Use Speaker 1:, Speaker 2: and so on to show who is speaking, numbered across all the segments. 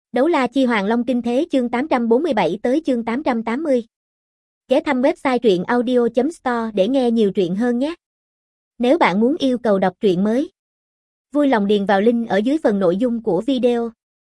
Speaker 1: Đấu la chi Hoàng Long kinh thế chương 847 tới chương 880. Ghé thăm website truyện audio.store để nghe nhiều truyện hơn nhé. Nếu bạn muốn yêu cầu đọc truyện mới, vui lòng điền vào link ở dưới phần nội dung của video.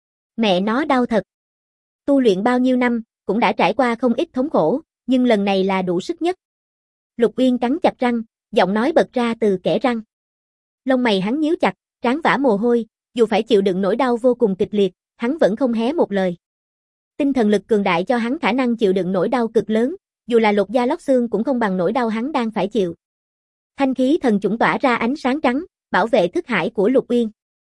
Speaker 1: Mẹ nó đau thật. Tu luyện bao nhiêu năm, cũng đã trải qua không ít thống khổ, nhưng lần này là đủ sức nhất. Lục Uyên cắn chặt răng, giọng nói bật ra từ kẽ răng. Lông mày hắn nhíu chặt, trán vã mồ hôi, dù phải chịu đựng nỗi đau vô cùng kịch liệt, hắn vẫn không hé một lời. Tinh thần lực cường đại cho hắn khả năng chịu đựng nỗi đau cực lớn, dù là lột da lót xương cũng không bằng nỗi đau hắn đang phải chịu. Thanh khí thần chủng tỏa ra ánh sáng trắng, bảo vệ thức hải của Lục Uyên.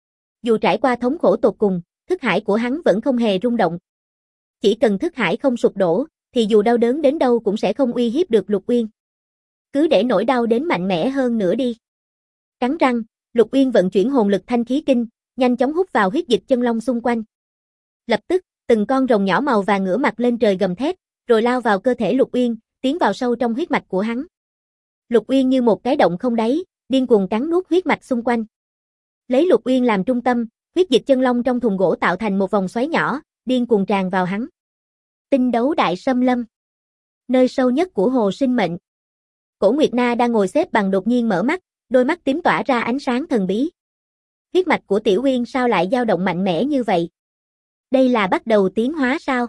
Speaker 1: Dù trải qua thống khổ tột cùng, thức hải của hắn vẫn không hề rung động. Chỉ cần thức hải không sụp đổ, thì dù đau đớn đến đâu cũng sẽ không uy hiếp được Lục Uyên. Cứ để nỗi đau đến mạnh mẽ hơn nữa đi. Cắn răng, Lục Uyên vận chuyển hồn lực thanh khí kinh, nhanh chóng hút vào huyết dịch chân long xung quanh. Lập tức, từng con rồng nhỏ màu vàng ngửa mặt lên trời gầm thét, rồi lao vào cơ thể Lục Uyên, tiến vào sâu trong huyết mạch của hắn. Lục Uyên như một cái động không đáy, điên cuồng cắn nuốt huyết mạch xung quanh. Lấy Lục Uyên làm trung tâm, huyết dịch chân long trong thùng gỗ tạo thành một vòng xoáy nhỏ, điên cuồng tràn vào hắn. Tinh đấu đại xâm lâm, nơi sâu nhất của hồ sinh mệnh. Cổ Nguyệt Na đang ngồi xếp bằng đột nhiên mở mắt, đôi mắt tím tỏa ra ánh sáng thần bí. Huyết mạch của Tiểu Uyên sao lại dao động mạnh mẽ như vậy? Đây là bắt đầu tiến hóa sao?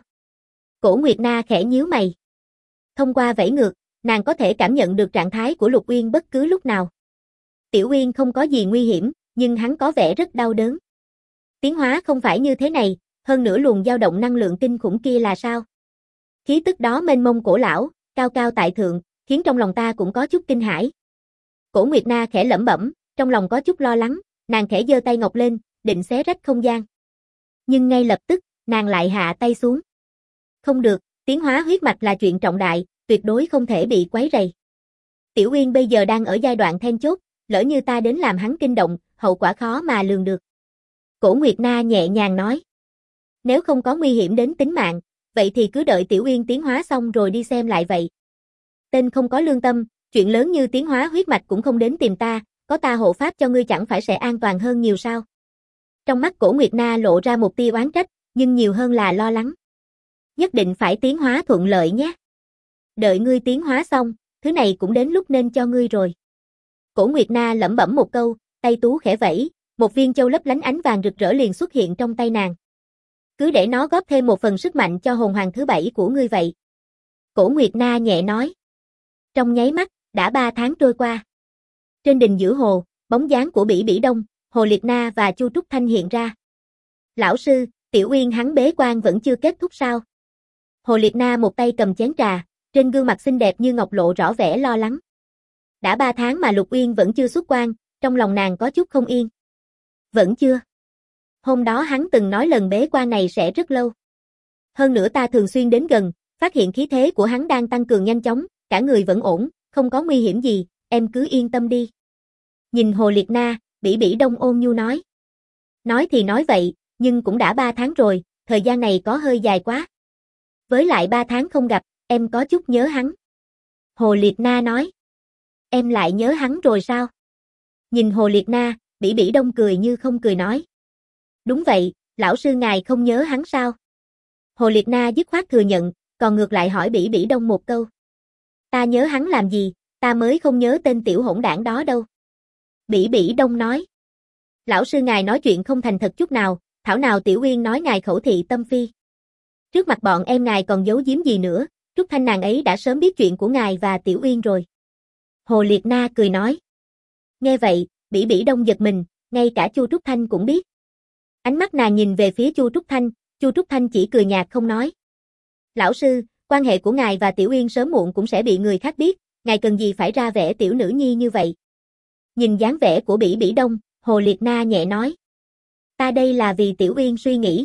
Speaker 1: Cổ Nguyệt Na khẽ nhíu mày. Thông qua vẫy ngược, nàng có thể cảm nhận được trạng thái của Lục Uyên bất cứ lúc nào. Tiểu Uyên không có gì nguy hiểm, nhưng hắn có vẻ rất đau đớn. Tiến hóa không phải như thế này, hơn nữa luồng dao động năng lượng kinh khủng kia là sao? Khí tức đó mênh mông cổ lão, cao cao tại thượng, khiến trong lòng ta cũng có chút kinh hãi. Cổ Nguyệt Na khẽ lẩm bẩm, trong lòng có chút lo lắng, nàng khẽ giơ tay ngọc lên, định xé rách không gian. Nhưng ngay lập tức, nàng lại hạ tay xuống. Không được, tiến hóa huyết mạch là chuyện trọng đại, tuyệt đối không thể bị quấy rầy. Tiểu Uyên bây giờ đang ở giai đoạn then chốt, lỡ như ta đến làm hắn kinh động, hậu quả khó mà lường được. Cổ Nguyệt Na nhẹ nhàng nói. Nếu không có nguy hiểm đến tính mạng, vậy thì cứ đợi Tiểu Uyên tiến hóa xong rồi đi xem lại vậy. Tên không có lương tâm, chuyện lớn như tiến hóa huyết mạch cũng không đến tìm ta, có ta hộ pháp cho ngươi chẳng phải sẽ an toàn hơn nhiều sao? Trong mắt Cổ Nguyệt Na lộ ra một tia oán trách, nhưng nhiều hơn là lo lắng. Nhất định phải tiến hóa thuận lợi nhé. Đợi ngươi tiến hóa xong, thứ này cũng đến lúc nên cho ngươi rồi. Cổ Nguyệt Na lẩm bẩm một câu, tay tú khẽ vẫy, một viên châu lấp lánh ánh vàng rực rỡ liền xuất hiện trong tay nàng. Cứ để nó góp thêm một phần sức mạnh cho hồn hoàng thứ 7 của ngươi vậy. Cổ Nguyệt Na nhẹ nói. Trong nháy mắt, đã 3 tháng trôi qua. Trên đình giữa hồ, bóng dáng của Bỉ Bỉ Đông, Hồ Liệt Na và Chu Trúc Thanh hiện ra. Lão sư, Tiểu Uyên hắn bế quan vẫn chưa kết thúc sao? Hồ Liệt Na một tay cầm chén trà, trên gương mặt xinh đẹp như ngọc lộ rõ vẻ lo lắng. Đã 3 tháng mà Lục Uyên vẫn chưa xuất quan, trong lòng nàng có chút không yên. Vẫn chưa. Hôm đó hắn từng nói lần bế quan này sẽ rất lâu. Hơn nữa ta thường xuyên đến gần, phát hiện khí thế của hắn đang tăng cường nhanh chóng, cả người vẫn ổn, không có nguy hiểm gì, em cứ yên tâm đi. Nhìn Hồ Liệt Na, Bỉ Bỉ Đông ôn nhu nói. Nói thì nói vậy, nhưng cũng đã 3 tháng rồi, thời gian này có hơi dài quá. Với lại 3 tháng không gặp, em có chút nhớ hắn. Hồ Liệt Na nói. Em lại nhớ hắn rồi sao? Nhìn Hồ Liệt Na, Bỉ Bỉ Đông cười như không cười nói. Đúng vậy, lão sư ngài không nhớ hắn sao? Hồ Liệt Na dứt khoát thừa nhận, còn ngược lại hỏi Bỉ Bỉ Đông một câu. Ta nhớ hắn làm gì, ta mới không nhớ tên tiểu hỗn đảng đó đâu. Bỉ Bỉ Đông nói. Lão sư ngài nói chuyện không thành thật chút nào, thảo nào Tiểu Uyên nói ngài khẩu thị tâm phi. Trước mặt bọn em ngài còn giấu giếm gì nữa, Trúc Thanh nàng ấy đã sớm biết chuyện của ngài và Tiểu Uyên rồi. Hồ Liệt Na cười nói. Nghe vậy, Bỉ Bỉ Đông giật mình, ngay cả Chu Trúc Thanh cũng biết. Ánh mắt nàng nhìn về phía Chu Trúc Thanh chỉ cười nhạt không nói. Lão sư, quan hệ của ngài và Tiểu Uyên sớm muộn cũng sẽ bị người khác biết, ngài cần gì phải ra vẻ tiểu nữ nhi như vậy. Nhìn dáng vẻ của Bỉ Bỉ Đông, Hồ Liệt Na nhẹ nói. Ta đây là vì Tiểu Uyên suy nghĩ.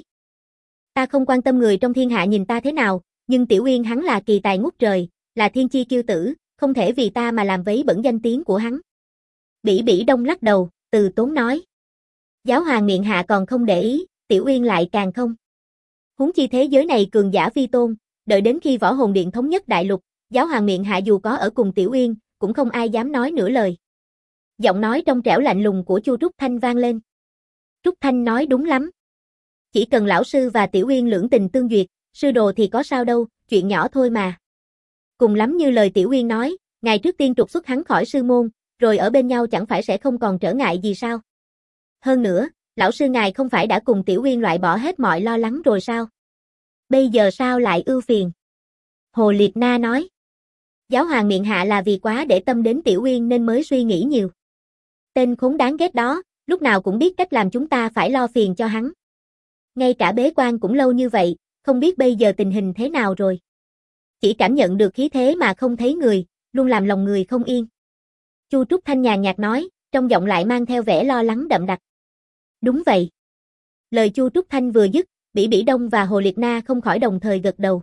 Speaker 1: Ta không quan tâm người trong thiên hạ nhìn ta thế nào, nhưng Tiểu Uyên hắn là kỳ tài ngút trời, là thiên chi kiêu tử, không thể vì ta mà làm vấy bẩn danh tiếng của hắn. Bỉ Bỉ Đông lắc đầu, từ tốn nói. Giáo hoàng miệng hạ còn không để ý, Tiểu Uyên lại càng không. Huống chi thế giới này cường giả vi tôn, đợi đến khi Võ Hồn Điện thống nhất đại lục, giáo hoàng miệng hạ dù có ở cùng Tiểu Uyên, cũng không ai dám nói nửa lời. Giọng nói trong trẻo lạnh lùng của Chu Trúc Thanh vang lên. Trúc Thanh nói đúng lắm. Chỉ cần lão sư và Tiểu Uyên lưỡng tình tương duyệt, sư đồ thì có sao đâu, chuyện nhỏ thôi mà. Cùng lắm như lời Tiểu Uyên nói, ngài trước tiên trục xuất hắn khỏi sư môn, rồi ở bên nhau chẳng phải sẽ không còn trở ngại gì sao? Hơn nữa, lão sư ngài không phải đã cùng Tiểu Uyên loại bỏ hết mọi lo lắng rồi sao? Bây giờ sao lại ưu phiền? Hồ Liệt Na nói. Giáo hoàng miệng hạ là vì quá để tâm đến Tiểu Uyên nên mới suy nghĩ nhiều. Tên khốn đáng ghét đó, lúc nào cũng biết cách làm chúng ta phải lo phiền cho hắn. Ngay cả bế quan cũng lâu như vậy, không biết bây giờ tình hình thế nào rồi. Chỉ cảm nhận được khí thế mà không thấy người, luôn làm lòng người không yên. Chu Trúc Thanh nhàn nhạt nói, trong giọng lại mang theo vẻ lo lắng đậm đặc. Đúng vậy. Lời Chu Trúc Thanh vừa dứt, Bỉ Bỉ Đông và Hồ Liệt Na không khỏi đồng thời gật đầu.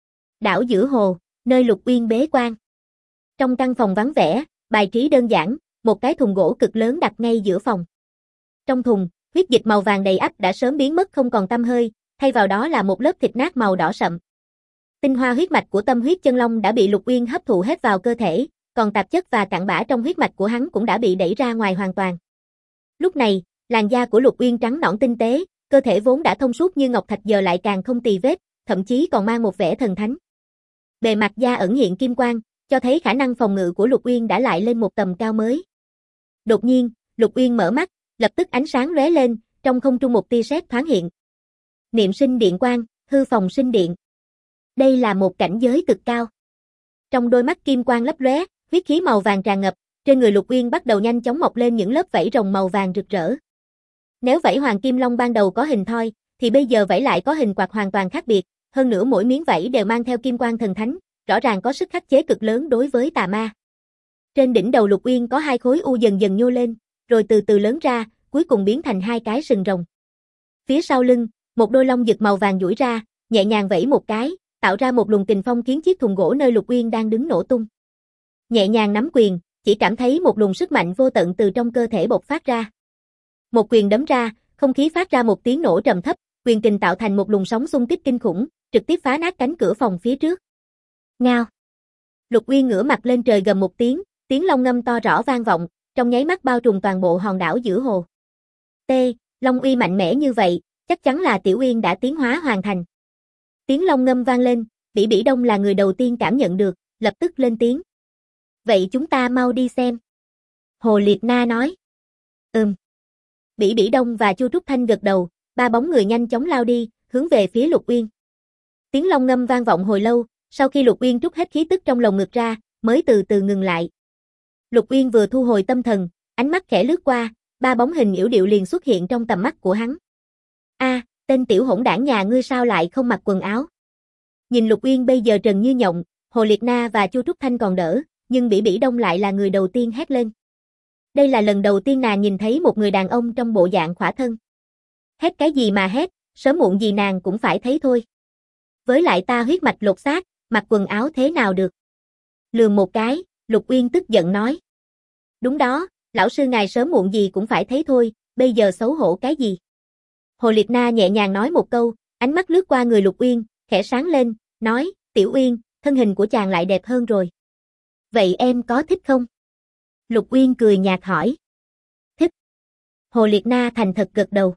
Speaker 1: Đảo giữa hồ, nơi Lục Uyên bế quan. Trong căn phòng vắng vẻ, bài trí đơn giản, một cái thùng gỗ cực lớn đặt ngay giữa phòng. Trong thùng, huyết dịch màu vàng đầy ắp đã sớm biến mất không còn tăm hơi, thay vào đó là một lớp thịt nát màu đỏ sậm. Tinh hoa huyết mạch của tâm huyết chân long đã bị Lục Uyên hấp thụ hết vào cơ thể, còn tạp chất và cặn bã trong huyết mạch của hắn cũng đã bị đẩy ra ngoài hoàn toàn. Lúc này, làn da của Lục Uyên trắng nõn tinh tế, cơ thể vốn đã thông suốt như ngọc thạch giờ lại càng không tì vết, thậm chí còn mang một vẻ thần thánh. Bề mặt da ẩn hiện kim quang, cho thấy khả năng phòng ngự của Lục Uyên đã lại lên một tầm cao mới. Đột nhiên, Lục Uyên mở mắt, lập tức ánh sáng lóe lên, trong không trung một tia sét thoáng hiện. Niệm sinh điện quang, hư phòng sinh điện. Đây là một cảnh giới cực cao. Trong đôi mắt kim quang lấp lóe, huyết khí màu vàng tràn ngập, trên người Lục Uyên bắt đầu nhanh chóng mọc lên những lớp vảy rồng màu vàng rực rỡ. Nếu vảy Hoàng Kim Long ban đầu có hình thoi, thì bây giờ vảy lại có hình quạt hoàn toàn khác biệt, hơn nữa mỗi miếng vảy đều mang theo kim quang thần thánh, rõ ràng có sức khắc chế cực lớn đối với tà ma. Trên đỉnh đầu Lục Uyên có hai khối u dần dần nhô lên, rồi từ từ lớn ra, cuối cùng biến thành hai cái sừng rồng. Phía sau lưng, một đôi lông rực màu vàng duỗi ra, nhẹ nhàng vẫy một cái, tạo ra một luồng kình phong khiến chiếc thùng gỗ nơi Lục Uyên đang đứng nổ tung. Nhẹ nhàng nắm quyền, chỉ cảm thấy một luồng sức mạnh vô tận từ trong cơ thể bộc phát ra. Một quyền đấm ra, không khí phát ra một tiếng nổ trầm thấp, quyền kình tạo thành một luồng sóng xung kích kinh khủng, trực tiếp phá nát cánh cửa phòng phía trước. Ngao. Lục Uyên ngửa mặt lên trời gầm một tiếng, tiếng long ngâm to rõ vang vọng, trong nháy mắt bao trùm toàn bộ hòn đảo giữa hồ. Long uy mạnh mẽ như vậy, chắc chắn là Tiểu Uyên đã tiến hóa hoàn thành. Tiếng long ngâm vang lên, Bỉ Bỉ Đông là người đầu tiên cảm nhận được, lập tức lên tiếng. Vậy chúng ta mau đi xem. Hồ Liệt Na nói. Bỉ Bỉ Đông và Chu Trúc Thanh gật đầu, ba bóng người nhanh chóng lao đi, hướng về phía Lục Uyên. Tiếng long ngâm vang vọng hồi lâu, sau khi Lục Uyên trút hết khí tức trong lồng ngực ra, mới từ từ ngừng lại. Lục Uyên vừa thu hồi tâm thần, ánh mắt khẽ lướt qua, ba bóng hình yểu điệu liền xuất hiện trong tầm mắt của hắn. Tên tiểu hỗn đảng nhà ngươi sao lại không mặc quần áo? Nhìn Lục Uyên bây giờ trần như nhộng, Hồ Liệt Na và Chu Trúc Thanh còn đỡ, nhưng Bỉ Bỉ Đông lại là người đầu tiên hét lên. Đây là lần đầu tiên nàng nhìn thấy một người đàn ông trong bộ dạng khỏa thân. Hét cái gì mà hét, sớm muộn gì nàng cũng phải thấy thôi. Với lại ta huyết mạch lột xác, mặc quần áo thế nào được? Lườm một cái, Lục Uyên tức giận nói. Đúng đó, lão sư ngài sớm muộn gì cũng phải thấy thôi, bây giờ xấu hổ cái gì? Hồ Liệt Na nhẹ nhàng nói một câu, ánh mắt lướt qua người Lục Uyên, khẽ sáng lên, nói, Tiểu Uyên, thân hình của chàng lại đẹp hơn rồi. Vậy em có thích không? Lục Uyên cười nhạt hỏi. Thích. Hồ Liệt Na thành thật gật đầu.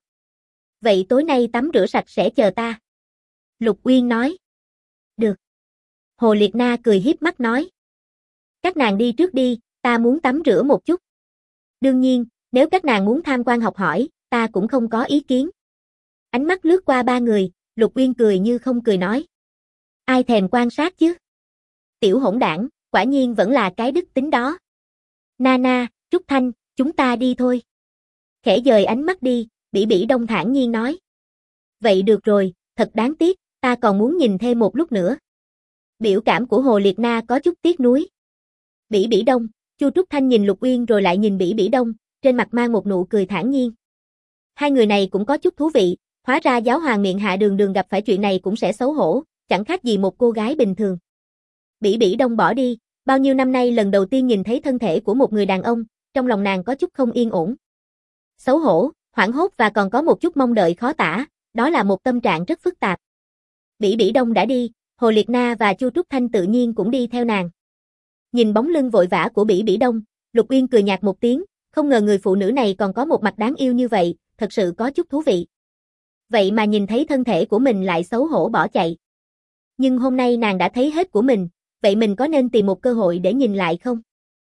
Speaker 1: Vậy tối nay tắm rửa sạch sẽ chờ ta. Lục Uyên nói. Được. Hồ Liệt Na cười hiếp mắt nói. Các nàng đi trước đi, ta muốn tắm rửa một chút. Đương nhiên, nếu các nàng muốn tham quan học hỏi, ta cũng không có ý kiến. Ánh mắt lướt qua ba người, Lục Uyên cười như không cười nói. Ai thèm quan sát chứ? Tiểu hỗn đảng, quả nhiên vẫn là cái đức tính đó. Nana, Trúc Thanh, chúng ta đi thôi. Khẽ dời ánh mắt đi, Bỉ Bỉ Đông thản nhiên nói. Vậy được rồi, thật đáng tiếc, ta còn muốn nhìn thêm một lúc nữa. Biểu cảm của Hồ Liệt Na có chút tiếc nuối. Bỉ Bỉ Đông, Chu Trúc Thanh nhìn Lục Uyên rồi lại nhìn Bỉ Bỉ Đông, trên mặt mang một nụ cười thản nhiên. Hai người này cũng có chút thú vị, hóa ra giáo hoàng miệng hạ đường đường gặp phải chuyện này cũng sẽ xấu hổ, chẳng khác gì một cô gái bình thường. Bỉ Bỉ Đông bỏ đi, bao nhiêu năm nay lần đầu tiên nhìn thấy thân thể của một người đàn ông, trong lòng nàng có chút không yên ổn. Xấu hổ, hoảng hốt và còn có một chút mong đợi khó tả, đó là một tâm trạng rất phức tạp. Bỉ Bỉ Đông đã đi, Hồ Liệt Na và Chu Trúc Thanh tự nhiên cũng đi theo nàng. Nhìn bóng lưng vội vã của Bỉ Bỉ Đông, Lục Uyên cười nhạt một tiếng, không ngờ người phụ nữ này còn có một mặt đáng yêu như vậy, thật sự có chút thú vị. Vậy mà nhìn thấy thân thể của mình lại xấu hổ bỏ chạy. Nhưng hôm nay nàng đã thấy hết của mình, vậy mình có nên tìm một cơ hội để nhìn lại không?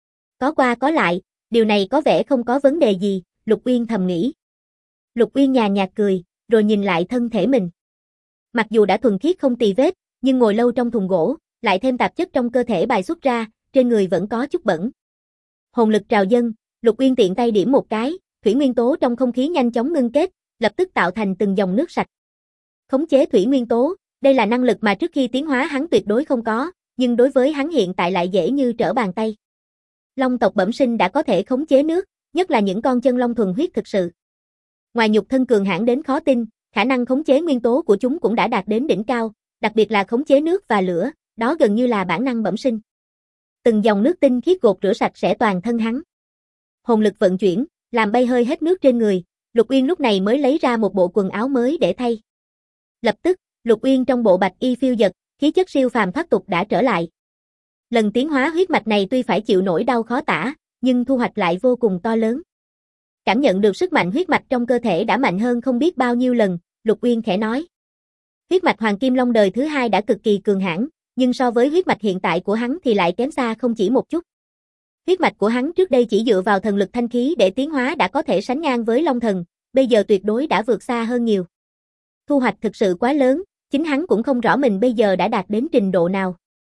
Speaker 1: Có qua có lại, điều này có vẻ không có vấn đề gì, Lục Uyên thầm nghĩ. Lục Uyên nhàn nhạt cười, rồi nhìn lại thân thể mình. Mặc dù đã thuần khiết không tì vết, nhưng ngồi lâu trong thùng gỗ, lại thêm tạp chất trong cơ thể bài xuất ra, trên người vẫn có chút bẩn. Hồn lực trào dâng, Lục Uyên tiện tay điểm một cái, thủy nguyên tố trong không khí nhanh chóng ngưng kết, lập tức tạo thành từng dòng nước sạch. Khống chế thủy nguyên tố, đây là năng lực mà trước khi tiến hóa hắn tuyệt đối không có, nhưng đối với hắn hiện tại lại dễ như trở bàn tay. Long tộc bẩm sinh đã có thể khống chế nước, nhất là những con chân long thuần huyết thực sự. Ngoài nhục thân cường hãn đến khó tin, khả năng khống chế nguyên tố của chúng cũng đã đạt đến đỉnh cao, đặc biệt là khống chế nước và lửa, đó gần như là bản năng bẩm sinh. Từng dòng nước tinh khiết gột rửa sạch sẽ toàn thân hắn. Hồn lực vận chuyển, làm bay hơi hết nước trên người, Lục Uyên lúc này mới lấy ra một bộ quần áo mới để thay. Lập tức, Lục Uyên trong bộ bạch y phiêu dật, khí chất siêu phàm thoát tục đã trở lại. Lần tiến hóa huyết mạch này tuy phải chịu nỗi đau khó tả, nhưng thu hoạch lại vô cùng to lớn. Cảm nhận được sức mạnh huyết mạch trong cơ thể đã mạnh hơn không biết bao nhiêu lần, Lục Uyên khẽ nói. Huyết mạch Hoàng Kim Long đời thứ hai đã cực kỳ cường hãn, nhưng so với huyết mạch hiện tại của hắn thì lại kém xa không chỉ một chút. Huyết mạch của hắn trước đây chỉ dựa vào thần lực thanh khí để tiến hóa đã có thể sánh ngang với Long Thần, bây giờ tuyệt đối đã vượt xa hơn nhiều. Thu hoạch thực sự quá lớn, chính hắn cũng không rõ mình bây giờ đã đạt đến trình độ nào.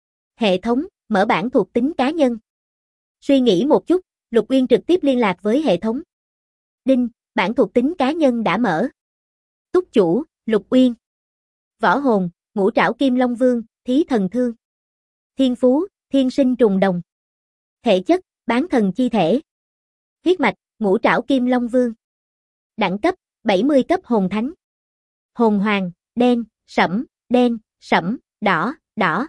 Speaker 1: Hệ thống, mở bảng thuộc tính cá nhân. Suy nghĩ một chút, Lục Uyên trực tiếp liên lạc với hệ thống. Đinh, bảng thuộc tính cá nhân đã mở. Túc chủ, Lục Uyên. Võ hồn, Ngũ Trảo Kim Long Vương, Thí Thần Thương. Thiên phú, Thiên Sinh Trùng Đồng. Thể chất, Bán Thần Chi Thể. Huyết mạch, Ngũ Trảo Kim Long Vương. Đẳng cấp, 70 cấp hồn thánh. Hồn hoàng, đen, sẫm, đỏ, đỏ.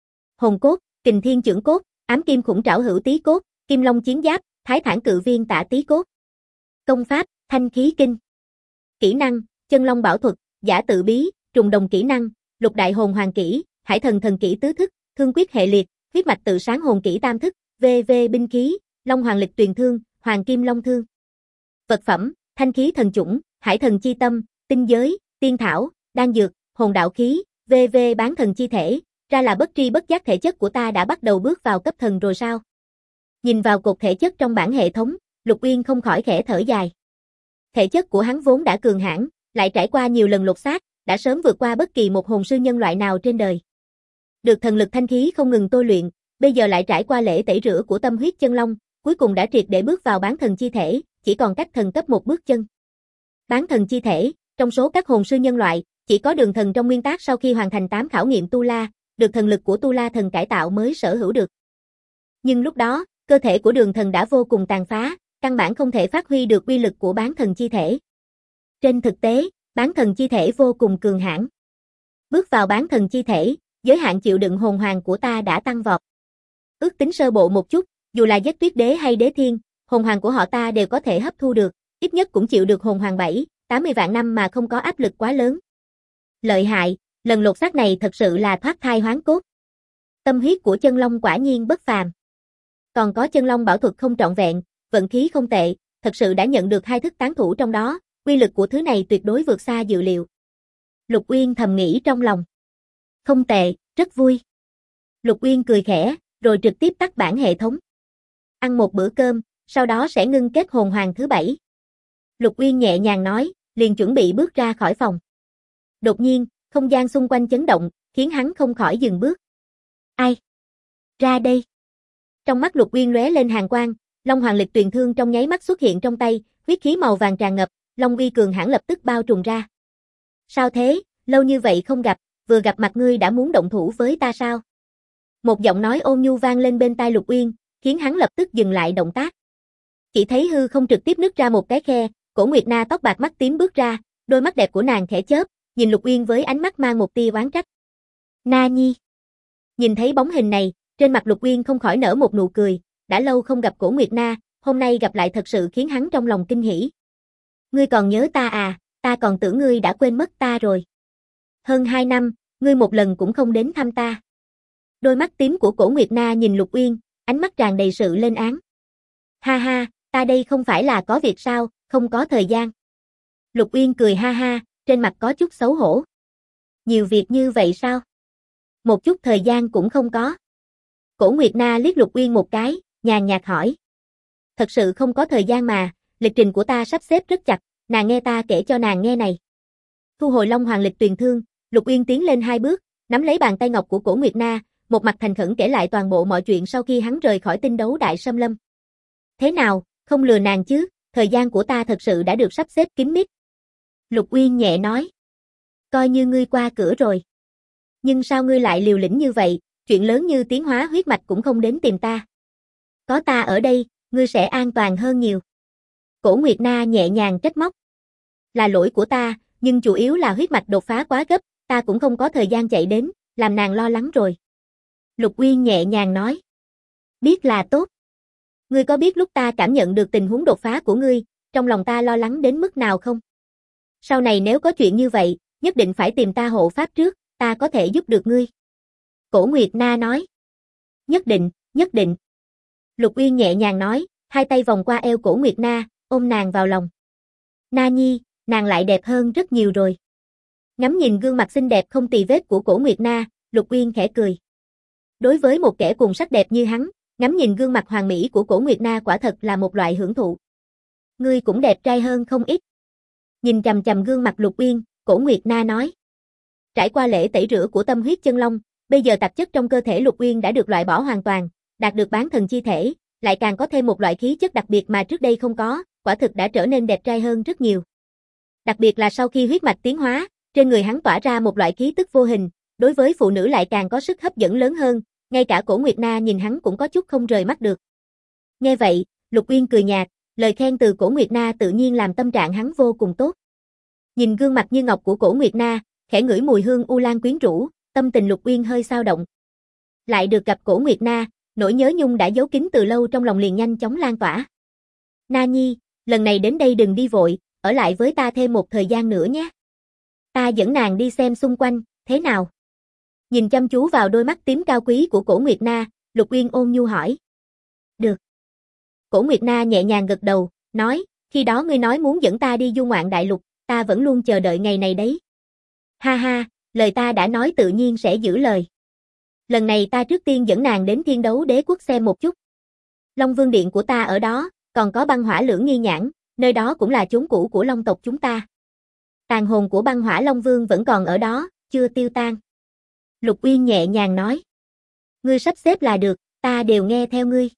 Speaker 1: Hồn cốt, Kình Thiên Chưởng Cốt, Ám Kim Khủng Trảo Hữu Tý Cốt, Kim Long Chiến Giáp, Thái Thản Cự Viên Tả Tý Cốt. Công pháp, Thanh Khí Kinh. Kỹ năng, Chân Long Bảo Thuật, Giả Tự Bí, Trùng Đồng Kỹ năng, Lục Đại Hồn Hoàng Kỹ, Hải Thần Thần Kỹ Tứ Thức, Thương Quyết Hệ Liệt, Huyết Mạch Tự Sáng Hồn Kỹ Tam Thức, VV Binh Khí, Long Hoàng Lịch Tuyền Thương, Hoàng Kim Long Thương. Vật phẩm, Thanh Khí Thần Chủng, Hải Thần Chi Tâm, Tinh Giới, Tiên Thảo, Đan Dược, Hồn Đạo Khí, VV Bán Thần Chi Thể, ra là bất tri bất giác thể chất của ta đã bắt đầu bước vào cấp thần rồi sao? Nhìn vào cột thể chất trong bảng hệ thống, Lục Uyên không khỏi khẽ thở dài. Thể chất của hắn vốn đã cường hãn, lại trải qua nhiều lần lột xác, đã sớm vượt qua bất kỳ một hồn sư nhân loại nào trên đời. Được thần lực thanh khí không ngừng tôi luyện, bây giờ lại trải qua lễ tẩy rửa của tâm huyết chân long, cuối cùng đã triệt để bước vào bán thần chi thể, chỉ còn cách thần cấp một bước chân. Bán thần chi thể, trong số các hồn sư nhân loại, chỉ có Đường Thần trong nguyên tác sau khi hoàn thành 8 khảo nghiệm tu la, được thần lực của tu la thần cải tạo mới sở hữu được. Nhưng lúc đó, cơ thể của Đường Thần đã vô cùng tàn phá, căn bản không thể phát huy được uy lực của bán thần chi thể. Trên thực tế, bán thần chi thể vô cùng cường hãn. Bước vào bán thần chi thể, giới hạn chịu đựng hồn hoàng của ta đã tăng vọt. Ước tính sơ bộ một chút, dù là Giết Tuyết Đế hay Đế Thiên, hồn hoàng của họ ta đều có thể hấp thu được, ít nhất cũng chịu được hồn hoàng 7-80 vạn năm mà không có áp lực quá lớn. Lợi hại, lần lột xác này thật sự là thoát thai hoán cốt. Tâm huyết của chân long quả nhiên bất phàm. Còn có chân long bảo thuật không trọn vẹn, vận khí không tệ, thật sự đã nhận được 2 thức tán thủ trong đó, uy lực của thứ này tuyệt đối vượt xa dự liệu. Lục Uyên thầm nghĩ trong lòng. Không tệ, rất vui. Lục Uyên cười khẽ, rồi trực tiếp tắt bảng hệ thống. Ăn một bữa cơm, sau đó sẽ ngưng kết hồn hoàng thứ 7. Lục Uyên nhẹ nhàng nói, liền chuẩn bị bước ra khỏi phòng. Đột nhiên, không gian xung quanh chấn động, khiến hắn không khỏi dừng bước. Ai? Ra đây. Trong mắt Lục Uyên lóe lên hàn quang, Long Hoàng Lịch Tuyền Thương trong nháy mắt xuất hiện trong tay, huyết khí màu vàng tràn ngập, Long uy cường hãn lập tức bao trùm ra. Sao thế, lâu như vậy không gặp, vừa gặp mặt ngươi đã muốn động thủ với ta sao? Một giọng nói ôn nhu vang lên bên tai Lục Uyên, khiến hắn lập tức dừng lại động tác. Chỉ thấy hư không trực tiếp nứt ra một cái khe, Cổ Nguyệt Na tóc bạc mắt tím bước ra, đôi mắt đẹp của nàng khẽ chớp, nhìn Lục Uyên với ánh mắt mang một tia oán trách. Na Nhi. Nhìn thấy bóng hình này, trên mặt Lục Uyên không khỏi nở một nụ cười, đã lâu không gặp Cổ Nguyệt Na, hôm nay gặp lại thật sự khiến hắn trong lòng kinh hỉ. Ngươi còn nhớ ta à, ta còn tưởng ngươi đã quên mất ta rồi. Hơn 2 năm, ngươi một lần cũng không đến thăm ta. Đôi mắt tím của Cổ Nguyệt Na nhìn Lục Uyên, ánh mắt tràn đầy sự lên án. Ha ha, ta đây không phải là có việc sao, không có thời gian. Lục Uyên cười ha ha, trên mặt có chút xấu hổ. Nhiều việc như vậy sao? Một chút thời gian cũng không có. Cổ Nguyệt Na liếc Lục Uyên một cái, nhàn nhạt hỏi. Thật sự không có thời gian mà, lịch trình của ta sắp xếp rất chặt, nàng nghe ta kể cho nàng nghe này. Thu hồi Long Hoàng lịch tuyền thương, Lục Uyên tiến lên 2 bước, nắm lấy bàn tay ngọc của Cổ Nguyệt Na, một mặt thành khẩn kể lại toàn bộ mọi chuyện sau khi hắn rời khỏi tinh đấu đại xâm lâm. Thế nào, không lừa nàng chứ, thời gian của ta thật sự đã được sắp xếp kín mít. Lục Uyên nhẹ nói. Coi như ngươi qua cửa rồi. Nhưng sao ngươi lại liều lĩnh như vậy, chuyện lớn như tiến hóa huyết mạch cũng không đến tìm ta. Có ta ở đây, ngươi sẽ an toàn hơn nhiều. Cổ Nguyệt Na nhẹ nhàng trách móc. Là lỗi của ta, nhưng chủ yếu là huyết mạch đột phá quá gấp, ta cũng không có thời gian chạy đến, làm nàng lo lắng rồi. Lục Uyên nhẹ nhàng nói. Biết là tốt. Ngươi có biết lúc ta cảm nhận được tình huống đột phá của ngươi, trong lòng ta lo lắng đến mức nào không? Sau này nếu có chuyện như vậy, nhất định phải tìm ta hộ pháp trước, ta có thể giúp được ngươi. Cổ Nguyệt Na nói. Nhất định, nhất định. Lục Uyên nhẹ nhàng nói, hai tay vòng qua eo Cổ Nguyệt Na, ôm nàng vào lòng. Na Nhi, nàng lại đẹp hơn rất nhiều rồi. Ngắm nhìn gương mặt xinh đẹp không tì vết của Cổ Nguyệt Na, Lục Uyên khẽ cười. Đối với một kẻ cùng sắc đẹp như hắn, ngắm nhìn gương mặt hoàn mỹ của Cổ Nguyệt Na quả thật là một loại hưởng thụ. Ngươi cũng đẹp trai hơn không ít. Nhìn chằm chằm gương mặt Lục Uyên, Cổ Nguyệt Na nói. Trải qua lễ tẩy rửa của tâm huyết chân long, bây giờ tạp chất trong cơ thể Lục Uyên đã được loại bỏ hoàn toàn, đạt được bán thần chi thể, lại càng có thêm một loại khí chất đặc biệt mà trước đây không có, quả thực đã trở nên đẹp trai hơn rất nhiều. Đặc biệt là sau khi huyết mạch tiến hóa, trên người hắn tỏa ra một loại khí tức vô hình, đối với phụ nữ lại càng có sức hấp dẫn lớn hơn, ngay cả Cổ Nguyệt Na nhìn hắn cũng có chút không rời mắt được. Nghe vậy, Lục Uyên cười nhạt, lời khen từ Cổ Nguyệt Na tự nhiên làm tâm trạng hắn vô cùng tốt. Nhìn gương mặt như ngọc của Cổ Nguyệt Na, khẽ ngửi mùi hương u lan quyến rũ, tâm tình Lục Uyên hơi xao động. Lại được gặp Cổ Nguyệt Na, nỗi nhớ nhung đã giấu kín từ lâu trong lòng liền nhanh chóng lan tỏa. Na Nhi, lần này đến đây đừng đi vội, ở lại với ta thêm một thời gian nữa nhé. Ta dẫn nàng đi xem xung quanh, thế nào? Nhìn chăm chú vào đôi mắt tím cao quý của Cổ Nguyệt Na, Lục Uyên ôn nhu hỏi. Được. Cổ Nguyệt Na nhẹ nhàng gật đầu, nói, khi đó ngươi nói muốn dẫn ta đi du ngoạn đại lục, ta vẫn luôn chờ đợi ngày này đấy. Ha ha, lời ta đã nói tự nhiên sẽ giữ lời. Lần này ta trước tiên dẫn nàng đến Thiên Đấu Đế Quốc xem một chút. Long Vương Điện của ta ở đó, còn có băng hỏa lưỡng nghi nhãn, nơi đó cũng là chốn cũ của Long tộc chúng ta. Tàn hồn của băng hỏa Long Vương vẫn còn ở đó, chưa tiêu tan. Lục Uyên nhẹ nhàng nói. Ngươi sắp xếp là được, ta đều nghe theo ngươi.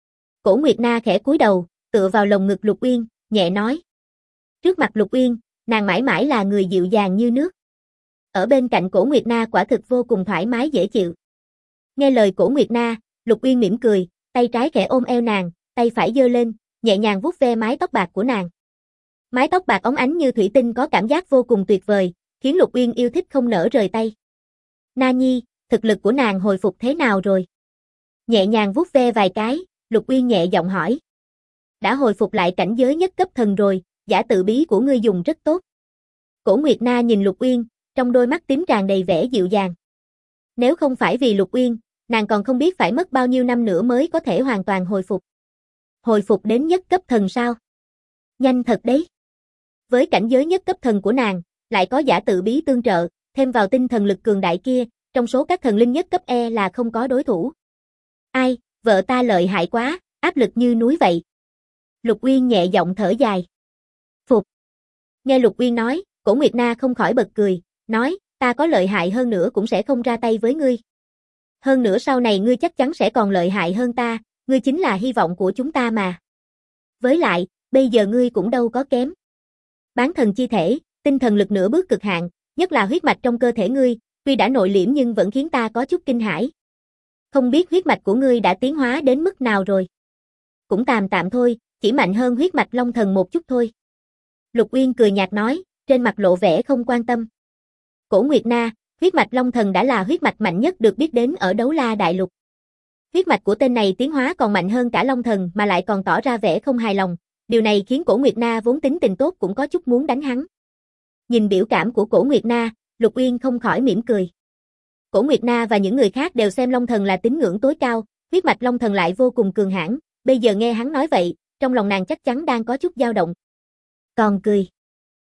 Speaker 1: Cổ Nguyệt Na khẽ cúi đầu, tựa vào lồng ngực Lục Uyên, nhẹ nói. Trước mặt Lục Uyên, nàng mãi mãi là người dịu dàng như nước. Ở bên cạnh Cổ Nguyệt Na quả thực vô cùng thoải mái dễ chịu. Nghe lời Cổ Nguyệt Na, Lục Uyên mỉm cười, tay trái khẽ ôm eo nàng, tay phải giơ lên, nhẹ nhàng vuốt ve mái tóc bạc của nàng. Mái tóc bạc óng ánh như thủy tinh có cảm giác vô cùng tuyệt vời, khiến Lục Uyên yêu thích không nỡ rời tay. Na Nhi, thực lực của nàng hồi phục thế nào rồi? Nhẹ nhàng vuốt ve vài cái, Lục Uyên nhẹ giọng hỏi. Đã hồi phục lại cảnh giới nhất cấp thần rồi, giả tự bí của ngươi dùng rất tốt. Cổ Nguyệt Na nhìn Lục Uyên, trong đôi mắt tím tràn đầy vẻ dịu dàng. Nếu không phải vì Lục Uyên, nàng còn không biết phải mất bao nhiêu năm nữa mới có thể hoàn toàn hồi phục. Hồi phục đến nhất cấp thần sao? Nhanh thật đấy. Với cảnh giới nhất cấp thần của nàng, lại có giả tự bí tương trợ, thêm vào tinh thần lực cường đại kia, trong số các thần linh nhất cấp E là không có đối thủ. Ai, vợ ta lợi hại quá, áp lực như núi vậy. Lục Uyên nhẹ giọng thở dài. Phục. Nghe Lục Uyên nói, Cổ Nguyệt Na không khỏi bật cười, nói, ta có lợi hại hơn nữa cũng sẽ không ra tay với ngươi. Hơn nữa sau này ngươi chắc chắn sẽ còn lợi hại hơn ta, ngươi chính là hy vọng của chúng ta mà. Với lại, bây giờ ngươi cũng đâu có kém. Bán thần chi thể, tinh thần lực nửa bước cực hạn, nhất là huyết mạch trong cơ thể ngươi, tuy đã nội liễm nhưng vẫn khiến ta có chút kinh hãi. Không biết huyết mạch của ngươi đã tiến hóa đến mức nào rồi. Cũng tạm tạm thôi, chỉ mạnh hơn huyết mạch Long Thần một chút thôi. Lục Uyên cười nhạt nói, trên mặt lộ vẻ không quan tâm. Cổ Nguyệt Na, huyết mạch Long Thần đã là huyết mạch mạnh nhất được biết đến ở Đấu La Đại Lục. Huyết mạch của tên này tiến hóa còn mạnh hơn cả Long Thần mà lại còn tỏ ra vẻ không hài lòng, điều này khiến Cổ Nguyệt Na vốn tính tình tốt cũng có chút muốn đánh hắn. Nhìn biểu cảm của Cổ Nguyệt Na, Lục Uyên không khỏi mỉm cười. Cổ Nguyệt Na và những người khác đều xem Long Thần là tín ngưỡng tối cao, huyết mạch Long Thần lại vô cùng cường hãn, bây giờ nghe hắn nói vậy, trong lòng nàng chắc chắn đang có chút dao động. Còn cười.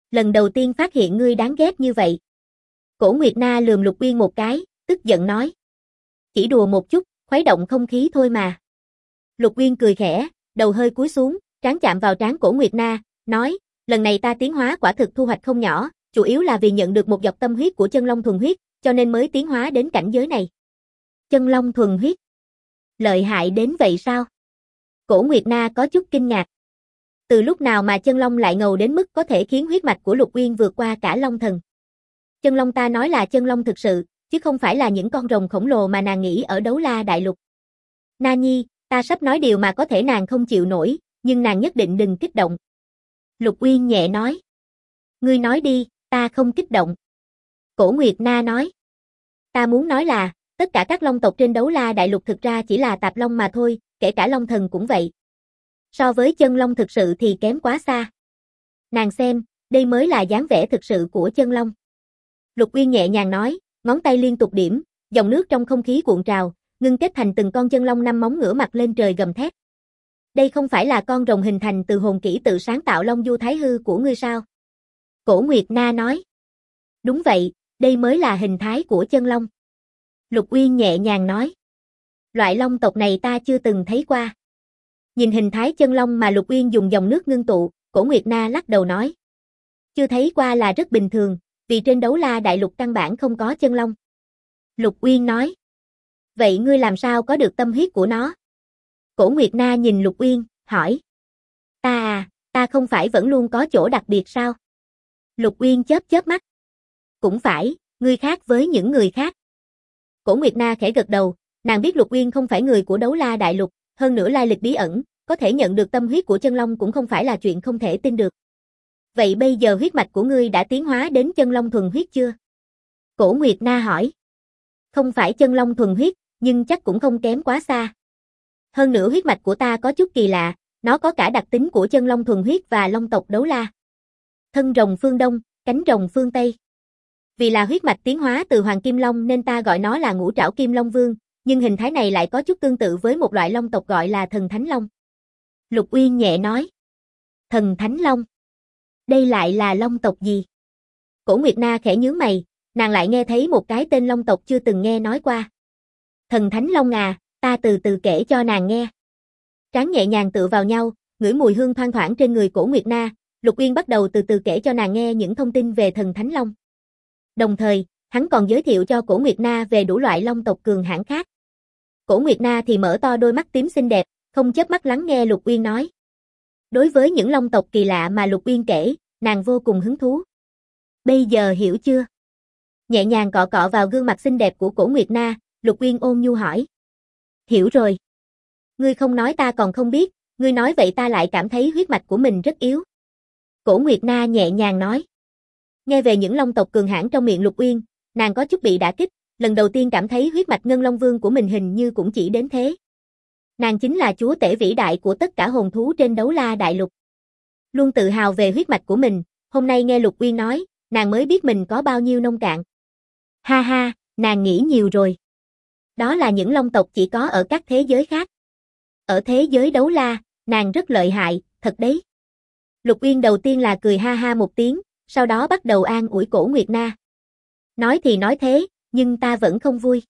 Speaker 1: Lần đầu tiên phát hiện ngươi đáng ghét như vậy. Cổ Nguyệt Na lườm Lục Uyên một cái, tức giận nói. Chỉ đùa một chút, khuấy động không khí thôi mà. Lục Uyên cười khẽ, đầu hơi cúi xuống, trán chạm vào trán Cổ Nguyệt Na, nói, lần này ta tiến hóa quả thực thu hoạch không nhỏ, chủ yếu là vì nhận được một giọt tâm huyết của chân long thuần huyết, cho nên mới tiến hóa đến cảnh giới này. Chân long thuần huyết? Lợi hại đến vậy sao? Cổ Nguyệt Na có chút kinh ngạc. Từ lúc nào mà chân long lại ngầu đến mức có thể khiến huyết mạch của Lục Uyên vượt qua cả long thần? Chân long ta nói là chân long thực sự, chứ không phải là những con rồng khổng lồ mà nàng nghĩ ở Đấu La Đại Lục. Na Nhi, ta sắp nói điều mà có thể nàng không chịu nổi, nhưng nàng nhất định đừng kích động. Lục Uyên nhẹ nói. Ngươi nói đi, ta không kích động. Cổ Nguyệt Na nói. Ta muốn nói là, tất cả các long tộc trên Đấu La Đại Lục thực ra chỉ là tạp long mà thôi, kể cả long thần cũng vậy. So với chân long thực sự thì kém quá xa. Nàng xem, đây mới là dáng vẻ thực sự của chân long. Lục Uyên nhẹ nhàng nói, ngón tay liên tục điểm, dòng nước trong không khí cuộn trào, ngưng kết thành từng con chân long năm móng ngửa mặt lên trời gầm thét. Đây không phải là con rồng hình thành từ hồn kỹ tự sáng tạo Long Du Thái Hư của ngươi sao? Cổ Nguyệt Na nói. Đúng vậy, đây mới là hình thái của chân long. Lục Uyên nhẹ nhàng nói. Loại long tộc này ta chưa từng thấy qua. Nhìn hình thái chân long mà Lục Uyên dùng dòng nước ngưng tụ, Cổ Nguyệt Na lắc đầu nói. Chưa thấy qua là rất bình thường, vì trên Đấu La Đại Lục căn bản không có chân long. Lục Uyên nói. Vậy ngươi làm sao có được tâm huyết của nó? Cổ Nguyệt Na nhìn Lục Uyên, hỏi. Ta không phải vẫn luôn có chỗ đặc biệt sao? Lục Uyên chớp chớp mắt. Cũng phải, ngươi khác với những người khác. Cổ Nguyệt Na khẽ gật đầu, nàng biết Lục Uyên không phải người của Đấu La Đại Lục, hơn nữa lai lịch bí ẩn, có thể nhận được tâm huyết của chân long cũng không phải là chuyện không thể tin được. Vậy bây giờ huyết mạch của ngươi đã tiến hóa đến chân long thuần huyết chưa? Cổ Nguyệt Na hỏi. Không phải chân long thuần huyết, nhưng chắc cũng không kém quá xa. Hơn nữa huyết mạch của ta có chút kỳ lạ, nó có cả đặc tính của chân long thuần huyết và long tộc Đấu La. Thân rồng phương Đông, cánh rồng phương Tây. Vì là huyết mạch tiến hóa từ Hoàng Kim Long nên ta gọi nó là Ngũ Trảo Kim Long Vương, nhưng hình thái này lại có chút tương tự với một loại long tộc gọi là Thần Thánh Long. Lục Uyên nhẹ nói. Thần Thánh Long? Đây lại là long tộc gì? Cổ Nguyệt Na khẽ nhướng mày, nàng lại nghe thấy một cái tên long tộc chưa từng nghe nói qua. Thần Thánh Long à, ta từ từ kể cho nàng nghe. Trán nhẹ nhàng tựa vào nhau, ngửi mùi hương thoang thoảng trên người Cổ Nguyệt Na, Lục Uyên bắt đầu từ từ kể cho nàng nghe những thông tin về Thần Thánh Long. Đồng thời, hắn còn giới thiệu cho Cổ Nguyệt Na về đủ loại long tộc cường hãn khác. Cổ Nguyệt Na thì mở to đôi mắt tím xinh đẹp, không chớp mắt lắng nghe Lục Uyên nói. Đối với những long tộc kỳ lạ mà Lục Uyên kể, nàng vô cùng hứng thú. Bây giờ hiểu chưa? Nhẹ nhàng cọ cọ vào gương mặt xinh đẹp của Cổ Nguyệt Na, Lục Uyên ôn nhu hỏi. Hiểu rồi. Ngươi không nói ta còn không biết, ngươi nói vậy ta lại cảm thấy huyết mạch của mình rất yếu. Cổ Nguyệt Na nhẹ nhàng nói. Nghe về những long tộc cường hãn trong miệng Lục Uyên, nàng có chút bị đả kích, lần đầu tiên cảm thấy huyết mạch Ngân Long Vương của mình hình như cũng chỉ đến thế. Nàng chính là chúa tể vĩ đại của tất cả hồn thú trên Đấu La Đại Lục. Luôn tự hào về huyết mạch của mình, hôm nay nghe Lục Uyên nói, nàng mới biết mình có bao nhiêu nông cạn. Ha ha, nàng nghĩ nhiều rồi. Đó là những long tộc chỉ có ở các thế giới khác. Ở thế giới Đấu La, nàng rất lợi hại, thật đấy. Lục Uyên đầu tiên là cười ha ha một tiếng, sau đó bắt đầu an ủi Cổ Nguyệt Na. Nói thì nói thế, nhưng ta vẫn không vui.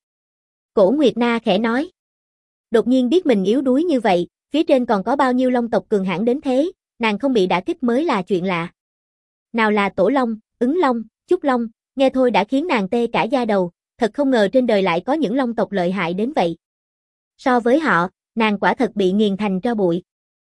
Speaker 1: Cổ Nguyệt Na khẽ nói. Đột nhiên biết mình yếu đuối như vậy, phía trên còn có bao nhiêu long tộc cường hãn đến thế, nàng không bị đả kích mới là chuyện lạ. Nào là Tổ Long, Ứng Long, Trúc Long, nghe thôi đã khiến nàng tê cả da đầu, thật không ngờ trên đời lại có những long tộc lợi hại đến vậy. So với họ, nàng quả thật bị nghiền thành tro bụi.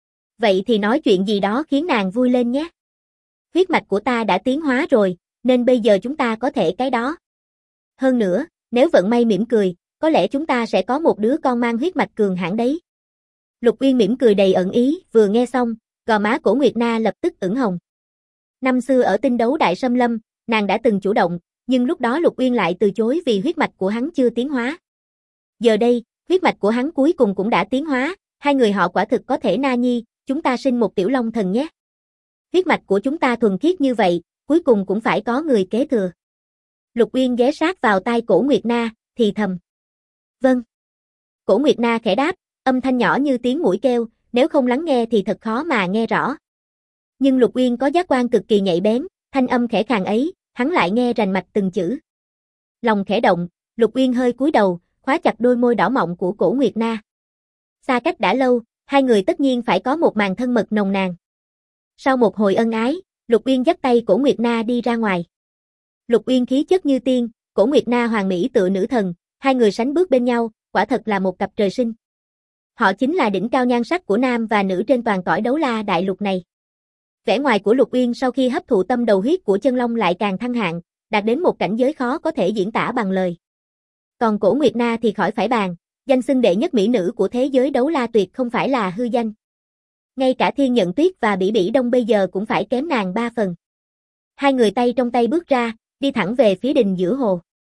Speaker 1: Vậy thì nói chuyện gì đó khiến nàng vui lên nhé. Huyết mạch của ta đã tiến hóa rồi, nên bây giờ chúng ta có thể cái đó. Hơn nữa, nếu vận may mỉm cười, có lẽ chúng ta sẽ có một đứa con mang huyết mạch cường hãn đấy. Lục Uyên mỉm cười đầy ẩn ý, vừa nghe xong, gò má Cổ Nguyệt Na lập tức ửng hồng. Năm xưa ở Tinh Đấu Đại Xâm Lâm, nàng đã từng chủ động, nhưng lúc đó Lục Uyên lại từ chối vì huyết mạch của hắn chưa tiến hóa. Giờ đây, huyết mạch của hắn cuối cùng cũng đã tiến hóa, hai người họ quả thực có thể Na Nhi, chúng ta sinh một tiểu long thần nhé. Huyết mạch của chúng ta thuần khiết như vậy, cuối cùng cũng phải có người kế thừa. Lục Uyên ghé sát vào tai Cổ Nguyệt Na, thì thầm. Vâng. Cổ Nguyệt Na khẽ đáp, âm thanh nhỏ như tiếng muỗi kêu, nếu không lắng nghe thì thật khó mà nghe rõ. Nhưng Lục Uyên có giác quan cực kỳ nhạy bén, Thanh âm khẽ khàng ấy, hắn lại nghe rành mạch từng chữ. Lòng khẽ động, Lục Uyên hơi cúi đầu, khóa chặt đôi môi đỏ mọng của Cổ Nguyệt Na. Xa cách đã lâu, hai người tất nhiên phải có một màn thân mật nồng nàn. Sau một hồi ân ái, Lục Uyên dắt tay Cổ Nguyệt Na đi ra ngoài. Lục Uyên khí chất như tiên, Cổ Nguyệt Na hoàn mỹ tựa nữ thần, hai người sánh bước bên nhau, quả thật là một cặp trời sinh. Họ chính là đỉnh cao nhan sắc của nam và nữ trên toàn cõi Đấu La đại lục này. Vẻ ngoài của Lục Uyên sau khi hấp thụ tâm đầu huyết của chân long lại càng thăng hạng, đạt đến một cảnh giới khó có thể diễn tả bằng lời. Còn Cổ Nguyệt Na thì khỏi phải bàn, danh xưng đệ nhất mỹ nữ của thế giới Đấu La tuyệt không phải là hư danh. Ngay cả Thiên Nhận Tuyết và Bỉ Bỉ Đông bây giờ cũng phải kém nàng 3 phần. Hai người tay trong tay bước ra, đi thẳng về phía đình giữa hồ.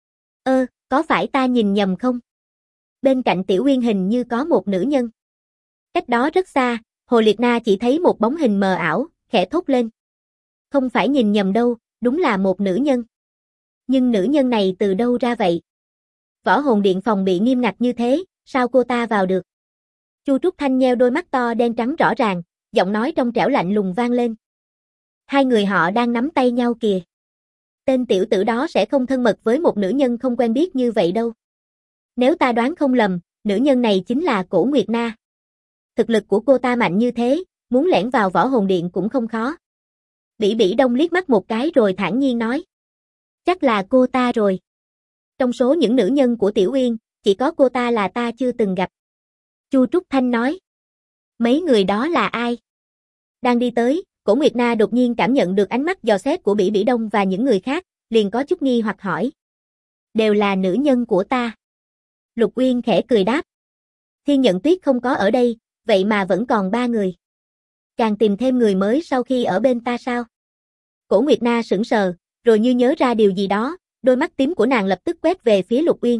Speaker 1: Có phải ta nhìn nhầm không? Bên cạnh Tiểu Uyên hình như có một nữ nhân. Cách đó rất xa, Hồ Liệt Na chỉ thấy một bóng hình mờ ảo, khẽ thốt lên. Không phải nhìn nhầm đâu, đúng là một nữ nhân. Nhưng nữ nhân này từ đâu ra vậy? Võ Hồn Điện phòng bị nghiêm ngặt như thế, sao cô ta vào được? Chu Trúc Thanh nheo đôi mắt to đen trắng rõ ràng, giọng nói trong trẻo lạnh lùng vang lên. Hai người họ đang nắm tay nhau kìa. Tên tiểu tử đó sẽ không thân mật với một nữ nhân không quen biết như vậy đâu. Nếu ta đoán không lầm, nữ nhân này chính là Cổ Nguyệt Na. Thực lực của cô ta mạnh như thế, muốn lẻn vào Võ Hồn Điện cũng không khó. Bỉ Bỉ Đông liếc mắt một cái rồi thản nhiên nói. Chắc là cô ta rồi. Trong số những nữ nhân của Tiểu Uyên, chỉ có cô ta là ta chưa từng gặp. Chu Trúc Thanh nói. Mấy người đó là ai? Đang đi tới, Cổ Nguyệt Na đột nhiên cảm nhận được ánh mắt dò xét của Bỉ Bỉ Đông và những người khác, liền có chút nghi hoặc hỏi. Đều là nữ nhân của ta. Lục Uyên khẽ cười đáp. Thiên Nhận Tuyết không có ở đây, vậy mà vẫn còn 3 người. Càng tìm thêm người mới sau khi ở bên ta sao? Cổ Nguyệt Na sững sờ, rồi như nhớ ra điều gì đó, đôi mắt tím của nàng lập tức quét về phía Lục Uyên.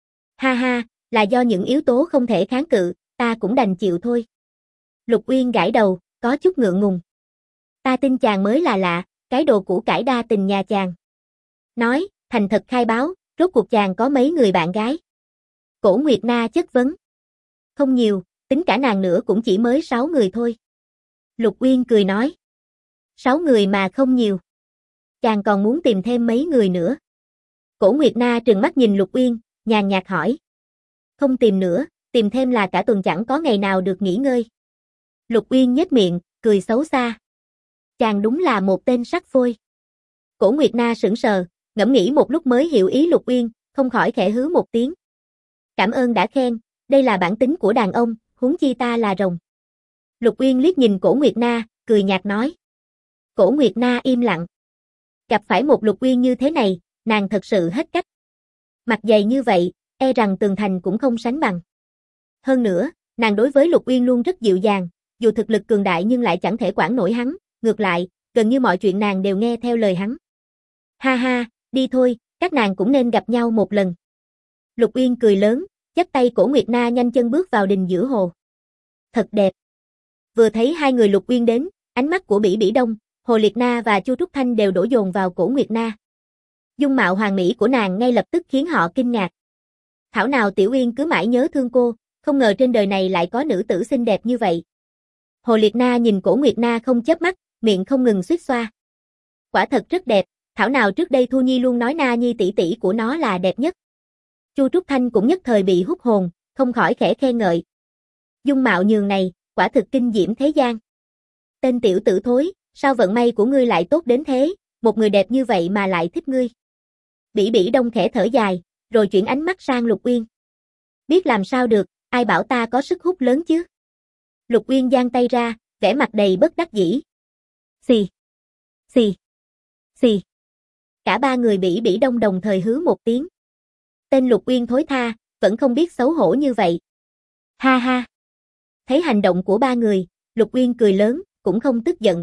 Speaker 1: Ha ha, là do những yếu tố không thể kháng cự, ta cũng đành chịu thôi. Lục Uyên gãi đầu, có chút ngượng ngùng. Ta tin chàng mới là lạ, cái đồ củ cải đa tình nhà chàng. Nói, thành thật khai báo, rốt cuộc chàng có mấy người bạn gái? Cổ Nguyệt Na chất vấn. Không nhiều, tính cả nàng nữa cũng chỉ mới 6 người thôi. Lục Uyên cười nói. 6 người mà không nhiều. Chàng còn muốn tìm thêm mấy người nữa. Cổ Nguyệt Na trừng mắt nhìn Lục Uyên, nhàn nhạt hỏi. Không tìm nữa, tìm thêm là cả tuần chẳng có ngày nào được nghỉ ngơi. Lục Uyên nhếch miệng, cười xấu xa. Chàng đúng là một tên sắc phôi. Cổ Nguyệt Na sững sờ, ngẫm nghĩ một lúc mới hiểu ý Lục Uyên, không khỏi khẽ hứ một tiếng. Cảm ơn đã khen, đây là bản tính của đàn ông, huống chi ta là rồng. Lục Uyên liếc nhìn Cổ Nguyệt Na, cười nhạt nói. Cổ Nguyệt Na im lặng. Gặp phải một Lục Uyên như thế này, nàng thật sự hết cách. Mặt dày như vậy, e rằng tường thành cũng không sánh bằng. Hơn nữa, nàng đối với Lục Uyên luôn rất dịu dàng, dù thực lực cường đại nhưng lại chẳng thể quản nổi hắn, ngược lại, gần như mọi chuyện nàng đều nghe theo lời hắn. Ha ha, đi thôi, các nàng cũng nên gặp nhau một lần. Lục Uyên cười lớn, dắt tay Cổ Nguyệt Na nhanh chân bước vào đình giữa hồ. Thật đẹp. Vừa thấy hai người Lục Uyên đến, ánh mắt của Bỉ Bỉ Đông, Hồ Liệt Na và Chu Trúc Thanh đều đổ dồn vào Cổ Nguyệt Na. Dung mạo hoàn mỹ của nàng ngay lập tức khiến họ kinh ngạc. Thảo nào Tiểu Uyên cứ mãi nhớ thương cô, không ngờ trên đời này lại có nữ tử xinh đẹp như vậy. Hồ Liệt Na nhìn Cổ Nguyệt Na không chớp mắt, miệng không ngừng xuýt xoa. Quả thật rất đẹp, thảo nào trước đây Thu Nhi luôn nói Na Nhi tỷ tỷ của nó là đẹp nhất. Chu Trúc Thanh cũng nhất thời bị hút hồn, không khỏi khẽ khen ngợi. Dung mạo nhường này, quả thực kinh diễm thế gian. Tên tiểu tử thối, sao vận may của ngươi lại tốt đến thế, một người đẹp như vậy mà lại thích ngươi. Bỉ Bỉ Đông khẽ thở dài, rồi chuyển ánh mắt sang Lục Uyên. Biết làm sao được, ai bảo ta có sức hút lớn chứ. Lục Uyên giang tay ra, vẻ mặt đầy bất đắc dĩ. Xì, xì, xì. Cả ba người Bỉ Bỉ Đông đồng thời hứ một tiếng. Tên Lục Uyên thối tha, vẫn không biết xấu hổ như vậy. Ha ha. Thấy hành động của ba người, Lục Uyên cười lớn, cũng không tức giận.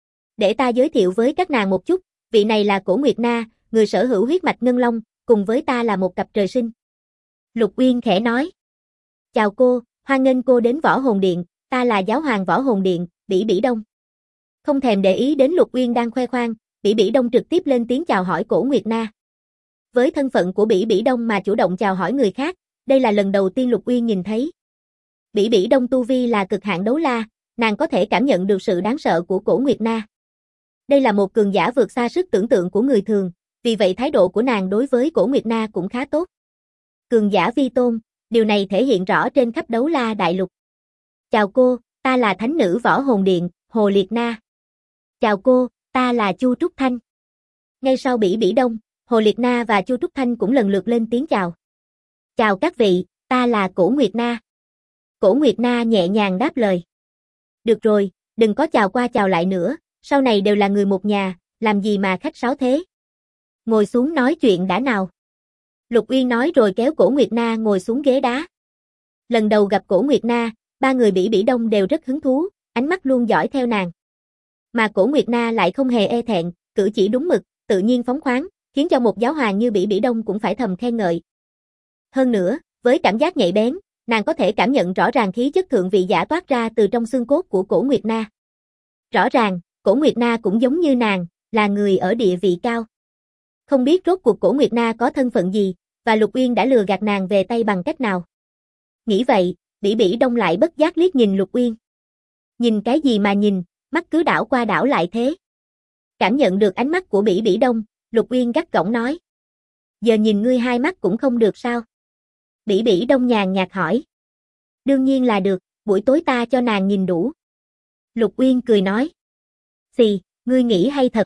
Speaker 1: Để ta giới thiệu với các nàng một chút, vị này là Cổ Nguyệt Na, người sở hữu huyết mạch ngân long, cùng với ta là một cặp trời sinh. Lục Uyên khẽ nói. Chào cô, hoan nghênh cô đến Võ Hồn Điện, ta là giáo hoàng Võ Hồn Điện, Bỉ Bỉ Đông. Không thèm để ý đến Lục Uyên đang khoe khoang, Bỉ Bỉ Đông trực tiếp lên tiếng chào hỏi Cổ Nguyệt Na. Với thân phận của Bỉ Bỉ Đông mà chủ động chào hỏi người khác, đây là lần đầu tiên Lục Uyên nhìn thấy. Bỉ Bỉ Đông tu vi là cực hạn đấu la, nàng có thể cảm nhận được sự đáng sợ của Cổ Nguyệt Na. Đây là một cường giả vượt xa sức tưởng tượng của người thường, vì vậy thái độ của nàng đối với Cổ Nguyệt Na cũng khá tốt. Cường giả vi tôn, điều này thể hiện rõ trên khắp Đấu La Đại Lục. Chào cô, ta là Thánh nữ Võ Hồn Điện, Hồ Liệt Na. Chào cô, ta là Chu Trúc Thanh. Ngay sau Bỉ Bỉ Đông, Hồ Liệt Na và Chu Trúc Thanh cũng lần lượt lên tiếng chào. Chào các vị, ta là Cổ Nguyệt Na. Cổ Nguyệt Na nhẹ nhàng đáp lời. Được rồi, đừng có chào qua chào lại nữa, sau này đều là người một nhà, làm gì mà khách sáo thế. Ngồi xuống nói chuyện đã nào. Lục Uyên nói rồi kéo Cổ Nguyệt Na ngồi xuống ghế đá. Lần đầu gặp Cổ Nguyệt Na, ba người Bỉ Bỉ Đông đều rất hứng thú, ánh mắt luôn dõi theo nàng. Mà Cổ Nguyệt Na lại không hề e thẹn, cử chỉ đúng mực, tự nhiên phóng khoáng, khiến cho một giáo hoàng như Bỉ Bỉ Đông cũng phải thầm khen ngợi. Hơn nữa, với cảm giác nhạy bén, nàng có thể cảm nhận rõ ràng khí chất thượng vị giả toát ra từ trong xương cốt của Cổ Nguyệt Na. Rõ ràng, Cổ Nguyệt Na cũng giống như nàng, là người ở địa vị cao. Không biết rốt cuộc Cổ Nguyệt Na có thân phận gì, và Lục Uyên đã lừa gạt nàng về tay bằng cách nào. Nghĩ vậy, Bỉ Bỉ Đông lại bất giác liếc nhìn Lục Uyên. Nhìn cái gì mà nhìn, mắt cứ đảo qua đảo lại thế. Cảm nhận được ánh mắt của Bỉ Bỉ Đông, Lục Uyên gắt gỏng nói. Giờ nhìn ngươi hai mắt cũng không được sao? Bỉ Bỉ Đông nhàn nhạt hỏi. Đương nhiên là được, buổi tối ta cho nàng nhìn đủ. Lục Uyên cười nói. Xì, ngươi nghĩ hay thật.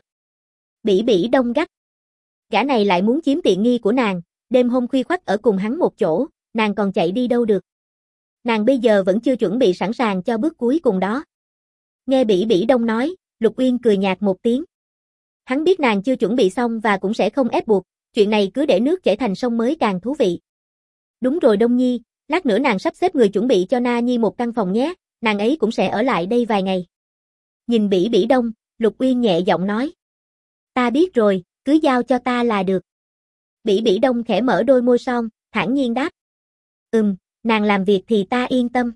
Speaker 1: Bỉ Bỉ Đông gắt. Gã này lại muốn chiếm tiện nghi của nàng, đêm hôm khuya khoắt ở cùng hắn một chỗ, nàng còn chạy đi đâu được. Nàng bây giờ vẫn chưa chuẩn bị sẵn sàng cho bước cuối cùng đó. Nghe Bỉ Bỉ Đông nói, Lục Uyên cười nhạt một tiếng. Hắn biết nàng chưa chuẩn bị xong và cũng sẽ không ép buộc, chuyện này cứ để nước chảy thành sông mới càng thú vị. Đúng rồi Đông Nhi, lát nữa nàng sắp xếp người chuẩn bị cho Na Nhi một căn phòng nhé, nàng ấy cũng sẽ ở lại đây vài ngày. Nhìn Bỉ Bỉ Đông, Lục Uyên nhẹ giọng nói. Ta biết rồi, cứ giao cho ta là được. Bỉ Bỉ Đông khẽ mở đôi môi son, thản nhiên đáp. Nàng làm việc thì ta yên tâm.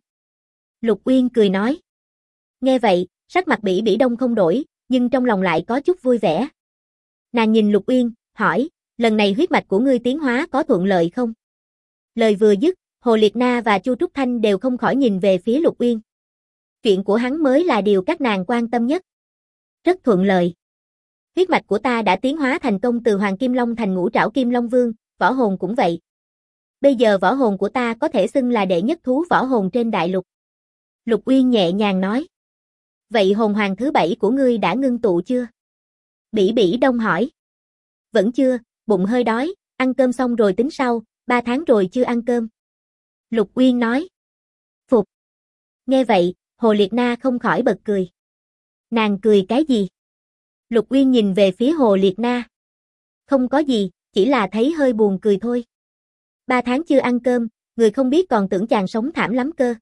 Speaker 1: Lục Uyên cười nói. Nghe vậy, sắc mặt Bỉ Bỉ Đông không đổi, nhưng trong lòng lại có chút vui vẻ. Nàng nhìn Lục Uyên, hỏi, lần này huyết mạch của ngươi tiến hóa có thuận lợi không? Lời vừa dứt, Hồ Liệt Na và Chu Trúc Thanh đều không khỏi nhìn về phía Lục Uyên. Chuyện của hắn mới là điều các nàng quan tâm nhất. Rất thuận lợi. Huyết mạch của ta đã tiến hóa thành công từ Hoàng Kim Long thành Ngũ Trảo Kim Long Vương, võ hồn cũng vậy. Bây giờ võ hồn của ta có thể xưng là đệ nhất thú võ hồn trên đại lục. Lục Uyên nhẹ nhàng nói. Vậy hồn hoàng thứ 7 của ngươi đã ngưng tụ chưa? Bỉ Bỉ Đông hỏi. Vẫn chưa, bụng hơi đói, ăn cơm xong rồi tính sau, 3 tháng rồi chưa ăn cơm. Lục Uyên nói. Phục. Nghe vậy, Hồ Liệt Na không khỏi bật cười. Nàng cười cái gì? Lục Uyên nhìn về phía Hồ Liệt Na. Không có gì, chỉ là thấy hơi buồn cười thôi. 3 tháng chưa ăn cơm, người không biết còn tưởng chàng sống thảm lắm cơ.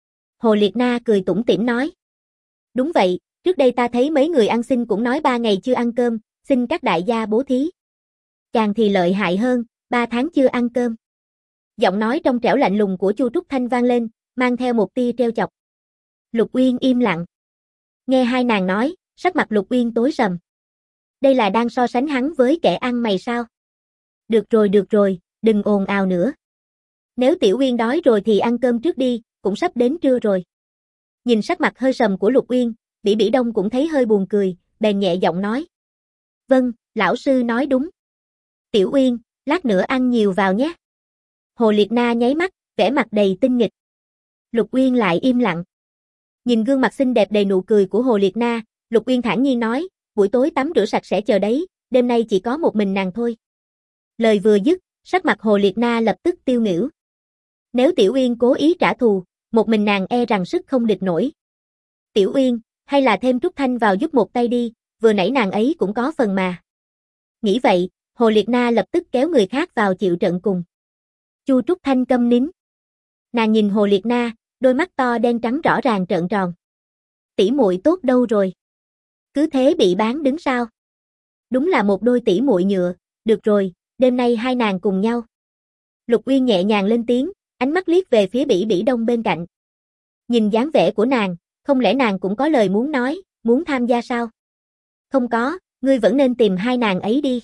Speaker 1: Hồ Liệt Na cười tủm tỉm nói. Đúng vậy, trước đây ta thấy mấy người ăn xin cũng nói 3 ngày chưa ăn cơm, xin các đại gia bố thí. Chàng thì lợi hại hơn, 3 tháng chưa ăn cơm. Giọng nói trong trẻo lạnh lùng của Chu Trúc Thanh vang lên, mang theo một tia trêu chọc. Lục Uyên im lặng. Nghe hai nàng nói, sắc mặt Lục Uyên tối sầm. Đây là đang so sánh hắn với kẻ ăn mày sao? Được rồi, đừng ồn ào nữa. Nếu Tiểu Uyên đói rồi thì ăn cơm trước đi, cũng sắp đến trưa rồi. Nhìn sắc mặt hơi sầm của Lục Uyên, Bỉ Bỉ Đông cũng thấy hơi buồn cười, bèn nhẹ giọng nói. Vâng, lão sư nói đúng. Tiểu Uyên, lát nữa ăn nhiều vào nhé. Hồ Liệt Na nháy mắt, vẻ mặt đầy tinh nghịch. Lục Uyên lại im lặng. Nhìn gương mặt xinh đẹp đầy nụ cười của Hồ Liệt Na, Lục Uyên thản nhiên nói, buổi tối tắm rửa sạch sẽ chờ đấy, đêm nay chỉ có một mình nàng thôi. Lời vừa dứt, sắc mặt Hồ Liệt Na lập tức tiêu nghỉu. Nếu Tiểu Uyên cố ý trả thù, một mình nàng e rằng sức không địch nổi. Tiểu Uyên, hay là thêm Trúc Thanh vào giúp một tay đi, vừa nãy nàng ấy cũng có phần mà. Nghĩ vậy, Hồ Liệt Na lập tức kéo người khác vào chịu trận cùng. Chu Trúc Thanh câm nín. Nàng nhìn Hồ Liệt Na, đôi mắt to đen trắng rõ ràng trợn tròn. Tỷ muội tốt đâu rồi? Cứ thế bị bán đứng sao? Đúng là một đôi tỷ muội nhựa, được rồi, đêm nay hai nàng cùng nhau. Lục Uyên nhẹ nhàng lên tiếng, ánh mắt liếc về phía Bỉ Bỉ Đông bên cạnh. Nhìn dáng vẻ của nàng, không lẽ nàng cũng có lời muốn nói, muốn tham gia sao? Không có, ngươi vẫn nên tìm hai nàng ấy đi.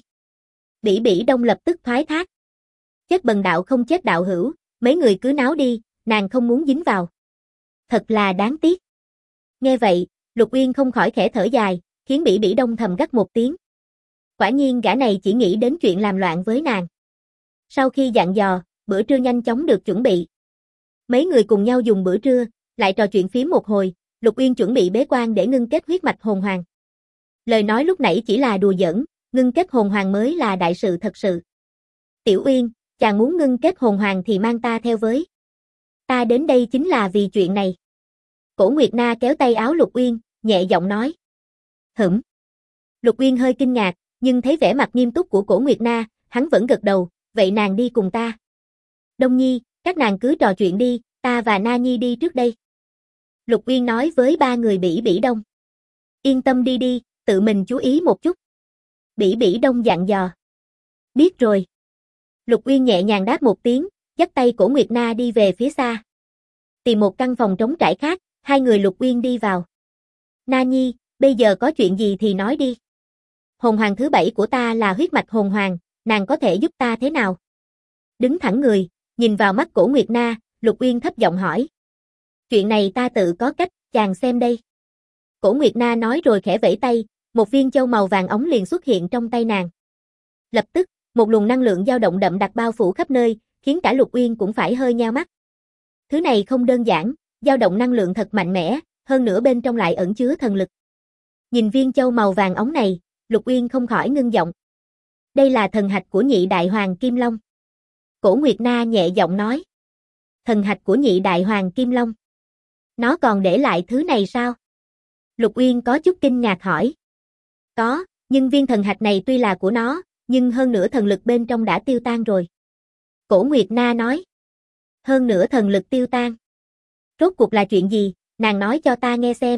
Speaker 1: Bỉ Bỉ Đông lập tức thoái thác. Chết bần đạo không chết đạo hữu, mấy người cứ náo đi, nàng không muốn dính vào. Thật là đáng tiếc. Nghe vậy, Lục Uyên không khỏi khẽ thở dài, khiến Bỉ Bỉ Đông thầm gắt một tiếng. Quả nhiên gã này chỉ nghĩ đến chuyện làm loạn với nàng. Sau khi dặn dò, bữa trưa nhanh chóng được chuẩn bị. Mấy người cùng nhau dùng bữa trưa, lại trò chuyện phím một hồi, Lục Uyên chuẩn bị bế quan để ngưng kết huyết mạch hồn hoàng. Lời nói lúc nãy chỉ là đùa giỡn, ngưng kết hồn hoàng mới là đại sự thật sự. Tiểu Uyên, chàng muốn ngưng kết hồn hoàng thì mang ta theo với. Ta đến đây chính là vì chuyện này. Cổ Nguyệt Na kéo tay áo Lục Uyên, nhẹ giọng nói. Hửm. Lục Uyên hơi kinh ngạc, nhưng thấy vẻ mặt nghiêm túc của Cổ Nguyệt Na, hắn vẫn gật đầu, vậy nàng đi cùng ta. Đông Nhi, các nàng cứ trò chuyện đi, ta và Na Nhi đi trước đây. Lục Uyên nói với ba người Bỉ Bỉ Đông. Yên tâm đi đi, tự mình chú ý một chút. Bỉ Bỉ Đông dặn dò. Biết rồi. Lục Uyên nhẹ nhàng đáp một tiếng, dắt tay Cổ Nguyệt Na đi về phía xa. Tìm một căn phòng trống trải khác, hai người Lục Uyên đi vào. Na Nhi, bây giờ có chuyện gì thì nói đi. Hồn hoàng thứ 7 của ta là huyết mạch hồn hoàng, nàng có thể giúp ta thế nào? Đứng thẳng người, nhìn vào mắt Cổ Nguyệt Na, Lục Uyên thấp giọng hỏi. Chuyện này ta tự có cách, chàng xem đây. Cổ Nguyệt Na nói rồi khẽ vẫy tay, một viên châu màu vàng óng liền xuất hiện trong tay nàng. Lập tức, một luồng năng lượng dao động đậm đặc bao phủ khắp nơi, khiến cả Lục Uyên cũng phải hơi nheo mắt. Thứ này không đơn giản, dao động năng lượng thật mạnh mẽ, hơn nữa bên trong lại ẩn chứa thần lực. Nhìn viên châu màu vàng óng này, Lục Uyên không khỏi ngưng giọng. Đây là thần hạch của nhị đại hoàng Kim Long. Cổ Nguyệt Na nhẹ giọng nói. Thần hạch của nhị đại hoàng Kim Long. Nó còn để lại thứ này sao? Lục Uyên có chút kinh ngạc hỏi. Có, nhưng viên thần hạch này tuy là của nó, nhưng hơn nữa thần lực bên trong đã tiêu tan rồi. Cổ Nguyệt Na nói. Hơn nữa thần lực tiêu tan. Rốt cuộc là chuyện gì, nàng nói cho ta nghe xem.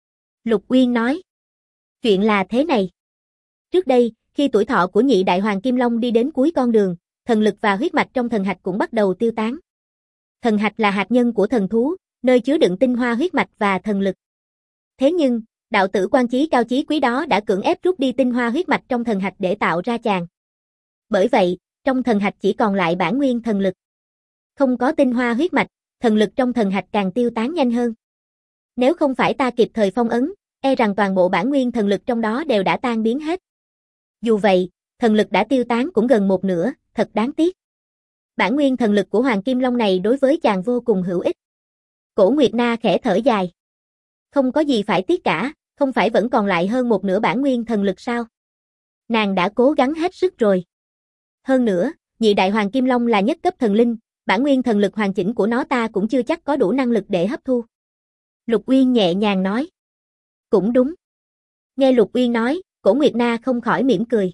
Speaker 1: Lục Uyên nói. Chuyện là thế này. Trước đây, khi tuổi thọ của nhị đại hoàng Kim Long đi đến cuối con đường, thần lực và huyết mạch trong thần hạch cũng bắt đầu tiêu tán. Thần hạch là hạt nhân của thần thú, nơi chứa đựng tinh hoa huyết mạch và thần lực. Thế nhưng, đạo tử Quan Chí Cao Chí Quý đó đã cưỡng ép rút đi tinh hoa huyết mạch trong thần hạch để tạo ra chàng. Bởi vậy, trong thần hạch chỉ còn lại bản nguyên thần lực. Không có tinh hoa huyết mạch, thần lực trong thần hạch càng tiêu tán nhanh hơn. Nếu không phải ta kịp thời phong ấn, e rằng toàn bộ bản nguyên thần lực trong đó đều đã tan biến hết. Dù vậy, thần lực đã tiêu tán cũng gần một nửa, thật đáng tiếc. Bản nguyên thần lực của Hoàng Kim Long này đối với chàng vô cùng hữu ích. Cổ Nguyệt Na khẽ thở dài. Không có gì phải tiếc cả, không phải vẫn còn lại hơn một nửa bản nguyên thần lực sao? Nàng đã cố gắng hết sức rồi. Hơn nữa, nhị đại Hoàng Kim Long là nhất cấp thần linh, bản nguyên thần lực hoàn chỉnh của nó ta cũng chưa chắc có đủ năng lực để hấp thu. Lục Uyên nhẹ nhàng nói. Cũng đúng. Nghe Lục Uyên nói, Cổ Nguyệt Na không khỏi mỉm cười.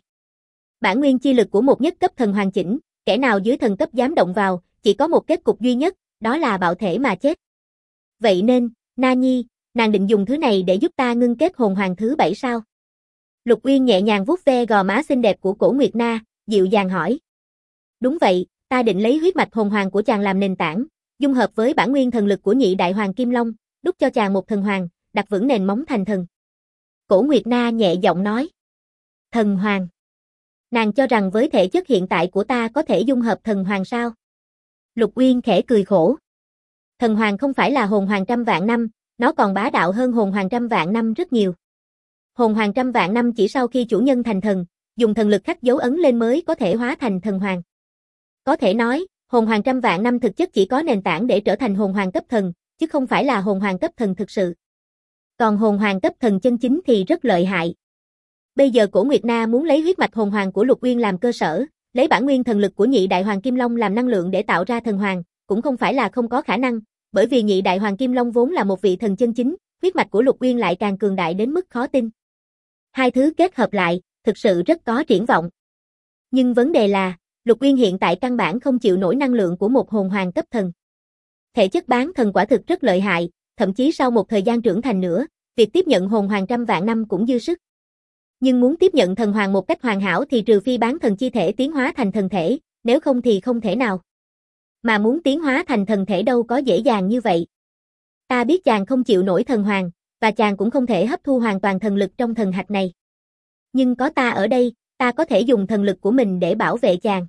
Speaker 1: Bản nguyên chi lực của một nhất cấp thần hoàn chỉnh, kẻ nào dưới thần cấp dám động vào, chỉ có một kết cục duy nhất, đó là bạo thể mà chết. Vậy nên, Na Nhi, nàng định dùng thứ này để giúp ta ngưng kết hồn hoàng thứ 7 sao? Lục Uyên nhẹ nhàng vuốt ve gò má xinh đẹp của Cổ Nguyệt Na, dịu dàng hỏi. Đúng vậy, ta định lấy huyết mạch hồn hoàng của chàng làm nền tảng, dung hợp với bản nguyên thần lực của nhị đại hoàng Kim Long, đúc cho chàng một thần hoàng, đặt vững nền móng thành thần. Cổ Nguyệt Na nhẹ giọng nói. Thần hoàng. Nàng cho rằng với thể chất hiện tại của ta có thể dung hợp thần hoàng sao? Lục Uyên khẽ cười khổ. Thần hoàng không phải là hồn hoàng trăm vạn năm, nó còn bá đạo hơn hồn hoàng trăm vạn năm rất nhiều. Hồn hoàng trăm vạn năm chỉ sau khi chủ nhân thành thần, dùng thần lực khắc dấu ấn lên mới có thể hóa thành thần hoàng. Có thể nói, hồn hoàng trăm vạn năm thực chất chỉ có nền tảng để trở thành hồn hoàng cấp thần, chứ không phải là hồn hoàng cấp thần thực sự. Còn hồn hoàng cấp thần chân chính thì rất lợi hại. Bây giờ Cổ Nguyệt Na muốn lấy huyết mạch hồn hoàng của Lục Uyên làm cơ sở, lấy bản nguyên thần lực của nhị đại hoàng Kim Long làm năng lượng để tạo ra thần hoàng, cũng không phải là không có khả năng, bởi vì nhị đại hoàng Kim Long vốn là một vị thần chân chính, huyết mạch của Lục Uyên lại càng cường đại đến mức khó tin. Hai thứ kết hợp lại, thực sự rất có triển vọng. Nhưng vấn đề là, Lục Uyên hiện tại căn bản không chịu nổi năng lượng của một hồn hoàng cấp thần. Thể chất bán thần quả thực rất lợi hại, thậm chí sau một thời gian trưởng thành nữa, việc tiếp nhận hồn hoàng trăm vạn năm cũng dư sức. Nhưng muốn tiếp nhận thần hoàng một cách hoàn hảo thì trừ phi bán thần chi thể tiến hóa thành thần thể, nếu không thì không thể nào. Mà muốn tiến hóa thành thần thể đâu có dễ dàng như vậy. Ta biết chàng không chịu nổi thần hoàng, và chàng cũng không thể hấp thu hoàn toàn thần lực trong thần hạch này. Nhưng có ta ở đây, ta có thể dùng thần lực của mình để bảo vệ chàng.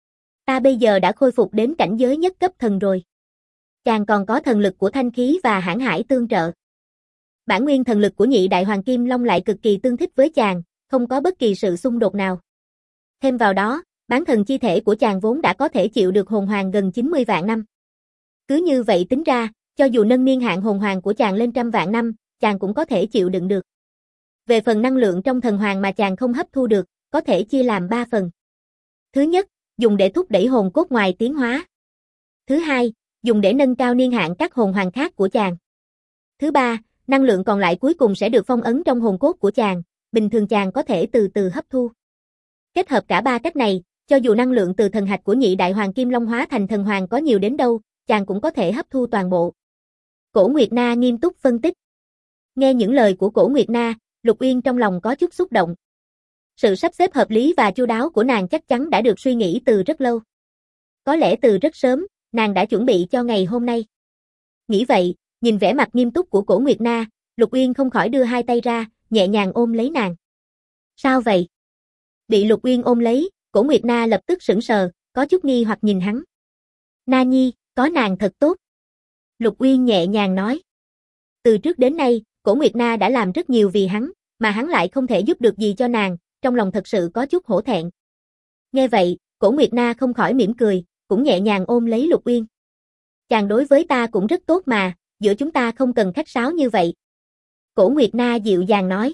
Speaker 1: Ta bây giờ đã khôi phục đến cảnh giới nhất cấp thần rồi. Chàng còn có thần lực của thanh khí và hãn hải tương trợ. Bản nguyên thần lực của nhị đại hoàng kim long lại cực kỳ tương thích với chàng, không có bất kỳ sự xung đột nào. Thêm vào đó, bán thần chi thể của chàng vốn đã có thể chịu được hồn hoàng gần 90 vạn năm. Cứ như vậy tính ra, cho dù nâng niên hạn hồn hoàng của chàng lên trăm vạn năm, chàng cũng có thể chịu đựng được. Về phần năng lượng trong thần hoàng mà chàng không hấp thu được, có thể chia làm 3 phần. Thứ nhất, dùng để thúc đẩy hồn cốt ngoài tiến hóa. Thứ hai, dùng để nâng cao niên hạn các hồn hoàng khác của chàng. Thứ ba, năng lượng còn lại cuối cùng sẽ được phong ấn trong hồn cốt của chàng, bình thường chàng có thể từ từ hấp thu. Kết hợp cả ba cách này, cho dù năng lượng từ thần hạch của nhị đại hoàng kim long hóa thành thần hoàng có nhiều đến đâu, chàng cũng có thể hấp thu toàn bộ. Cổ Nguyệt Na nghiêm túc phân tích. Nghe những lời của Cổ Nguyệt Na, Lục Uyên trong lòng có chút xúc động. Sự sắp xếp hợp lý và chu đáo của nàng chắc chắn đã được suy nghĩ từ rất lâu. Có lẽ từ rất sớm, nàng đã chuẩn bị cho ngày hôm nay. Nghĩ vậy, nhìn vẻ mặt nghiêm túc của Cổ Nguyệt Na, Lục Uyên không khỏi đưa hai tay ra, nhẹ nhàng ôm lấy nàng. Sao vậy? Bị Lục Uyên ôm lấy, Cổ Nguyệt Na lập tức sững sờ, có chút nghi hoặc nhìn hắn. Na Nhi, có nàng thật tốt. Lục Uyên nhẹ nhàng nói. Từ trước đến nay, Cổ Nguyệt Na đã làm rất nhiều vì hắn, mà hắn lại không thể giúp được gì cho nàng, trong lòng thật sự có chút hổ thẹn. Nghe vậy, Cổ Nguyệt Na không khỏi mỉm cười, cũng nhẹ nhàng ôm lấy Lục Uyên. Chàng đối với ta cũng rất tốt mà, giữa chúng ta không cần khách sáo như vậy. Cổ Nguyệt Na dịu dàng nói.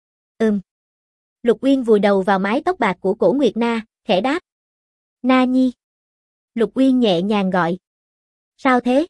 Speaker 1: Lục Uyên vùi đầu vào mái tóc bạc của Cổ Nguyệt Na, khẽ đáp. Na Nhi. Lục Uyên nhẹ nhàng gọi. Sao thế?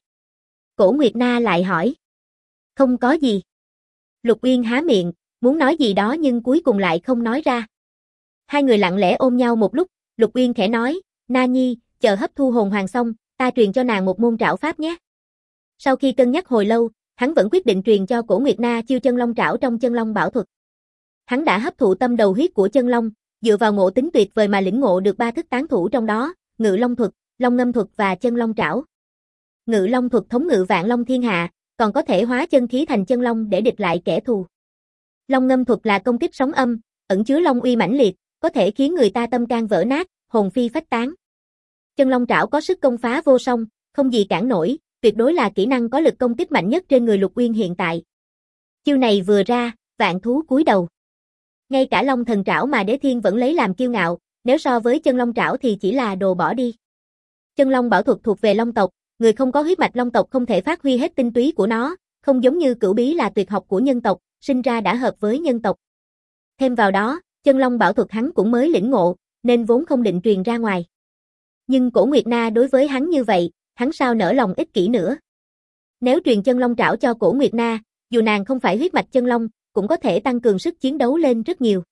Speaker 1: Cổ Nguyệt Na lại hỏi. Không có gì. Lục Uyên há miệng, muốn nói gì đó nhưng cuối cùng lại không nói ra. Hai người lặng lẽ ôm nhau một lúc, Lục Uyên khẽ nói, Na Nhi, chờ hấp thu hồn hoàng xong, ta truyền cho nàng một môn trảo pháp nhé. Sau khi cân nhắc hồi lâu, hắn vẫn quyết định truyền cho Cổ Nguyệt Na chiêu chân long trảo trong chân long bảo thuật. Hắn đã hấp thụ tâm đầu huyết của chân long, dựa vào ngộ tính tuyệt vời mà lĩnh ngộ được 3 thức tán thủ trong đó, ngự long thuật, long ngâm thuật và chân long trảo. Ngự long thuật thống ngự vạn long thiên hạ, còn có thể hóa chân khí thành chân long để địch lại kẻ thù. Long ngâm thuật là công kích sóng âm, ẩn chứa long uy mãnh liệt, có thể khiến người ta tâm can vỡ nát, hồn phi phách tán. Chân long trảo có sức công phá vô song, không gì cản nổi, tuyệt đối là kỹ năng có lực công kích mạnh nhất trên người Lục Uyên hiện tại. Chiêu này vừa ra, vạn thú cúi đầu. Ngay cả long thần trảo mà Đế Thiên vẫn lấy làm kiêu ngạo, nếu so với chân long trảo thì chỉ là đồ bỏ đi. Chân long bảo thuật thuộc về long tộc, người không có huyết mạch long tộc không thể phát huy hết tinh túy của nó, không giống như cửu bí là tuyệt học của nhân tộc, sinh ra đã hợp với nhân tộc. Thêm vào đó, chân long bảo thuật hắn cũng mới lĩnh ngộ, nên vốn không định truyền ra ngoài. Nhưng Cổ Nguyệt Na đối với hắn như vậy, hắn sao nỡ lòng ích kỷ nữa. Nếu truyền chân long trảo cho Cổ Nguyệt Na, dù nàng không phải huyết mạch chân long, cũng có thể tăng cường sức chiến đấu lên rất nhiều.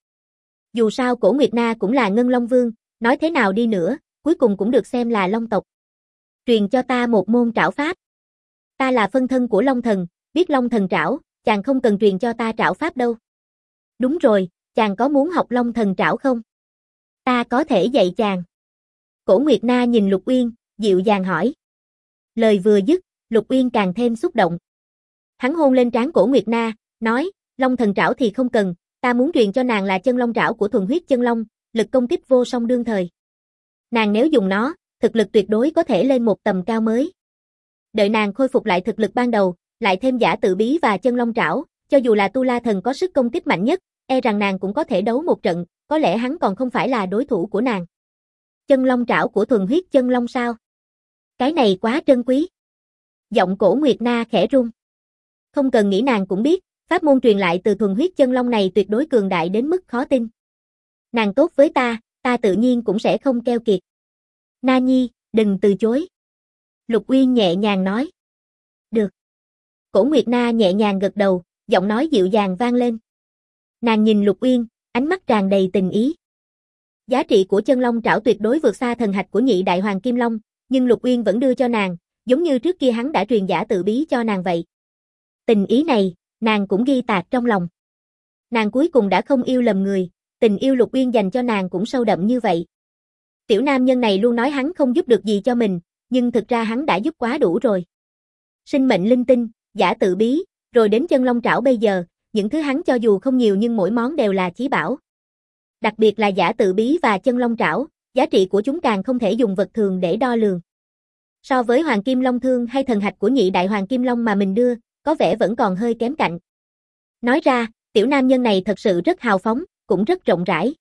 Speaker 1: Dù sao Cổ Nguyệt Na cũng là Ngân Long Vương, nói thế nào đi nữa, cuối cùng cũng được xem là long tộc. Truyền cho ta một môn trảo pháp. Ta là phân thân của Long Thần, biết Long Thần trảo, chàng không cần truyền cho ta trảo pháp đâu. Đúng rồi, chàng có muốn học Long Thần trảo không? Ta có thể dạy chàng. Cổ Nguyệt Na nhìn Lục Uyên, dịu dàng hỏi. Lời vừa dứt, Lục Uyên càng thêm xúc động. Hắn hôn lên trán Cổ Nguyệt Na, nói, Long Thần trảo thì không cần, ta muốn truyền cho nàng là chân long trảo của thuần huyết chân long, lực công kích vô song đương thời. Nàng nếu dùng nó, thực lực tuyệt đối có thể lên một tầm cao mới. Đợi nàng khôi phục lại thực lực ban đầu, lại thêm giả tự bí và chân long trảo, cho dù là Tu La Thần có sức công kích mạnh nhất, e rằng nàng cũng có thể đấu một trận, có lẽ hắn còn không phải là đối thủ của nàng. Chân long trảo của thuần huyết chân long sao? Cái này quá trân quý. Giọng Cổ Nguyệt Na khẽ run. Không cần nghĩ nàng cũng biết, pháp môn truyền lại từ thuần huyết chân long này tuyệt đối cường đại đến mức khó tin. Nàng tốt với ta, ta tự nhiên cũng sẽ không keo kiệt. Na Nhi, đừng từ chối. Lục Uyên nhẹ nhàng nói. Được. Cổ Nguyệt Na nhẹ nhàng gật đầu, giọng nói dịu dàng vang lên. Nàng nhìn Lục Uyên, ánh mắt tràn đầy tình ý. Giá trị của chân long trảo tuyệt đối vượt xa thần hạch của nhị đại hoàng kim long, nhưng Lục Uyên vẫn đưa cho nàng, giống như trước kia hắn đã truyền giả tự bí cho nàng vậy. Tình ý này, nàng cũng ghi tạc trong lòng. Nàng cuối cùng đã không yêu lầm người, tình yêu Lục Uyên dành cho nàng cũng sâu đậm như vậy. Tiểu nam nhân này luôn nói hắn không giúp được gì cho mình, nhưng thực ra hắn đã giúp quá đủ rồi. Sinh mệnh linh tinh, giả tự bí, rồi đến chân long trảo bây giờ, những thứ hắn cho dù không nhiều nhưng mỗi món đều là chí bảo. Đặc biệt là giả tự bí và chân long trảo, giá trị của chúng càng không thể dùng vật thường để đo lường. So với Hoàng Kim Long Thương hay thần hạch của nhị đại Hoàng Kim Long mà mình đưa, có vẻ vẫn còn hơi kém cạnh. Nói ra, tiểu nam nhân này thật sự rất hào phóng, cũng rất rộng rãi.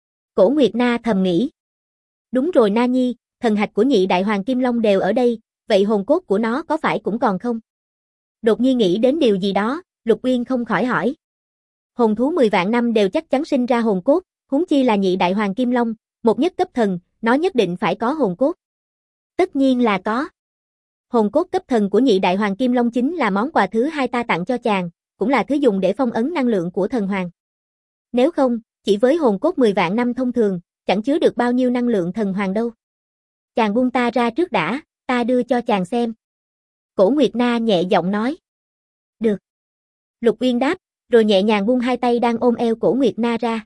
Speaker 1: Cổ Nguyệt Na thầm nghĩ. Đúng rồi Na Nhi, thần hạch của nhị đại hoàng Kim Long đều ở đây, vậy hồn cốt của nó có phải cũng còn không? Đột nhiên nghĩ đến điều gì đó, Lục Uyên không khỏi hỏi. Hồn thú 10 vạn năm đều chắc chắn sinh ra hồn cốt, huống chi là nhị đại hoàng Kim Long, một nhất cấp thần, nó nhất định phải có hồn cốt. Tất nhiên là có. Hồn cốt cấp thần của nhị đại hoàng Kim Long chính là món quà thứ hai ta tặng cho chàng, cũng là thứ dùng để phong ấn năng lượng của thần hoàng. Nếu không, chỉ với hồn cốt 10 vạn năm thông thường, chẳng chứa được bao nhiêu năng lượng thần hoàng đâu. Chàng buông ta ra trước đã, ta đưa cho chàng xem. Cổ Nguyệt Na nhẹ giọng nói. Được. Lục Uyên đáp, rồi nhẹ nhàng buông hai tay đang ôm eo Cổ Nguyệt Na ra.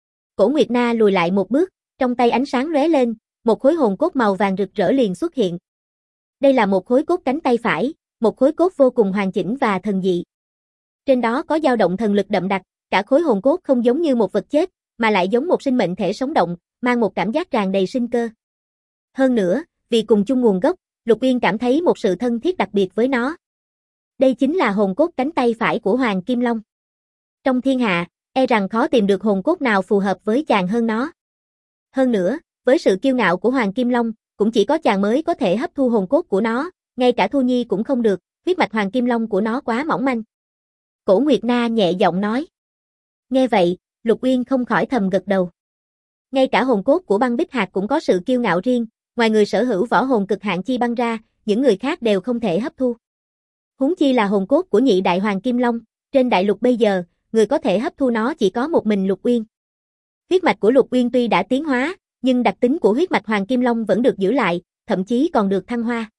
Speaker 1: Cổ Nguyệt Na lùi lại một bước, trong tay ánh sáng lóe lên, một khối hồn cốt màu vàng rực rỡ liền xuất hiện. Đây là một khối cốt cánh tay phải, một khối cốt vô cùng hoàn chỉnh và thần dị. Trên đó có dao động thần lực đậm đặc, cả khối hồn cốt không giống như một vật chết, mà lại giống một sinh mệnh thể sống động, mang một cảm giác tràn đầy sinh cơ. Hơn nữa, vì cùng chung nguồn gốc, Lục Uyên cảm thấy một sự thân thiết đặc biệt với nó. Đây chính là hồn cốt cánh tay phải của Hoàng Kim Long. Trong thiên hạ, e rằng khó tìm được hồn cốt nào phù hợp với chàng hơn nó. Hơn nữa, với sự kiêu ngạo của Hoàng Kim Long, cũng chỉ có chàng mới có thể hấp thu hồn cốt của nó, ngay cả Thu Nhi cũng không được, huyết mạch Hoàng Kim Long của nó quá mỏng manh. Cổ Nguyệt Na nhẹ giọng nói. Nghe vậy, Lục Uyên không khỏi thầm gật đầu. Ngay cả hồn cốt của Băng Bích Hạc cũng có sự kiêu ngạo riêng, ngoài người sở hữu võ hồn cực hạn chi băng ra, những người khác đều không thể hấp thu. Huống chi là hồn cốt của nhị đại hoàng Kim Long, trên đại lục bây giờ, người có thể hấp thu nó chỉ có một mình Lục Uyên. Huyết mạch của Lục Uyên tuy đã tiến hóa, nhưng đặc tính của huyết mạch Hoàng Kim Long vẫn được giữ lại, thậm chí còn được thăng hoa.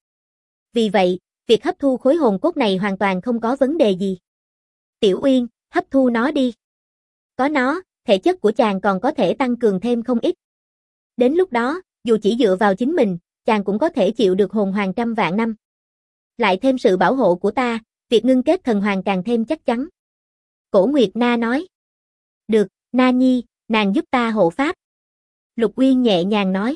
Speaker 1: Vì vậy, việc hấp thu khối hồn cốt này hoàn toàn không có vấn đề gì. Tiểu Uyên, hấp thu nó đi. Có nó, thể chất của chàng còn có thể tăng cường thêm không ít. Đến lúc đó, dù chỉ dựa vào chính mình, chàng cũng có thể chịu được hồn hoàng trăm vạn năm. Lại thêm sự bảo hộ của ta, việc ngưng kết thần hoàng càng thêm chắc chắn. Cổ Nguyệt Na nói. Được, Na Nhi, nàng giúp ta hộ pháp. Lục Uyên nhẹ nhàng nói.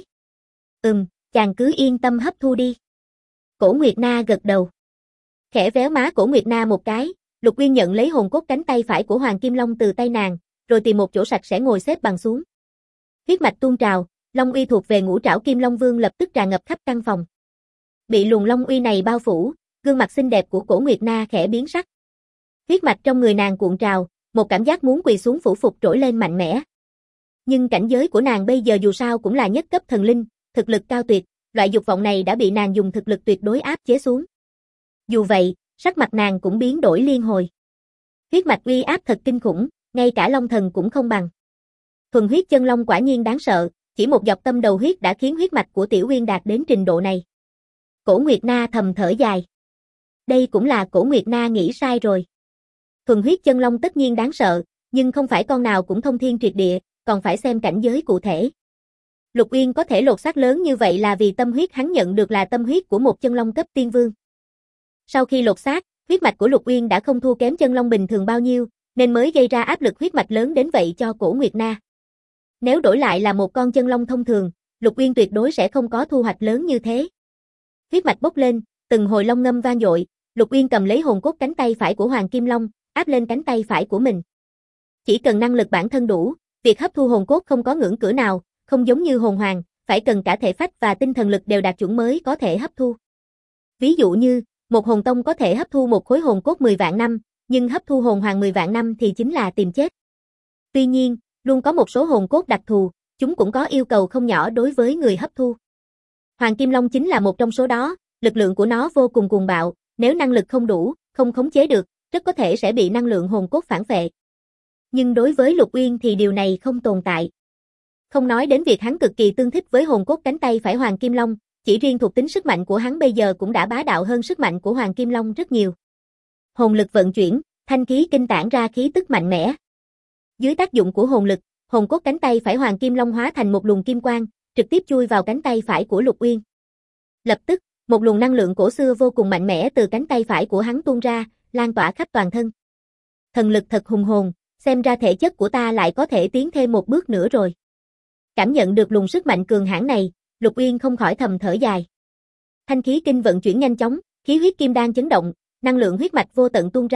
Speaker 1: Chàng cứ yên tâm hấp thu đi. Cổ Nguyệt Na gật đầu. Khẽ véo má Cổ Nguyệt Na một cái, Lục Uyên nhận lấy hồn cốt cánh tay phải của Hoàng Kim Long từ tay nàng, rồi tìm một chỗ sạch sẽ ngồi xếp bằng xuống. Huyết mạch tuôn trào, Long uy thuộc về Ngũ Trảo Kim Long Vương lập tức tràn ngập khắp căn phòng. Bị luồng Long uy này bao phủ, gương mặt xinh đẹp của Cổ Nguyệt Na khẽ biến sắc. Huyết mạch trong người nàng cuộn trào, một cảm giác muốn quỳ xuống phủ phục trỗi lên mạnh mẽ. Nhưng cảnh giới của nàng bây giờ dù sao cũng là nhất cấp thần linh, thực lực cao tuyệt, loại dục vọng này đã bị nàng dùng thực lực tuyệt đối áp chế xuống. Dù vậy, sắc mặt nàng cũng biến đổi liên hồi. Huyết mạch uy áp thật kinh khủng, ngay cả Long Thần cũng không bằng. Thuần huyết chân long quả nhiên đáng sợ, chỉ một giọt tâm đầu huyết đã khiến huyết mạch của Tiểu Uyên đạt đến trình độ này. Cổ Nguyệt Na thầm thở dài. Đây cũng là Cổ Nguyệt Na nghĩ sai rồi. Thuần huyết chân long tất nhiên đáng sợ, nhưng không phải con nào cũng thông thiên triệt địa, còn phải xem cảnh giới cụ thể. Lục Uyên có thể lột xác lớn như vậy là vì tâm huyết hắn nhận được là tâm huyết của một chân long cấp tiên vương. Sau khi lột xác, huyết mạch của Lục Uyên đã không thua kém chân long bình thường bao nhiêu, nên mới gây ra áp lực huyết mạch lớn đến vậy cho Cổ Nguyệt Na. Nếu đổi lại là một con chân long thông thường, Lục Uyên tuyệt đối sẽ không có thu hoạch lớn như thế. Huyết mạch bốc lên, từng hồi long ngâm vang dội, Lục Uyên cầm lấy hồn cốt cánh tay phải của Hoàng Kim Long, áp lên cánh tay phải của mình. Chỉ cần năng lực bản thân đủ, việc hấp thu hồn cốt không có ngưỡng cửa nào, không giống như hồn hoàng, phải cần cả thể phách và tinh thần lực đều đạt chuẩn mới có thể hấp thu. Ví dụ như, một hồn tông có thể hấp thu một khối hồn cốt 10 vạn năm, nhưng hấp thu hồn hoàng 10 vạn năm thì chính là tìm chết. Tuy nhiên, luôn có một số hồn cốt đặc thù, chúng cũng có yêu cầu không nhỏ đối với người hấp thu. Hoàng Kim Long chính là một trong số đó, lực lượng của nó vô cùng cuồng bạo, nếu năng lực không đủ, không khống chế được, rất có thể sẽ bị năng lượng hồn cốt phản phệ. Nhưng đối với Lục Uyên thì điều này không tồn tại. Không nói đến việc hắn cực kỳ tương thích với hồn cốt cánh tay phải Hoàng Kim Long, chỉ riêng thuộc tính sức mạnh của hắn bây giờ cũng đã bá đạo hơn sức mạnh của Hoàng Kim Long rất nhiều. Hồn lực vận chuyển, thanh khí kinh tản ra khí tức mạnh mẽ. Dưới tác dụng của hồn lực, hồn cốt cánh tay phải Hoàng Kim Long hóa thành một luồng kim quang, trực tiếp chui vào cánh tay phải của Lục Uyên. Lập tức, một luồng năng lượng cổ xưa vô cùng mạnh mẽ từ cánh tay phải của hắn tuôn ra, lan tỏa khắp toàn thân. Thần lực thật hùng hồn, xem ra thể chất của ta lại có thể tiến thêm một bước nữa rồi. Cảm nhận được luồng sức mạnh cường hãn này, Lục Uyên không khỏi thầm thở dài. Thanh khí kinh vận chuyển nhanh chóng, khí huyết kim đan chấn động, năng lượng huyết mạch vô tận tuôn ra,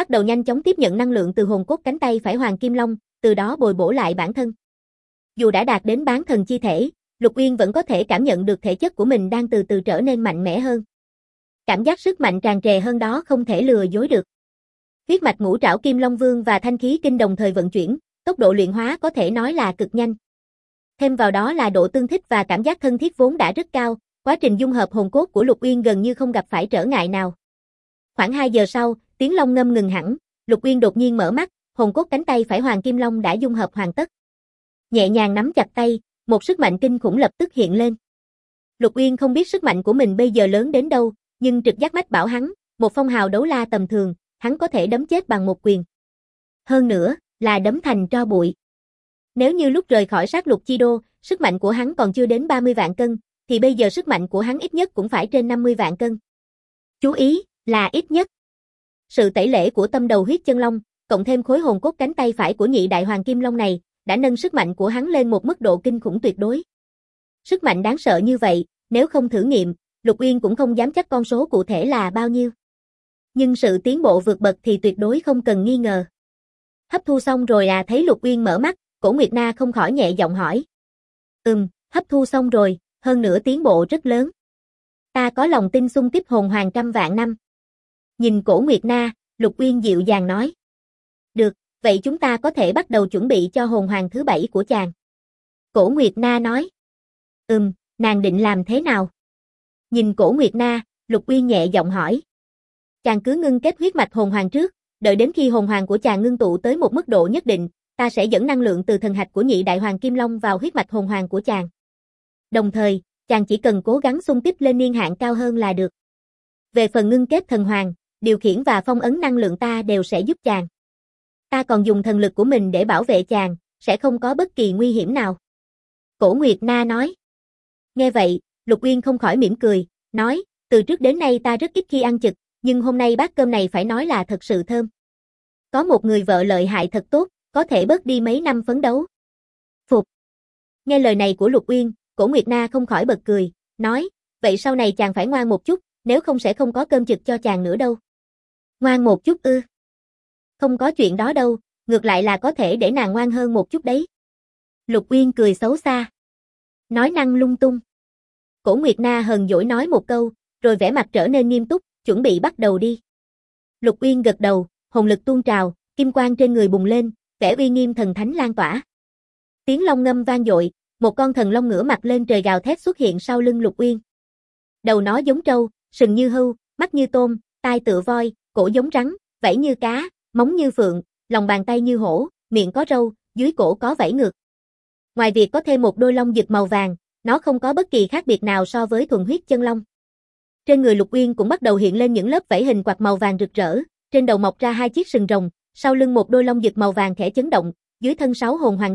Speaker 1: bắt đầu nhanh chóng tiếp nhận năng lượng từ hồn cốt cánh tay phải Hoàng Kim Long, từ đó bồi bổ lại bản thân. Dù đã đạt đến bán thần chi thể, Lục Uyên vẫn có thể cảm nhận được thể chất của mình đang từ từ trở nên mạnh mẽ hơn. Cảm giác sức mạnh tràn trề hơn đó không thể lừa dối được. Huyết mạch ngũ trảo Kim Long Vương và thanh khí kinh đồng thời vận chuyển, tốc độ luyện hóa có thể nói là cực nhanh. Thêm vào đó là độ tương thích và cảm giác thân thiết vốn đã rất cao, quá trình dung hợp hồn cốt của Lục Uyên gần như không gặp phải trở ngại nào. Khoảng 2 giờ sau, tiếng long ngâm ngừng hẳn, Lục Uyên đột nhiên mở mắt, hồn cốt cánh tay phải Hoàng Kim Long đã dung hợp hoàn tất. Nhẹ nhàng nắm chặt tay, một sức mạnh kinh khủng lập tức hiện lên. Lục Uyên không biết sức mạnh của mình bây giờ lớn đến đâu, nhưng trực giác mách bảo hắn, một phong hào đấu la tầm thường, hắn có thể đấm chết bằng một quyền. Hơn nữa, là đấm thành tro bụi. Nếu như lúc rời khỏi sát lục chi đô, sức mạnh của hắn còn chưa đến 30 vạn cân, thì bây giờ sức mạnh của hắn ít nhất cũng phải trên 50 vạn cân. Chú ý, là ít nhất. Sự tẩy lễ của tâm đầu huyết chân long, cộng thêm khối hồn cốt cánh tay phải của nhị đại Hoàng Kim Long này, đã nâng sức mạnh của hắn lên một mức độ kinh khủng tuyệt đối. Sức mạnh đáng sợ như vậy, nếu không thử nghiệm, Lục Uyên cũng không dám chắc con số cụ thể là bao nhiêu. Nhưng sự tiến bộ vượt bậc thì tuyệt đối không cần nghi ngờ. Hấp thu xong rồi à? Thấy Lục Uyên mở mắt, Cổ Nguyệt Na không khỏi nhẹ giọng hỏi. Hấp thu xong rồi, hơn nữa tiến bộ rất lớn. Ta có lòng tin xung kích hồn hoàng trăm vạn năm. Nhìn Cổ Nguyệt Na, Lục Uyên dịu dàng nói. Được, vậy chúng ta có thể bắt đầu chuẩn bị cho hồn hoàng thứ 7 của chàng. Cổ Nguyệt Na nói. Nàng định làm thế nào? Nhìn Cổ Nguyệt Na, Lục Uyên nhẹ giọng hỏi. Chàng cứ ngưng kết huyết mạch hồn hoàng trước, đợi đến khi hồn hoàng của chàng ngưng tụ tới một mức độ nhất định, ta sẽ dẫn năng lượng từ thần hạch của nhị đại Hoàng Kim Long vào huyết mạch hồn hoàng của chàng. Đồng thời, chàng chỉ cần cố gắng xung kích lên niên hạn cao hơn là được. Về phần ngưng kết thần hoàng, điều khiển và phong ấn năng lượng ta đều sẽ giúp chàng. Ta còn dùng thần lực của mình để bảo vệ chàng, sẽ không có bất kỳ nguy hiểm nào. Cổ Nguyệt Na nói. Nghe vậy, Lục Uyên không khỏi mỉm cười, nói, từ trước đến nay ta rất ít khi ăn chực, nhưng hôm nay bát cơm này phải nói là thật sự thơm. Có một người vợ lợi hại thật tốt, có thể bớt đi mấy năm phấn đấu. Phục. Nghe lời này của Lục Uyên, Cổ Nguyệt Na không khỏi bật cười, nói, vậy sau này chàng phải ngoan một chút, nếu không sẽ không có cơm chực cho chàng nữa đâu. Ngoan một chút ư? Không có chuyện đó đâu, ngược lại là có thể để nàng ngoan hơn một chút đấy. Lục Uyên cười xấu xa. Nói năng lung tung. Cổ Nguyệt Na hờn dỗi nói một câu, rồi vẻ mặt trở nên nghiêm túc, chuẩn bị bắt đầu đi. Lục Uyên gật đầu, hồn lực tuôn trào, kim quang trên người bùng lên, vẻ uy nghiêm thần thánh lan tỏa. Tiếng long ngâm vang dội, một con thần long ngửa mặt lên trời gào thét xuất hiện sau lưng Lục Uyên. Đầu nó giống trâu, sừng như hươu, mắt như tôm, tai tựa voi, cổ giống rắn, vảy như cá, móng như phượng, lòng bàn tay như hổ, miệng có râu, dưới cổ có vảy ngược. Ngoài việc có thêm một đôi lông rực màu vàng, nó không có bất kỳ khác biệt nào so với thuần huyết chân long. Trên người Lục Uyên cũng bắt đầu hiện lên những lớp vảy hình quạt màu vàng rực rỡ, trên đầu mọc ra 2 chiếc sừng rồng, sau lưng một đôi lông rực màu vàng khẽ chấn động, dưới thân 6 hồn hoàng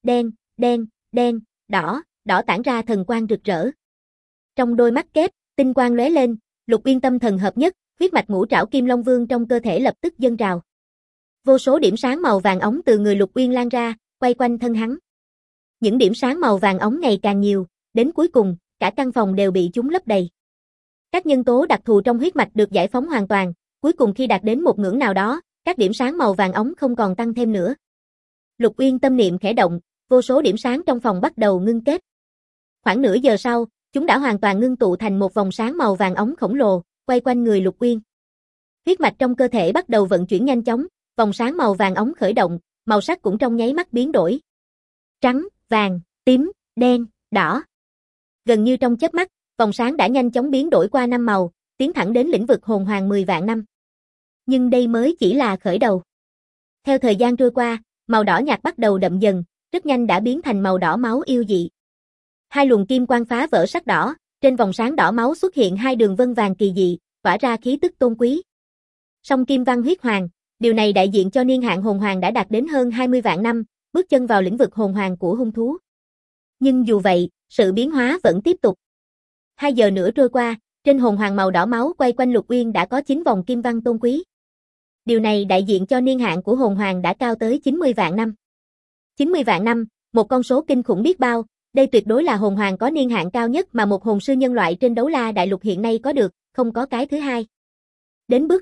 Speaker 1: đen, đỏ tản ra thần quang rực rỡ. Trong đôi mắt kép, tinh quang lóe lên, Lục Uyên tâm thần hợp nhất, huyết mạch ngũ trảo Kim Long Vương trong cơ thể lập tức dâng trào. Vô số điểm sáng màu vàng óng từ người Lục Uyên lan ra, quay quanh thân hắn. Những điểm sáng màu vàng óng ngày càng nhiều, đến cuối cùng, cả căn phòng đều bị chúng lấp đầy. Các nhân tố đặc thù trong huyết mạch được giải phóng hoàn toàn, cuối cùng khi đạt đến một ngưỡng nào đó, các điểm sáng màu vàng óng không còn tăng thêm nữa. Lục Uyên tâm niệm khẽ động, vô số điểm sáng trong phòng bắt đầu ngưng kết. Khoảng nửa giờ sau, chúng đã hoàn toàn ngưng tụ thành một vòng sáng màu vàng óng khổng lồ, quay quanh người Lục Uyên. Huyết mạch trong cơ thể bắt đầu vận chuyển nhanh chóng, vòng sáng màu vàng óng khởi động, màu sắc cũng trong nháy mắt biến đổi. Trắng, vàng, tím, đen, đỏ. Gần như trong chớp mắt, vòng sáng đã nhanh chóng biến đổi qua 5 màu, tiến thẳng đến lĩnh vực hồn hoàng 10 vạn năm. Nhưng đây mới chỉ là khởi đầu. Theo thời gian trôi qua, màu đỏ nhạt bắt đầu đậm dần, rất nhanh đã biến thành màu đỏ máu yêu dị. 2 luồng kim quang phá vỡ sắc đỏ, trên vòng sáng đỏ máu xuất hiện 2 đường vân vàng kỳ dị, tỏa ra khí tức tôn quý. Song kim văn huyết hoàng, điều này đại diện cho niên hạn hồn hoàng đã đạt đến hơn 20 vạn năm, bước chân vào lĩnh vực hồn hoàng của hung thú. Nhưng dù vậy, sự biến hóa vẫn tiếp tục. 2 giờ nữa trôi qua, trên hồn hoàng màu đỏ máu quay quanh Lục Uyên đã có 9 vòng kim văn tôn quý. Điều này đại diện cho niên hạn của hồn hoàng đã cao tới 90 vạn năm. 90 vạn năm, một con số kinh khủng biết bao, đây tuyệt đối là hồn hoàng có niên hạn cao nhất mà một hồn sư nhân loại trên đấu la đại lục hiện nay có được, không có cái thứ hai. Đến bước này,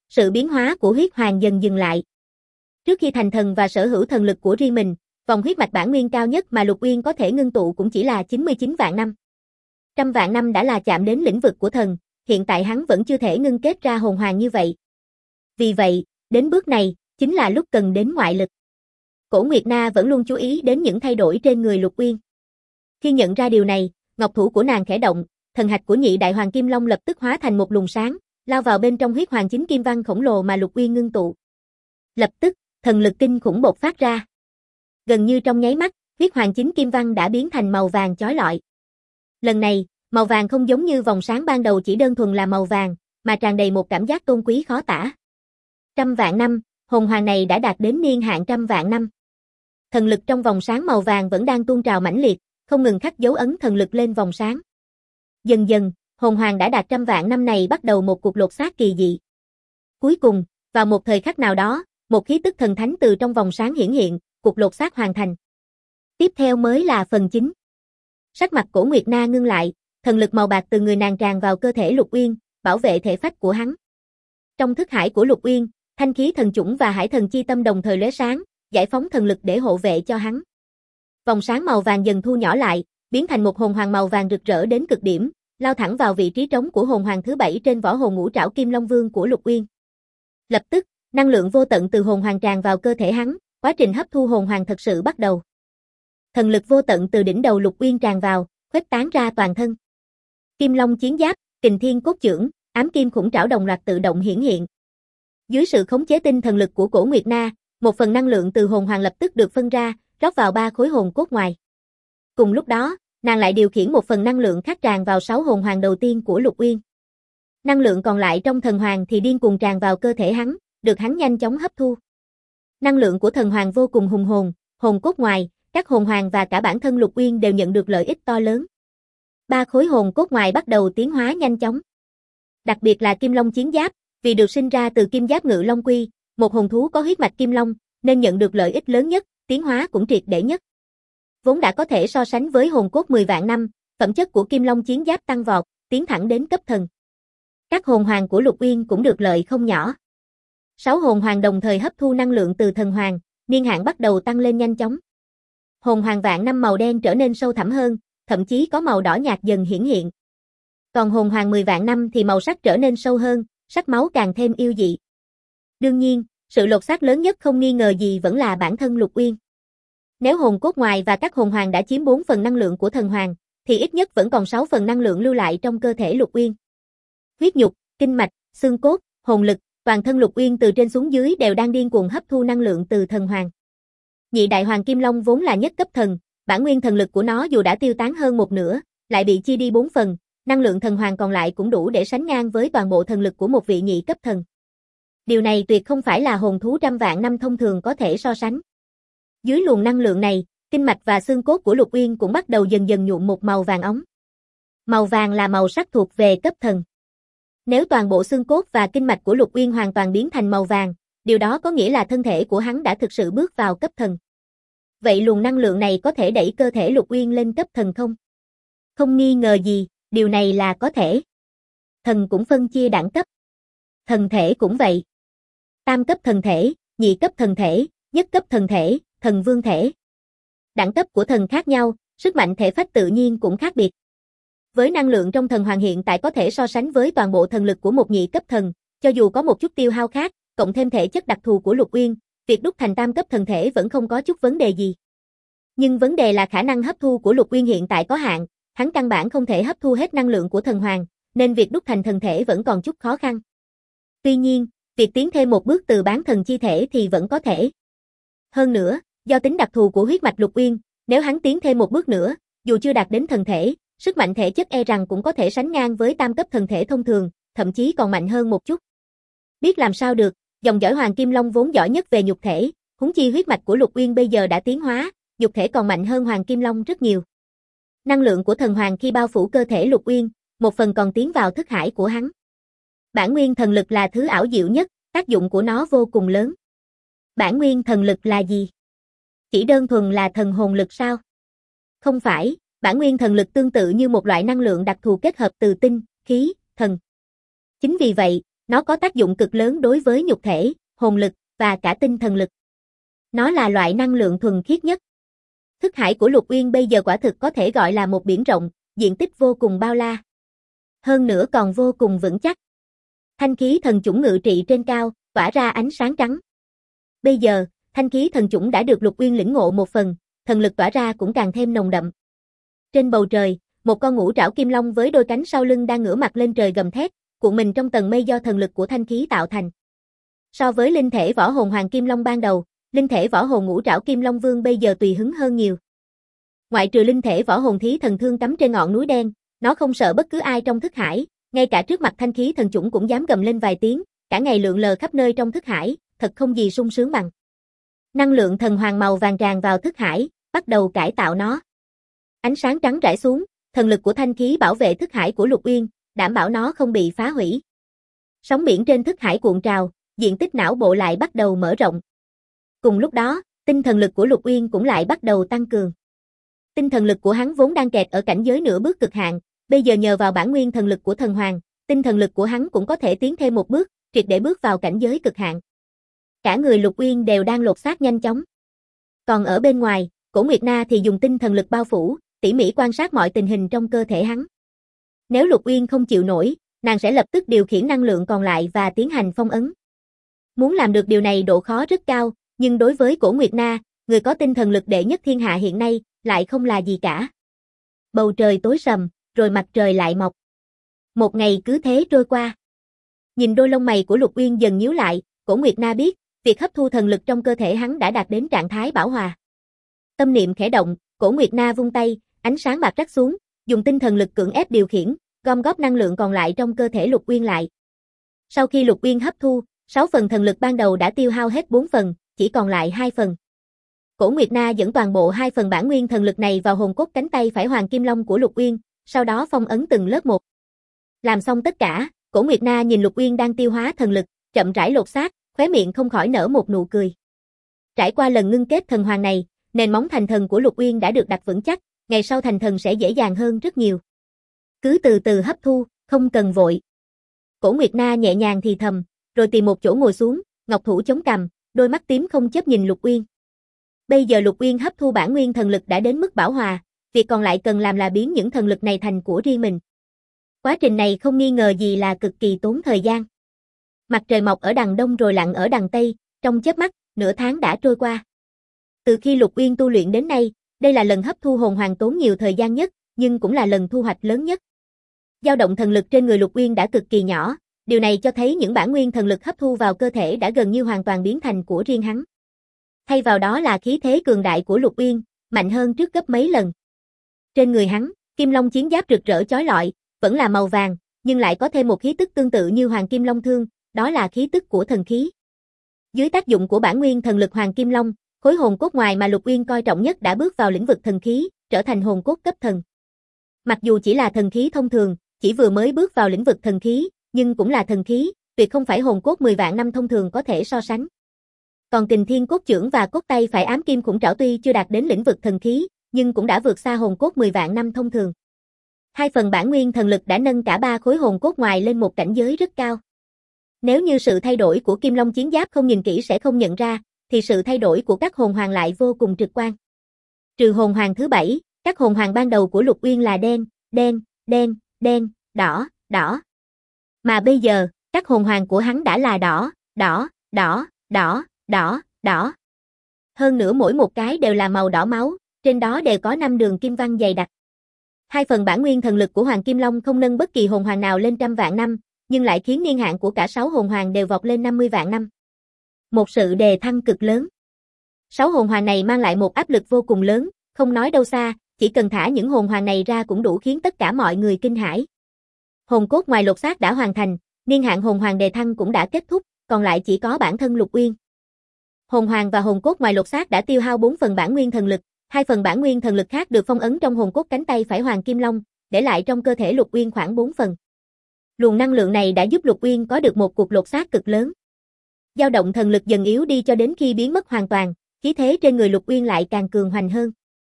Speaker 1: sự biến hóa của huyết hoàng dần dừng lại. Trước khi thành thần và sở hữu thần lực của riêng mình, vòng huyết mạch bản nguyên cao nhất mà Lục Uyên có thể ngưng tụ cũng chỉ là 99 vạn năm. 100 vạn năm đã là chạm đến lĩnh vực của thần, hiện tại hắn vẫn chưa thể ngưng kết ra hồn hoàng như vậy. Vì vậy, đến bước này, chính là lúc cần đến ngoại lực. Cổ Nguyệt Na vẫn luôn chú ý đến những thay đổi trên người Lục Uyên. Khi nhận ra điều này, ngọc thủ của nàng khẽ động, thần hạch của nhị đại hoàng kim long lập tức hóa thành một luồng sáng, lao vào bên trong huyết hoàng chính kim văn khổng lồ mà Lục Uyên ngưng tụ. Lập tức, thần lực kinh khủng bộc phát ra. Gần như trong nháy mắt, huyết hoàng chính kim văn đã biến thành màu vàng chói lọi. Lần này, màu vàng không giống như vòng sáng ban đầu chỉ đơn thuần là màu vàng, mà tràn đầy một cảm giác tôn quý khó tả. 100 vạn năm, hồn hoàng này đã đạt đến niên hạn 100 vạn năm. Thần lực trong vòng sáng màu vàng vẫn đang tuôn trào mãnh liệt, không ngừng khắc dấu ấn thần lực lên vòng sáng. Dần dần, hồn hoàng đã đạt 100 vạn năm này bắt đầu một cuộc lột xác kỳ dị. Cuối cùng, vào một thời khắc nào đó, một khí tức thần thánh từ trong vòng sáng hiển hiện, cuộc lột xác hoàn thành. Tiếp theo mới là phần chính. Sắc mặt Cổ Nguyệt Na ngưng lại, thần lực màu bạc từ người nàng tràn vào cơ thể Lục Uyên, bảo vệ thể phách của hắn. Trong thức hải của Lục Uyên, thanh khí thần chủng và hải thần chi tâm đồng thời lóe sáng, giải phóng thần lực để hộ vệ cho hắn. Vòng sáng màu vàng dần thu nhỏ lại, biến thành một hồn hoàng màu vàng rực rỡ đến cực điểm, lao thẳng vào vị trí trống của hồn hoàng thứ 7 trên võ hồn ngũ trảo Kim Long Vương của Lục Uyên. Lập tức, năng lượng vô tận từ hồn hoàng tràn vào cơ thể hắn, quá trình hấp thu hồn hoàng thật sự bắt đầu. Thần lực vô tận từ đỉnh đầu Lục Uyên tràn vào, khuếch tán ra toàn thân. Kim Long chiến giáp, Kình Thiên cốt chưởng, ám kim khủng trảo đồng loạt tự động hiển hiện. Dưới sự khống chế tinh thần lực của Cổ Nguyệt Na, một phần năng lượng từ hồn hoàng lập tức được phân ra, rót vào 3 khối hồn cốt ngoài. Cùng lúc đó, nàng lại điều khiển một phần năng lượng khác tràn vào 6 hồn hoàng đầu tiên của Lục Uyên. Năng lượng còn lại trong thần hoàng thì điên cuồng tràn vào cơ thể hắn, được hắn nhanh chóng hấp thu. Năng lượng của thần hoàng vô cùng hùng hồn, hồn cốt ngoài, các hồn hoàng và cả bản thân Lục Uyên đều nhận được lợi ích to lớn. 3 khối hồn cốt ngoài bắt đầu tiến hóa nhanh chóng. Đặc biệt là Kim Long chiến giáp, vì được sinh ra từ Kim Giáp Ngự Long Quy, một hồn thú có huyết mạch Kim Long, nên nhận được lợi ích lớn nhất, tiến hóa cũng triệt để nhất. Vốn đã có thể so sánh với hồn cốt 10 vạn năm, phẩm chất của Kim Long chiến giáp tăng vọt, tiến thẳng đến cấp thần. Các hồn hoàng của Lục Uyên cũng được lợi không nhỏ. 6 hồn hoàng đồng thời hấp thu năng lượng từ thần hoàng, niên hạn bắt đầu tăng lên nhanh chóng. Hồn hoàng vạn năm màu đen trở nên sâu thẳm hơn, thậm chí có màu đỏ nhạt dần hiển hiện. Còn hồn hoàng 10 vạn năm thì màu sắc trở nên sâu hơn, sắc máu càng thêm yêu dị. Đương nhiên, sự lột xác lớn nhất không nghi ngờ gì vẫn là bản thân Lục Uyên. Nếu hồn cốt ngoài và các hồn hoàng đã chiếm 4 phần năng lượng của thần hoàng, thì ít nhất vẫn còn 6 phần năng lượng lưu lại trong cơ thể Lục Uyên. Huyết nhục, kinh mạch, xương cốt, hồn lực, toàn thân Lục Uyên từ trên xuống dưới đều đang điên cuồng hấp thu năng lượng từ thần hoàng. Nhị đại hoàng Kim Long vốn là nhất cấp thần, bản nguyên thần lực của nó dù đã tiêu tán hơn một nửa, lại bị chia đi 4 phần, năng lượng thần hoàng còn lại cũng đủ để sánh ngang với toàn bộ thần lực của một vị nhị cấp thần. Điều này tuyệt không phải là hồn thú 100 vạn năm thông thường có thể so sánh. Dưới luồng năng lượng này, kinh mạch và xương cốt của Lục Uyên cũng bắt đầu dần dần nhuộm một màu vàng óng. Màu vàng là màu sắc thuộc về cấp thần. Nếu toàn bộ xương cốt và kinh mạch của Lục Uyên hoàn toàn biến thành màu vàng, điều đó có nghĩa là thân thể của hắn đã thực sự bước vào cấp thần. Vậy luồng năng lượng này có thể đẩy cơ thể Lục Uyên lên cấp thần không? Không nghi ngờ gì, điều này là có thể. Thần cũng phân chia đẳng cấp. Thần thể cũng vậy. Tam cấp thần thể, nhị cấp thần thể, nhất cấp thần thể, thần vương thể. Đẳng cấp của thần khác nhau, sức mạnh thể phách tự nhiên cũng khác biệt. Với năng lượng trong thần hoàng hiện tại có thể so sánh với toàn bộ thần lực của một nhị cấp thần, cho dù có một chút tiêu hao khác, cộng thêm thể chất đặc thù của Lục Uyên, việc đúc thành tam cấp thần thể vẫn không có chút vấn đề gì. Nhưng vấn đề là khả năng hấp thu của Lục Uyên hiện tại có hạn, hắn căn bản không thể hấp thu hết năng lượng của thần hoàng, nên việc đúc thành thần thể vẫn còn chút khó khăn. Tuy nhiên, việc tiến thêm một bước từ bán thần chi thể thì vẫn có thể. Hơn nữa, do tính đặc thù của huyết mạch Lục Uyên, nếu hắn tiến thêm một bước nữa, dù chưa đạt đến thần thể, sức mạnh thể chất e rằng cũng có thể sánh ngang với tam cấp thần thể thông thường, thậm chí còn mạnh hơn một chút. Biết làm sao được, dòng dõi Hoàng Kim Long vốn giỏi nhất về nhục thể, huống chi huyết mạch của Lục Uyên bây giờ đã tiến hóa, nhục thể còn mạnh hơn Hoàng Kim Long rất nhiều. Năng lượng của thần hoàng khi bao phủ cơ thể Lục Uyên, một phần còn tiến vào thức hải của hắn. Bản nguyên thần lực là thứ ảo diệu nhất, tác dụng của nó vô cùng lớn. Bản nguyên thần lực là gì? Chỉ đơn thuần là thần hồn lực sao? Không phải, bản nguyên thần lực tương tự như một loại năng lượng đặc thù kết hợp từ tinh, khí, thần. Chính vì vậy, Nó có tác dụng cực lớn đối với nhục thể, hồn lực và cả tinh thần lực. Nó là loại năng lượng thuần khiết nhất. Thức hải của Lục Uyên bây giờ quả thực có thể gọi là một biển rộng, diện tích vô cùng bao la. Hơn nữa còn vô cùng vững chắc. Thanh khí thần chủng ngự trị trên cao, tỏa ra ánh sáng trắng. Bây giờ, thanh khí thần chủng đã được Lục Uyên lĩnh ngộ một phần, thần lực tỏa ra cũng càng thêm nồng đậm. Trên bầu trời, một con ngũ trảo kim long với đôi cánh sau lưng đang ngửa mặt lên trời gầm thét, cuộn mình trong tầng mây do thần lực của thanh khí tạo thành. So với linh thể võ hồn hoàng kim long ban đầu, linh thể võ hồn ngũ trảo kim long vương bây giờ tùy hứng hơn nhiều. Ngoại trừ linh thể võ hồn thí thần thương cắm trên ngọn núi đen, nó không sợ bất cứ ai trong thức hải, ngay cả trước mặt thanh khí thần chủng cũng dám gầm lên vài tiếng, cả ngày lượn lờ khắp nơi trong thức hải, thật không gì sung sướng bằng. Năng lượng thần hoàng màu vàng tràn vào thức hải, bắt đầu cải tạo nó. Ánh sáng trắng rải xuống, thần lực của thanh khí bảo vệ thức hải của Lục Uyên, đảm bảo nó không bị phá hủy. Sóng biển trên thức hải cuộn trào, diện tích não bộ lại bắt đầu mở rộng. Cùng lúc đó, tinh thần lực của Lục Uyên cũng lại bắt đầu tăng cường. Tinh thần lực của hắn vốn đang kẹt ở cảnh giới nửa bước cực hạn, bây giờ nhờ vào bản nguyên thần lực của thần hoàng, tinh thần lực của hắn cũng có thể tiến thêm một bước, triệt để bước vào cảnh giới cực hạn. Cả người Lục Uyên đều đang lột xác nhanh chóng. Còn ở bên ngoài, Cổ Nguyệt Na thì dùng tinh thần lực bao phủ, tỉ mỉ quan sát mọi tình hình trong cơ thể hắn. Nếu Lục Uyên không chịu nổi, nàng sẽ lập tức điều khiển năng lượng còn lại và tiến hành phong ấn. Muốn làm được điều này độ khó rất cao, nhưng đối với Cổ Nguyệt Na, người có tinh thần lực đệ nhất thiên hạ hiện nay, lại không là gì cả. Bầu trời tối sầm, rồi mặt trời lại mọc. Một ngày cứ thế trôi qua. Nhìn đôi lông mày của Lục Uyên dần nhíu lại, Cổ Nguyệt Na biết, việc hấp thu thần lực trong cơ thể hắn đã đạt đến trạng thái bảo hòa. Tâm niệm khẽ động, Cổ Nguyệt Na vung tay, ánh sáng bạc rắc xuống, dùng tinh thần lực cưỡng ép điều khiển, gom góp năng lượng còn lại trong cơ thể Lục Uyên lại. Sau khi Lục Uyên hấp thu, 6 phần thần lực ban đầu đã tiêu hao hết 4 phần, chỉ còn lại 2 phần. Cổ Nguyệt Na dẫn toàn bộ 2 phần bản nguyên thần lực này vào hồn cốt cánh tay phải hoàng kim long của Lục Uyên, sau đó phong ấn từng lớp một. Làm xong tất cả, Cổ Nguyệt Na nhìn Lục Uyên đang tiêu hóa thần lực, chậm rãi lột xác, khóe miệng không khỏi nở một nụ cười. Trải qua lần ngưng kết thần hoàng này, nền móng thành thần của Lục Uyên đã được đặt vững chắc, ngày sau thành thần sẽ dễ dàng hơn rất nhiều. Cứ từ từ hấp thu, không cần vội. Cổ Nguyệt Na nhẹ nhàng thì thầm, rồi tìm một chỗ ngồi xuống, ngọc thủ chống cằm, đôi mắt tím không chớp nhìn Lục Uyên. Bây giờ Lục Uyên hấp thu bản nguyên thần lực đã đến mức bảo hòa, việc còn lại cần làm là biến những thần lực này thành của riêng mình. Quá trình này không nghi ngờ gì là cực kỳ tốn thời gian. Mặt trời mọc ở đằng đông rồi lặn ở đằng tây, trong chớp mắt, nửa tháng đã trôi qua. Từ khi Lục Uyên tu luyện đến nay, đây là lần hấp thu hồn hoàng tốn nhiều thời gian nhất, nhưng cũng là lần thu hoạch lớn nhất. Dao động thần lực trên người Lục Uyên đã cực kỳ nhỏ, điều này cho thấy những bản nguyên thần lực hấp thu vào cơ thể đã gần như hoàn toàn biến thành của riêng hắn. Thay vào đó là khí thế cường đại của Lục Uyên, mạnh hơn trước gấp mấy lần. Trên người hắn, kim long chiến giáp rực rỡ chói lọi, vẫn là màu vàng, nhưng lại có thêm một khí tức tương tự như hoàng kim long thương, đó là khí tức của thần khí. Dưới tác dụng của bản nguyên thần lực hoàng kim long, khối hồn cốt ngoài mà Lục Uyên coi trọng nhất đã bước vào lĩnh vực thần khí, trở thành hồn cốt cấp thần. Mặc dù chỉ là thần khí thông thường, chỉ vừa mới bước vào lĩnh vực thần khí, nhưng cũng là thần khí, tuyệt không phải hồn cốt 10 vạn năm thông thường có thể so sánh. Còn Kình Thiên cốt chưởng và cốt tay phải ám kim khủng trảo tuy chưa đạt đến lĩnh vực thần khí, nhưng cũng đã vượt xa hồn cốt 10 vạn năm thông thường. 2 phần bản nguyên thần lực đã nâng cả 3 khối hồn cốt ngoài lên một cảnh giới rất cao. Nếu như sự thay đổi của Kim Long chiến giáp không nhìn kỹ sẽ không nhận ra, thì sự thay đổi của các hồn hoàng lại vô cùng trực quan. Trừ hồn hoàng thứ 7, các hồn hoàng ban đầu của Lục Uyên là đen, đen, đen, đen, đỏ, đỏ. Mà bây giờ, các hồn hoàng của hắn đã là đỏ, đỏ, đỏ, đỏ, đỏ, đỏ. Hơn nữa mỗi một cái đều là màu đỏ máu, trên đó đều có 5 đường kim văn dày đặc. 2 phần bản nguyên thần lực của Hoàng Kim Long không nâng bất kỳ hồn hoàng nào lên trăm vạn năm, nhưng lại khiến niên hạn của cả 6 hồn hoàng đều vọt lên 50 vạn năm. Một sự đề thăng cực lớn. 6 hồn hoàng này mang lại một áp lực vô cùng lớn, không nói đâu xa, chỉ cần thả những hồn hoàng này ra cũng đủ khiến tất cả mọi người kinh hãi. Hồn cốt ngoài lột xác đã hoàn thành, niên hạn hồn hoàng đề thăng cũng đã kết thúc, còn lại chỉ có bản thân Lục Uyên. Hồn hoàng và hồn cốt ngoài lột xác đã tiêu hao 4 phần bản nguyên thần lực, 2 phần bản nguyên thần lực khác được phong ấn trong hồn cốt cánh tay phải Hoàng Kim Long, để lại trong cơ thể Lục Uyên khoảng 4 phần. Luồng năng lượng này đã giúp Lục Uyên có được một cuộc lột xác cực lớn. Dao động thần lực dần yếu đi cho đến khi biến mất hoàn toàn, khí thế trên người Lục Uyên lại càng cường hoành hơn.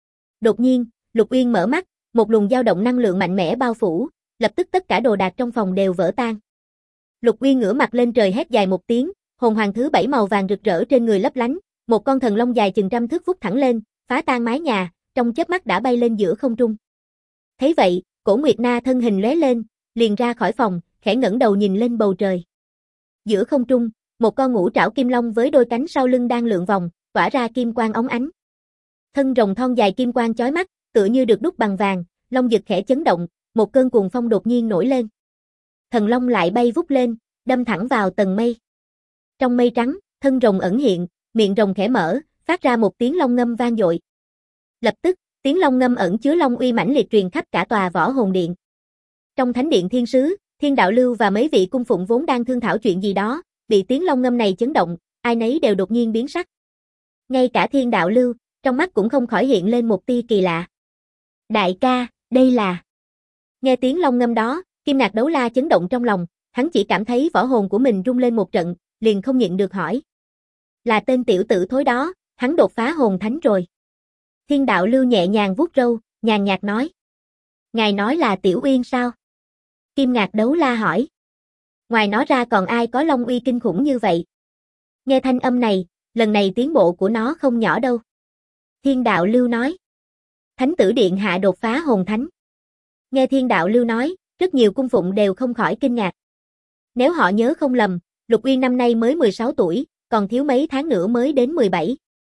Speaker 1: Đột nhiên, Lục Uyên mở mắt, một luồng dao động năng lượng mạnh mẽ bao phủ, lập tức tất cả đồ đạc trong phòng đều vỡ tan. Lục Uyên ngửa mặt lên trời hét dài một tiếng, hồn hoàng thứ 7 màu vàng rực rỡ trên người lấp lánh, một con thần long dài chừng trăm thước vút thẳng lên, phá tan mái nhà, trong chớp mắt đã bay lên giữa không trung. Thấy vậy, Cổ Nguyệt Na thân hình lóe lên, liền ra khỏi phòng, khẽ ngẩng đầu nhìn lên bầu trời. Giữa không trung, một con ngũ trảo kim long với đôi cánh sau lưng đang lượn vòng, tỏa ra kim quang óng ánh. Thân rồng thon dài kim quang chói mắt, tựa như được đúc bằng vàng, long giật khẽ chấn động, một cơn cuồng phong đột nhiên nổi lên. Thần long lại bay vút lên, đâm thẳng vào tầng mây. Trong mây trắng, thân rồng ẩn hiện, miệng rồng khẽ mở, phát ra một tiếng long ngâm vang dội. Lập tức, tiếng long ngâm ẩn chứa long uy mãnh liệt truyền khắp cả tòa Võ Hồn Điện. Trong thánh điện thiên sứ, Thiên Đạo Lưu và mấy vị cung phụng vốn đang thương thảo chuyện gì đó, bị tiếng long ngâm này chấn động, ai nấy đều đột nhiên biến sắc. Ngay cả Thiên Đạo Lưu, trong mắt cũng không khỏi hiện lên một tia kỳ lạ. Đại ca, đây là... Nghe tiếng long ngâm đó, Kim Ngạc Đấu La chấn động trong lòng, hắn chỉ cảm thấy võ hồn của mình rung lên một trận, liền không nhịn được hỏi. Là tên tiểu tử thối đó, hắn đột phá hồn thánh rồi. Thiên Đạo Lưu nhẹ nhàng vuốt râu, nhàn nhạt nói. Ngài nói là Tiểu Uyên sao? Kim Ngạc Đấu La hỏi. Ngoài nó ra còn ai có long uy kinh khủng như vậy? Nghe thanh âm này, lần này tiến bộ của nó không nhỏ đâu. Thiên Đạo Lưu nói. Thánh tử điện hạ đột phá hồn thánh. Nghe Thiên Đạo Lưu nói, rất nhiều cung phụng đều không khỏi kinh ngạc. Nếu họ nhớ không lầm, Lục Uyên năm nay mới 16 tuổi, còn thiếu mấy tháng nữa mới đến 17.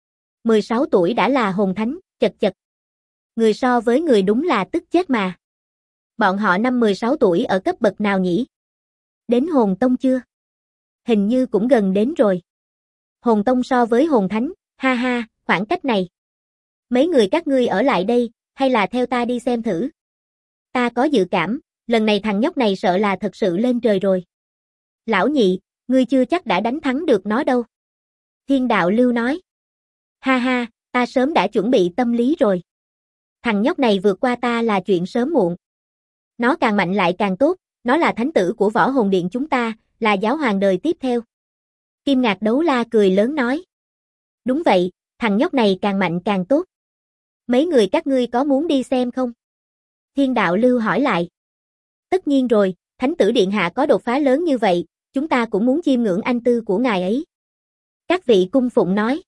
Speaker 1: 16 tuổi đã là hồn thánh, chật chật. Người so với người đúng là tức chết mà. Bọn họ năm 16 tuổi ở cấp bậc nào nhỉ? Đến hồn tông chưa? Hình như cũng gần đến rồi. Hồn tông so với hồn thánh, ha ha, khoảng cách này. Mấy người các ngươi ở lại đây, hay là theo ta đi xem thử? Ta có dự cảm, lần này thằng nhóc này sợ là thật sự lên trời rồi. Lão nhị, ngươi chưa chắc đã đánh thắng được nó đâu. Thiên Đạo Lưu nói. Ha ha, ta sớm đã chuẩn bị tâm lý rồi. Thằng nhóc này vượt qua ta là chuyện sớm muộn. Nó càng mạnh lại càng tốt, nó là thánh tử của Võ Hồn Điện chúng ta, là giáo hoàng đời tiếp theo. Kim Ngạc Đấu La cười lớn nói. Đúng vậy, thằng nhóc này càng mạnh càng tốt. Mấy người các ngươi có muốn đi xem không? Thiên Đạo Lưu hỏi lại. Tất nhiên rồi, thánh tử điện hạ có đột phá lớn như vậy, chúng ta cũng muốn chiêm ngưỡng anh tư của ngài ấy. Các vị cung phụng nói.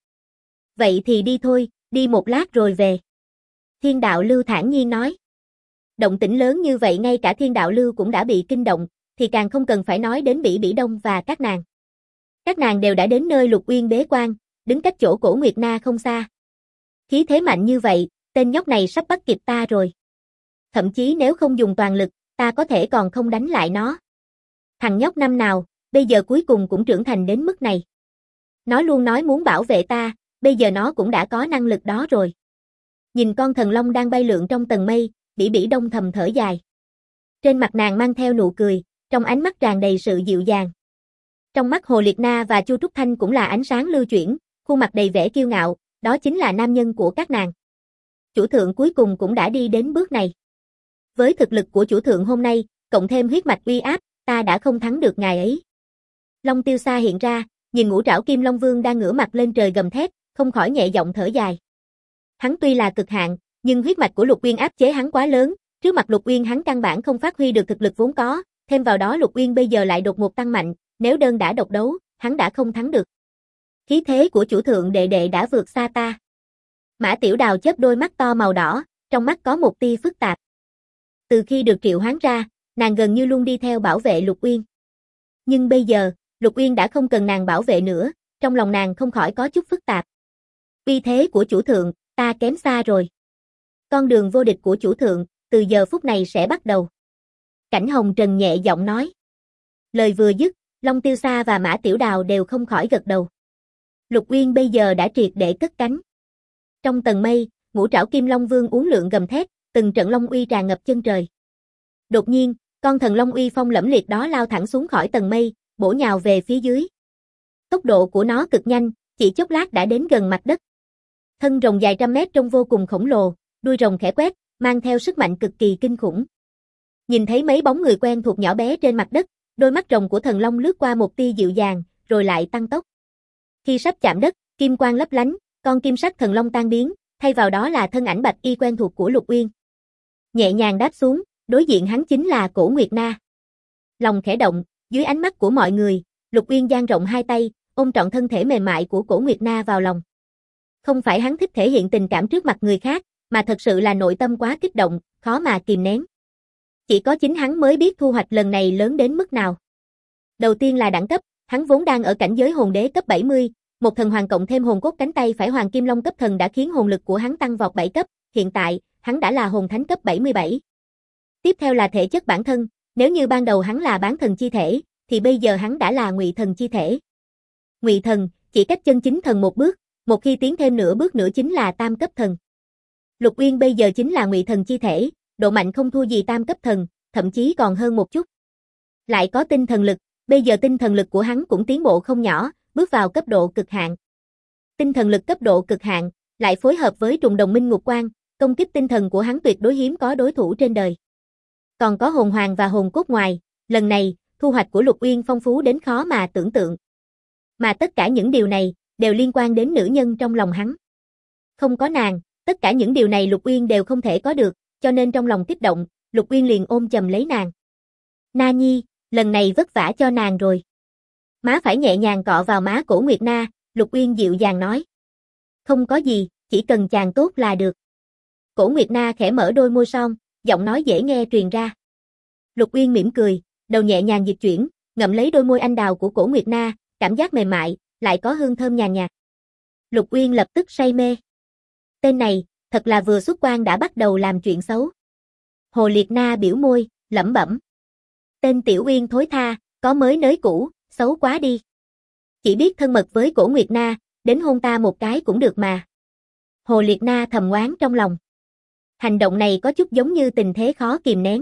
Speaker 1: Vậy thì đi thôi, đi một lát rồi về. Thiên Đạo Lưu thản nhiên nói. Động tĩnh lớn như vậy ngay cả Thiên Đạo Lưu cũng đã bị kinh động, thì càng không cần phải nói đến Bỉ Bỉ Đông và các nàng. Các nàng đều đã đến nơi Lục Uyên bế quan, đứng cách chỗ Cổ Nguyệt Na không xa. Khí thế mạnh như vậy, tên nhóc này sắp bắt kịp ta rồi. Thậm chí nếu không dùng toàn lực, ta có thể còn không đánh lại nó. Thằng nhóc năm nào, bây giờ cuối cùng cũng trưởng thành đến mức này. Nó luôn nói muốn bảo vệ ta, bây giờ nó cũng đã có năng lực đó rồi. Nhìn con thần long đang bay lượn trong tầng mây, Bỉ Bỉ Đông thầm thở dài. Trên mặt nàng mang theo nụ cười, trong ánh mắt tràn đầy sự dịu dàng. Trong mắt Hồ Liệt Na và Chu Trúc Thanh cũng là ánh sáng lưu chuyển, khuôn mặt đầy vẻ kiêu ngạo, đó chính là nam nhân của các nàng. Chủ thượng cuối cùng cũng đã đi đến bước này. Với thực lực của chủ thượng hôm nay, cộng thêm huyết mạch uy áp, ta đã không thắng được ngài ấy. Long Tiêu Sa hiện ra, nhìn ngũ trảo Kim Long Vương đang ngửa mặt lên trời gầm thét, không khỏi nhẹ giọng thở dài. Hắn tuy là cực hạn, nhưng huyết mạch của Lục Uyên áp chế hắn quá lớn, trước mặt Lục Uyên hắn căn bản không phát huy được thực lực vốn có, thêm vào đó Lục Uyên bây giờ lại đột ngột tăng mạnh, nếu đơn đả độc đấu, hắn đã không thắng được. Khí thế của chủ thượng đệ đệ đã vượt xa ta. Mã Tiểu Đào chớp đôi mắt to màu đỏ, trong mắt có một tia phức tạp. Từ khi được triệu hoán ra, nàng gần như luôn đi theo bảo vệ Lục Uyên. Nhưng bây giờ, Lục Uyên đã không cần nàng bảo vệ nữa, trong lòng nàng không khỏi có chút phức tạp. Uy thế của chủ thượng, ta kém xa rồi. Con đường vô địch của chủ thượng, từ giờ phút này sẽ bắt đầu. Cảnh Hồng Trần nhẹ giọng nói. Lời vừa dứt, Long Tiêu Sa và Mã Tiểu Đào đều không khỏi gật đầu. Lục Uyên bây giờ đã triệt để cất cánh. Trong tầng mây, ngũ trảo Kim Long Vương uốn lượn gầm thét, từng trận long uy tràn ngập chân trời. Đột nhiên, con thần long uy phong lẫm liệt đó lao thẳng xuống khỏi tầng mây, bổ nhào về phía dưới. Tốc độ của nó cực nhanh, chỉ chốc lát đã đến gần mặt đất. Thân rồng dài trăm mét trông vô cùng khổng lồ, đuôi rồng khẽ quét, mang theo sức mạnh cực kỳ kinh khủng. Nhìn thấy mấy bóng người quen thuộc nhỏ bé trên mặt đất, đôi mắt rồng của thần long lướt qua một tia dịu dàng, rồi lại tăng tốc. Khi sắp chạm đất, kim quang lấp lánh, con kim sắc thần long tan biến, thay vào đó là thân ảnh bạch y quen thuộc của Lục Uyên. Nhẹ nhàng đáp xuống, đối diện hắn chính là Cổ Nguyệt Na. Lòng khẽ động, Dưới ánh mắt của mọi người, Lục Uyên dang rộng hai tay, ôm trọn thân thể mềm mại của Cổ Nguyệt Na vào lòng. Không phải hắn thích thể hiện tình cảm trước mặt người khác, mà thật sự là nội tâm quá kích động, khó mà kìm nén. Chỉ có chính hắn mới biết thu hoạch lần này lớn đến mức nào. Đầu tiên là đẳng cấp, hắn vốn đang ở cảnh giới hồn đế cấp 70, một thần hoàng cộng thêm hồn cốt cánh tay phải hoàng kim long cấp thần đã khiến hồn lực của hắn tăng vọt 7 cấp, hiện tại, hắn đã là hồn thánh cấp 77. Tiếp theo là thể chất bản thân, nếu như ban đầu hắn là bán thần chi thể, thì bây giờ hắn đã là ngụy thần chi thể. Ngụy thần, chỉ cách chân chính thần một bước, một khi tiến thêm nửa bước nữa chính là tam cấp thần. Lục Uyên bây giờ chính là ngụy thần chi thể, độ mạnh không thua gì tam cấp thần, thậm chí còn hơn một chút. Lại có tinh thần lực, bây giờ tinh thần lực của hắn cũng tiến bộ không nhỏ, bước vào cấp độ cực hạn. Tinh thần lực cấp độ cực hạn, lại phối hợp với trùng đồng minh ngục quan, công kích tinh thần của hắn tuyệt đối hiếm có đối thủ trên đời. Còn có hồn hoàng và hồn cốt ngoài, lần này, thu hoạch của Lục Uyên phong phú đến khó mà tưởng tượng. Mà tất cả những điều này, đều liên quan đến nữ nhân trong lòng hắn. Không có nàng, tất cả những điều này Lục Uyên đều không thể có được, cho nên trong lòng kích động, Lục Uyên liền ôm chầm lấy nàng. Na Nhi, lần này vất vả cho nàng rồi. Má phải nhẹ nhàng cọ vào má Cổ Nguyệt Na, Lục Uyên dịu dàng nói. Không có gì, chỉ cần chàng tốt là được. Cổ Nguyệt Na khẽ mở đôi môi son, giọng nói dễ nghe truyền ra. Lục Uyên mỉm cười, đầu nhẹ nhàng dịch chuyển, ngậm lấy đôi môi anh đào của Cổ Nguyệt Na, cảm giác mềm mại, lại có hương thơm nhàn nhạt. Lục Uyên lập tức say mê. Tên này, thật là vừa xuất quan đã bắt đầu làm chuyện xấu. Hồ Liệt Na biểu môi, lẩm bẩm. Tên Tiểu Uyên thối tha, có mới nới cũ, xấu quá đi. Chỉ biết thân mật với Cổ Nguyệt Na, đến hôn ta một cái cũng được mà. Hồ Liệt Na thầm oán trong lòng. Hành động này có chút giống như tình thế khó kìm nén.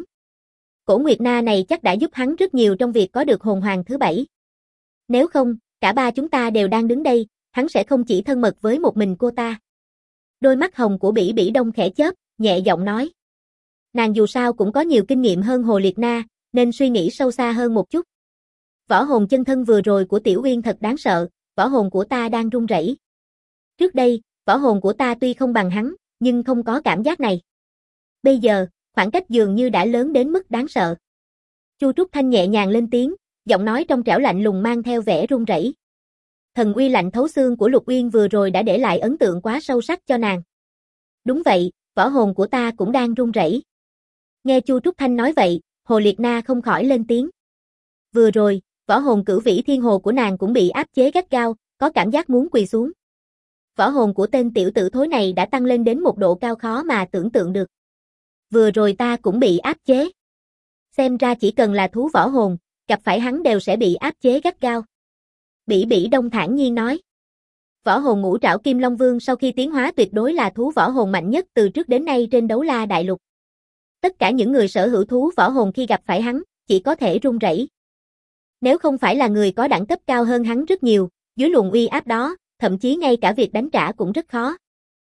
Speaker 1: Cổ Nguyệt Na này chắc đã giúp hắn rất nhiều trong việc có được hồn hoàng thứ 7. Nếu không, cả ba chúng ta đều đang đứng đây, hắn sẽ không chỉ thân mật với một mình cô ta. Đôi mắt hồng của Bỉ Bỉ Đông khẽ chớp, nhẹ giọng nói. Nàng dù sao cũng có nhiều kinh nghiệm hơn Hồ Liệt Na, nên suy nghĩ sâu xa hơn một chút. Võ hồn chân thân vừa rồi của Tiểu Uyên thật đáng sợ, võ hồn của ta đang run rẩy. Trước đây, võ hồn của ta tuy không bằng hắn, nhưng không có cảm giác này. Bây giờ, khoảng cách dường như đã lớn đến mức đáng sợ. Chu Trúc Thanh nhẹ nhàng lên tiếng, giọng nói trong trẻo lạnh lùng mang theo vẻ run rẩy. Thần uy lạnh thấu xương của Lục Uyên vừa rồi đã để lại ấn tượng quá sâu sắc cho nàng. Đúng vậy, võ hồn của ta cũng đang run rẩy. Nghe Chu Trúc Thanh nói vậy, Hồ Liệt Na không khỏi lên tiếng. Vừa rồi, võ hồn Cửu Vĩ Thiên Hồ của nàng cũng bị áp chế gắt gao, có cảm giác muốn quỳ xuống. Võ hồn của tên tiểu tử thối này đã tăng lên đến một độ cao khó mà tưởng tượng được. Vừa rồi ta cũng bị áp chế. Xem ra chỉ cần là thú võ hồn, gặp phải hắn đều sẽ bị áp chế gắt gao. Bỉ Bỉ Đông thản nhiên nói. Võ hồn Ngũ Trảo Kim Long Vương sau khi tiến hóa tuyệt đối là thú võ hồn mạnh nhất từ trước đến nay trên Đấu La Đại Lục. Tất cả những người sở hữu thú võ hồn khi gặp phải hắn, chỉ có thể run rẩy. Nếu không phải là người có đẳng cấp cao hơn hắn rất nhiều, dưới luồng uy áp đó, thậm chí ngay cả việc đánh trả cũng rất khó.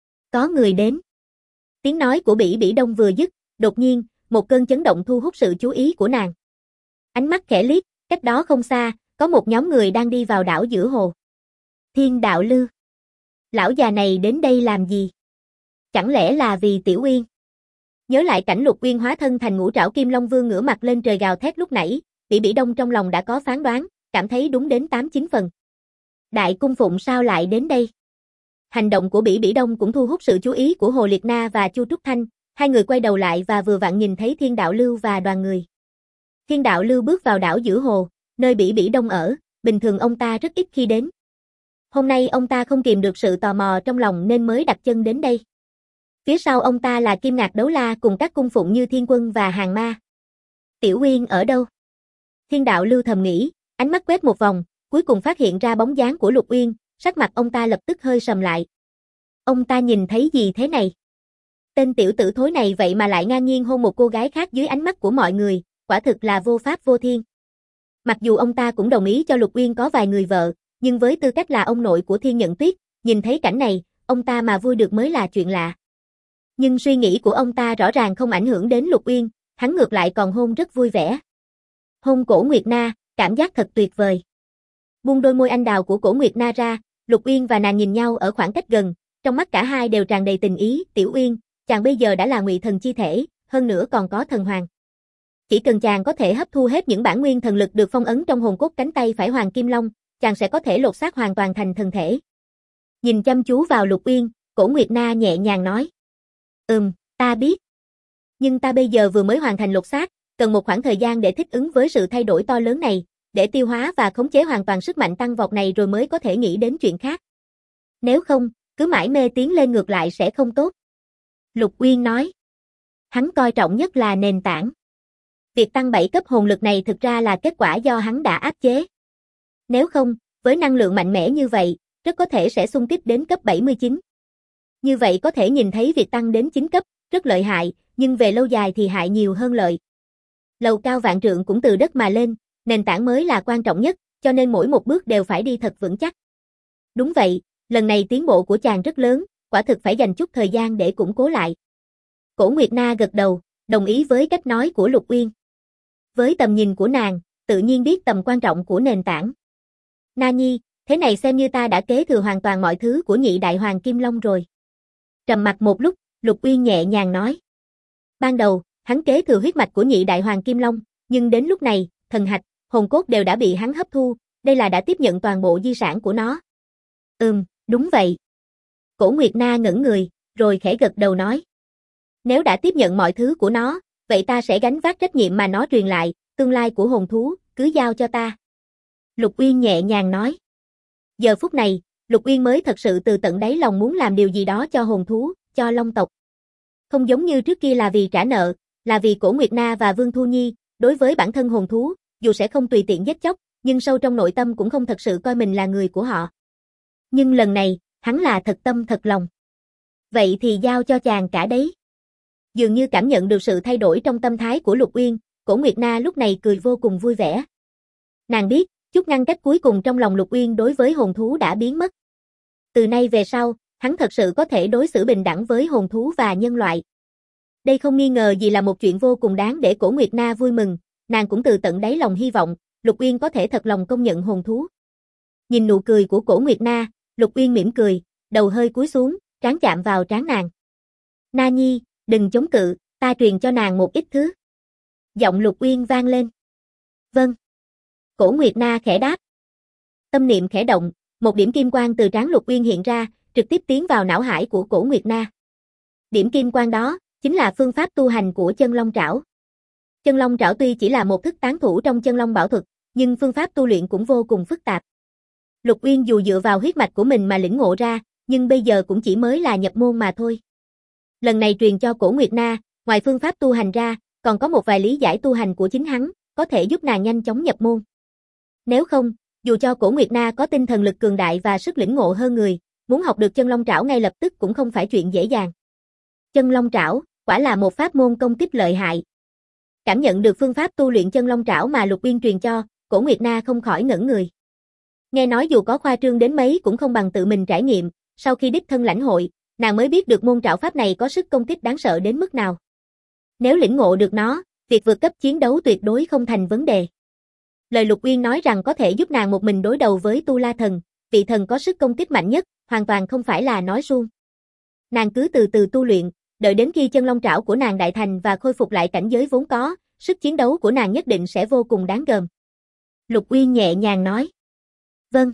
Speaker 1: Có người đến. Tiếng nói của Bỉ Bỉ Đông vừa dứt, đột nhiên, một cơn chấn động thu hút sự chú ý của nàng. Ánh mắt khẽ liếc, cách đó không xa, có một nhóm người đang đi vào đảo giữa hồ. Thiên Đạo Lư. Lão già này đến đây làm gì? Chẳng lẽ là vì Tiểu Uyên? Nhớ lại cảnh Lục Uyên hóa thân thành Ngũ Trảo Kim Long Vương ngửa mặt lên trời gào thét lúc nãy, Bỉ Bỉ Đông trong lòng đã có phán đoán, cảm thấy đúng đến 8-9 phần. Đại cung phụng sao lại đến đây? Hành động của Bỉ Bỉ Đông cũng thu hút sự chú ý của Hồ Liệt Na và Chu Trúc Thanh, hai người quay đầu lại và vừa vặn nhìn thấy Thiên Đạo Lưu và đoàn người. Thiên Đạo Lưu bước vào đảo giữa hồ, nơi Bỉ Bỉ Đông ở, bình thường ông ta rất ít khi đến. Hôm nay ông ta không kìm được sự tò mò trong lòng nên mới đặt chân đến đây. Phía sau ông ta là Kim Ngạc Đấu La cùng các cung phụng như Thiên Quân và Hàng Ma. Tiểu Uyên ở đâu? Thiên Đạo Lưu thầm nghĩ, ánh mắt quét một vòng, cuối cùng phát hiện ra bóng dáng của Lục Uyên, sắc mặt ông ta lập tức hơi sầm lại. Ông ta nhìn thấy gì thế này? Tên tiểu tử thối này vậy mà lại ngang nhiên hôn một cô gái khác dưới ánh mắt của mọi người, quả thực là vô pháp vô thiên. Mặc dù ông ta cũng đồng ý cho Lục Uyên có vài người vợ, nhưng với tư cách là ông nội của Thiên Nhận Tuyết, nhìn thấy cảnh này, ông ta mà vui được mới là chuyện lạ. Nhưng suy nghĩ của ông ta rõ ràng không ảnh hưởng đến Lục Uyên, hắn ngược lại còn hôn rất vui vẻ. Hôn Cổ Nguyệt Na, cảm giác thật tuyệt vời. Buông đôi môi anh đào của Cổ Nguyệt Na ra, Lục Uyên và nàng nhìn nhau ở khoảng cách gần, trong mắt cả hai đều tràn đầy tình ý. Tiểu Uyên, chàng bây giờ đã là ngụy thần chi thể, hơn nữa còn có thần hoàng. Chỉ cần chàng có thể hấp thu hết những bản nguyên thần lực được phong ấn trong hồn cốt cánh tay phải Hoàng Kim Long, chàng sẽ có thể lột xác hoàn toàn thành thần thể. Nhìn chăm chú vào Lục Uyên, Cổ Nguyệt Na nhẹ nhàng nói. Ta biết. Nhưng ta bây giờ vừa mới hoàn thành lột xác, cần một khoảng thời gian để thích ứng với sự thay đổi to lớn này, để tiêu hóa và khống chế hoàn toàn sức mạnh tăng vọt này rồi mới có thể nghĩ đến chuyện khác. Nếu không, cứ mãi mê tiến lên ngược lại sẽ không tốt. Lục Uyên nói. Hắn coi trọng nhất là nền tảng. Việc tăng 7 cấp hồn lực này thực ra là kết quả do hắn đã áp chế. Nếu không, với năng lượng mạnh mẽ như vậy, rất có thể sẽ xung kích đến cấp 79. Như vậy có thể nhìn thấy việc tăng đến 9 cấp, rất lợi hại, nhưng về lâu dài thì hại nhiều hơn lợi. Lầu cao vạn trượng cũng từ đất mà lên, nền tảng mới là quan trọng nhất, cho nên mỗi một bước đều phải đi thật vững chắc. Đúng vậy, lần này tiến bộ của chàng rất lớn, quả thực phải dành chút thời gian để củng cố lại. Cổ Nguyệt Na gật đầu, đồng ý với cách nói của Lục Uyên. Với tầm nhìn của nàng, tự nhiên biết tầm quan trọng của nền tảng. Na Nhi, thế này xem như ta đã kế thừa hoàn toàn mọi thứ của nhị đại Hoàng Kim Long rồi. Trầm mặc một lúc, Lục Uyên nhẹ nhàng nói. Ban đầu, hắn kế thừa huyết mạch của nhị đại Hoàng Kim Long, nhưng đến lúc này, thần hạch, hồn cốt đều đã bị hắn hấp thu, đây là đã tiếp nhận toàn bộ di sản của nó. Đúng vậy. Cổ Nguyệt Na ngẩn người, rồi khẽ gật đầu nói. Nếu đã tiếp nhận mọi thứ của nó, vậy ta sẽ gánh vác trách nhiệm mà nó truyền lại, tương lai của hồn thú, cứ giao cho ta. Lục Uyên nhẹ nhàng nói. Giờ phút này, Lục Uyên mới thật sự từ tận đáy lòng muốn làm điều gì đó cho hồn thú, cho Long tộc. Không giống như trước kia là vì trả nợ, là vì Cổ Nguyệt Na và Vương Thu Nhi, đối với bản thân hồn thú, dù sẽ không tùy tiện giết chóc, nhưng sâu trong nội tâm cũng không thật sự coi mình là người của họ. Nhưng lần này, hắn là thật tâm thật lòng. Vậy thì giao cho chàng cả đấy. Dường như cảm nhận được sự thay đổi trong tâm thái của Lục Uyên, Cổ Nguyệt Na lúc này cười vô cùng vui vẻ. Nàng biết, chút ngăn cách cuối cùng trong lòng Lục Uyên đối với hồn thú đã biến mất. Từ nay về sau, hắn thật sự có thể đối xử bình đẳng với hồn thú và nhân loại. Đây không nghi ngờ gì là một chuyện vô cùng đáng để Cổ Nguyệt Na vui mừng, nàng cũng từ tận đáy lòng hy vọng, Lục Uyên có thể thật lòng công nhận hồn thú. Nhìn nụ cười của Cổ Nguyệt Na, Lục Uyên mỉm cười, đầu hơi cúi xuống, trán chạm vào trán nàng. Na Nhi, đừng chống cự, ta truyền cho nàng một ít thứ. Giọng Lục Uyên vang lên. Vâng. Cổ Nguyệt Na khẽ đáp. Tâm niệm khẽ động, một điểm kim quang từ trán Lục Uyên hiện ra, trực tiếp tiến vào não hải của Cổ Nguyệt Na. Điểm kim quang đó, chính là phương pháp tu hành của chân long trảo. Chân long trảo tuy chỉ là một thức tán thủ trong chân long bảo thuật, nhưng phương pháp tu luyện cũng vô cùng phức tạp. Lục Uyên dù dựa vào huyết mạch của mình mà lĩnh ngộ ra, nhưng bây giờ cũng chỉ mới là nhập môn mà thôi. Lần này truyền cho Cổ Nguyệt Na, ngoài phương pháp tu hành ra, còn có một vài lý giải tu hành của chính hắn, có thể giúp nàng nhanh chóng nhập môn. Nếu không, dù cho Cổ Nguyệt Na có tinh thần lực cường đại và sức lĩnh ngộ hơn người, muốn học được chân long trảo ngay lập tức cũng không phải chuyện dễ dàng. Chân long trảo, quả là một pháp môn công kích lợi hại. Cảm nhận được phương pháp tu luyện chân long trảo mà Lục Uyên truyền cho, Cổ Nguyệt Na không khỏi ngẩn người. Nghe nói dù có khoa trương đến mấy cũng không bằng tự mình trải nghiệm, sau khi đích thân lãnh hội, nàng mới biết được môn trảo pháp này có sức công kích đáng sợ đến mức nào. Nếu lĩnh ngộ được nó, việc vượt cấp chiến đấu tuyệt đối không thành vấn đề. Lời Lục Uyên nói rằng có thể giúp nàng một mình đối đầu với Tu La Thần, vị thần có sức công kích mạnh nhất, hoàn toàn không phải là nói suông. Nàng cứ từ từ tu luyện, đợi đến khi chân long trảo của nàng đại thành và khôi phục lại cảnh giới vốn có, sức chiến đấu của nàng nhất định sẽ vô cùng đáng gờm. Lục Uyên nhẹ nhàng nói. Vâng.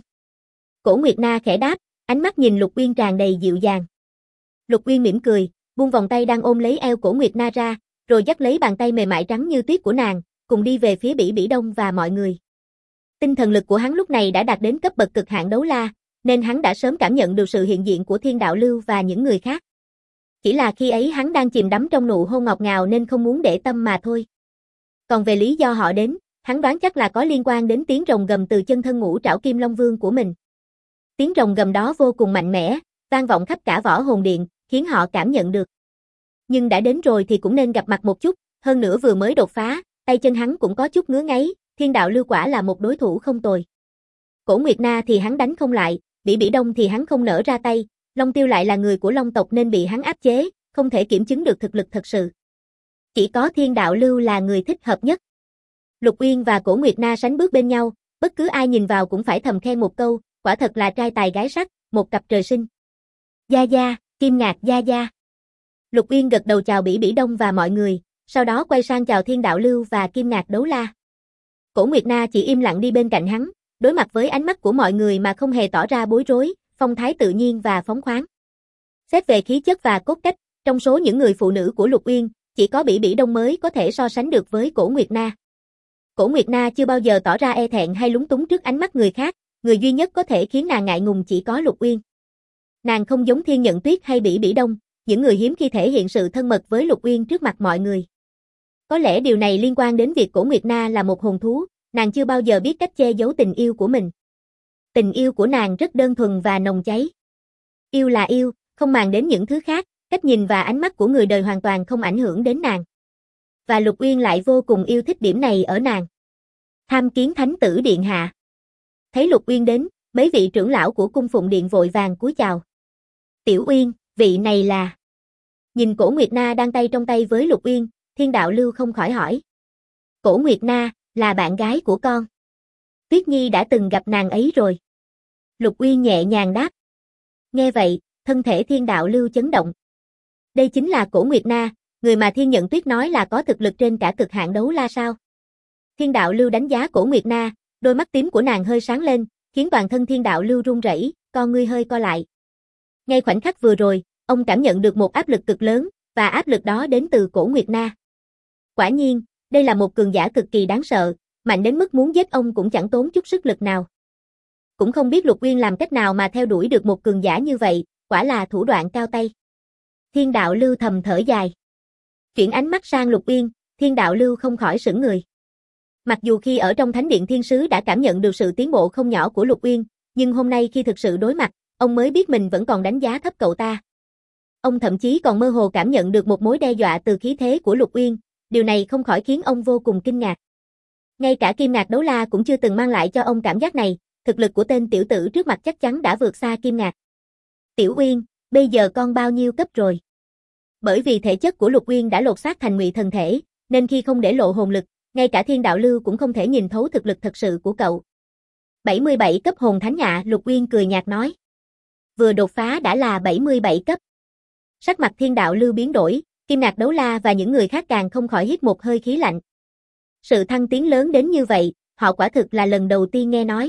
Speaker 1: Cổ Nguyệt Na khẽ đáp, ánh mắt nhìn Lục Uyên tràn đầy dịu dàng. Lục Uyên mỉm cười, buông vòng tay đang ôm lấy eo Cổ Nguyệt Na ra, rồi dắt lấy bàn tay mềm mại trắng như tuyết của nàng, cùng đi về phía Bỉ Bỉ Đông và mọi người. Tinh thần lực của hắn lúc này đã đạt đến cấp bậc cực hạn đấu la, nên hắn đã sớm cảm nhận được sự hiện diện của Thiên Đạo Lưu và những người khác. Chỉ là khi ấy hắn đang chìm đắm trong nụ hôn ngọt ngào nên không muốn để tâm mà thôi. Còn về lý do họ đến, hắn đoán chắc là có liên quan đến tiếng rồng gầm từ chân thân ngũ trảo Kim Long Vương của mình. Tiếng rồng gầm đó vô cùng mạnh mẽ, vang vọng khắp cả võ hồn điện, khiến họ cảm nhận được. Nhưng đã đến rồi thì cũng nên gặp mặt một chút, hơn nữa vừa mới đột phá, tay chân hắn cũng có chút ngứa ngáy, Thiên Đạo Lưu quả là một đối thủ không tồi. Cổ Nguyệt Na thì hắn đánh không lại, Bỉ Bỉ Đông thì hắn không nỡ ra tay, Long Tiêu lại là người của Long tộc nên bị hắn áp chế, không thể kiểm chứng được thực lực thật sự. Chỉ có Thiên Đạo Lưu là người thích hợp nhất. Lục Uyên và Cổ Nguyệt Na sánh bước bên nhau, bất cứ ai nhìn vào cũng phải thầm khen một câu, quả thật là trai tài gái sắc, một cặp trời sinh. Gia Gia, Kim Ngạc Gia Gia. Lục Uyên gật đầu chào Bỉ Bỉ Đông và mọi người, Sau đó quay sang chào Thiên Đạo Lưu và Kim Ngạc Đấu La. Cổ Nguyệt Na chỉ im lặng đi bên cạnh hắn, đối mặt với ánh mắt của mọi người mà không hề tỏ ra bối rối, phong thái tự nhiên và phóng khoáng. Xét về khí chất và cốt cách, trong số những người phụ nữ của Lục Uyên, chỉ có Bỉ Bỉ Đông mới có thể so sánh được với Cổ Nguyệt Na. Cổ Nguyệt Na chưa bao giờ tỏ ra e thẹn hay lúng túng trước ánh mắt người khác, người duy nhất có thể khiến nàng ngại ngùng chỉ có Lục Uyên. Nàng không giống Thiên Nhận Tuyết hay Bỉ Bỉ Đông, những người hiếm khi thể hiện sự thân mật với Lục Uyên trước mặt mọi người. Có lẽ điều này liên quan đến việc Cổ Nguyệt Na là một hồn thú, nàng chưa bao giờ biết cách che giấu tình yêu của mình. Tình yêu của nàng rất đơn thuần và nồng cháy. Yêu là yêu, không màng đến những thứ khác, cách nhìn và ánh mắt của người đời hoàn toàn không ảnh hưởng đến nàng. Và Lục Uyên lại vô cùng yêu thích điểm này ở nàng. Tham kiến thánh tử điện hạ. Thấy Lục Uyên đến, mấy vị trưởng lão của cung phụng điện vội vàng cúi chào. Tiểu Uyên, vị này là... Nhìn Cổ Nguyệt Na đang tay trong tay với Lục Uyên, Thiên Đạo Lưu không khỏi hỏi. Cổ Nguyệt Na, là bạn gái của con. Tuyết Nhi đã từng gặp nàng ấy rồi. Lục Uyên nhẹ nhàng đáp. Nghe vậy, thân thể Thiên Đạo Lưu chấn động. Đây chính là Cổ Nguyệt Na, người mà Thiên Nhận Tuyết nói là có thực lực trên cả cực hạn đấu la sao. Thiên Đạo Lưu đánh giá Cổ Nguyệt Na, đôi mắt tím của nàng hơi sáng lên, khiến toàn thân Thiên Đạo Lưu run rẩy, con ngươi hơi co lại. Ngay khoảnh khắc vừa rồi, ông cảm nhận được một áp lực cực lớn, và áp lực đó đến từ Cổ Nguyệt Na. Quả nhiên, đây là một cường giả cực kỳ đáng sợ, mạnh đến mức muốn giết ông cũng chẳng tốn chút sức lực nào. Cũng không biết Lục Uyên làm cách nào mà theo đuổi được một cường giả như vậy, quả là thủ đoạn cao tay. Thiên Đạo Lưu thầm thở dài. Chuyển ánh mắt sang Lục Uyên, Thiên Đạo Lưu không khỏi sững người. Mặc dù khi ở trong Thánh Điện Thiên Sứ đã cảm nhận được sự tiến bộ không nhỏ của Lục Uyên, nhưng hôm nay khi thực sự đối mặt, ông mới biết mình vẫn còn đánh giá thấp cậu ta. Ông thậm chí còn mơ hồ cảm nhận được một mối đe dọa từ khí thế của Lục Uyên, điều này không khỏi khiến ông vô cùng kinh ngạc. Ngay cả Kim Ngạc Đấu La cũng chưa từng mang lại cho ông cảm giác này, thực lực của tên tiểu tử trước mặt chắc chắn đã vượt xa Kim Ngạc. Tiểu Uyên, bây giờ con bao nhiêu cấp rồi? Bởi vì thể chất của Lục Uyên đã lột xác thành ngụy thần thể, nên khi không để lộ hồn lực, ngay cả Thiên Đạo Lưu cũng không thể nhìn thấu thực lực thật sự của cậu. 77 cấp hồn thánh ạ, Lục Uyên cười nhạt nói. Vừa đột phá đã là 77 cấp. Sắc mặt Thiên Đạo Lưu biến đổi, Kim Ngạc Đấu La và những người khác càng không khỏi hít một hơi khí lạnh. Sự thăng tiến lớn đến như vậy, họ quả thực là lần đầu tiên nghe nói.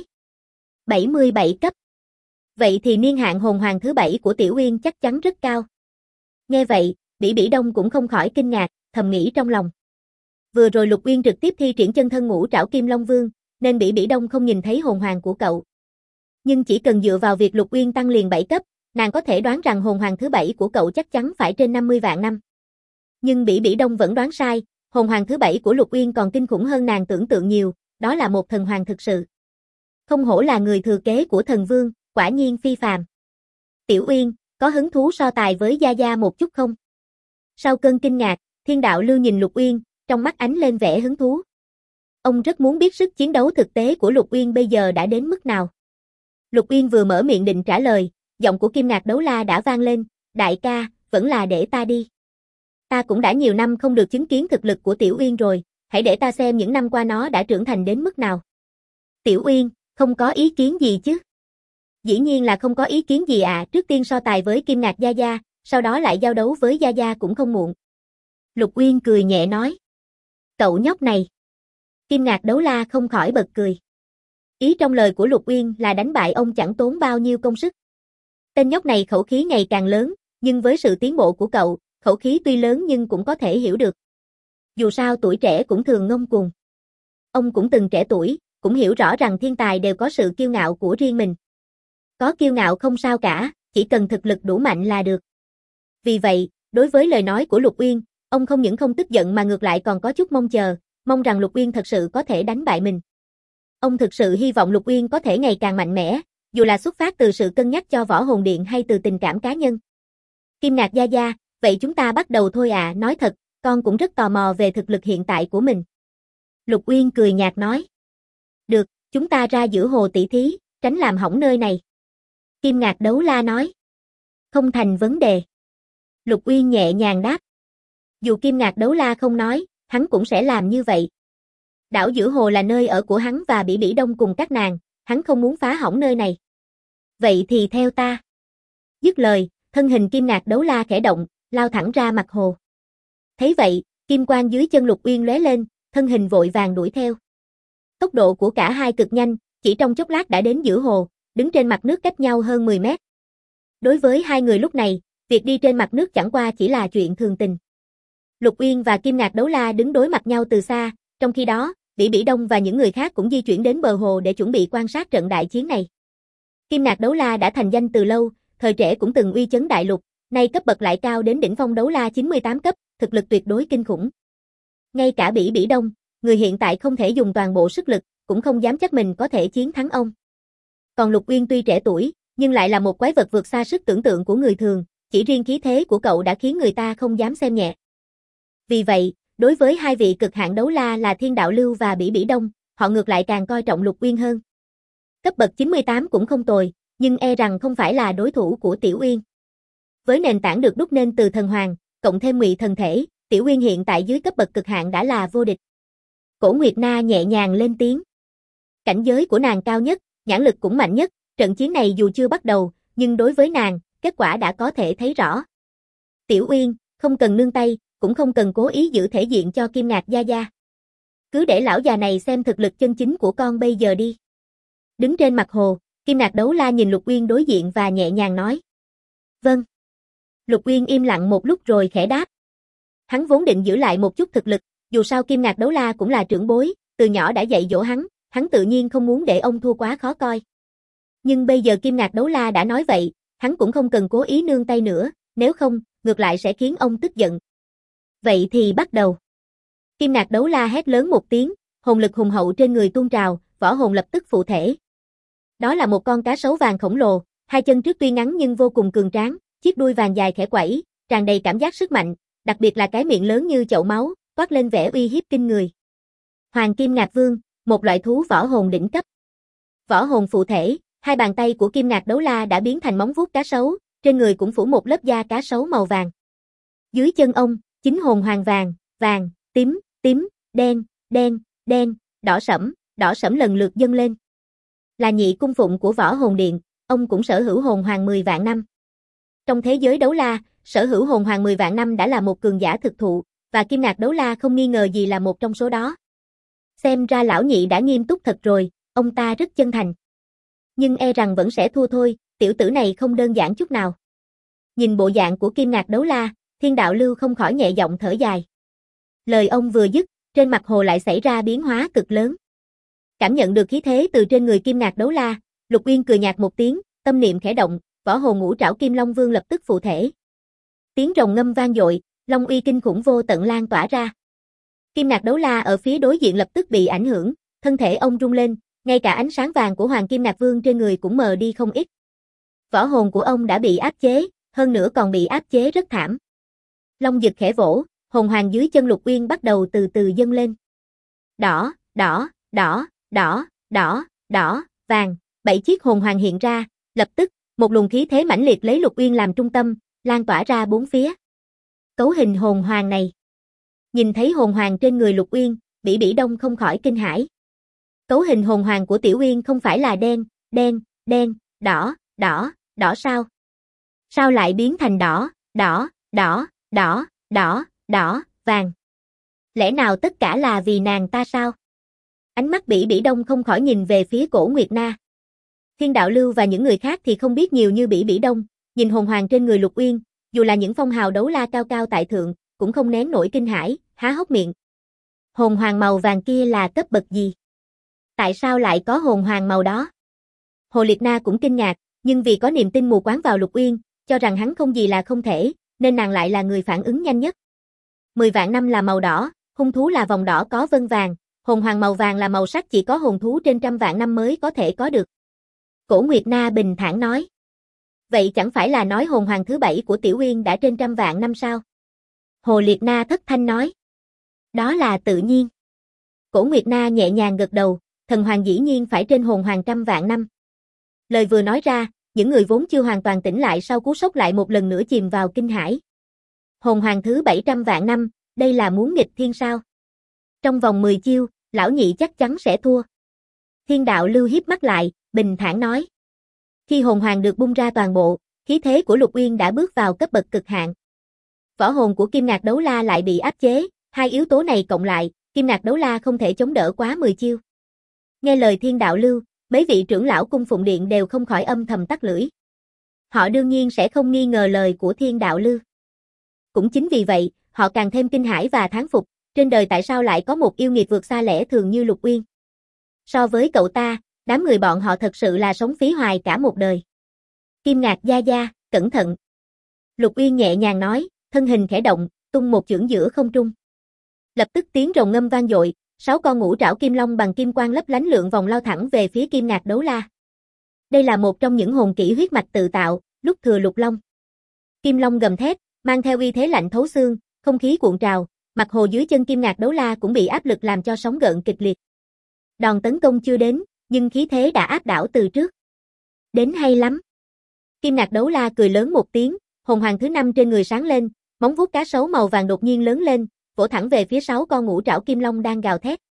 Speaker 1: 77 cấp. Vậy thì niên hạn hồn hoàng thứ 7 của Tiểu Uyên chắc chắn rất cao. Nghe vậy, Bỉ Bỉ Đông cũng không khỏi kinh ngạc, thầm nghĩ trong lòng. Vừa rồi Lục Uyên trực tiếp thi triển chân thân ngũ trảo Kim Long Vương, nên Bỉ Bỉ Đông không nhìn thấy hồn hoàng của cậu. Nhưng chỉ cần dựa vào việc Lục Uyên tăng liền 7 cấp, nàng có thể đoán rằng hồn hoàng thứ 7 của cậu chắc chắn phải trên 50 vạn năm. Nhưng Bỉ Bỉ Đông vẫn đoán sai, hồn hoàng thứ 7 của Lục Uyên còn kinh khủng hơn nàng tưởng tượng nhiều, đó là một thần hoàng thực sự. Không hổ là người thừa kế của thần vương, quả nhiên phi phàm. Tiểu Uyên, có hứng thú so tài với Gia Gia một chút không? Sau cơn kinh ngạc, Thiên Đạo Lưu nhìn Lục Uyên, trong mắt ánh lên vẻ hứng thú. Ông rất muốn biết sức chiến đấu thực tế của Lục Uyên bây giờ đã đến mức nào. Lục Uyên vừa mở miệng định trả lời, giọng của Kim Ngạc Đấu La đã vang lên, đại ca, vẫn là để ta đi. Ta cũng đã nhiều năm không được chứng kiến thực lực của Tiểu Uyên rồi, hãy để ta xem những năm qua nó đã trưởng thành đến mức nào. Tiểu Uyên, không có ý kiến gì chứ? Dĩ nhiên là không có ý kiến gì ạ, trước tiên so tài với Kim Ngạc Gia Gia, sau đó lại giao đấu với Gia Gia cũng không muộn. Lục Uyên cười nhẹ nói. Cậu nhóc này. Kim Ngạc Đấu La không khỏi bật cười. Ý trong lời của Lục Uyên là đánh bại ông chẳng tốn bao nhiêu công sức. Tên nhóc này khẩu khí ngày càng lớn, nhưng với sự tiến bộ của cậu, khẩu khí tuy lớn nhưng cũng có thể hiểu được. Dù sao tuổi trẻ cũng thường ngông cuồng. Ông cũng từng trẻ tuổi, cũng hiểu rõ rằng thiên tài đều có sự kiêu ngạo của riêng mình. Có kiêu ngạo không sao cả, chỉ cần thực lực đủ mạnh là được. Vì vậy, đối với lời nói của Lục Uyên, ông không những không tức giận mà ngược lại còn có chút mong chờ, mong rằng Lục Uyên thật sự có thể đánh bại mình. Ông thực sự hy vọng Lục Uyên có thể ngày càng mạnh mẽ, dù là xuất phát từ sự cân nhắc cho Võ Hồn Điện hay từ tình cảm cá nhân. Kim Ngạc Gia Gia, vậy chúng ta bắt đầu thôi à, nói thật, con cũng rất tò mò về thực lực hiện tại của mình. Lục Uyên cười nhạt nói. Được, chúng ta ra giữa hồ tỷ thí, tránh làm hỏng nơi này. Kim Ngạc Đấu La nói. Không thành vấn đề. Lục Uyên nhẹ nhàng đáp. Dù Kim Ngạc Đấu La không nói, hắn cũng sẽ làm như vậy. Đảo giữa hồ là nơi ở của hắn và Bỉ Bỉ Đông cùng các nàng, hắn không muốn phá hỏng nơi này. Vậy thì theo ta. Dứt lời, thân hình Kim Ngạc Đấu La khẽ động, lao thẳng ra mặt hồ. Thấy vậy, Kim quang dưới chân Lục Uyên lóe lên, thân hình vội vàng đuổi theo. Tốc độ của cả hai cực nhanh, chỉ trong chốc lát đã đến giữa hồ, đứng trên mặt nước cách nhau hơn 10 mét. Đối với hai người lúc này, việc đi trên mặt nước chẳng qua chỉ là chuyện thường tình. Lục Uyên và Kim Ngạc Đấu La đứng đối mặt nhau từ xa, trong khi đó, Bỉ Bỉ Đông và những người khác cũng di chuyển đến bờ hồ để chuẩn bị quan sát trận đại chiến này. Kim Ngạc Đấu La đã thành danh từ lâu, thời trẻ cũng từng uy chấn đại lục, nay cấp bậc lại cao đến đỉnh phong đấu la 98 cấp, thực lực tuyệt đối kinh khủng. Ngay cả Bỉ Bỉ Đông, người hiện tại không thể dùng toàn bộ sức lực, cũng không dám chắc mình có thể chiến thắng ông. Còn Lục Uyên tuy trẻ tuổi, nhưng lại là một quái vật vượt xa sức tưởng tượng của người thường, chỉ riêng khí thế của cậu đã khiến người ta không dám xem nhẹ. Vì vậy, đối với hai vị cực hạn đấu la là Thiên Đạo Lưu và Bỉ Bỉ Đông, họ ngược lại càng coi trọng Lục Uyên hơn. Cấp bậc 98 cũng không tồi, nhưng e rằng không phải là đối thủ của Tiểu Uyên. Với nền tảng được đúc nên từ thần hoàng, cộng thêm ngụy thần thể, Tiểu Uyên hiện tại dưới cấp bậc cực hạn đã là vô địch. Cổ Nguyệt Na nhẹ nhàng lên tiếng. Cảnh giới của nàng cao nhất, nhãn lực cũng mạnh nhất, trận chiến này dù chưa bắt đầu, nhưng đối với nàng, kết quả đã có thể thấy rõ. Tiểu Uyên, không cần nương tay, cũng không cần cố ý giữ thể diện cho Kim Ngạc gia gia. Cứ để lão già này xem thực lực chân chính của con bây giờ đi. Đứng trên mặt hồ, Kim Ngạc Đấu La nhìn Lục Uyên đối diện và nhẹ nhàng nói. Vâng. Lục Uyên im lặng một lúc rồi khẽ đáp. Hắn vốn định giữ lại một chút thực lực, dù sao Kim Ngạc Đấu La cũng là trưởng bối, từ nhỏ đã dạy dỗ hắn tự nhiên không muốn để ông thua quá khó coi. Nhưng bây giờ Kim Ngạc Đấu La đã nói vậy, hắn cũng không cần cố ý nương tay nữa, nếu không, ngược lại sẽ khiến ông tức giận. Vậy thì bắt đầu. Kim Ngạc Đấu La hét lớn một tiếng, hồn lực hùng hậu trên người tuôn trào, võ hồn lập tức phụ thể. Đó là một con cá sấu vàng khổng lồ, hai chân trước tuy ngắn nhưng vô cùng cường tráng, chiếc đuôi vàng dài khẽ quẩy, tràn đầy cảm giác sức mạnh, đặc biệt là cái miệng lớn như chậu máu, toát lên vẻ uy hiếp kinh người. Hoàng Kim Ngạc Vương, một loại thú võ hồn đỉnh cấp. Võ hồn phụ thể, hai bàn tay của Kim Ngạc Đấu La đã biến thành móng vuốt cá sấu, trên người cũng phủ một lớp da cá sấu màu vàng. Dưới chân ông, chính hồn hoàng vàng, vàng, tím, tím, đen, đen, đen, đỏ sẫm lần lượt dâng lên. Là nhị cung phụng của Võ Hồn Điện, ông cũng sở hữu hồn hoàng 10 vạn năm. Trong thế giới đấu la, sở hữu hồn hoàng 10 vạn năm đã là một cường giả thực thụ, và Kim Ngạc Đấu La không nghi ngờ gì là một trong số đó. Xem ra lão nhị đã nghiêm túc thật rồi, ông ta rất chân thành. Nhưng e rằng vẫn sẽ thua thôi, tiểu tử này không đơn giản chút nào. Nhìn bộ dạng của Kim Ngạc Đấu La, Thiên Đạo Lưu không khỏi nhẹ giọng thở dài. Lời ông vừa dứt, trên mặt hồ lại xảy ra biến hóa cực lớn. Cảm nhận được khí thế từ trên người Kim Ngạc Đấu La, Lục Uyên cười nhạt một tiếng, tâm niệm khẽ động, võ hồn ngũ trảo Kim Long Vương lập tức phụ thể. Tiếng rồng ngâm vang dội, long uy kinh khủng vô tận lan tỏa ra. Kim Ngạc Đấu La ở phía đối diện lập tức bị ảnh hưởng, thân thể ông rung lên, ngay cả ánh sáng vàng của Hoàng Kim Ngạc Vương trên người cũng mờ đi không ít. Võ hồn của ông đã bị áp chế, hơn nữa còn bị áp chế rất thảm. Long Dực khẽ vỗ, hồn hoàng dưới chân Lục Uyên bắt đầu từ từ dâng lên. Đỏ, đỏ, đỏ, đỏ, đỏ, đỏ, vàng, 7 chiếc hồn hoàng hiện ra, lập tức, một luồng khí thế mãnh liệt lấy Lục Uyên làm trung tâm, lan tỏa ra bốn phía. Cấu hình hồn hoàng này. Nhìn thấy hồn hoàng trên người Lục Uyên, Bỉ Bỉ Đông không khỏi kinh hãi. Cấu hình hồn hoàng của Tiểu Uyên không phải là đen, đen, đen, đỏ, đỏ, đỏ sao? Sao lại biến thành đỏ, đỏ, đỏ, đỏ, đỏ, đỏ, vàng? Lẽ nào tất cả là vì nàng ta sao? Ánh mắt Bỉ Bỉ Đông không khỏi nhìn về phía Cổ Nguyệt Na. Thiên Đạo Lưu và những người khác thì không biết nhiều như Bỉ Bỉ Đông, nhìn hồn hoàng trên người Lục Uyên, dù là những phong hào đấu la cao cao tại thượng, cũng không nén nổi kinh hãi, há hốc miệng. Hồn hoàng màu vàng kia là cấp bậc gì? Tại sao lại có hồn hoàng màu đó? Hồ Liệt Na cũng kinh ngạc, nhưng vì có niềm tin mù quáng vào Lục Uyên, cho rằng hắn không gì là không thể, nên nàng lại là người phản ứng nhanh nhất. 10 vạn năm là màu đỏ, hung thú là vòng đỏ có vân vàng, hồn hoàng màu vàng là màu sắc chỉ có hồn thú trên 100 vạn năm mới có thể có được. Cổ Nguyệt Na bình thản nói. Vậy chẳng phải là nói hồn hoàng thứ 7 của Tiểu Uyên đã trên 100 vạn năm sao? Hồ Liệt Na thất thanh nói. Đó là tự nhiên. Cổ Nguyệt Na nhẹ nhàng gật đầu, thần hoàng dĩ nhiên phải trên hồn hoàng 100 vạn năm. Lời vừa nói ra, những người vốn chưa hoàn toàn tỉnh lại sau cú sốc lại một lần nữa chìm vào kinh hãi. Hồn hoàng thứ 700 vạn năm, đây là muốn nghịch thiên sao? Trong vòng 10 chiêu, lão nhị chắc chắn sẽ thua. Thiên Đạo Lưu hiếp mắt lại, bình thản nói. Khi hồn hoàng được bung ra toàn bộ, khí thế của Lục Uyên đã bước vào cấp bậc cực hạn. Võ hồn của Kim Ngạc Đấu La lại bị áp chế, Hai yếu tố này cộng lại, Kim Nạc Đấu La không thể chống đỡ quá 10 chiêu. Nghe lời Thiên Đạo Lưu, mấy vị trưởng lão cung phụng điện đều không khỏi âm thầm tắt lưỡi. Họ đương nhiên sẽ không nghi ngờ lời của Thiên Đạo Lưu. Cũng chính vì vậy, họ càng thêm kinh hãi và thán phục, trên đời tại sao lại có một yêu nghiệt vượt xa lẽ thường như Lục Uyên. So với cậu ta, đám người bọn họ thật sự là sống phí hoài cả một đời. Kim Ngạc gia gia, cẩn thận. Lục Uyên nhẹ nhàng nói, thân hình khẽ động, tung một chưởng giữa không trung. Lập tức tiếng rồng ngâm vang dội, 6 con ngũ trảo kim long bằng kim quang lấp lánh lượn vòng lao thẳng về phía Kim Ngạc Đấu La. Đây là một trong những hồn kỹ huyết mạch tự tạo, lúc thừa lục long. Kim long gầm thét, mang theo uy thế lạnh thấu xương, không khí cuộn trào, mặt hồ dưới chân Kim Ngạc Đấu La cũng bị áp lực làm cho sóng gợn kịch liệt. Đòn tấn công chưa đến, nhưng khí thế đã áp đảo từ trước. Đến hay lắm. Kim Ngạc Đấu La cười lớn một tiếng, hồn hoàng thứ 5 trên người sáng lên, móng vuốt cá sấu màu vàng đột nhiên lớn lên, vỗ thẳng về phía 6 con ngũ trảo kim long đang gào thét.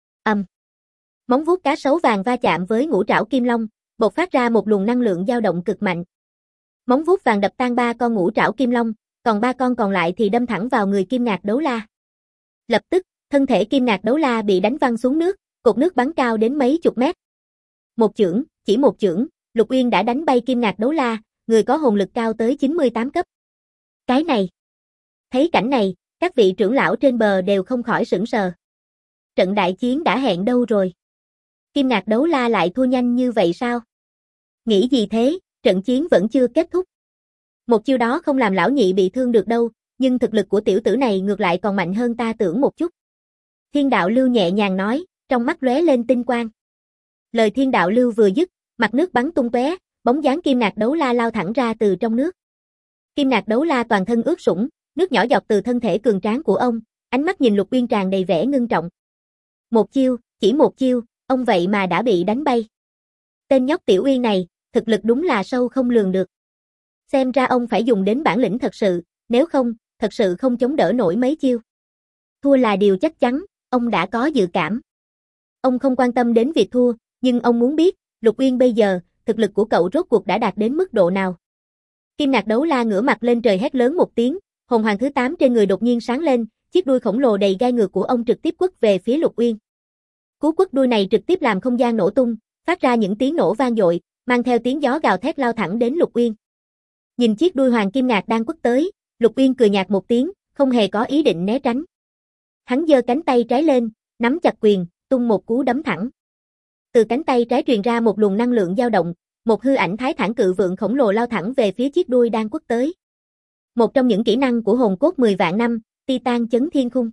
Speaker 1: Móng vuốt cá sấu vàng va chạm với ngũ trảo kim long, bộc phát ra một luồng năng lượng dao động cực mạnh. Móng vuốt vàng đập tan 3 con ngũ trảo kim long, còn 3 con còn lại thì đâm thẳng vào người Kim Ngạc Đấu La. Lập tức, thân thể Kim Ngạc Đấu La bị đánh văng xuống nước, cột nước bắn cao đến mấy chục mét. Một chưởng, chỉ một chưởng, Lục Uyên đã đánh bay Kim Ngạc Đấu La, người có hồn lực cao tới 98 cấp. Cái này. Thấy cảnh này, các vị trưởng lão trên bờ đều không khỏi sửng sờ. Trận đại chiến đã hẹn đâu rồi? Kim Ngạc Đấu La lại thua nhanh như vậy sao? Nghĩ gì thế, trận chiến vẫn chưa kết thúc. Một chiêu đó không làm lão nhị bị thương được đâu, nhưng thực lực của tiểu tử này ngược lại còn mạnh hơn ta tưởng một chút. Thiên Đạo Lưu nhẹ nhàng nói, trong mắt lóe lên tinh quang. Lời Thiên Đạo Lưu vừa dứt, mặt nước bắn tung tóe, bóng dáng Kim Ngạc Đấu La lao thẳng ra từ trong nước. Kim Ngạc Đấu La toàn thân ướt sũng, nước nhỏ giọt từ thân thể cường tráng của ông, ánh mắt nhìn Lục Uyên tràn đầy vẻ ngưng trọng. Một chiêu, chỉ một chiêu, ông vậy mà đã bị đánh bay. Tên nhóc Tiểu Uyên này, thực lực đúng là sâu không lường được. Xem ra ông phải dùng đến bản lĩnh thật sự, nếu không, thật sự không chống đỡ nổi mấy chiêu. Thua là điều chắc chắn, ông đã có dự cảm. Ông không quan tâm đến việc thua, nhưng ông muốn biết, Lục Uyên bây giờ, thực lực của cậu rốt cuộc đã đạt đến mức độ nào. Kim Ngạc Đấu La ngửa mặt lên trời hét lớn một tiếng, hồn hoàng thứ 8 trên người đột nhiên sáng lên, chiếc đuôi khổng lồ đầy gai ngược của ông trực tiếp quất về phía Lục Uyên. Cú quất đuôi này trực tiếp làm không gian nổ tung, phát ra những tiếng nổ vang dội, mang theo tiếng gió gào thét lao thẳng đến Lục Uyên. Nhìn chiếc đuôi hoàng kim ngạc đang quất tới, Lục Uyên cười nhạt một tiếng, không hề có ý định né tránh. Hắn giơ cánh tay trái lên, nắm chặt quyền, tung một cú đấm thẳng. Từ cánh tay trái truyền ra một luồng năng lượng dao động, một hư ảnh thái thản cự vượng khổng lồ lao thẳng về phía chiếc đuôi đang quất tới. Một trong những kỹ năng của hồn cốt 10 vạn năm, Titan chấn thiên khung.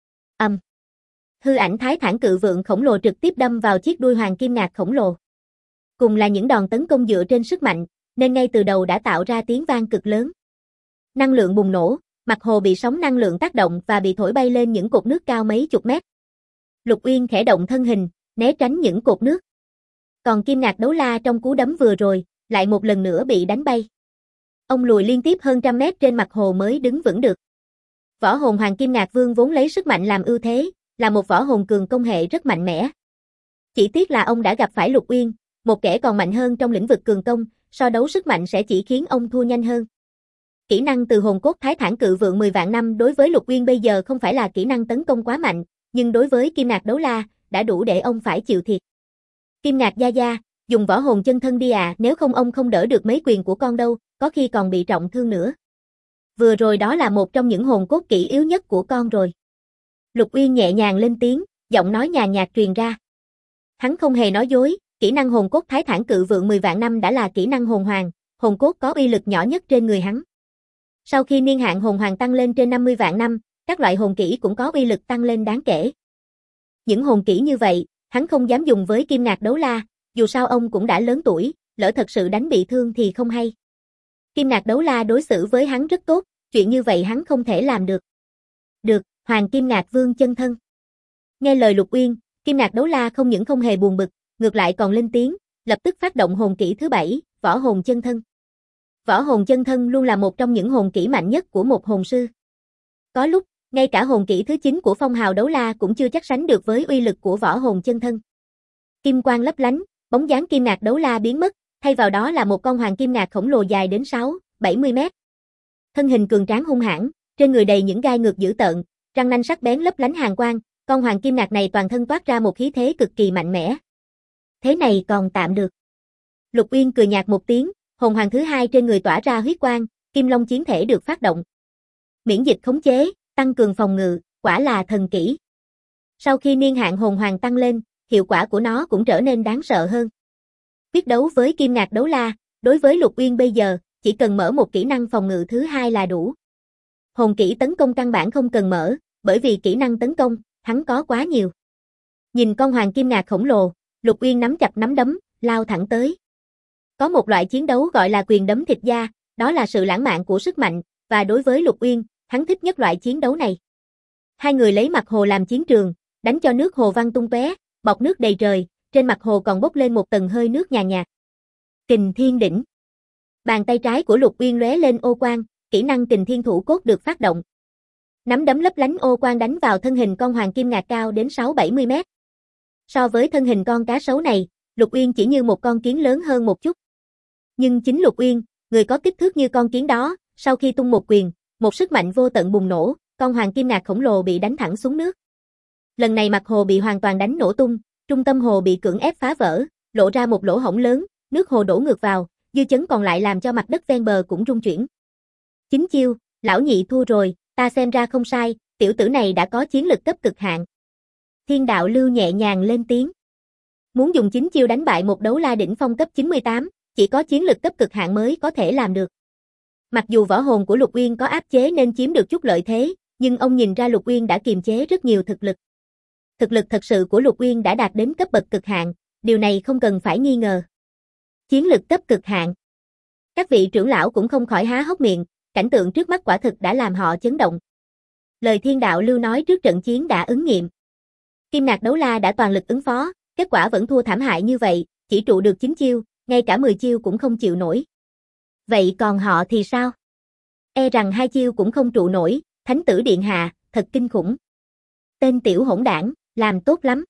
Speaker 1: Hư ảnh thái thản cự vượng khổng lồ trực tiếp đâm vào chiếc đuôi hoàng kim ngạc khổng lồ. Cùng là những đòn tấn công dựa trên sức mạnh, nên ngay từ đầu đã tạo ra tiếng vang cực lớn. Năng lượng bùng nổ, mặt hồ bị sóng năng lượng tác động và bị thổi bay lên những cột nước cao mấy chục mét. Lục Uyên khẽ động thân hình, né tránh những cột nước. Còn Kim Ngạc Đấu La trong cú đấm vừa rồi, lại một lần nữa bị đánh bay. Ông lùi liên tiếp hơn trăm mét trên mặt hồ mới đứng vững được. Võ hồn Hoàng Kim Ngạc Vương vốn lấy sức mạnh làm ưu thế, là một võ hồn cường công hệ rất mạnh mẽ. Chỉ tiếc là ông đã gặp phải Lục Uyên, một kẻ còn mạnh hơn trong lĩnh vực cường công, so đấu sức mạnh sẽ chỉ khiến ông thua nhanh hơn. Kỹ năng từ hồn cốt thái thản cự vượng 10 vạn năm đối với Lục Uyên bây giờ không phải là kỹ năng tấn công quá mạnh, nhưng đối với Kim Ngạc Đấu La, đã đủ để ông phải chịu thiệt. Kim Ngạc gia gia, dùng võ hồn chân thân đi à, nếu không ông không đỡ được mấy quyền của con đâu, có khi còn bị trọng thương nữa. Vừa rồi đó là một trong những hồn cốt kỹ yếu nhất của con rồi. Lục Uyên nhẹ nhàng lên tiếng, giọng nói nhàn nhạt truyền ra. Hắn không hề nói dối, kỹ năng hồn cốt thái thản cự vượng 10 vạn năm đã là kỹ năng hồn hoàng, hồn cốt có uy lực nhỏ nhất trên người hắn. Sau khi niên hạn hồn hoàng tăng lên trên 50 vạn năm, các loại hồn kỹ cũng có uy lực tăng lên đáng kể. Những hồn kỹ như vậy, hắn không dám dùng với Kim Ngạc Đấu La, dù sao ông cũng đã lớn tuổi, lỡ thật sự đánh bị thương thì không hay. Kim Ngạc Đấu La đối xử với hắn rất tốt, chuyện như vậy hắn không thể làm được. Được, Hoàng Kim Ngạc Vương chân thân. Nghe lời Lục Uyên, Kim Ngạc Đấu La không những không hề buồn bực, ngược lại còn lên tiếng, lập tức phát động hồn kỹ thứ 7, võ hồn chân thân. Võ hồn chân thân luôn là một trong những hồn kỹ mạnh nhất của một hồn sư. Có lúc, ngay cả hồn kỹ thứ 9 của Phong Hào Đấu La cũng chưa chắc sánh được với uy lực của võ hồn chân thân. Kim quang lấp lánh, bóng dáng Kim Ngạc Đấu La biến mất, thay vào đó là một con hoàng kim ngạc khổng lồ dài đến 6-70 mét. Thân hình cường tráng hung hãn, trên người đầy những gai ngược dữ tợn, Răng nanh sắc bén lấp lánh hàn quang, con hoàng kim ngạc này toàn thân toát ra một khí thế cực kỳ mạnh mẽ. Thế này còn tạm được. Lục Uyên cười nhạt một tiếng, hồn hoàng thứ hai trên người tỏa ra huyết quang, kim long chiến thể được phát động. Miễn dịch khống chế, tăng cường phòng ngự, quả là thần kỹ. Sau khi niên hạn hồn hoàng tăng lên, hiệu quả của nó cũng trở nên đáng sợ hơn. Quyết đấu với kim ngạc đấu la, đối với Lục Uyên bây giờ, chỉ cần mở một kỹ năng phòng ngự thứ hai là đủ. Hồn kỹ tấn công căn bản không cần mở, bởi vì kỹ năng tấn công, hắn có quá nhiều. Nhìn con hoàng kim ngạc khổng lồ, Lục Uyên nắm chặt nắm đấm, lao thẳng tới. Có một loại chiến đấu gọi là quyền đấm thịt da, đó là sự lãng mạn của sức mạnh, và đối với Lục Uyên, hắn thích nhất loại chiến đấu này. Hai người lấy mặt hồ làm chiến trường, đánh cho nước hồ văng tung tóe, bọt nước đầy trời, trên mặt hồ còn bốc lên một tầng hơi nước nhàn nhạt. Kình Thiên Đỉnh. Bàn tay trái của Lục Uyên lóe lên ô quang, kỹ năng Kình Thiên Thủ Cốt được phát động. Nắm đấm lấp lánh ô quang đánh vào thân hình con hoàng kim ngạc cao đến 6-70 mét. So với thân hình con cá sấu này, Lục Uyên chỉ như một con kiến lớn hơn một chút. Nhưng chính Lục Uyên, người có kích thước như con kiến đó, sau khi tung một quyền, một sức mạnh vô tận bùng nổ, con hoàng kim ngạc khổng lồ bị đánh thẳng xuống nước. Lần này mặt hồ bị hoàn toàn đánh nổ tung, trung tâm hồ bị cưỡng ép phá vỡ, lộ ra một lỗ hổng lớn, nước hồ đổ ngược vào, dư chấn còn lại làm cho mặt đất ven bờ cũng rung chuyển. Chính chiêu, lão nhị thua rồi, ta xem ra không sai, tiểu tử này đã có chiến lực cấp cực hạn. Thiên đạo lưu nhẹ nhàng lên tiếng. Muốn dùng chính chiêu đánh bại một đấu la đỉnh phong cấp 98, chỉ có chiến lực cấp cực hạn mới có thể làm được. Mặc dù võ hồn của Lục Uyên có áp chế nên chiếm được chút lợi thế, nhưng ông nhìn ra Lục Uyên đã kiềm chế rất nhiều thực lực. Thực lực thật sự của Lục Uyên đã đạt đến cấp bậc cực hạn, điều này không cần phải nghi ngờ. Chiến lực cấp cực hạn. Các vị trưởng lão cũng không khỏi há hốc miệng, cảnh tượng trước mắt quả thực đã làm họ chấn động. Lời thiên đạo lưu nói trước trận chiến đã ứng nghiệm. Kim ngạc đấu la đã toàn lực ứng phó, kết quả vẫn thua thảm hại như vậy, chỉ trụ được 9 chiêu, ngay cả 10 chiêu cũng không chịu nổi. Vậy còn họ thì sao? E rằng 2 chiêu cũng không trụ nổi, Thánh tử điện hạ, thật kinh khủng. Tên tiểu hỗn đảng, làm tốt lắm.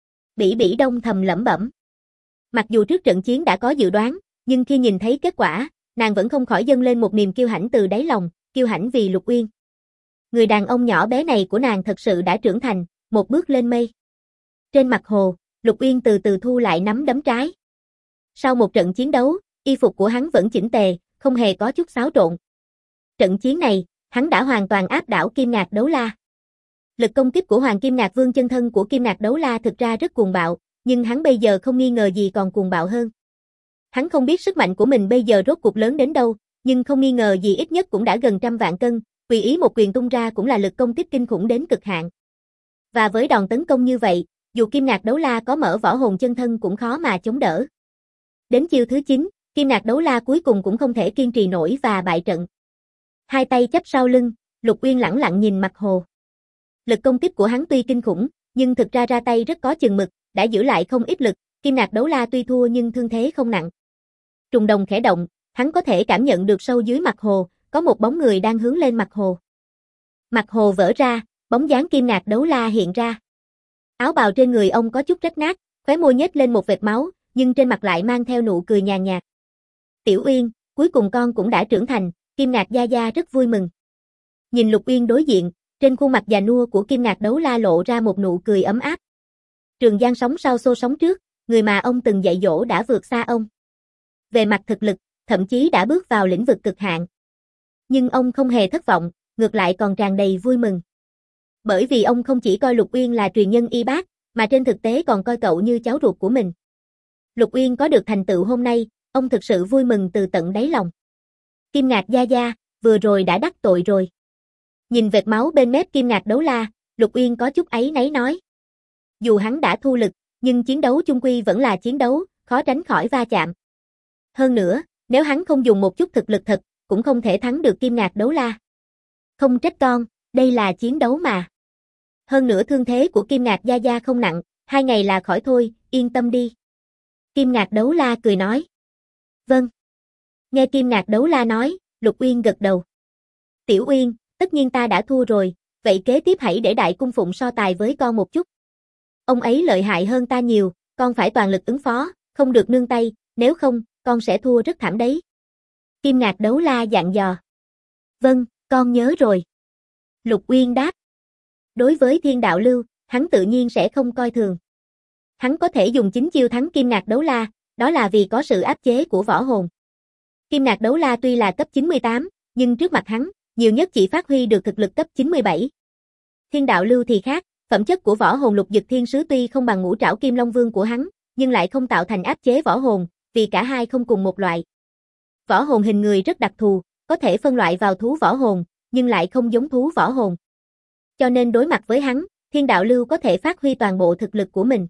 Speaker 1: Bỉ Bỉ Đông thầm lẩm bẩm. Mặc dù trước trận chiến đã có dự đoán, nhưng khi nhìn thấy kết quả, nàng vẫn không khỏi dâng lên một niềm kiêu hãnh từ đáy lòng, kiêu hãnh vì Lục Uyên. Người đàn ông nhỏ bé này của nàng thật sự đã trưởng thành, một bước lên mây. Trên mặt hồ, Lục Uyên từ từ thu lại nắm đấm trái. Sau một trận chiến đấu, y phục của hắn vẫn chỉnh tề, không hề có chút xáo trộn. Trận chiến này, hắn đã hoàn toàn áp đảo Kim Ngạc đấu la. Lực công kích của Hoàng Kim Ngạc Vương chân thân của Kim Ngạc đấu la thực ra rất cuồng bạo, nhưng hắn bây giờ không nghi ngờ gì còn cuồng bạo hơn. Hắn không biết sức mạnh của mình bây giờ rốt cuộc lớn đến đâu, nhưng không nghi ngờ gì ít nhất cũng đã gần 100 vạn cân, tùy ý một quyền tung ra cũng là lực công kích kinh khủng đến cực hạn. Và với đòn tấn công như vậy, dù Kim Ngạc đấu la có mở võ hồn chân thân cũng khó mà chống đỡ. Đến chiêu thứ 9, Kim Ngạc đấu la cuối cùng cũng không thể kiên trì nổi và bại trận. Hai tay chắp sau lưng, Lục Uyên lẳng lặng nhìn mặt hồ. Lực công kích của hắn tuy kinh khủng, nhưng thực ra ra tay rất có chừng mực, đã giữ lại không ít lực, Kim Ngạc đấu la tuy thua nhưng thương thế không nặng. Trùng đồng khẽ động, hắn có thể cảm nhận được sâu dưới mặt hồ, có một bóng người đang hướng lên mặt hồ. Mặt hồ vỡ ra, bóng dáng Kim Ngạc đấu la hiện ra. Áo bào trên người ông có chút rách nát, khóe môi nhếch lên một vệt máu, nhưng trên mặt lại mang theo nụ cười nhàn nhạt. Tiểu Uyên, cuối cùng con cũng đã trưởng thành, Kim Ngạc gia gia rất vui mừng. Nhìn Lục Uyên đối diện, trên khuôn mặt già nua của Kim Ngạc đấu la lộ ra một nụ cười ấm áp. Trường Giang sóng sau xô sóng trước, người mà ông từng dạy dỗ đã vượt xa ông. Về mặt thực lực, thậm chí đã bước vào lĩnh vực cực hạn. Nhưng ông không hề thất vọng, ngược lại còn tràn đầy vui mừng. Bởi vì ông không chỉ coi Lục Uyên là truyền nhân y bác, mà trên thực tế còn coi cậu như cháu ruột của mình. Lục Uyên có được thành tựu hôm nay, ông thực sự vui mừng từ tận đáy lòng. Kim Ngạc gia gia, vừa rồi đã đắc tội rồi. Nhìn vệt máu bên mép Kim Ngạc đấu la, Lục Uyên có chút áy náy nói. Dù hắn đã thu lực, nhưng chiến đấu chung quy vẫn là chiến đấu, khó tránh khỏi va chạm. Hơn nữa, nếu hắn không dùng một chút thực lực thật, cũng không thể thắng được Kim Ngạc đấu la. Không trách con, đây là chiến đấu mà. Hơn nữa thương thế của Kim Ngạc gia gia không nặng, 2 ngày là khỏi thôi, yên tâm đi. Kim Ngạc đấu la cười nói. Vâng. Nghe Kim Ngạc đấu la nói, Lục Uyên gật đầu. Tiểu Uyên, tất nhiên ta đã thua rồi, vậy kế tiếp hãy để Đại Cung Phụng so tài với con một chút. Ông ấy lợi hại hơn ta nhiều, con phải toàn lực ứng phó, không được nương tay, nếu không, con sẽ thua rất thảm đấy. Kim Ngạc đấu la dặn dò. Vâng, con nhớ rồi. Lục Uyên đáp. Đối với Thiên Đạo Lưu, hắn tự nhiên sẽ không coi thường. Hắn có thể dùng chính chiêu thắng Kim Ngạc Đấu La, đó là vì có sự áp chế của võ hồn. Kim Ngạc Đấu La tuy là cấp 98, nhưng trước mặt hắn, nhiều nhất chỉ phát huy được thực lực cấp 97. Thiên Đạo Lưu thì khác, phẩm chất của võ hồn Lục Dực Thiên Sứ tuy không bằng Ngũ Trảo Kim Long Vương của hắn, nhưng lại không tạo thành áp chế võ hồn, vì cả hai không cùng một loại. Võ hồn hình người rất đặc thù, có thể phân loại vào thú võ hồn, nhưng lại không giống thú võ hồn. Cho nên đối mặt với hắn, Thiên Đạo Lưu có thể phát huy toàn bộ thực lực của mình.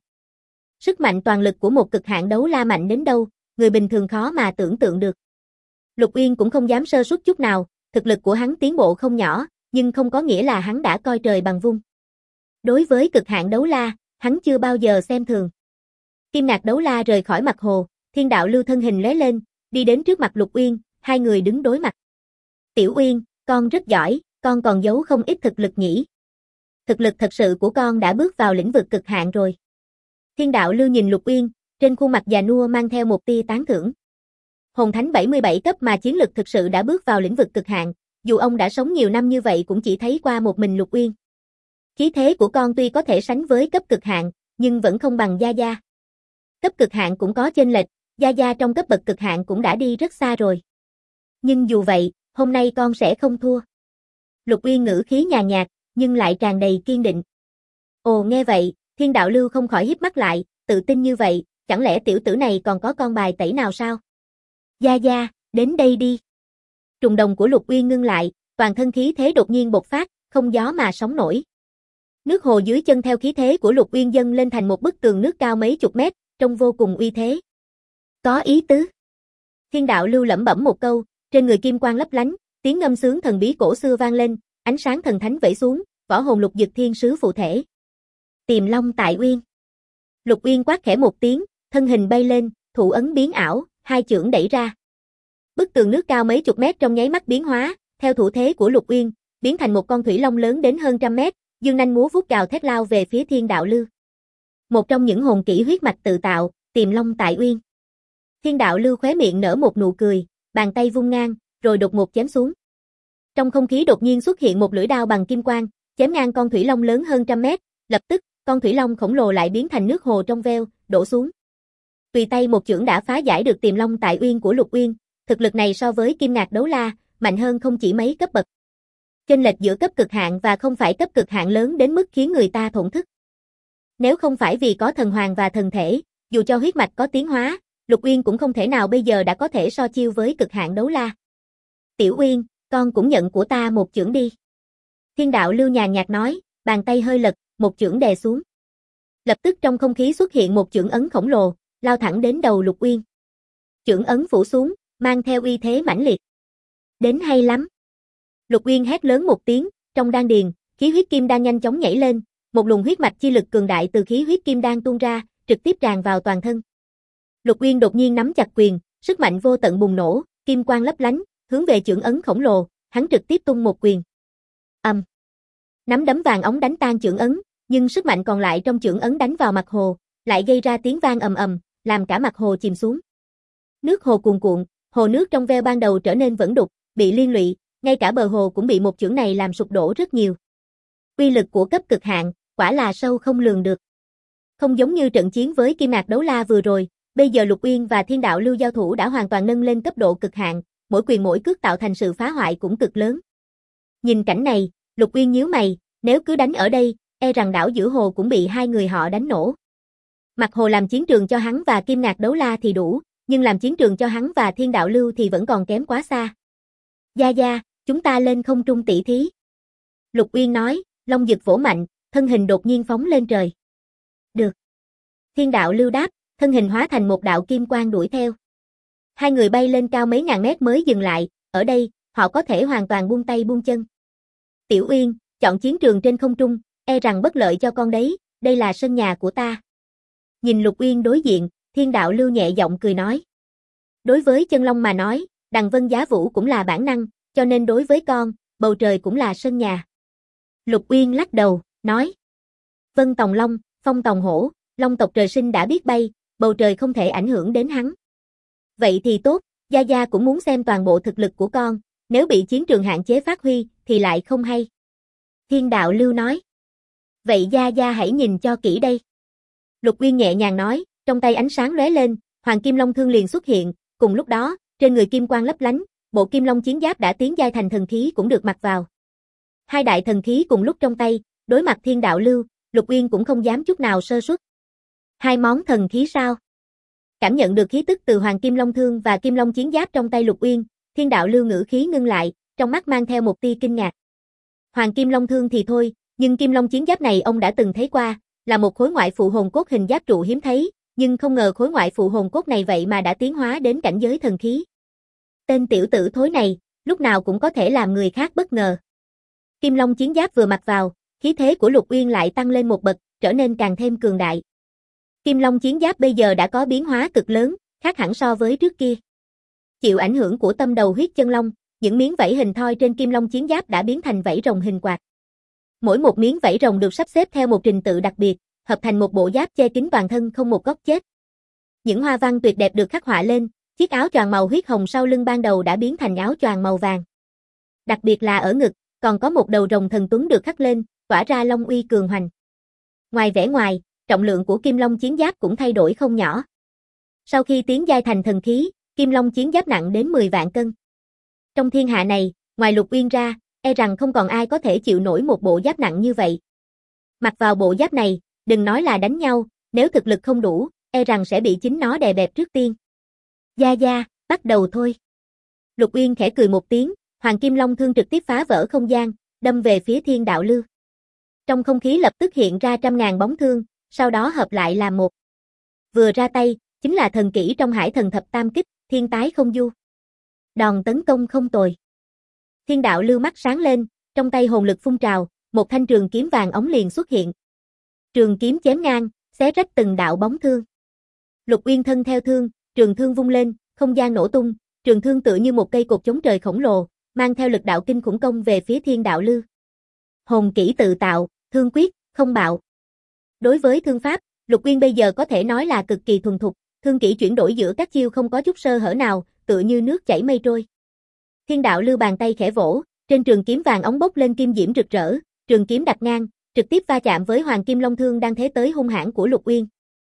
Speaker 1: Sức mạnh toàn lực của một cực hạn đấu la mạnh đến đâu, người bình thường khó mà tưởng tượng được. Lục Uyên cũng không dám sơ suất chút nào, thực lực của hắn tiến bộ không nhỏ, nhưng không có nghĩa là hắn đã coi trời bằng vung. Đối với cực hạn đấu la, hắn chưa bao giờ xem thường. Kim Ngạc Đấu La rời khỏi mặt hồ, Thiên Đạo Lưu thân hình lóe lên, đi đến trước mặt Lục Uyên, hai người đứng đối mặt. Tiểu Uyên, con rất giỏi, con còn giấu không ít thực lực nhỉ. Thực lực thật sự của con đã bước vào lĩnh vực cực hạn rồi. Thiên Đạo Lưu nhìn Lục Uyên, trên khuôn mặt già nua mang theo một tia tán thưởng. Hồn Thánh 77 cấp mà chiến lực thực sự đã bước vào lĩnh vực cực hạn, dù ông đã sống nhiều năm như vậy cũng chỉ thấy qua một mình Lục Uyên. Khí thế của con tuy có thể sánh với cấp cực hạn, nhưng vẫn không bằng Gia Gia. Cấp cực hạn cũng có chênh lệch, Gia Gia trong cấp bậc cực hạn cũng đã đi rất xa rồi. Nhưng dù vậy, hôm nay con sẽ không thua. Lục Uyên ngữ khí nhàn nhạt, nhưng lại tràn đầy kiên định. Ồ, nghe vậy, Thiên Đạo Lưu không khỏi híp mắt lại, tự tin như vậy, chẳng lẽ tiểu tử này còn có con bài tẩy nào sao? Gia Gia, đến đây đi. Trùng đồng của Lục Uyên ngưng lại, toàn thân khí thế đột nhiên bộc phát, không gió mà sóng nổi. Nước hồ dưới chân theo khí thế của Lục Uyên dâng lên thành một bức tường nước cao mấy chục mét, trông vô cùng uy thế. Có ý tứ. Thiên Đạo Lưu lẩm bẩm một câu, trên người kim quang lấp lánh, tiếng ngâm sướng thần bí cổ xưa vang lên, ánh sáng thần thánh vẩy xuống, võ hồn Lục Dực Thiên Sứ phụ thể. Tiềm Long tại Uyên. Lục Uyên quát khẽ một tiếng, thân hình bay lên, thủ ấn biến ảo, hai chưởng đẩy ra. Bức tường nước cao mấy chục mét trong nháy mắt biến hóa, theo thủ thế của Lục Uyên, biến thành một con thủy long lớn đến hơn trăm mét, dương nanh múa vuốt gào thét lao về phía Thiên Đạo Lưu. Một trong những hồn kỹ huyết mạch tự tạo, Tiềm Long tại Uyên. Thiên Đạo Lưu khóe miệng nở một nụ cười, bàn tay vung ngang, rồi đột ngột chém xuống. Trong không khí đột nhiên xuất hiện một lưỡi đao bằng kim quang, chém ngang con thủy long lớn hơn trăm mét, lập tức, con thủy long khổng lồ lại biến thành nước hồ trong veo, đổ xuống. Tùy tay một chưởng đã phá giải được Tiềm Long tại Uyên của Lục Uyên, thực lực này so với Kim Ngạc Đấu La, mạnh hơn không chỉ mấy cấp bậc. Chênh lệch giữa cấp cực hạn và không phải cấp cực hạn lớn đến mức khiến người ta thổn thức. Nếu không phải vì có thần hoàng và thần thể, dù cho huyết mạch có tiến hóa, Lục Uyên cũng không thể nào bây giờ đã có thể so chiêu với cực hạn đấu la. Tiểu Uyên, con cũng nhận của ta một chưởng đi. Thiên Đạo Lưu nhàn nhạt nói, bàn tay hơi lật, một chưởng đè xuống. Lập tức trong không khí xuất hiện một chưởng ấn khổng lồ, lao thẳng đến đầu Lục Uyên. Chưởng ấn phủ xuống, mang theo uy thế mãnh liệt. Đến hay lắm. Lục Uyên hét lớn một tiếng, trong đan điền, khí huyết kim đan nhanh chóng nhảy lên, một luồng huyết mạch chi lực cường đại từ khí huyết kim đan tuôn ra, trực tiếp tràn vào toàn thân. Lục Uyên đột nhiên nắm chặt quyền, sức mạnh vô tận bùng nổ, kim quang lấp lánh, hướng về chưởng ấn khổng lồ, hắn trực tiếp tung một quyền. Nắm đấm vàng óng đánh tan chưởng ấn, nhưng sức mạnh còn lại trong chưởng ấn đánh vào mặt hồ, lại gây ra tiếng vang ầm ầm, làm cả mặt hồ chìm xuống. Nước hồ cuồn cuộn, hồ nước trong veo ban đầu trở nên vẩn đục, bị liên lụy, ngay cả bờ hồ cũng bị một chưởng này làm sụp đổ rất nhiều. Uy lực của cấp cực hạn, quả là sâu không lường được. Không giống như trận chiến với Kim Ngạc Đấu La vừa rồi, bây giờ Lục Uyên và Thiên Đạo Lưu giao thủ đã hoàn toàn nâng lên cấp độ cực hạn, mỗi quyền mỗi cước tạo thành sự phá hoại cũng cực lớn. Nhìn cảnh này, Lục Uyên nhíu mày, nếu cứ đánh ở đây, e rằng đảo giữa hồ cũng bị hai người họ đánh nổ. Mặt hồ làm chiến trường cho hắn và Kim Ngạc Đấu La thì đủ, nhưng làm chiến trường cho hắn và Thiên Đạo Lưu thì vẫn còn kém quá xa. Gia Gia, chúng ta lên không trung tỷ thí. Lục Uyên nói, long dực vỗ mạnh, thân hình đột nhiên phóng lên trời. Được. Thiên Đạo Lưu đáp, thân hình hóa thành một đạo kim quang đuổi theo. Hai người bay lên cao mấy ngàn mét mới dừng lại, ở đây, họ có thể hoàn toàn buông tay buông chân. Tiểu Uyên, chọn chiến trường trên không trung, e rằng bất lợi cho con đấy, đây là sân nhà của ta. Nhìn Lục Uyên đối diện, Thiên Đạo Lưu nhẹ giọng cười nói. Đối với chân long mà nói, đằng vân giá vũ cũng là bản năng, cho nên đối với con, bầu trời cũng là sân nhà. Lục Uyên lắc đầu, nói. Vân tòng long, phong tòng hổ, long tộc trời sinh đã biết bay, bầu trời không thể ảnh hưởng đến hắn. Vậy thì tốt, Gia Gia cũng muốn xem toàn bộ thực lực của con, nếu bị chiến trường hạn chế phát huy, thì lại không hay. Thiên Đạo Lưu nói. Vậy Gia Gia hãy nhìn cho kỹ đây. Lục Uyên nhẹ nhàng nói, trong tay ánh sáng lóe lên, Hoàng Kim Long Thương liền xuất hiện, cùng lúc đó, trên người kim quang lấp lánh, bộ Kim Long chiến giáp đã tiến giai thành thần khí cũng được mặc vào. Hai đại thần khí cùng lúc trong tay, đối mặt Thiên Đạo Lưu, Lục Uyên cũng không dám chút nào sơ suất. Hai món thần khí sao? Cảm nhận được khí tức từ Hoàng Kim Long Thương và Kim Long chiến giáp trong tay Lục Uyên, Thiên Đạo Lưu ngữ khí ngưng lại, trong mắt mang theo một tia kinh ngạc. Hoàng Kim Long Thương thì thôi, nhưng Kim Long chiến giáp này ông đã từng thấy qua, là một khối ngoại phụ hồn cốt hình giáp trụ hiếm thấy, nhưng không ngờ khối ngoại phụ hồn cốt này vậy mà đã tiến hóa đến cảnh giới thần khí. Tên tiểu tử thối này, lúc nào cũng có thể làm người khác bất ngờ. Kim Long chiến giáp vừa mặc vào, khí thế của Lục Uyên lại tăng lên một bậc, trở nên càng thêm cường đại. Kim Long chiến giáp bây giờ đã có biến hóa cực lớn, khác hẳn so với trước kia. Chịu ảnh hưởng của tâm đầu huyết chân long, những miếng vảy hình thoi trên Kim Long chiến giáp đã biến thành vảy rồng hình quạt. Mỗi một miếng vảy rồng được sắp xếp theo một trình tự đặc biệt, hợp thành một bộ giáp che kín toàn thân không một góc chết. Những hoa văn tuyệt đẹp được khắc họa lên, chiếc áo choàng màu huyết hồng sau lưng ban đầu đã biến thành áo choàng màu vàng. Đặc biệt là ở ngực, còn có một đầu rồng thần tuấn được khắc lên, tỏa ra long uy cường hoành. Ngoài vẻ ngoài, trọng lượng của Kim Long chiến giáp cũng thay đổi không nhỏ. Sau khi tiến giai thành thần khí, Kim Long chiến giáp nặng đến 10 vạn cân. Trong thiên hạ này, ngoài Lục Uyên ra, e rằng không còn ai có thể chịu nổi một bộ giáp nặng như vậy. Mặc vào bộ giáp này, đừng nói là đánh nhau, nếu thực lực không đủ, e rằng sẽ bị chính nó đè bẹp trước tiên. Gia Gia, bắt đầu thôi. Lục Uyên khẽ cười một tiếng, Hoàng Kim Long Thương trực tiếp phá vỡ không gian, đâm về phía Thiên Đạo Lưu. Trong không khí lập tức hiện ra trăm ngàn bóng thương, sau đó hợp lại làm một. Vừa ra tay, chính là thần kỹ trong Hải Thần Thập Tam Kích, Thiên Tái Không Du. Đòn tấn công không tồi. Thiên Đạo Lưu mắt sáng lên, trong tay hồn lực phun trào, một thanh trường kiếm vàng óng liền xuất hiện. Trường kiếm chém ngang, xé rách từng đạo bóng thương. Lục Uyên thân theo thương, trường thương vung lên, không gian nổ tung, trường thương tựa như một cây cột chống trời khổng lồ, mang theo lực đạo kinh khủng công về phía Thiên Đạo Lưu. Hồn kỹ tự tạo, thương quyết, không bạo. Đối với thương pháp, Lục Uyên bây giờ có thể nói là cực kỳ thuần thục, thương kỹ chuyển đổi giữa các chiêu không có chút sơ hở nào, tựa như nước chảy mây trôi. Thiên Đạo Lưu bàn tay khẽ vỗ, trên trường kiếm vàng óng bốc lên kim diễm rực rỡ, trường kiếm đặt ngang, trực tiếp va chạm với Hoàng Kim Long Thương đang thế tới hung hãn của Lục Uyên.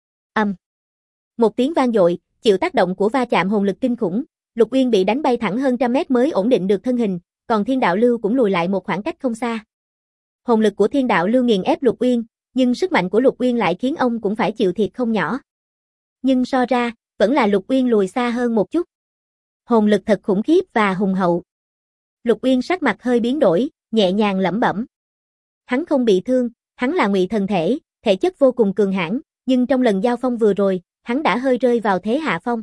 Speaker 1: Một tiếng vang dội, chịu tác động của va chạm hồn lực kinh khủng, Lục Uyên bị đánh bay thẳng hơn trăm mét mới ổn định được thân hình, còn Thiên Đạo Lưu cũng lùi lại một khoảng cách không xa. Hồn lực của Thiên Đạo Lưu nghiền ép Lục Uyên, nhưng sức mạnh của Lục Uyên lại khiến ông cũng phải chịu thiệt không nhỏ. Nhưng so ra, vẫn là Lục Uyên lùi xa hơn một chút. Hồn lực thật khủng khiếp và hùng hậu. Lục Uyên sắc mặt hơi biến đổi, nhẹ nhàng lẩm bẩm. Hắn không bị thương, hắn là ngụy thần thể, thể chất vô cùng cường hãn, nhưng trong lần giao phong vừa rồi, hắn đã hơi rơi vào thế hạ phong.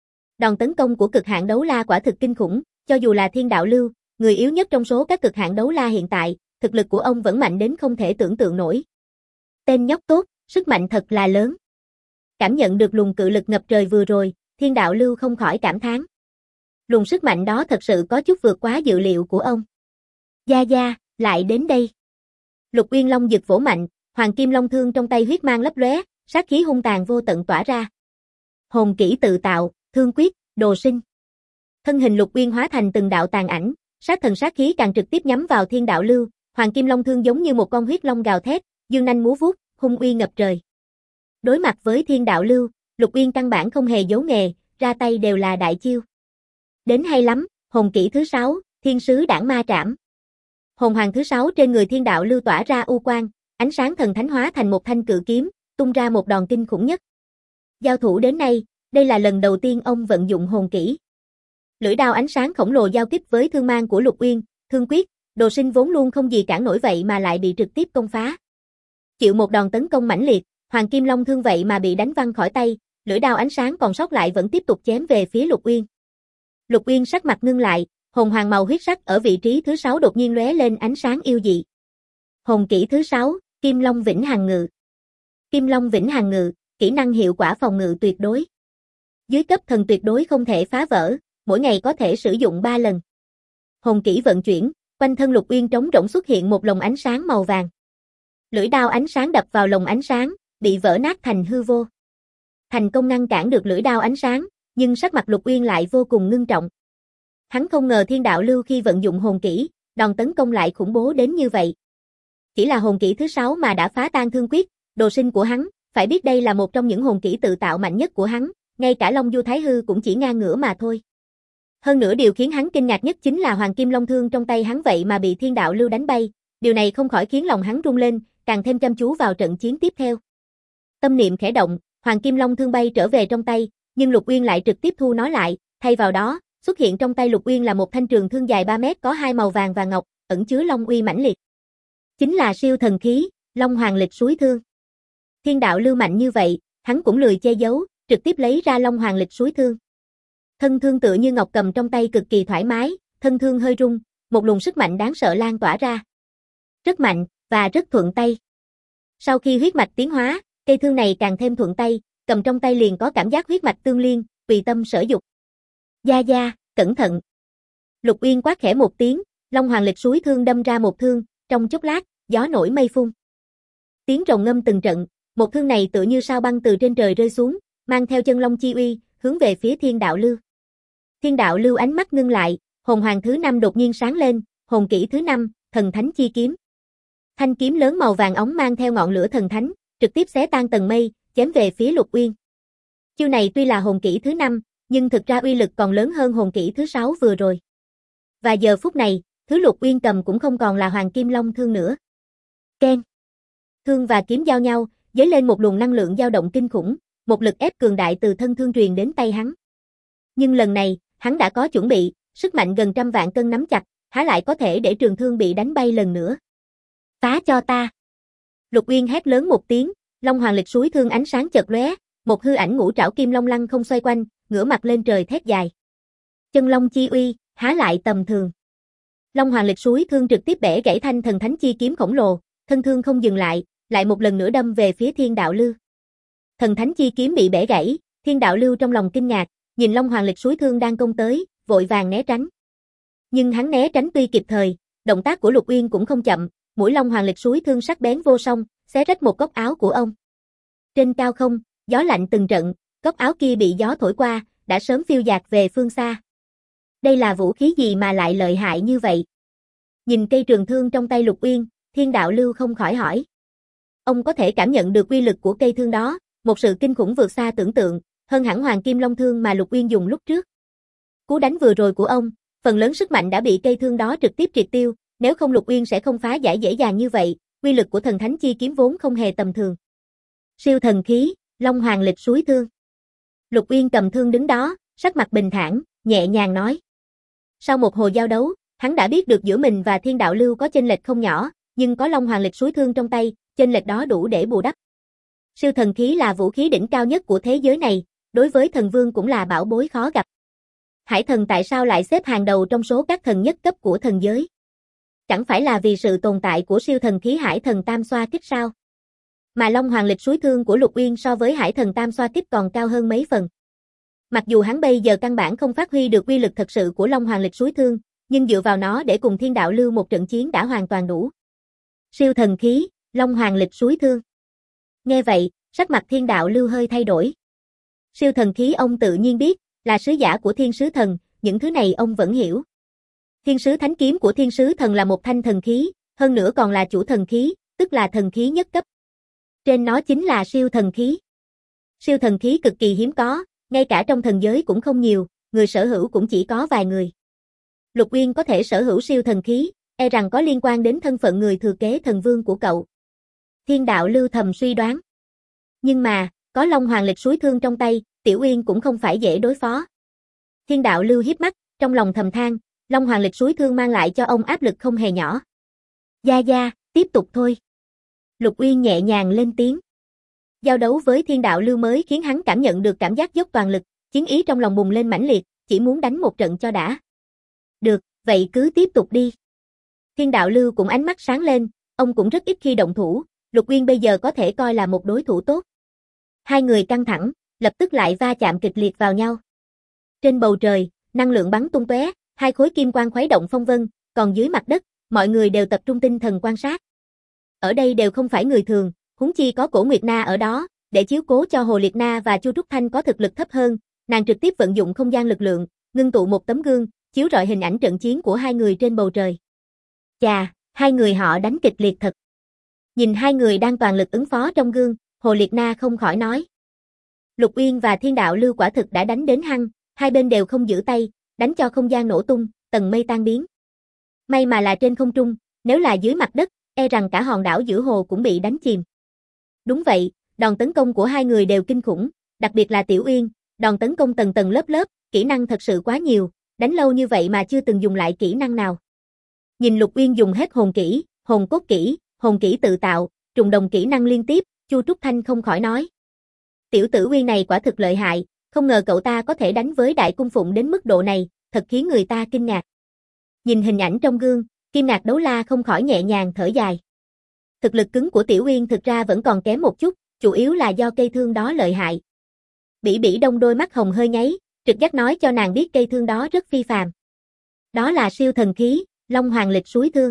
Speaker 1: Đòn tấn công của cực hạn đấu la quả thực kinh khủng, cho dù là Thiên Đạo Lưu, người yếu nhất trong số các cực hạn đấu la hiện tại, thực lực của ông vẫn mạnh đến không thể tưởng tượng nổi. Tên nhóc tốt, sức mạnh thật là lớn. Cảm nhận được luồng cự lực ngập trời vừa rồi, Thiên Đạo Lưu không khỏi cảm thán. Luồng sức mạnh đó thật sự có chút vượt quá dự liệu của ông. Gia Gia, lại đến đây. Lục Uyên Long giật vỗ mạnh, Hoàng Kim Long Thương trong tay huyết mang lấp lóe, sát khí hung tàn vô tận tỏa ra. Hồn kỹ tự tạo, thương quyết, đồ sinh. Thân hình Lục Uyên hóa thành từng đạo tàn ảnh, sát thần sát khí càng trực tiếp nhắm vào Thiên Đạo Lưu, Hoàng Kim Long Thương giống như một con huyết long gào thét, dương nanh múa vuốt, hung uy ngập trời. Đối mặt với Thiên Đạo Lưu, Lục Uyên căn bản không hề giấu nghề, ra tay đều là đại chiêu. Đến hay lắm, hồn kỹ thứ 6, Thiên Sứ Đảng Ma Trảm. Hồn hoàng thứ 6 trên người Thiên Đạo Lưu tỏa ra u quang, ánh sáng thần thánh hóa thành một thanh cự kiếm, tung ra một đòn kinh khủng nhất. Giao thủ đến nay, đây là lần đầu tiên ông vận dụng hồn kỹ. Lưỡi đao ánh sáng khổng lồ giao kích với thương mang của Lục Uyên, thương quyết, đồ sinh vốn luôn không gì cản nổi vậy mà lại bị trực tiếp công phá. Chịu một đòn tấn công mãnh liệt, Hoàng Kim Long Thương vậy mà bị đánh văng khỏi tay, lưỡi đao ánh sáng còn sót lại vẫn tiếp tục chém về phía Lục Uyên. Lục Uyên sắc mặt ngưng lại, hồn hoàng màu huyết sắc ở vị trí thứ 6 đột nhiên lóe lên ánh sáng yêu dị. Hồn kỹ thứ 6, Kim Long Vĩnh Hằng Ngự. Kim Long Vĩnh Hằng Ngự, kỹ năng hiệu quả phòng ngự tuyệt đối. Dưới cấp thần tuyệt đối không thể phá vỡ, mỗi ngày có thể sử dụng 3 lần. Hồn kỹ vận chuyển, quanh thân Lục Uyên trống rỗng xuất hiện một lồng ánh sáng màu vàng. Lưỡi đao ánh sáng đập vào lồng ánh sáng, bị vỡ nát thành hư vô. Thành công ngăn cản được lưỡi đao ánh sáng, nhưng sắc mặt Lục Uyên lại vô cùng ngưng trọng. Hắn không ngờ Thiên Đạo Lưu khi vận dụng hồn kỹ, đòn tấn công lại khủng bố đến như vậy. chỉ là hồn kỹ thứ 6 mà đã phá tan thương quyết, đồ sinh của hắn, phải biết đây là một trong những hồn kỹ tự tạo mạnh nhất của hắn, ngay cả Long Du Thái Hư cũng chỉ ngang ngửa mà thôi. Hơn nữa điều khiến hắn kinh ngạc nhất chính là Hoàng Kim Long Thương trong tay hắn vậy mà bị Thiên Đạo Lưu đánh bay, điều này không khỏi khiến lòng hắn rung lên, càng thêm chăm chú vào trận chiến tiếp theo. Tâm niệm khẽ động, Hoàng Kim Long Thương bay trở về trong tay, nhưng Lục Uyên lại trực tiếp thu nó lại, thay vào đó, xuất hiện trong tay Lục Uyên là một thanh trường thương dài 3 mét có hai màu vàng và ngọc, ẩn chứa long uy mãnh liệt. Chính là siêu thần khí, Long Hoàng Lịch Suối Thương. Thiên Đạo Lưu mạnh như vậy, hắn cũng lười che giấu, trực tiếp lấy ra Long Hoàng Lịch Suối Thương. Thân thương tựa như ngọc cầm trong tay cực kỳ thoải mái, thân thương hơi rung, một luồng sức mạnh đáng sợ lan tỏa ra. Rất mạnh, và rất thuận tay. Sau khi huyết mạch tiến hóa, cây thương này càng thêm thuận tay, cầm trong tay liền có cảm giác huyết mạch tương liên, tùy tâm sở dục. Gia Gia, cẩn thận. Lục Uyên quát khẽ một tiếng, Long Hoàng Lịch Suối Thương đâm ra một thương, trong chốc lát, gió nổi mây phun. Tiếng rồng ngâm từng trận, một thương này tựa như sao băng từ trên trời rơi xuống, mang theo chân long chi uy, hướng về phía Thiên Đạo Lưu. Thiên Đạo Lưu ánh mắt ngưng lại, hồn hoàng thứ 5 đột nhiên sáng lên, hồn kỹ thứ 5, Thần Thánh Chi Kiếm. Thanh kiếm lớn màu vàng óng mang theo ngọn lửa thần thánh, trực tiếp xé tan tầng mây, chém về phía Lục Uyên. Chiêu này tuy là hồn kỹ thứ 5, nhưng thực ra uy lực còn lớn hơn hồn kỹ thứ 6 vừa rồi. Và giờ phút này, thứ Lục Uyên cầm cũng không còn là Hoàng Kim Long Thương nữa. Keng. Thương và kiếm giao nhau, dấy lên một luồng năng lượng dao động kinh khủng, một lực ép cường đại từ thân thương truyền đến tay hắn. Nhưng lần này, hắn đã có chuẩn bị, sức mạnh gần 100 vạn cân nắm chặt, há lại có thể để trường thương bị đánh bay lần nữa. Phá cho ta. Lục Uyên hét lớn một tiếng, Long Hoàng Lịch Suối Thương ánh sáng chợt lóe, một hư ảnh ngũ trảo kim long lăng không xoay quanh, ngửa mặt lên trời thét dài. Chân long chi uy, há lại tầm thường. Long Hoàng Lịch Suối Thương trực tiếp bẻ gãy thanh thần thánh chi kiếm khổng lồ, thân thương không dừng lại một lần nữa đâm về phía Thiên Đạo Lưu. Thần thánh chi kiếm bị bẻ gãy, Thiên Đạo Lưu trong lòng kinh ngạc, nhìn Long Hoàng Lịch Suối Thương đang công tới, vội vàng né tránh. Nhưng hắn né tránh tuy kịp thời, động tác của Lục Uyên cũng không chậm, mũi Long Hoàng Lịch Suối Thương sắc bén vô song, xé rách một góc áo của ông. Trên cao không, gió lạnh từng trận, góc áo kia bị gió thổi qua, đã sớm phiêu dạt về phương xa. Đây là vũ khí gì mà lại lợi hại như vậy? Nhìn cây trường thương trong tay Lục Uyên, Thiên Đạo Lưu không khỏi hỏi. Ông có thể cảm nhận được uy lực của cây thương đó, một sự kinh khủng vượt xa tưởng tượng, hơn hẳn Hoàng Kim Long Thương mà Lục Uyên dùng lúc trước. Cú đánh vừa rồi của ông, phần lớn sức mạnh đã bị cây thương đó trực tiếp triệt tiêu, nếu không Lục Uyên sẽ không phá giải dễ dàng như vậy, uy lực của thần thánh chi kiếm vốn không hề tầm thường. Siêu thần khí, Long Hoàng Lịch Suối Thương. Lục Uyên cầm thương đứng đó, sắc mặt bình thản, nhẹ nhàng nói. Sau một hồi giao đấu, hắn đã biết được giữa mình và Thiên Đạo Lưu có chênh lệch không nhỏ, nhưng có Long Hoàng Lịch Suối Thương trong tay, chênh lệch đó đủ để bù đắp. Siêu thần khí là vũ khí đỉnh cao nhất của thế giới này, đối với thần vương cũng là bảo bối khó gặp. Hải thần tại sao lại xếp hàng đầu trong số các thần nhất cấp của thần giới? Chẳng phải là vì sự tồn tại của siêu thần khí Hải thần Tam Xoa Kích sao? Mà Long Hoàng Lịch Suối Thương của Lục Uyên so với Hải thần Tam Xoa Kích còn cao hơn mấy phần. Mặc dù hắn bây giờ căn bản không phát huy được uy lực thật sự của Long Hoàng Lịch Suối Thương, nhưng dựa vào nó để cùng Thiên Đạo Lưu một trận chiến đã hoàn toàn đủ. Siêu thần khí, Long Hoàng Lịch Suối Thương. Nghe vậy, sắc mặt Thiên Đạo Lưu hơi thay đổi. Siêu thần khí ông tự nhiên biết, là sứ giả của Thiên Sứ Thần, những thứ này ông vẫn hiểu. Thiên Sứ Thánh Kiếm của Thiên Sứ Thần là một thanh thần khí, hơn nữa còn là chủ thần khí, tức là thần khí nhất cấp. Trên nó chính là siêu thần khí. Siêu thần khí cực kỳ hiếm có, ngay cả trong thần giới cũng không nhiều, người sở hữu cũng chỉ có vài người. Lục Uyên có thể sở hữu siêu thần khí, e rằng có liên quan đến thân phận người thừa kế thần vương của cậu. Thiên Đạo Lưu thầm suy đoán. Nhưng mà, có Long Hoàng Lịch Suối Thương trong tay, Tiểu Uyên cũng không phải dễ đối phó. Thiên Đạo Lưu hiếp mắt, trong lòng thầm than, Long Hoàng Lịch Suối Thương mang lại cho ông áp lực không hề nhỏ. Gia Gia, tiếp tục thôi. Lục Uyên nhẹ nhàng lên tiếng. Giao đấu với Thiên Đạo Lưu mới khiến hắn cảm nhận được cảm giác dốc toàn lực, chiến ý trong lòng bùng lên mãnh liệt, chỉ muốn đánh một trận cho đã. Được, vậy cứ tiếp tục đi. Thiên Đạo Lưu cũng ánh mắt sáng lên, ông cũng rất ít khi động thủ, Lục Uyên bây giờ có thể coi là một đối thủ tốt. Hai người căng thẳng, lập tức lại va chạm kịch liệt vào nhau. Trên bầu trời, năng lượng bắn tung tóe, hai khối kim quang khuấy động phong vân, còn dưới mặt đất, mọi người đều tập trung tinh thần quan sát. Ở đây đều không phải người thường, huống chi có Cổ Nguyệt Na ở đó, để chiếu cố cho Hồ Liệt Na và Chu Trúc Thanh có thực lực thấp hơn, nàng trực tiếp vận dụng không gian lực lượng, ngưng tụ một tấm gương, chiếu rọi hình ảnh trận chiến của hai người trên bầu trời. Chà, hai người họ đánh kịch liệt thật. Nhìn hai người đang toàn lực ứng phó trong gương, Hồ Liệt Na không khỏi nói. Lục Uyên và Thiên Đạo Lưu quả thực đã đánh đến hăng, hai bên đều không giữ tay, đánh cho không gian nổ tung, tầng mây tan biến. May mà là trên không trung, nếu là dưới mặt đất, e rằng cả hòn đảo giữa hồ cũng bị đánh chìm. Đúng vậy, đòn tấn công của hai người đều kinh khủng, đặc biệt là Tiểu Uyên, đòn tấn công tầng tầng lớp lớp, kỹ năng thật sự quá nhiều, đánh lâu như vậy mà chưa từng dùng lại kỹ năng nào. Nhìn Lục Uyên dùng hết hồn kỹ, hồn cốt kỹ, hồn kỹ tự tạo, trùng đồng kỹ năng liên tiếp, Chu Trúc Thanh không khỏi nói. Tiểu tử Uyên này quả thực lợi hại, không ngờ cậu ta có thể đánh với Đại Cung Phụng đến mức độ này, thật khiến người ta kinh ngạc. Nhìn hình ảnh trong gương, Kim Ngạc Đấu La không khỏi nhẹ nhàng thở dài. Thực lực cứng của Tiểu Uyên thực ra vẫn còn kém một chút, chủ yếu là do cây thương đó lợi hại. Bỉ Bỉ Đông đôi mắt hồng hơi nháy, trực giác nói cho nàng biết cây thương đó rất phi phàm. Đó là siêu thần khí, Long Hoàng Lịch Suối Thương.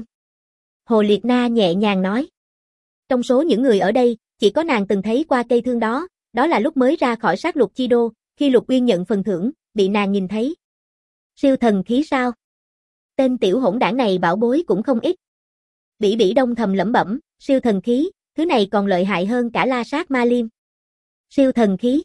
Speaker 1: Hồ Liệt Na nhẹ nhàng nói. Trong số những người ở đây, chỉ có nàng từng thấy qua cây thương đó, đó là lúc mới ra khỏi sát lục chi đô, khi Lục Uyên nhận phần thưởng, bị nàng nhìn thấy. Siêu thần khí sao? Tên tiểu hỗn đảng này bảo bối cũng không ít. Bỉ Bỉ Đông thầm lẩm bẩm, siêu thần khí, thứ này còn lợi hại hơn cả La Sát Ma Liêm. Siêu thần khí.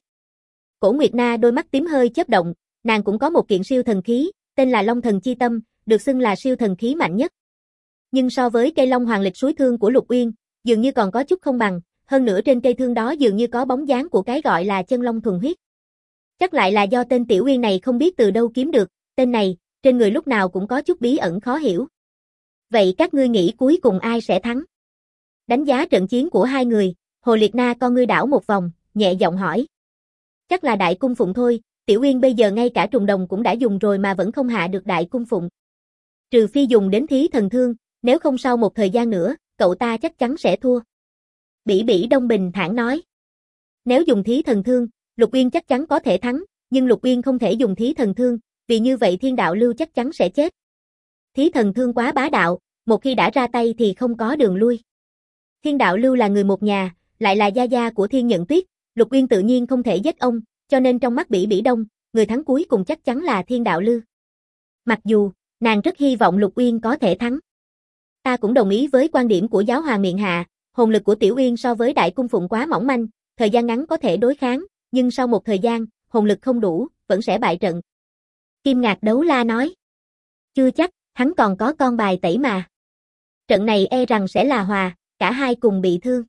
Speaker 1: Cổ Nguyệt Na đôi mắt tím hơi chớp động, nàng cũng có một kiện siêu thần khí, tên là Long Thần Chi Tâm, được xưng là siêu thần khí mạnh nhất. Nhưng so với cây Long Hoàng Lịch Suối Thương của Lục Uyên, dường như còn có chút không bằng, hơn nữa trên cây thương đó dường như có bóng dáng của cái gọi là chân long thuần huyết. Chắc lại là do tên Tiểu Uyên này không biết từ đâu kiếm được, tên này, trên người lúc nào cũng có chút bí ẩn khó hiểu. Vậy các ngươi nghĩ cuối cùng ai sẽ thắng? Đánh giá trận chiến của hai người, Hồ Liệt Na con ngươi đảo một vòng, nhẹ giọng hỏi. Chắc là Đại Cung Phụng thôi, Tiểu Uyên bây giờ ngay cả trùng đồng cũng đã dùng rồi mà vẫn không hạ được Đại Cung Phụng. Trừ phi dùng đến thí thần thương, nếu không sau một thời gian nữa, cậu ta chắc chắn sẽ thua. Bỉ Bỉ Đông bình thản nói. Nếu dùng thí thần thương, Lục Uyên chắc chắn có thể thắng, nhưng Lục Uyên không thể dùng thí thần thương, vì như vậy Thiên Đạo Lưu chắc chắn sẽ chết. Thí thần thương quá bá đạo, một khi đã ra tay thì không có đường lui. Thiên Đạo Lưu là người một nhà, lại là gia gia của Thiên Nhận Tuyết, Lục Uyên tự nhiên không thể giết ông, cho nên trong mắt Bỉ Bỉ Đông, người thắng cuối cùng chắc chắn là Thiên Đạo Lưu. Mặc dù, nàng rất hy vọng Lục Uyên có thể thắng. Ta cũng đồng ý với quan điểm của giáo hoàng miện hạ, hồn lực của Tiểu Uyên so với Đại Cung Phụng quá mỏng manh, thời gian ngắn có thể đối kháng, nhưng sau một thời gian, hồn lực không đủ, vẫn sẽ bại trận. Kim Ngạc Đấu La nói. Chưa chắc, hắn còn có con bài tẩy mà. Trận này e rằng sẽ là hòa, cả hai cùng bị thương.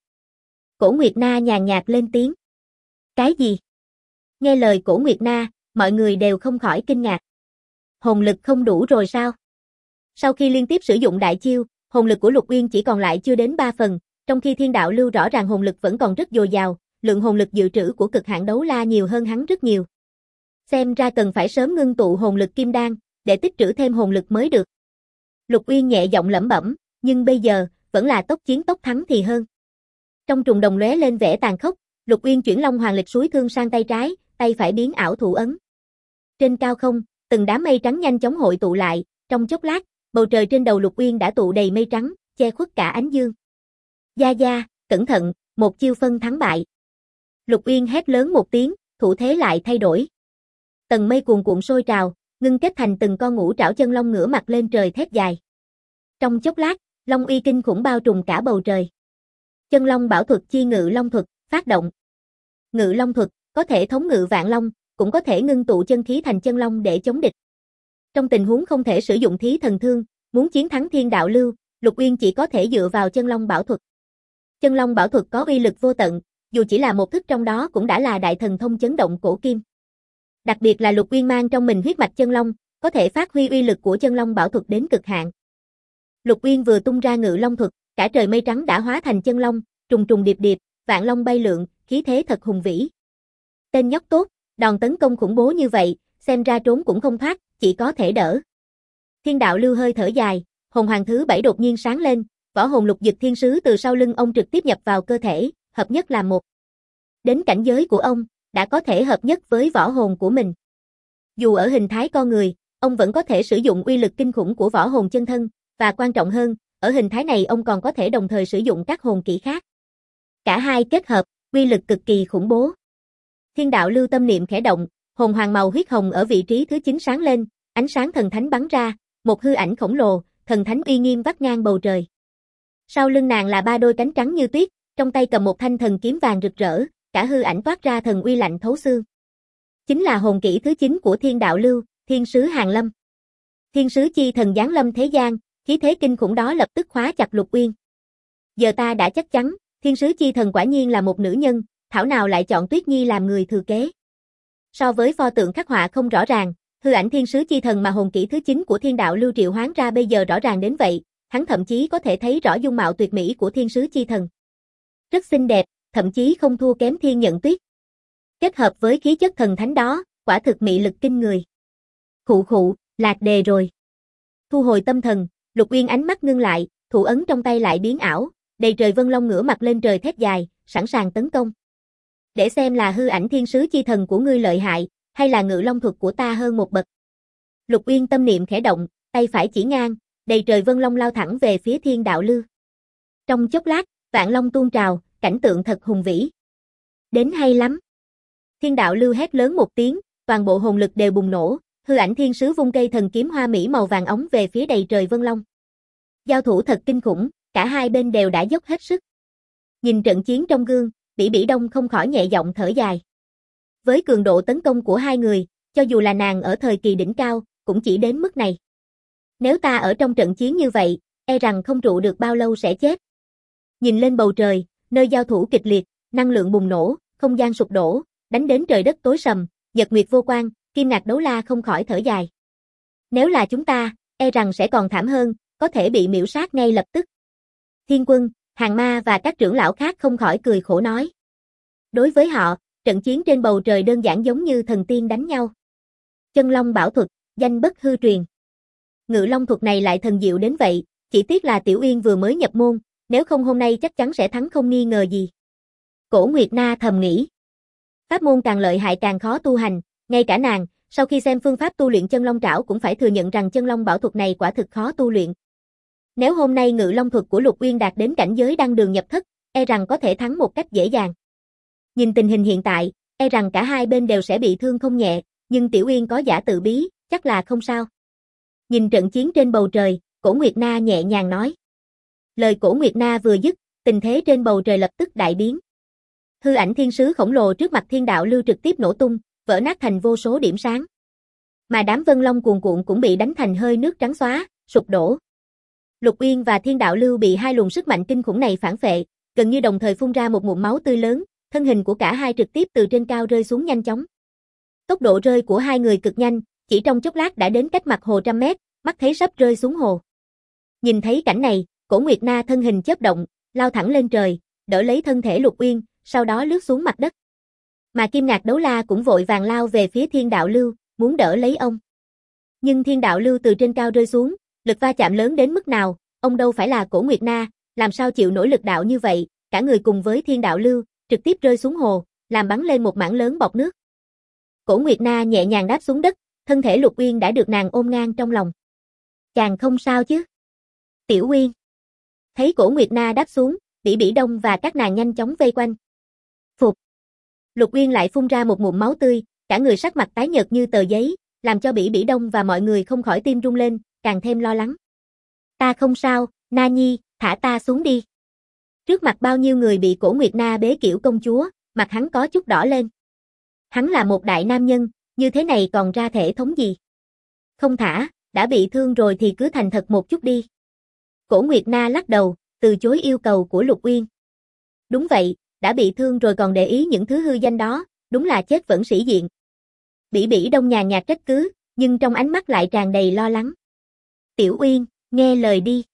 Speaker 1: Cổ Nguyệt Na nhàn nhạt lên tiếng. Cái gì? Nghe lời Cổ Nguyệt Na, mọi người đều không khỏi kinh ngạc. Hồn lực không đủ rồi sao? Sau khi liên tiếp sử dụng đại chiêu, hồn lực của Lục Uyên chỉ còn lại chưa đến 3 phần, trong khi Thiên Đạo Lưu rõ ràng hồn lực vẫn còn rất dồi dào, lượng hồn lực dự trữ của Cực Hạn Đấu La nhiều hơn hắn rất nhiều. Xem ra cần phải sớm ngưng tụ hồn lực kim đan, để tích trữ thêm hồn lực mới được. Lục Uyên nhẹ giọng lẩm bẩm, nhưng bây giờ, vẫn là tốc chiến tốc thắng thì hơn. Trong trùng đồng lóe lên vẻ tàn khốc, Lục Uyên chuyển Long Hoàng Lịch Suối Thương sang tay trái, tay phải biến ảo thủ ấn. Trên cao không, từng đám mây trắng nhanh chóng hội tụ lại, trong chốc lát, bầu trời trên đầu Lục Uyên đã tụ đầy mây trắng, che khuất cả ánh dương. Gia Gia, cẩn thận, một chiêu phân thắng bại. Lục Uyên hét lớn một tiếng, thủ thế lại thay đổi. Tầng mây cuồn cuộn sôi trào, ngưng kết thành từng con ngũ trảo chân long ngửa mặt lên trời thét dài. Trong chốc lát, long uy kinh khủng bao trùm cả bầu trời. Chân long bảo thuật chi ngự long thuật, phát động. Ngự long thuật, có thể thống ngự vạn long, cũng có thể ngưng tụ chân khí thành chân long để chống địch. Trong tình huống không thể sử dụng thí thần thương, muốn chiến thắng Thiên Đạo Lưu, Lục Uyên chỉ có thể dựa vào chân long bảo thuật. Chân long bảo thuật có uy lực vô tận, dù chỉ là một thức trong đó cũng đã là đại thần thông chấn động cổ kim. Đặc biệt là Lục Uyên mang trong mình huyết mạch chân long, có thể phát huy uy lực của chân long bảo thuật đến cực hạn. Lục Uyên vừa tung ra ngự long thuật, cả trời mây trắng đã hóa thành chân long, trùng trùng điệp điệp, vạn long bay lượn, khí thế thật hùng vĩ. Tên nhóc tốt, đòn tấn công khủng bố như vậy, xem ra trốn cũng không thoát, chỉ có thể đỡ. Thiên Đạo Lưu hơi thở dài, hồn hoàng thứ 7 đột nhiên sáng lên, võ hồn lục dực thiên sứ từ sau lưng ông trực tiếp nhập vào cơ thể, hợp nhất làm một. Đến cảnh giới của ông, đã có thể hợp nhất với võ hồn của mình. Dù ở hình thái con người, ông vẫn có thể sử dụng uy lực kinh khủng của võ hồn chân thân, và quan trọng hơn, ở hình thái này ông còn có thể đồng thời sử dụng các hồn kỹ khác. Cả hai kết hợp, uy lực cực kỳ khủng bố. Thiên Đạo Lưu tâm niệm khẽ động, hồn hoàng màu huyết hồng ở vị trí thứ 9 sáng lên, ánh sáng thần thánh bắn ra, một hư ảnh khổng lồ, thần thánh uy nghiêm vắt ngang bầu trời. Sau lưng nàng là ba đôi cánh trắng như tuyết, trong tay cầm một thanh thần kiếm vàng rực rỡ, cả hư ảnh toát ra thần uy lạnh thấu xương. Chính là hồn kỹ thứ 9 của Thiên Đạo Lưu, Thiên Sứ Hàn Lâm. Thiên sứ chi thần giáng lâm thế gian, khí thế kinh khủng đó lập tức khóa chặt Lục Uyên. Giờ ta đã chắc chắn, thiên sứ chi thần quả nhiên là một nữ nhân, thảo nào lại chọn Tuyết Nhi làm người thừa kế. So với pho tượng khắc họa không rõ ràng, hư ảnh thiên sứ chi thần mà hồn kỹ thứ 9 của Thiên Đạo Lưu triệu hoán ra bây giờ rõ ràng đến vậy, hắn thậm chí có thể thấy rõ dung mạo tuyệt mỹ của thiên sứ chi thần. Rất xinh đẹp, thậm chí không thua kém Thiên Nhận Tuyết. Kết hợp với khí chất thần thánh đó, quả thực mị lực kinh người. Khụ khụ, lạc đề rồi. Thu hồi tâm thần, Lục Uyên ánh mắt ngưng lại, thủ ấn trong tay lại biến ảo, đầy trời vân long ngửa mặt lên trời thét dài, sẵn sàng tấn công. Để xem là hư ảnh thiên sứ chi thần của ngươi lợi hại, hay là ngự long thuật của ta hơn một bậc. Lục Uyên tâm niệm khẽ động, tay phải chỉ ngang, đầy trời vân long lao thẳng về phía Thiên Đạo Lưu. Trong chốc lát, vạn long tuôn trào, cảnh tượng thật hùng vĩ. Đến hay lắm. Thiên Đạo Lưu hét lớn một tiếng, toàn bộ hồn lực đều bùng nổ, hư ảnh thiên sứ vung cây thần kiếm hoa mỹ màu vàng óng về phía đầy trời vân long. Giao thủ thật kinh khủng, cả hai bên đều đã dốc hết sức. Nhìn trận chiến trong gương, Bỉ Bỉ Đông không khỏi nhẹ giọng thở dài. Với cường độ tấn công của hai người, cho dù là nàng ở thời kỳ đỉnh cao, cũng chỉ đến mức này. Nếu ta ở trong trận chiến như vậy, e rằng không trụ được bao lâu sẽ chết. Nhìn lên bầu trời, nơi giao thủ kịch liệt, năng lượng bùng nổ, không gian sụp đổ, đánh đến trời đất tối sầm, nhật nguyệt vô quang, Kim Ngạc Đấu La không khỏi thở dài. Nếu là chúng ta, e rằng sẽ còn thảm hơn, có thể bị miểu sát ngay lập tức. Thiên Quân, Hàng Ma và các trưởng lão khác không khỏi cười khổ nói. Đối với họ, trận chiến trên bầu trời đơn giản giống như thần tiên đánh nhau. Chân Long Bảo Thuật, danh bất hư truyền. Ngự Long Thuật này lại thần diệu đến vậy, chỉ tiếc là Tiểu Uyên vừa mới nhập môn, nếu không hôm nay chắc chắn sẽ thắng không nghi ngờ gì. Cổ Nguyệt Na thầm nghĩ. Pháp môn càng lợi hại càng khó tu hành, ngay cả nàng, sau khi xem phương pháp tu luyện chân long trảo cũng phải thừa nhận rằng chân long bảo thuật này quả thực khó tu luyện. Nếu hôm nay ngự long thuật của Lục Uyên đạt đến cảnh giới đăng đường nhập thất, e rằng có thể thắng một cách dễ dàng. Nhìn tình hình hiện tại, e rằng cả hai bên đều sẽ bị thương không nhẹ, nhưng Tiểu Uyên có giả tự bí, chắc là không sao. Nhìn trận chiến trên bầu trời, Cổ Nguyệt Na nhẹ nhàng nói. Lời Cổ Nguyệt Na vừa dứt, tình thế trên bầu trời lập tức đại biến. Hư ảnh thiên sứ khổng lồ trước mặt Thiên Đạo Lưu trực tiếp nổ tung, vỡ nát thành vô số điểm sáng. Mà đám vân long cuồn cuộn cũng bị đánh thành hơi nước trắng xóa, sụp đổ. Lục Uyên và Thiên Đạo Lưu bị hai luồng sức mạnh kinh khủng này phản phệ, gần như đồng thời phun ra một ngụm máu tươi lớn, thân hình của cả hai trực tiếp từ trên cao rơi xuống nhanh chóng. Tốc độ rơi của hai người cực nhanh, chỉ trong chốc lát đã đến cách mặt hồ trăm mét, mắt thấy sắp rơi xuống hồ. Nhìn thấy cảnh này, Cổ Nguyệt Na thân hình chớp động, lao thẳng lên trời, đỡ lấy thân thể Lục Uyên, sau đó lướt xuống mặt đất. Mà Kim Ngạc Đấu La cũng vội vàng lao về phía Thiên Đạo Lưu, muốn đỡ lấy ông. Nhưng Thiên Đạo Lưu từ trên cao rơi xuống, lực va chạm lớn đến mức nào, ông đâu phải là Cổ Nguyệt Na, làm sao chịu nổi lực đạo như vậy, cả người cùng với Thiên Đạo Lưu, trực tiếp rơi xuống hồ, làm bắn lên một mảng lớn bọt nước. Cổ Nguyệt Na nhẹ nhàng đáp xuống đất, thân thể Lục Uyên đã được nàng ôm ngang trong lòng. Chàng không sao chứ? Tiểu Uyên. Thấy Cổ Nguyệt Na đáp xuống, Bỉ Bỉ Đông và các nàng nhanh chóng vây quanh. Phục. Lục Uyên lại phun ra một ngụm máu tươi, cả người sắc mặt tái nhợt như tờ giấy, làm cho Bỉ Bỉ Đông và mọi người không khỏi tim rung lên, càng thêm lo lắng. Ta không sao, Na Nhi, thả ta xuống đi. Trước mặt bao nhiêu người bị Cổ Nguyệt Na bế kiểu công chúa, mặt hắn có chút đỏ lên. Hắn là một đại nam nhân, như thế này còn ra thể thống gì? Không thả, đã bị thương rồi thì cứ thành thật một chút đi. Cổ Nguyệt Na lắc đầu, từ chối yêu cầu của Lục Uyên. Đúng vậy, đã bị thương rồi còn để ý những thứ hư danh đó, đúng là chết vẫn sĩ diện. Bỉ Bỉ Đông nhàn nhạt trách cứ, nhưng trong ánh mắt lại tràn đầy lo lắng. Tiểu Uyên, nghe lời đi.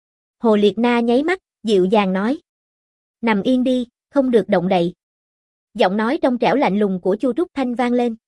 Speaker 1: Hồ Liệt Na nháy mắt, dịu dàng nói. Nằm yên đi, không được động đậy. Giọng nói trong trẻo lạnh lùng của Chu Trúc Thanh vang lên.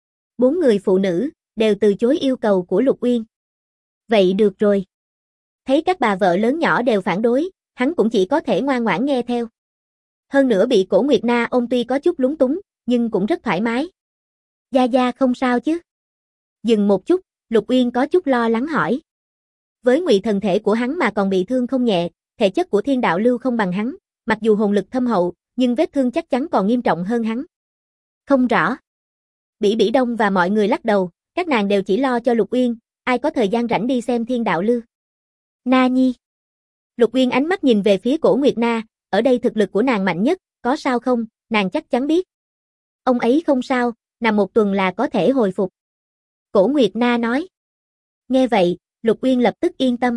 Speaker 1: 4 người phụ nữ, đều từ chối yêu cầu của Lục Uyên. Vậy được rồi. Thấy các bà vợ lớn nhỏ đều phản đối, hắn cũng chỉ có thể ngoan ngoãn nghe theo. Hơn nữa bị Cổ Nguyệt Na ôm tuy có chút lúng túng, nhưng cũng rất thoải mái. Gia Gia không sao chứ? Dừng một chút, Lục Uyên có chút lo lắng hỏi. Với ngụy thần thể của hắn mà còn bị thương không nhẹ, thể chất của Thiên Đạo Lưu không bằng hắn, mặc dù hồn lực thâm hậu, nhưng vết thương chắc chắn còn nghiêm trọng hơn hắn. Không rõ. Bỉ Bỉ Đông và mọi người lắc đầu, các nàng đều chỉ lo cho Lục Uyên, ai có thời gian rảnh đi xem Thiên Đạo Lưu. Na Nhi. Lục Uyên ánh mắt nhìn về phía Cổ Nguyệt Na, ở đây thực lực của nàng mạnh nhất, có sao không, nàng chắc chắn biết. Ông ấy không sao, nằm một tuần là có thể hồi phục. Cổ Nguyệt Na nói. Nghe vậy, Lục Uyên lập tức yên tâm.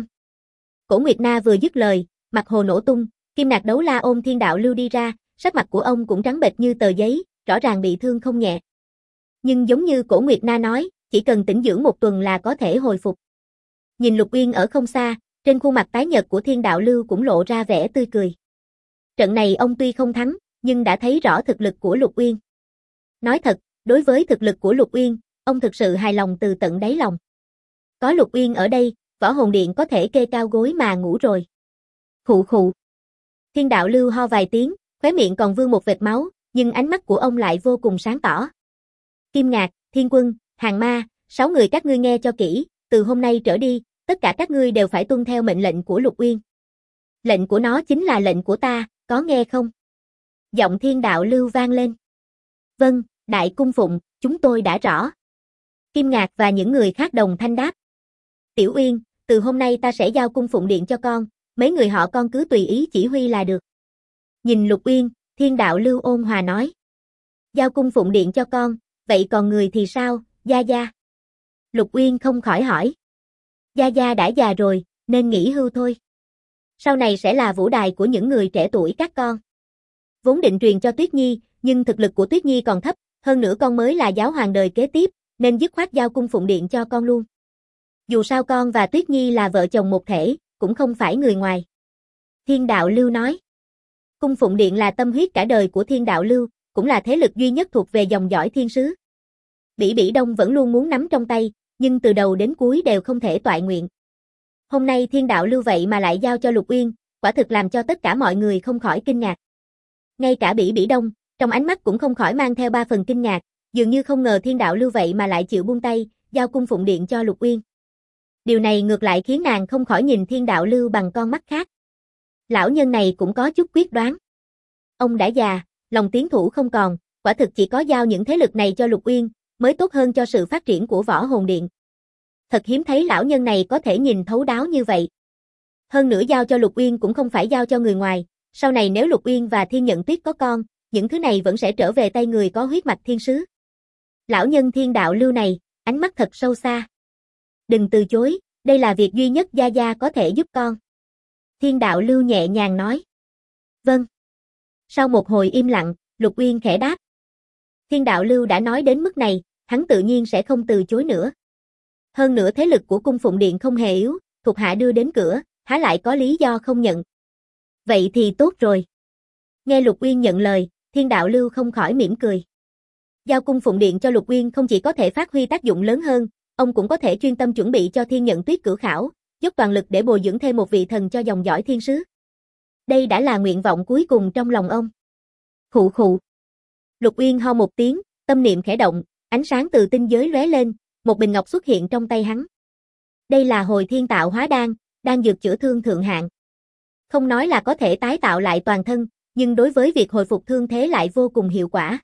Speaker 1: Cổ Nguyệt Na vừa dứt lời, mặt hồ nổ tung, Kim Nạc Đấu La ôm Thiên Đạo Lưu đi ra, sắc mặt của ông cũng trắng bệch như tờ giấy, rõ ràng bị thương không nhẹ. Nhưng giống như Cổ Nguyệt Na nói, chỉ cần tĩnh dưỡng một tuần là có thể hồi phục. Nhìn Lục Uyên ở không xa, trên khuôn mặt tái nhợt của Thiên Đạo Lưu cũng lộ ra vẻ tươi cười. Trận này ông tuy không thắng, nhưng đã thấy rõ thực lực của Lục Uyên. Nói thật, đối với thực lực của Lục Uyên, ông thực sự hài lòng từ tận đáy lòng. Có Lục Uyên ở đây, Võ Hồn Điện có thể kê cao gối mà ngủ rồi. Khụ khụ. Thiên Đạo Lưu ho vài tiếng, khóe miệng còn vương một vệt máu, nhưng ánh mắt của ông lại vô cùng sáng tỏ. Kim Ngạc, Thiên Quân, Hàng Ma, 6 người các ngươi nghe cho kỹ, từ hôm nay trở đi, tất cả các ngươi đều phải tuân theo mệnh lệnh của Lục Uyên. Lệnh của nó chính là lệnh của ta, có nghe không? Giọng Thiên Đạo Lưu vang lên. Vâng, Đại Cung Phụng, chúng tôi đã rõ. Kim Ngạc và những người khác đồng thanh đáp. Tiểu Uyên, từ hôm nay ta sẽ giao Cung Phụng Điện cho con, mấy người họ con cứ tùy ý chỉ huy là được. Nhìn Lục Uyên, Thiên Đạo Lưu ôn hòa nói. Giao Cung Phụng Điện cho con, vậy còn người thì sao, Gia Gia? Lục Uyên không khỏi hỏi. Gia Gia đã già rồi, nên nghỉ hưu thôi. Sau này sẽ là vũ đài của những người trẻ tuổi các con. Vốn định truyền cho Tuyết Nhi, nhưng thực lực của Tuyết Nhi còn thấp, hơn nữa con mới là giáo hoàng đời kế tiếp, nên dứt khoát giao Cung Phụng Điện cho con luôn. Dù sao con và Tuyết Nhi là vợ chồng một thể, cũng không phải người ngoài. Thiên Đạo Lưu nói. Cung Phụng Điện là tâm huyết cả đời của Thiên Đạo Lưu, cũng là thế lực duy nhất thuộc về dòng dõi thiên sứ. Bỉ Bỉ Đông vẫn luôn muốn nắm trong tay, nhưng từ đầu đến cuối đều không thể toại nguyện. Hôm nay Thiên Đạo Lưu vậy mà lại giao cho Lục Uyên, quả thực làm cho tất cả mọi người không khỏi kinh ngạc. Ngay cả Bỉ Bỉ Đông, trong ánh mắt cũng không khỏi mang theo 3 phần kinh ngạc, dường như không ngờ Thiên Đạo Lưu vậy mà lại chịu buông tay, giao Cung Phụng Điện cho Lục Uyên. Điều này ngược lại khiến nàng không khỏi nhìn Thiên Đạo Lưu bằng con mắt khác. Lão nhân này cũng có chút quyết đoán. Ông đã già, lòng tiến thủ không còn, quả thực chỉ có giao những thế lực này cho Lục Uyên, mới tốt hơn cho sự phát triển của Võ Hồn Điện. Thật hiếm thấy lão nhân này có thể nhìn thấu đáo như vậy. Hơn nữa giao cho Lục Uyên cũng không phải giao cho người ngoài, sau này nếu Lục Uyên và Thiên Nhận Tuyết có con, những thứ này vẫn sẽ trở về tay người có huyết mạch thiên sứ. Lão nhân Thiên Đạo Lưu này, ánh mắt thật sâu xa. Đừng từ chối, đây là việc duy nhất Gia Gia có thể giúp con. Thiên Đạo Lưu nhẹ nhàng nói. Vâng. Sau một hồi im lặng, Lục Uyên khẽ đáp. Thiên Đạo Lưu đã nói đến mức này, hắn tự nhiên sẽ không từ chối nữa. Hơn nữa thế lực của Cung Phụng Điện không hề yếu, thuộc hạ đưa đến cửa, há lại có lý do không nhận. Vậy thì tốt rồi. Nghe Lục Uyên nhận lời, Thiên Đạo Lưu không khỏi mỉm cười. Giao Cung Phụng Điện cho Lục Uyên không chỉ có thể phát huy tác dụng lớn hơn, ông cũng có thể chuyên tâm chuẩn bị cho Thiên Nhận Tuyết cử khảo, dốc toàn lực để bồi dưỡng thêm một vị thần cho dòng dõi thiên sứ. Đây đã là nguyện vọng cuối cùng trong lòng ông. Khụ khụ. Lục Uyên ho một tiếng, tâm niệm khẽ động, ánh sáng từ tinh giới lóe lên, một bình ngọc xuất hiện trong tay hắn. Đây là Hồi Thiên Tạo Hóa Đan, đan dược chữa thương thượng hạng. Không nói là có thể tái tạo lại toàn thân, nhưng đối với việc hồi phục thương thế lại vô cùng hiệu quả.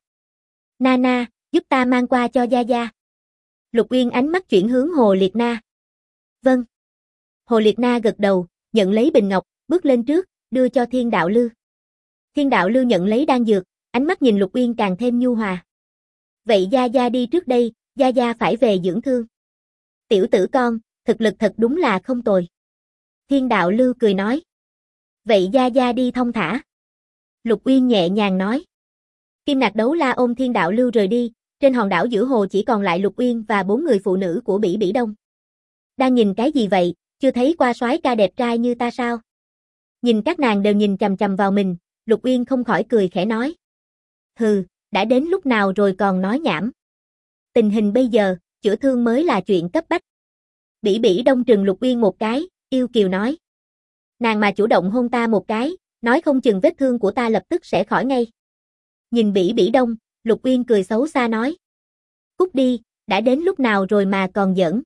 Speaker 1: Nana, giúp ta mang qua cho Gia Gia. Lục Uyên ánh mắt chuyển hướng Hồ Liệt Na. Vâng. Hồ Liệt Na gật đầu, nhận lấy bình ngọc, bước lên trước, đưa cho Thiên Đạo Lưu. Thiên Đạo Lưu nhận lấy đan dược, ánh mắt nhìn Lục Uyên càng thêm nhu hòa. Vậy Gia Gia đi trước đây, Gia Gia phải về dưỡng thương. Tiểu tử con, thực lực thật đúng là không tồi. Thiên Đạo Lưu cười nói. Vậy Gia Gia đi thong thả. Lục Uyên nhẹ nhàng nói. Kim Nạc Đấu La ôm Thiên Đạo Lưu rời đi, trên hòn đảo giữa hồ chỉ còn lại Lục Uyên và 4 người phụ nữ của Bỉ Bỉ Đông. Đang nhìn cái gì vậy, chưa thấy qua soái ca đẹp trai như ta sao? Nhìn các nàng đều nhìn chằm chằm vào mình, Lục Uyên không khỏi cười khẽ nói. Hừ, đã đến lúc nào rồi còn nói nhảm. Tình hình bây giờ, chữa thương mới là chuyện cấp bách. Bỉ Bỉ Đông trừng Lục Uyên một cái, yêu kiều nói. Nàng mà chủ động hôn ta một cái, nói không chừng vết thương của ta lập tức sẽ khỏi ngay. Nhìn Bỉ Bỉ Đông, Lục Uyên cười xấu xa nói. Cút đi, đã đến lúc nào rồi mà còn giỡn.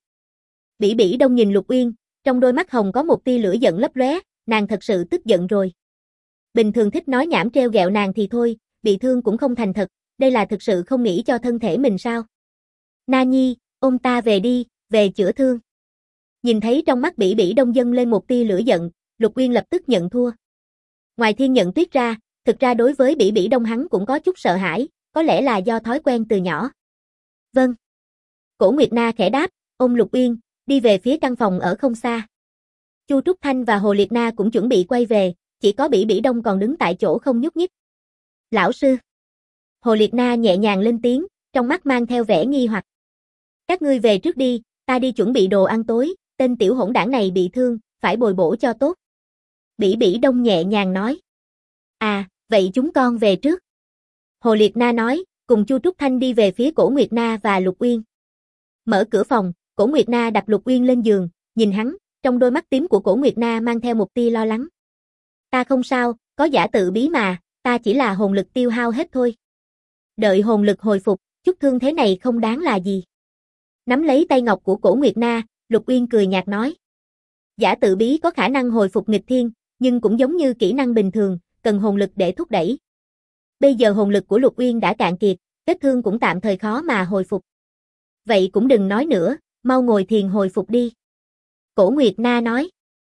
Speaker 1: Bỉ Bỉ Đông nhìn Lục Uyên, trong đôi mắt hồng có một tia lửa giận lấp lóe, nàng thật sự tức giận rồi. Bình thường thích nói nhảm trêu ghẹo nàng thì thôi, bị thương cũng không thành thật, đây là thực sự không nghĩ cho thân thể mình sao? Na Nhi, ôm ta về đi, về chữa thương. Nhìn thấy trong mắt Bỉ Bỉ Đông dâng lên một tia lửa giận, Lục Uyên lập tức nhận thua. Ngoài Thiên Nhận Tuyết ra, thực ra đối với Bỉ Bỉ Đông hắn cũng có chút sợ hãi, có lẽ là do thói quen từ nhỏ. Vâng. Cổ Nguyệt Na khẽ đáp, ôm Lục Uyên, đi về phía căn phòng ở không xa. Chu Trúc Thanh và Hồ Liệt Na cũng chuẩn bị quay về, chỉ có Bỉ Bỉ Đông còn đứng tại chỗ không nhúc nhích. Lão sư. Hồ Liệt Na nhẹ nhàng lên tiếng, trong mắt mang theo vẻ nghi hoặc. Các ngươi về trước đi, ta đi chuẩn bị đồ ăn tối, tên tiểu hỗn đảng này bị thương, phải bồi bổ cho tốt. Bỉ Bỉ Đông nhẹ nhàng nói. À, vậy chúng con về trước. Hồ Liệt Na nói, cùng Chu Trúc Thanh đi về phía Cổ Nguyệt Na và Lục Uyên. Mở cửa phòng, Cổ Nguyệt Na đặt Lục Uyên lên giường, nhìn hắn, trong đôi mắt tím của Cổ Nguyệt Na mang theo một tia lo lắng. Ta không sao, có giả tự bí mà, ta chỉ là hồn lực tiêu hao hết thôi. Đợi hồn lực hồi phục, chút thương thế này không đáng là gì. Nắm lấy tay ngọc của Cổ Nguyệt Na, Lục Uyên cười nhạt nói. Giả tự bí có khả năng hồi phục nghịch thiên, nhưng cũng giống như kỹ năng bình thường, cần hồn lực để thúc đẩy. Bây giờ hồn lực của Lục Uyên đã cạn kiệt, vết thương cũng tạm thời khó mà hồi phục. Vậy cũng đừng nói nữa, mau ngồi thiền hồi phục đi. Cổ Nguyệt Na nói.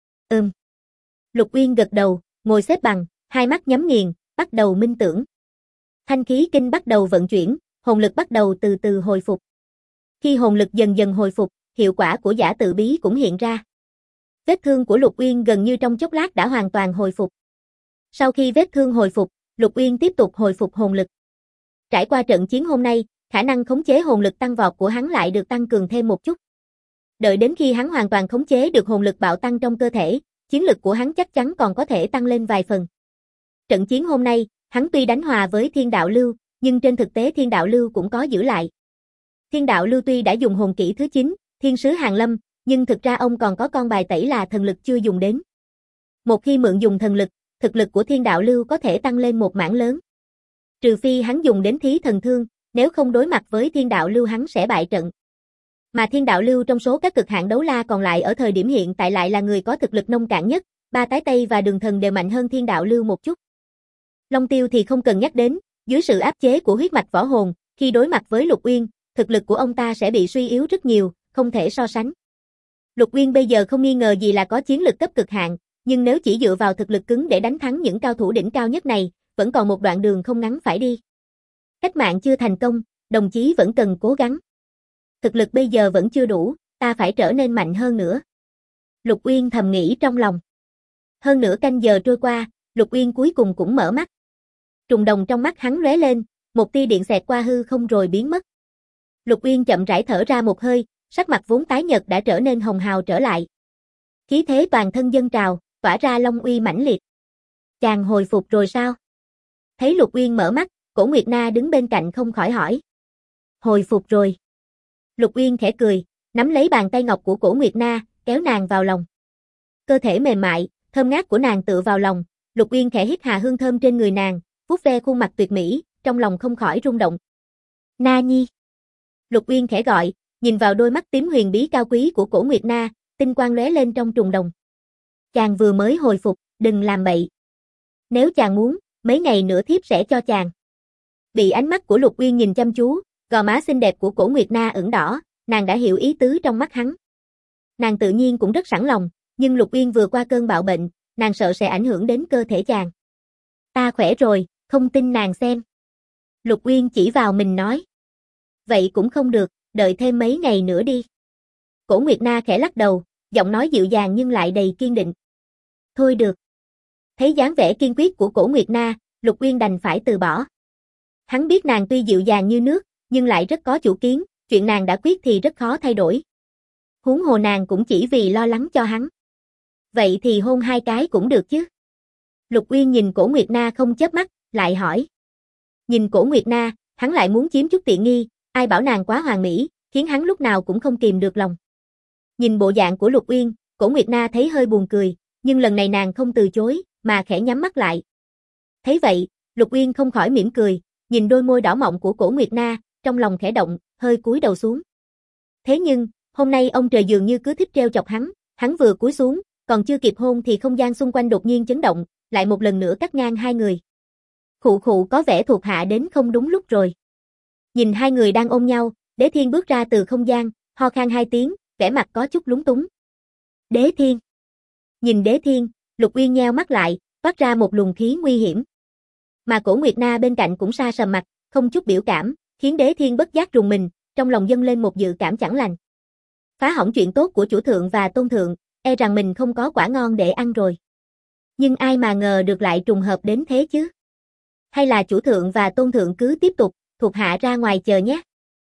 Speaker 1: Lục Uyên gật đầu, ngồi xếp bằng, hai mắt nhắm nghiền, bắt đầu minh tưởng. Thanh khí kinh bắt đầu vận chuyển, hồn lực bắt đầu từ từ hồi phục. Khi hồn lực dần dần hồi phục, hiệu quả của giả tự bí cũng hiện ra. Vết thương của Lục Uyên gần như trong chốc lát đã hoàn toàn hồi phục. Sau khi vết thương hồi phục, Lục Uyên tiếp tục hồi phục hồn lực. Trải qua trận chiến hôm nay, khả năng khống chế hồn lực tăng vọt của hắn lại được tăng cường thêm một chút. Đợi đến khi hắn hoàn toàn khống chế được hồn lực bạo tăng trong cơ thể, chiến lực của hắn chắc chắn còn có thể tăng lên vài phần. Trận chiến hôm nay, hắn tuy đánh hòa với Thiên Đạo Lưu, nhưng trên thực tế Thiên Đạo Lưu cũng có giữ lại. Thiên Đạo Lưu tuy đã dùng hồn kỹ thứ 9, Thiên Sứ Hàn Lâm, nhưng thực ra ông còn có con bài tẩy là thần lực chưa dùng đến. Một khi mượn dùng thần lực, thực lực của Thiên Đạo Lưu có thể tăng lên một mảng lớn. Trừ phi hắn dùng đến thí thần thương, nếu không đối mặt với Thiên Đạo Lưu hắn sẽ bại trận. Mà Thiên Đạo Lưu trong số các cực hạn đấu la còn lại ở thời điểm hiện tại lại là người có thực lực nông cạn nhất, Ba Tái Tây và Đường Thần đều mạnh hơn Thiên Đạo Lưu một chút. Long Tiêu thì không cần nhắc đến, dưới sự áp chế của huyết mạch võ hồn, khi đối mặt với Lục Uyên, thực lực của ông ta sẽ bị suy yếu rất nhiều, không thể so sánh. Lục Uyên bây giờ không nghi ngờ gì là có chiến lực cấp cực hạn, nhưng nếu chỉ dựa vào thực lực cứng để đánh thắng những cao thủ đỉnh cao nhất này, vẫn còn một đoạn đường không ngắn phải đi. Cách mạng chưa thành công, đồng chí vẫn cần cố gắng. Thực lực bây giờ vẫn chưa đủ, ta phải trở nên mạnh hơn nữa. Lục Uyên thầm nghĩ trong lòng. Hơn nửa canh giờ trôi qua, Lục Uyên cuối cùng cũng mở mắt. Trùng đồng trong mắt hắn lóe lên, một tia điện xẹt qua hư không rồi biến mất. Lục Uyên chậm rãi thở ra một hơi, sắc mặt vốn tái nhợt đã trở nên hồng hào trở lại. Khí thế toàn thân dâng trào, tỏa ra long uy mãnh liệt. Chàng hồi phục rồi sao? Thấy Lục Uyên mở mắt, Cổ Nguyệt Na đứng bên cạnh không khỏi hỏi. Hồi phục rồi. Lục Uyên khẽ cười, nắm lấy bàn tay ngọc của Cổ Nguyệt Na, kéo nàng vào lòng. Cơ thể mềm mại, thơm ngát của nàng tựa vào lòng, Lục Uyên khẽ hít hà hương thơm trên người nàng, vuốt ve khuôn mặt tuyệt mỹ, trong lòng không khỏi rung động. Na Nhi. Lục Uyên khẽ gọi, nhìn vào đôi mắt tím huyền bí cao quý của Cổ Nguyệt Na, tinh quang lóe lên trong trùng đồng. Chàng vừa mới hồi phục, đừng làm bậy. Nếu chàng muốn, mấy ngày nữa thiếp sẽ cho chàng. Bị ánh mắt của Lục Uyên nhìn chăm chú, gò má xinh đẹp của Cổ Nguyệt Na ửng đỏ, nàng đã hiểu ý tứ trong mắt hắn. Nàng tự nhiên cũng rất sẵn lòng, nhưng Lục Uyên vừa qua cơn bạo bệnh, nàng sợ sẽ ảnh hưởng đến cơ thể chàng. Ta khỏe rồi, không tin nàng xem. Lục Uyên chỉ vào mình nói. Vậy cũng không được, đợi thêm mấy ngày nữa đi. Cổ Nguyệt Na khẽ lắc đầu, giọng nói dịu dàng nhưng lại đầy kiên định. Thôi được. Thấy dáng vẻ kiên quyết của Cổ Nguyệt Na, Lục Uyên đành phải từ bỏ. Hắn biết nàng tuy dịu dàng như nước, nhưng lại rất có chủ kiến, chuyện nàng đã quyết thì rất khó thay đổi. Huống hồ nàng cũng chỉ vì lo lắng cho hắn. Vậy thì hôn hai cái cũng được chứ. Lục Uyên nhìn Cổ Nguyệt Na không chớp mắt, lại hỏi. Nhìn Cổ Nguyệt Na, hắn lại muốn chiếm chút tiện nghi, ai bảo nàng quá hoàn mỹ, khiến hắn lúc nào cũng không kìm được lòng. Nhìn bộ dạng của Lục Uyên, Cổ Nguyệt Na thấy hơi buồn cười, nhưng lần này nàng không từ chối, mà khẽ nhắm mắt lại. Thấy vậy, Lục Uyên không khỏi mỉm cười, nhìn đôi môi đỏ mọng của Cổ Nguyệt Na, trong lòng khẽ động, hơi cúi đầu xuống. Thế nhưng, hôm nay ông trời dường như cứ thích trêu chọc hắn vừa cúi xuống, còn chưa kịp hôn thì không gian xung quanh đột nhiên chấn động, lại một lần nữa cắt ngang hai người. Khụ khụ có vẻ thuộc hạ đến không đúng lúc rồi. Nhìn hai người đang ôm nhau, Đế Thiên bước ra từ không gian, ho khan hai tiếng, vẻ mặt có chút lúng túng. Đế Thiên. Nhìn Đế Thiên, Lục Uyên nheo mắt lại, toát ra một luồng khí nguy hiểm. Mà Cổ Nguyệt Na bên cạnh cũng sa sầm mặt, không chút biểu cảm, khiến Đế Thiên bất giác rùng mình, trong lòng dâng lên một dự cảm chẳng lành. Phá hỏng chuyện tốt của chủ thượng và tôn thượng, e rằng mình không có quả ngon để ăn rồi. Nhưng ai mà ngờ được lại trùng hợp đến thế chứ? Hay là chủ thượng và tôn thượng cứ tiếp tục, thuộc hạ ra ngoài chờ nhé.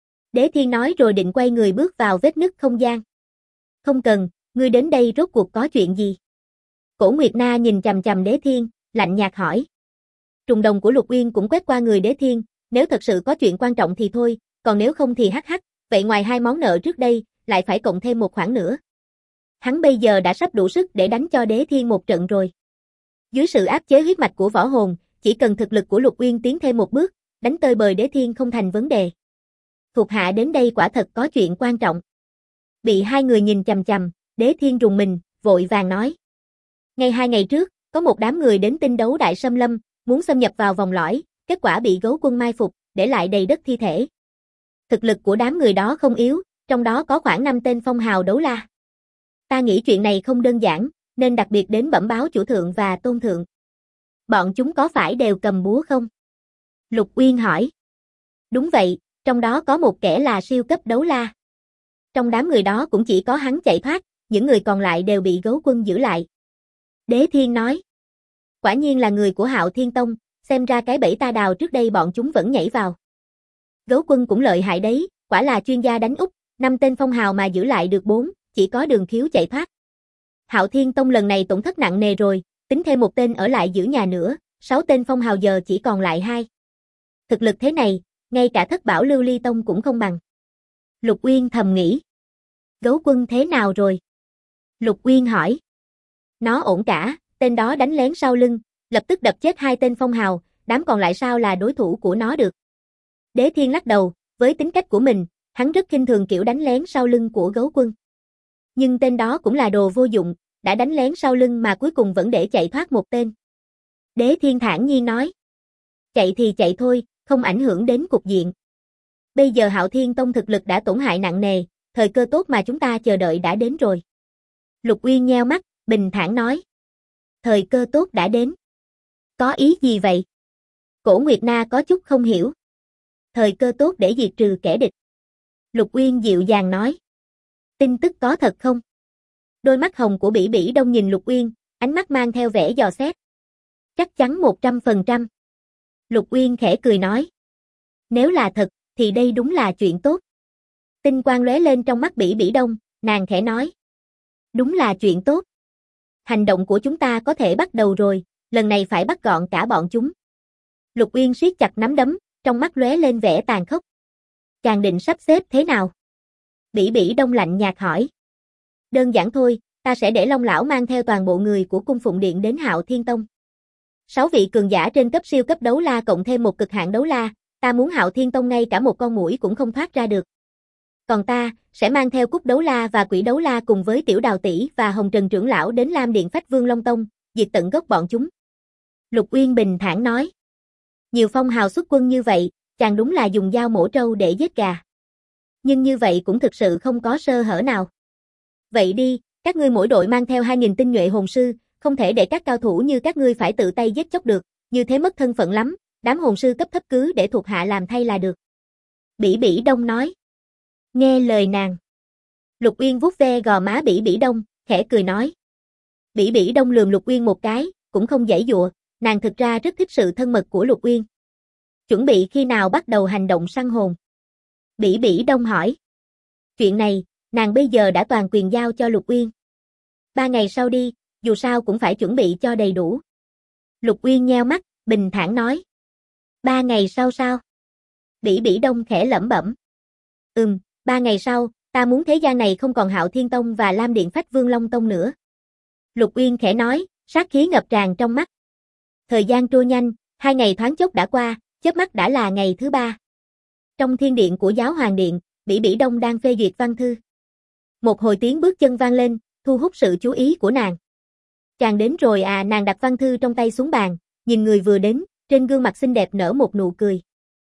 Speaker 1: Đế Thiên nói rồi định quay người bước vào vết nứt không gian. Không cần, ngươi đến đây rốt cuộc có chuyện gì? Cổ Nguyệt Na nhìn chằm chằm Đế Thiên, lạnh nhạt hỏi. Trùng đồng của Lục Uyên cũng quét qua người Đế Thiên, nếu thật sự có chuyện quan trọng thì thôi, còn nếu không thì hắc, vậy ngoài hai món nợ trước đây, lại phải cộng thêm một khoản nữa. Hắn bây giờ đã sắp đủ sức để đánh cho Đế Thiên một trận rồi. Dưới sự áp chế huyết mạch của võ hồn, chỉ cần thực lực của Lục Uyên tiến thêm một bước, đánh tơi bời Đế Thiên không thành vấn đề. Thuộc hạ đến đây quả thật có chuyện quan trọng. Bị hai người nhìn chằm chằm, Đế Thiên rùng mình, vội vàng nói. Ngay 2 ngày trước, có một đám người đến tinh đấu Đại Sâm Lâm, muốn xâm nhập vào vòng lõi, kết quả bị gấu quân mai phục, để lại đầy đất thi thể. Thực lực của đám người đó không yếu, trong đó có khoảng 5 tên phong hào đấu la. Ta nghĩ chuyện này không đơn giản, nên đặc biệt đến bẩm báo chủ thượng và tôn thượng. Bọn chúng có phải đều cầm búa không? Lục Uyên hỏi. Đúng vậy, trong đó có một kẻ là siêu cấp đấu la. Trong đám người đó cũng chỉ có hắn chạy thoát, những người còn lại đều bị gấu quân giữ lại. Đế Thiên nói. Quả nhiên là người của Hạo Thiên Tông, xem ra cái bẫy ta đào trước đây bọn chúng vẫn nhảy vào. Gấu quân cũng lợi hại đấy, quả là chuyên gia đánh úp, 5 tên phong hào mà giữ lại được 4, chỉ có Đường Khiếu chạy thoát. Hạo Thiên Tông lần này tổn thất nặng nề rồi, tính thêm một tên ở lại giữ nhà nữa, 6 tên phong hào giờ chỉ còn lại 2. Thực lực thế này, ngay cả Thất Bảo Lưu Ly Tông cũng không bằng. Lục Uyên thầm nghĩ. Gấu quân thế nào rồi? Lục Uyên hỏi. Nó ổn cả, tên đó đánh lén sau lưng, lập tức đập chết 2 tên phong hào, đám còn lại sao là đối thủ của nó được. Đế Thiên lắc đầu, với tính cách của mình, hắn rất khinh thường kiểu đánh lén sau lưng của gấu quân. Nhưng tên đó cũng là đồ vô dụng, đã đánh lén sau lưng mà cuối cùng vẫn để chạy thoát một tên. Đế Thiên thản nhiên nói. Chạy thì chạy thôi, không ảnh hưởng đến cục diện. Bây giờ Hạo Thiên Tông thực lực đã tổn hại nặng nề, thời cơ tốt mà chúng ta chờ đợi đã đến rồi. Lục Uyên nheo mắt, bình thản nói. Thời cơ tốt đã đến. Có ý gì vậy? Cổ Nguyệt Na có chút không hiểu. Thời cơ tốt để diệt trừ kẻ địch. Lục Uyên dịu dàng nói. Tin tức có thật không? Đôi mắt hồng của Bỉ Bỉ Đông nhìn Lục Uyên, ánh mắt mang theo vẻ dò xét. Chắc chắn 100%. Lục Uyên khẽ cười nói. Nếu là thật, thì đây đúng là chuyện tốt. Tinh quang lóe lên trong mắt Bỉ Bỉ Đông, nàng khẽ nói. Đúng là chuyện tốt. Hành động của chúng ta có thể bắt đầu rồi, lần này phải bắt gọn cả bọn chúng. Lục Uyên siết chặt nắm đấm, trong mắt lóe lên vẻ tàn khốc. Chàng định sắp xếp thế nào? Bỉ Bỉ Đông lạnh nhạt hỏi. Đơn giản thôi, ta sẽ để Long Lão mang theo toàn bộ người của cung phụng điện đến Hạo Thiên Tông. 6 vị cường giả trên cấp siêu cấp đấu la cộng thêm một cực hạn đấu la, ta muốn Hạo Thiên Tông ngay cả một con muỗi cũng không thoát ra được. Còn ta, sẽ mang theo Cúc Đấu La và Quỷ Đấu La cùng với Tiểu Đào Tỷ và Hồng Trần trưởng lão đến Lam Điện Phách Vương Long Tông, diệt tận gốc bọn chúng. Lục Uyên bình thản nói. Nhiều phong hào xuất quân như vậy, chàng đúng là dùng dao mổ trâu để giết gà. Nhưng như vậy cũng thực sự không có sơ hở nào. Vậy đi, các ngươi mỗi đội mang theo 2.000 tinh nhuệ hồn sư, không thể để các cao thủ như các ngươi phải tự tay giết chóc được, như thế mất thân phận lắm, đám hồn sư cấp thấp cứ để thuộc hạ làm thay là được. Bỉ Bỉ Đông nói. Nghe lời nàng. Lục Uyên vuốt ve gò má Bỉ Bỉ Đông, khẽ cười nói. Bỉ Bỉ Đông lườm Lục Uyên một cái, cũng không giãy giụa, nàng thực ra rất thích sự thân mật của Lục Uyên. Chuẩn bị khi nào bắt đầu hành động săn hồn? Bỉ Bỉ Đông hỏi. Chuyện này, nàng bây giờ đã toàn quyền giao cho Lục Uyên. 3 ngày sau đi, dù sao cũng phải chuẩn bị cho đầy đủ. Lục Uyên nheo mắt, bình thản nói. 3 ngày sau sao? Bỉ Bỉ Đông khẽ lẩm bẩm. 3 ngày sau, ta muốn thế gian này không còn Hạo Thiên Tông và Lam Điện Phách Vương Long Tông nữa. Lục Uyên khẽ nói, sát khí ngập tràn trong mắt. Thời gian trôi nhanh, 2 ngày thoáng chốc đã qua, chớp mắt đã là ngày thứ 3. Trong thiên điện của Giáo Hoàng Điện, Bỉ Bỉ Đông đang phê duyệt văn thư. Một hồi tiếng bước chân vang lên, thu hút sự chú ý của nàng. Chàng đến rồi à, nàng đặt văn thư trong tay xuống bàn, nhìn người vừa đến, trên gương mặt xinh đẹp nở một nụ cười.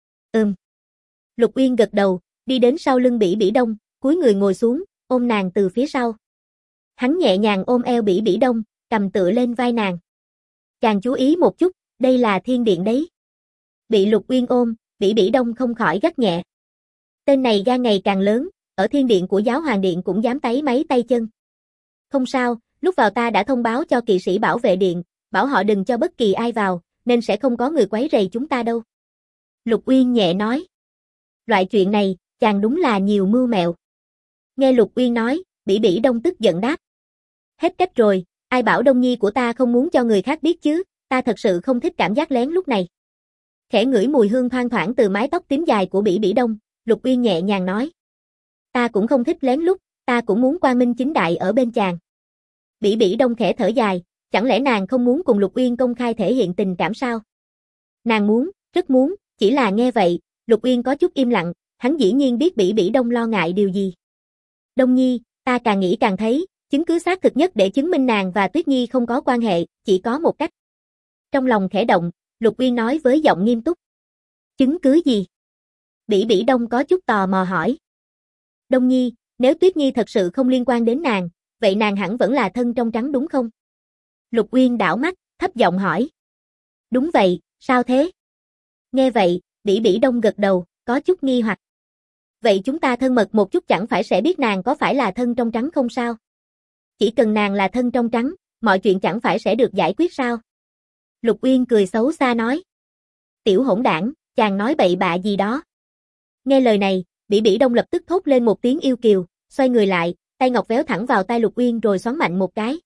Speaker 1: Lục Uyên gật đầu, đi đến sau lưng Bỉ Bỉ Đông, cúi người ngồi xuống, ôm nàng từ phía sau. Hắn nhẹ nhàng ôm eo Bỉ Bỉ Đông, cầm tựa lên vai nàng. Chàng chú ý một chút, đây là thiên điện đấy. Bị Lục Uyên ôm, Bỉ Bỉ Đông không khỏi gắt nhẹ. Tên này gan ngày càng lớn, ở thiên điện của giáo hoàng điện cũng dám táy máy tay chân. Không sao, lúc vào ta đã thông báo cho kỵ sĩ bảo vệ điện, bảo họ đừng cho bất kỳ ai vào, nên sẽ không có người quấy rầy chúng ta đâu. Lục Uyên nhẹ nói. Loại chuyện này, chàng đúng là nhiều mưu mẹo. Nghe Lục Uyên nói, Bỉ Bỉ Đông tức giận đáp. Hết cách rồi, ai bảo Đông Nhi của ta không muốn cho người khác biết chứ, ta thật sự không thích cảm giác lén lúc này. Khẽ ngửi mùi hương thoang thoảng từ mái tóc tím dài của Bỉ Bỉ Đông, Lục Uyên nhẹ nhàng nói. Ta cũng không thích lén lút, ta cũng muốn quang minh chính đại ở bên chàng. Bỉ Bỉ Đông khẽ thở dài, chẳng lẽ nàng không muốn cùng Lục Uyên công khai thể hiện tình cảm sao? Nàng muốn, rất muốn, chỉ là nghe vậy, Lục Uyên có chút im lặng, hắn dĩ nhiên biết Bỉ Bỉ Đông lo ngại điều gì. Đông Nhi, ta càng nghĩ càng thấy, chứng cứ xác thực nhất để chứng minh nàng và Tuyết Nhi không có quan hệ, chỉ có một cách. Trong lòng khẽ động, Lục Uyên nói với giọng nghiêm túc. Chứng cứ gì? Bỉ Bỉ Đông có chút tò mò hỏi. Đông Nhi, nếu Tuyết Nhi thật sự không liên quan đến nàng, vậy nàng hẳn vẫn là thân trong trắng đúng không? Lục Uyên đảo mắt, thấp giọng hỏi. Đúng vậy, sao thế? Nghe vậy, Bỉ Bỉ Đông gật đầu, có chút nghi hoặc. Vậy chúng ta thân mật một chút chẳng phải sẽ biết nàng có phải là thân trong trắng không sao? Chỉ cần nàng là thân trong trắng, mọi chuyện chẳng phải sẽ được giải quyết sao? Lục Uyên cười xấu xa nói. Tiểu hỗn đảng, chàng nói bậy bạ gì đó. Nghe lời này, Bỉ Bỉ Đông lập tức thốt lên một tiếng yêu kiều, xoay người lại, tay ngọc véo thẳng vào tay Lục Uyên rồi xoắn mạnh một cái.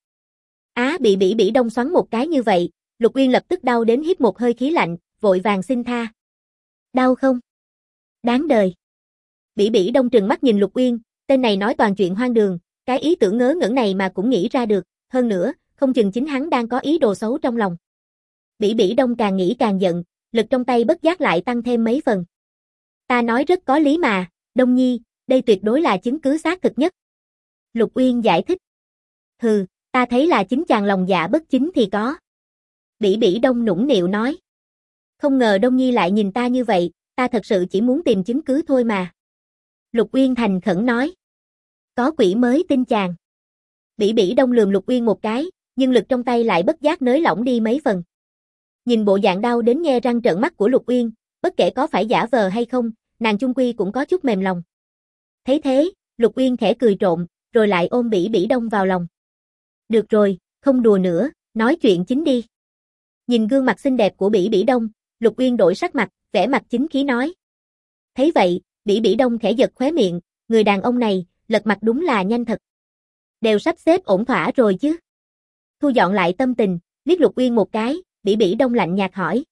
Speaker 1: Bị Bỉ Bỉ Đông xoắn một cái như vậy, Lục Uyên lập tức đau đến hít một hơi khí lạnh, vội vàng xin tha. Đau không? Đáng đời. Bỉ Bỉ Đông trừng mắt nhìn Lục Uyên, tên này nói toàn chuyện hoang đường, cái ý tưởng ngớ ngẩn này mà cũng nghĩ ra được, hơn nữa, không chừng chính hắn đang có ý đồ xấu trong lòng. Bỉ Bỉ Đông càng nghĩ càng giận, lực trong tay bất giác lại tăng thêm mấy phần. Ta nói rất có lý mà, Đông Nhi, đây tuyệt đối là chứng cứ xác thực nhất. Lục Uyên giải thích. Hừ, ta thấy là chính chàng lòng dạ bất chính thì có. Bỉ Bỉ Đông nũng nịu nói. Không ngờ Đông Nhi lại nhìn ta như vậy, ta thật sự chỉ muốn tìm chứng cứ thôi mà. Lục Uyên thành khẩn nói. Có quỷ mới tin chàng. Bỉ Bỉ Đông lườm Lục Uyên một cái, nhưng lực trong tay lại bất giác nới lỏng đi mấy phần. Nhìn bộ dạng đau đến nghe răng trợn mắt của Lục Uyên, bất kể có phải giả vờ hay không, nàng chung quy cũng có chút mềm lòng. Thấy thế, Lục Uyên khẽ cười trộm, rồi lại ôm Bỉ Bỉ Đông vào lòng. Được rồi, không đùa nữa, nói chuyện chính đi. Nhìn gương mặt xinh đẹp của Bỉ Bỉ Đông, Lục Uyên đổi sắc mặt, vẻ mặt chính khí nói. Thấy vậy, Bỉ Bỉ Đông khẽ giật khóe miệng, người đàn ông này, lật mặt đúng là nhanh thật. Đều sắp xếp ổn thỏa rồi chứ. Thu dọn lại tâm tình, liếc Lục Uyên một cái, Bỉ Bỉ Đông lạnh nhạt hỏi.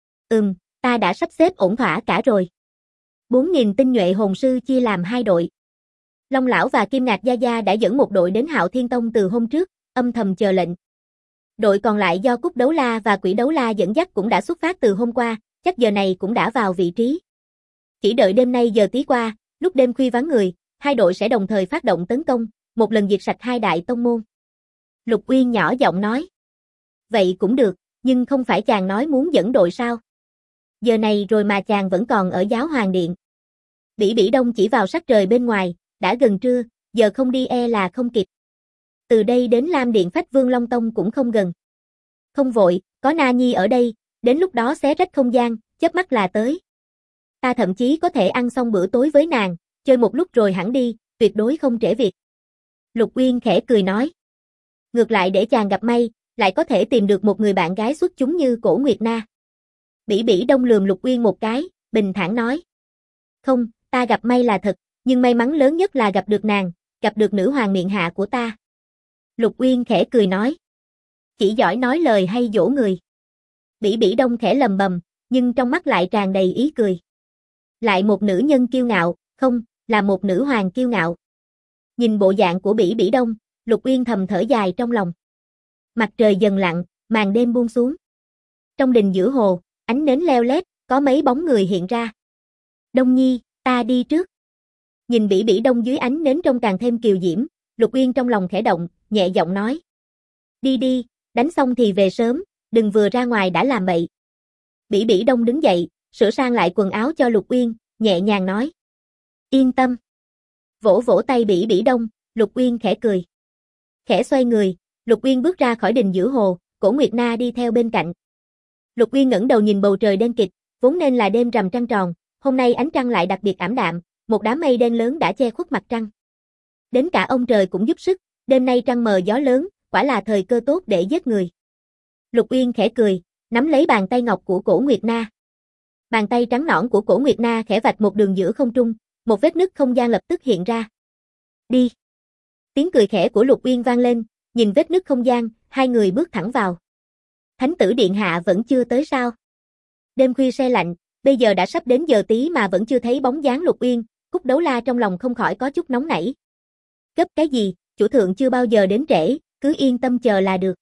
Speaker 1: Ta đã sắp xếp ổn thỏa cả rồi. 4.000 tinh nhuệ hồn sư chia làm 2 đội. Long Lão và Kim Ngạc Gia Gia đã dẫn một đội đến Hạo Thiên Tông từ hôm trước, âm thầm chờ lệnh. Đội còn lại do Cúc Đấu La và Quỷ Đấu La dẫn dắt cũng đã xuất phát từ hôm qua, chắc giờ này cũng đã vào vị trí. Chỉ đợi đêm nay giờ tí qua, lúc đêm khuya vắng người, hai đội sẽ đồng thời phát động tấn công, một lần diệt sạch hai đại tông môn. Lục Uyên nhỏ giọng nói. Vậy cũng được, nhưng không phải chàng nói muốn dẫn đội sao? Giờ này rồi mà chàng vẫn còn ở giáo hoàng điện. Bỉ Bỉ Đông chỉ vào sắc trời bên ngoài, đã gần trưa, giờ không đi e là không kịp. Từ đây đến Lam Điện Phách Vương Long Tông cũng không gần. Không vội, có Na Nhi ở đây, đến lúc đó xé rách không gian, chớp mắt là tới. Ta thậm chí có thể ăn xong bữa tối với nàng, chơi một lúc rồi hẳn đi, tuyệt đối không trễ việc. Lục Uyên khẽ cười nói. Ngược lại để chàng gặp may, lại có thể tìm được một người bạn gái xuất chúng như Cổ Nguyệt Na. Bỉ Bỉ Đông lườm Lục Uyên một cái, bình thản nói. Không, ta gặp may là thật, nhưng may mắn lớn nhất là gặp được nàng, gặp được nữ hoàng miện hạ của ta. Lục Uyên khẽ cười nói. Chỉ giỏi nói lời hay dỗ người. Bỉ Bỉ Đông khẽ lầm bầm, nhưng trong mắt lại tràn đầy ý cười. Lại một nữ nhân kiêu ngạo, không, là một nữ hoàng kiêu ngạo. Nhìn bộ dạng của Bỉ Bỉ Đông, Lục Uyên thầm thở dài trong lòng. Mặt trời dần lặn, màn đêm buông xuống. Trong đình giữa hồ, ánh nến leo lét, có mấy bóng người hiện ra. Đông Nhi, ta đi trước. Nhìn Bỉ Bỉ Đông dưới ánh nến trông càng thêm kiều diễm, Lục Uyên trong lòng khẽ động, nhẹ giọng nói. Đi đi, đánh xong thì về sớm, đừng vừa ra ngoài đã làm bậy. Bỉ Bỉ Đông đứng dậy, sửa sang lại quần áo cho Lục Uyên, nhẹ nhàng nói. Yên tâm. Vỗ vỗ tay Bỉ Bỉ Đông, Lục Uyên khẽ cười. Khẽ xoay người, Lục Uyên bước ra khỏi đình giữa hồ, Cổ Nguyệt Na đi theo bên cạnh. Lục Uyên ngẩng đầu nhìn bầu trời đen kịt, vốn nên là đêm rằm trăng tròn, hôm nay ánh trăng lại đặc biệt ảm đạm, một đám mây đen lớn đã che khuất mặt trăng. Đến cả ông trời cũng giúp sức, đêm nay trăng mờ gió lớn, quả là thời cơ tốt để giết người. Lục Uyên khẽ cười, nắm lấy bàn tay ngọc của Cổ Nguyệt Na. Bàn tay trắng nõn của Cổ Nguyệt Na khẽ vạch một đường giữa không trung, một vết nứt không gian lập tức hiện ra. Đi. Tiếng cười khẽ của Lục Uyên vang lên, nhìn vết nứt không gian, hai người bước thẳng vào. Thánh tử điện hạ vẫn chưa tới sao? Đêm khuya se lạnh, bây giờ đã sắp đến giờ tí mà vẫn chưa thấy bóng dáng Lục Uyên, Cúc Đấu La trong lòng không khỏi có chút nóng nảy. Gấp cái gì, chủ thượng chưa bao giờ đến trễ, cứ yên tâm chờ là được.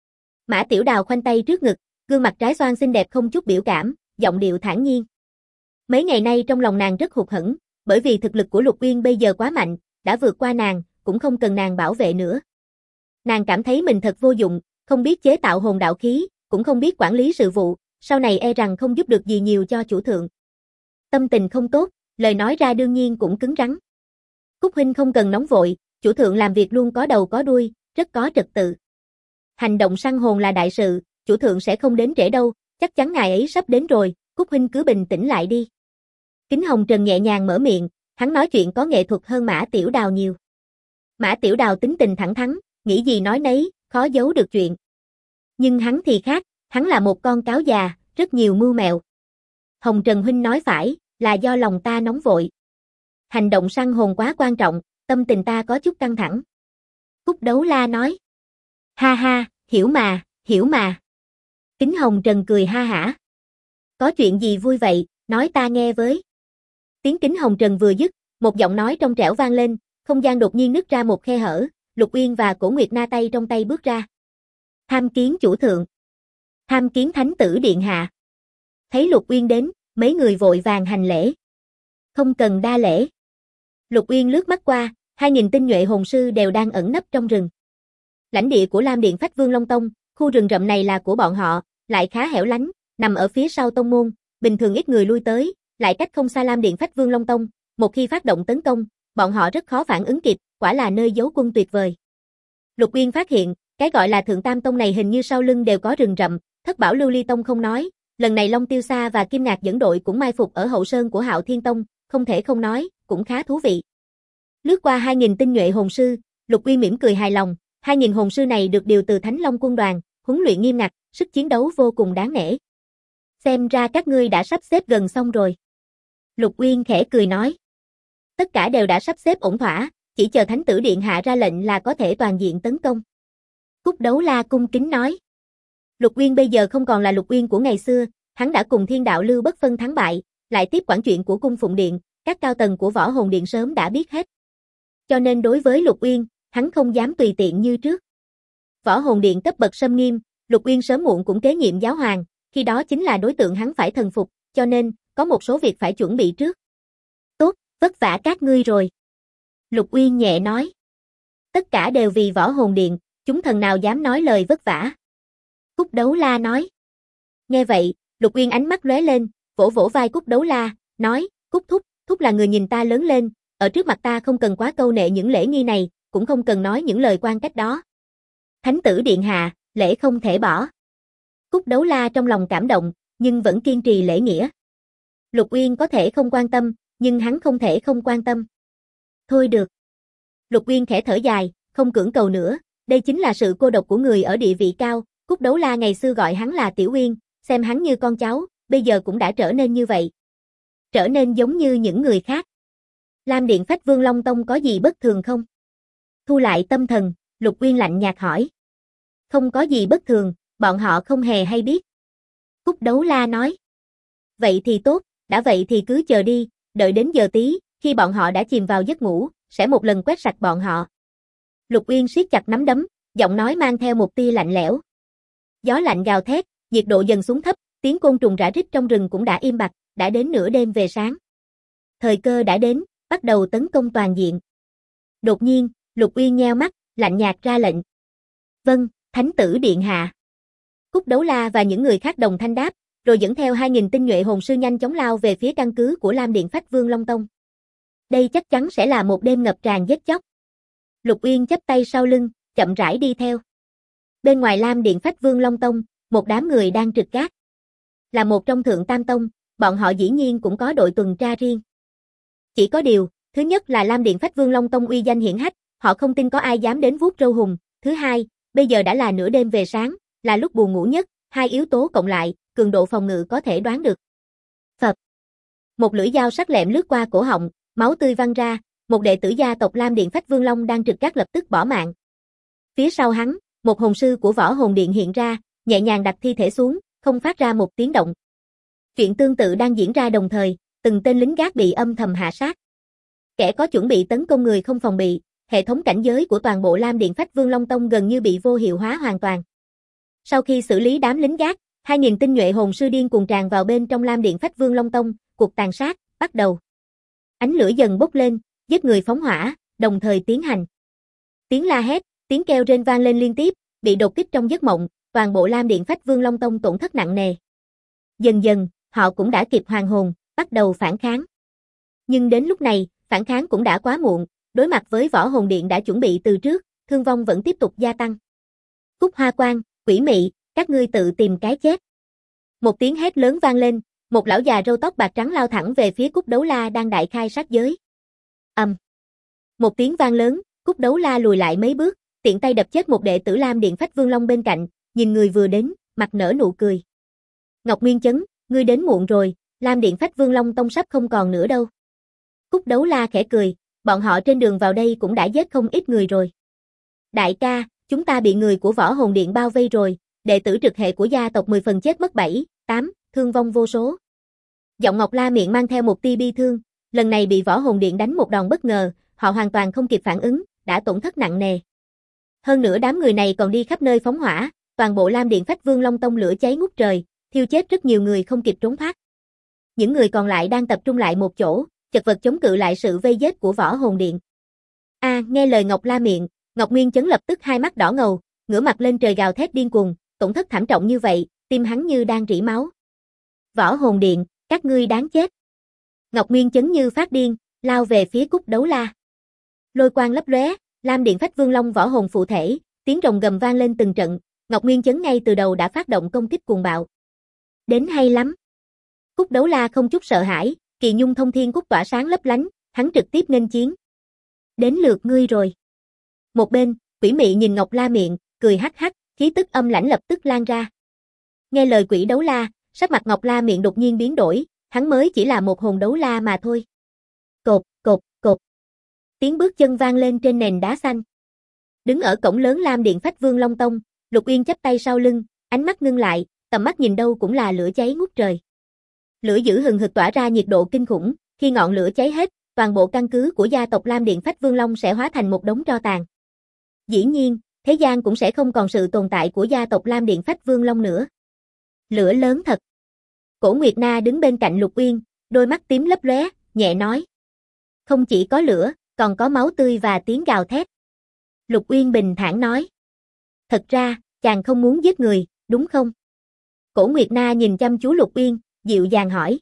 Speaker 1: Mã Tiểu Đào khoanh tay trước ngực, gương mặt trái xoan xinh đẹp không chút biểu cảm, giọng điệu thản nhiên. Mấy ngày nay trong lòng nàng rất hụt hẫng, bởi vì thực lực của Lục Uyên bây giờ quá mạnh, đã vượt qua nàng, cũng không cần nàng bảo vệ nữa. Nàng cảm thấy mình thật vô dụng, không biết chế tạo hồn đạo khí, cũng không biết quản lý sự vụ, sau này e rằng không giúp được gì nhiều cho chủ thượng. Tâm tình không tốt, lời nói ra đương nhiên cũng cứng rắn. Cúc huynh không cần nóng vội, chủ thượng làm việc luôn có đầu có đuôi, rất có trật tự. Hành động săn hồn là đại sự, chủ thượng sẽ không đến trễ đâu, chắc chắn ngài ấy sắp đến rồi, Cúc huynh cứ bình tĩnh lại đi. Kính Hồng Trần nhẹ nhàng mở miệng, hắn nói chuyện có nghệ thuật hơn Mã Tiểu Đào nhiều. Mã Tiểu Đào tính tình thẳng thắn, nghĩ gì nói nấy, khó giấu được chuyện. Nhưng hắn thì khác, hắn là một con cáo già, rất nhiều mưu mẹo. Hồng Trần huynh nói phải, là do lòng ta nóng vội. Hành động săn hồn quá quan trọng, tâm tình ta có chút căng thẳng. Cúc Đấu La nói. Ha ha, hiểu mà, hiểu mà. Kính Hồng Trần cười ha hả. Có chuyện gì vui vậy, nói ta nghe với. Tiếng Kính Hồng Trần vừa dứt, một giọng nói trong trẻo vang lên, không gian đột nhiên nứt ra một khe hở, Lục Uyên và Cổ Nguyệt Na tay trong tay bước ra. Tham kiến chủ thượng. Tham kiến thánh tử điện hạ. Thấy Lục Uyên đến, mấy người vội vàng hành lễ. Không cần đa lễ. Lục Uyên lướt mắt qua, 2000 tinh nhuệ hồn sư đều đang ẩn nấp trong rừng. Lãnh địa của Lam Điện Phách Vương Long Tông, khu rừng rậm này là của bọn họ, lại khá hẻo lánh, nằm ở phía sau tông môn, bình thường ít người lui tới, lại cách không xa Lam Điện Phách Vương Long Tông, một khi phát động tấn công, bọn họ rất khó phản ứng kịp, quả là nơi giấu quân tuyệt vời. Lục Uyên phát hiện, cái gọi là Thượng Tam Tông này hình như sau lưng đều có rừng rậm, Thất Bảo Lưu Ly Tông không nói, lần này Long Tiêu Sa và Kim Ngạc dẫn đội cũng mai phục ở hậu sơn của Hạo Thiên Tông, không thể không nói, cũng khá thú vị. Lướt qua 2000 tinh nhuệ hồn sư, Lục Uyên mỉm cười hài lòng, 2000 hồn sư này được điều từ Thánh Long quân đoàn, huấn luyện nghiêm ngặt, sức chiến đấu vô cùng đáng nể. Xem ra các ngươi đã sắp xếp gần xong rồi. Lục Uyên khẽ cười nói. Tất cả đều đã sắp xếp ổn thỏa, chỉ chờ thánh tử điện hạ ra lệnh là có thể toàn diện tấn công. Cúc Đấu La cung kính nói. Lục Uyên bây giờ không còn là Lục Uyên của ngày xưa, hắn đã cùng Thiên Đạo Lưu bất phân thắng bại, lại tiếp quản chuyện của cung Phụng Điện, các cao tầng của Võ Hồn Điện sớm đã biết hết. Cho nên đối với Lục Uyên, hắn không dám tùy tiện như trước. Võ Hồn Điện cấp bậc xâm nghiêm, Lục Uyên sớm muộn cũng kế nhiệm giáo hoàng, khi đó chính là đối tượng hắn phải thần phục, cho nên, có một số việc phải chuẩn bị trước. Tốt, vất vả các ngươi rồi. Lục Uyên nhẹ nói. Tất cả đều vì Võ Hồn Điện, chúng thần nào dám nói lời vất vả. Cúc Đấu La nói. Nghe vậy, Lục Uyên ánh mắt lóe lên, vỗ vỗ vai Cúc Đấu La, nói, Cúc thúc, thúc là người nhìn ta lớn lên, ở trước mặt ta không cần quá câu nệ những lễ nghi này, cũng không cần nói những lời quan cách đó. Thánh tử điện hạ, lễ không thể bỏ. Cúc Đấu La trong lòng cảm động, nhưng vẫn kiên trì lễ nghĩa. Lục Uyên có thể không quan tâm, nhưng hắn không thể không quan tâm. Thôi được. Lục Uyên khẽ thở dài, không cưỡng cầu nữa, đây chính là sự cô độc của người ở địa vị cao, Cúc Đấu La ngày xưa gọi hắn là Tiểu Uyên, xem hắn như con cháu, bây giờ cũng đã trở nên như vậy. Trở nên giống như những người khác. Lam Điện Phách Vương Long Tông có gì bất thường không? Thu lại tâm thần, Lục Uyên lạnh nhạt hỏi. Không có gì bất thường, bọn họ không hề hay biết. Cúc Đấu La nói. Vậy thì tốt, đã vậy thì cứ chờ đi, đợi đến giờ tí, khi bọn họ đã chìm vào giấc ngủ, sẽ một lần quét sạch bọn họ. Lục Uyên siết chặt nắm đấm, giọng nói mang theo một tia lạnh lẽo. Gió lạnh gào thét, nhiệt độ dần xuống thấp, tiếng côn trùng rã rít trong rừng cũng đã im bặt, đã đến nửa đêm về sáng. Thời cơ đã đến, bắt đầu tấn công toàn diện. Đột nhiên, Lục Uyên nheo mắt, lạnh nhạt ra lệnh. Vâng, thánh tử điện hạ. Cúc Đấu La và những người khác đồng thanh đáp, rồi dẫn theo 2000 tinh nhuệ hồn sư nhanh chóng lao về phía căn cứ của Lam Điện Phách Vương Long Tông. Đây chắc chắn sẽ là một đêm ngập tràn giết chóc. Lục Uyên chắp tay sau lưng, chậm rãi đi theo. Bên ngoài Lam Điện Phách Vương Long Tông, một đám người đang trực gác. Là một trong Thượng Tam Tông, bọn họ dĩ nhiên cũng có đội tuần tra riêng. Chỉ có điều, thứ nhất là Lam Điện Phách Vương Long Tông uy danh hiển hách, họ không tin có ai dám đến vuốt râu hùng. Thứ hai, bây giờ đã là nửa đêm về sáng, là lúc buồn ngủ nhất, hai yếu tố cộng lại, cường độ phòng ngự có thể đoán được. Phập. Một lưỡi dao sắc lẹm lướt qua cổ họng, máu tươi văng ra, một đệ tử gia tộc Lam Điện Phách Vương Long đang trực gác lập tức bỏ mạng. Phía sau hắn, một hồn sư của Võ Hồn Điện hiện ra, nhẹ nhàng đặt thi thể xuống, không phát ra một tiếng động. Chuyện tương tự đang diễn ra đồng thời, từng tên lính gác bị âm thầm hạ sát. Kẻ có chuẩn bị tấn công người không phòng bị, hệ thống cảnh giới của toàn bộ Lam Điện Phách Vương Long Tông gần như bị vô hiệu hóa hoàn toàn. Sau khi xử lý đám lính gác, 2000 tinh nhuệ hồn sư điên cuồng tràn vào bên trong Lam Điện Phách Vương Long Tông, cuộc tàn sát bắt đầu. Ánh lửa dần bốc lên, giết người phóng hỏa, đồng thời tiến hành. Tiếng la hét, tiếng kêu rên vang lên liên tiếp, bị đột kích trong giấc mộng, toàn bộ Lam Điện Phách Vương Long Tông tổn thất nặng nề. Dần dần, họ cũng đã kịp hoàn hồn, bắt đầu phản kháng. Nhưng đến lúc này, phản kháng cũng đã quá muộn, đối mặt với Võ Hồn Điện đã chuẩn bị từ trước, thương vong vẫn tiếp tục gia tăng. Cúc Hoa Quang, quỷ mị, các ngươi tự tìm cái chết. Một tiếng hét lớn vang lên, một lão già râu tóc bạc trắng lao thẳng về phía Cúc Đấu La đang đại khai sát giới. Một tiếng vang lớn, Cúc Đấu La lùi lại mấy bước, tiện tay đập chết một đệ tử Lam Điện Phách Vương Long bên cạnh, nhìn người vừa đến, mặt nở nụ cười. Ngọc Nguyên Chấn, ngươi đến muộn rồi, Lam Điện Phách Vương Long Tông sắp không còn nữa đâu. Cúc Đấu La khẽ cười, bọn họ trên đường vào đây cũng đã giết không ít người rồi. Đại ca, chúng ta bị người của Võ Hồn Điện bao vây rồi, đệ tử trực hệ của gia tộc 10 phần chết mất 7, 8, thương vong vô số. Giọng Ngọc La miệng mang theo một tia bi thương, lần này bị Võ Hồn Điện đánh một đòn bất ngờ, họ hoàn toàn không kịp phản ứng, đã tổn thất nặng nề. Hơn nữa đám người này còn đi khắp nơi phóng hỏa, toàn bộ Lam Điện Phách Vương Long Tông lửa cháy ngút trời, thiêu chết rất nhiều người không kịp trốn thoát. Những người còn lại đang tập trung lại một chỗ, chật vật chống cự lại sự vây giết của Võ Hồn Điện. Nghe lời Ngọc La miệng, Ngọc Nguyên Chấn lập tức hai mắt đỏ ngầu, ngửa mặt lên trời gào thét điên cuồng, tổn thất thảm trọng như vậy, tim hắn như đang rỉ máu. Võ Hồn Điện, các ngươi đáng chết. Ngọc Nguyên Chấn như phát điên, lao về phía Cúc Đấu La. Lôi quang lấp lóe, Lam Điện Phách Vương Long võ hồn phụ thể, tiếng rồng gầm vang lên từng trận, Ngọc Nguyên Chấn ngay từ đầu đã phát động công kích cuồng bạo. Đến hay lắm. Cúc Đấu La không chút sợ hãi, kỳ nhung thông thiên cúc tỏa sáng lấp lánh, hắn trực tiếp nghênh chiến. Đến lượt ngươi rồi. Một bên, Quỷ Mị nhìn Ngọc La miệng, cười hắc hắc, khí tức âm lãnh lập tức lan ra. Nghe lời Quỷ Đấu La, sắc mặt Ngọc La miệng đột nhiên biến đổi, hắn mới chỉ là một hồn đấu la mà thôi. Cột, cột, cột. Tiếng bước chân vang lên trên nền đá xanh. Đứng ở cổng lớn Lam Điện Phách Vương Long Tông, Lục Uyên chắp tay sau lưng, ánh mắt ngưng lại, tầm mắt nhìn đâu cũng là lửa cháy ngút trời. Lửa dữ hừng hực tỏa ra nhiệt độ kinh khủng, khi ngọn lửa cháy hết, toàn bộ căn cứ của gia tộc Lam Điện Phách Vương Long sẽ hóa thành một đống tro tàn. Dĩ nhiên, thế gian cũng sẽ không còn sự tồn tại của gia tộc Lam Điện Phách Vương Long nữa. Lửa lớn thật. Cổ Nguyệt Na đứng bên cạnh Lục Uyên, đôi mắt tím lấp lóe, nhẹ nói. Không chỉ có lửa, còn có máu tươi và tiếng gào thét. Lục Uyên bình thản nói. Thật ra, chàng không muốn giết người, đúng không? Cổ Nguyệt Na nhìn chăm chú Lục Uyên, dịu dàng hỏi.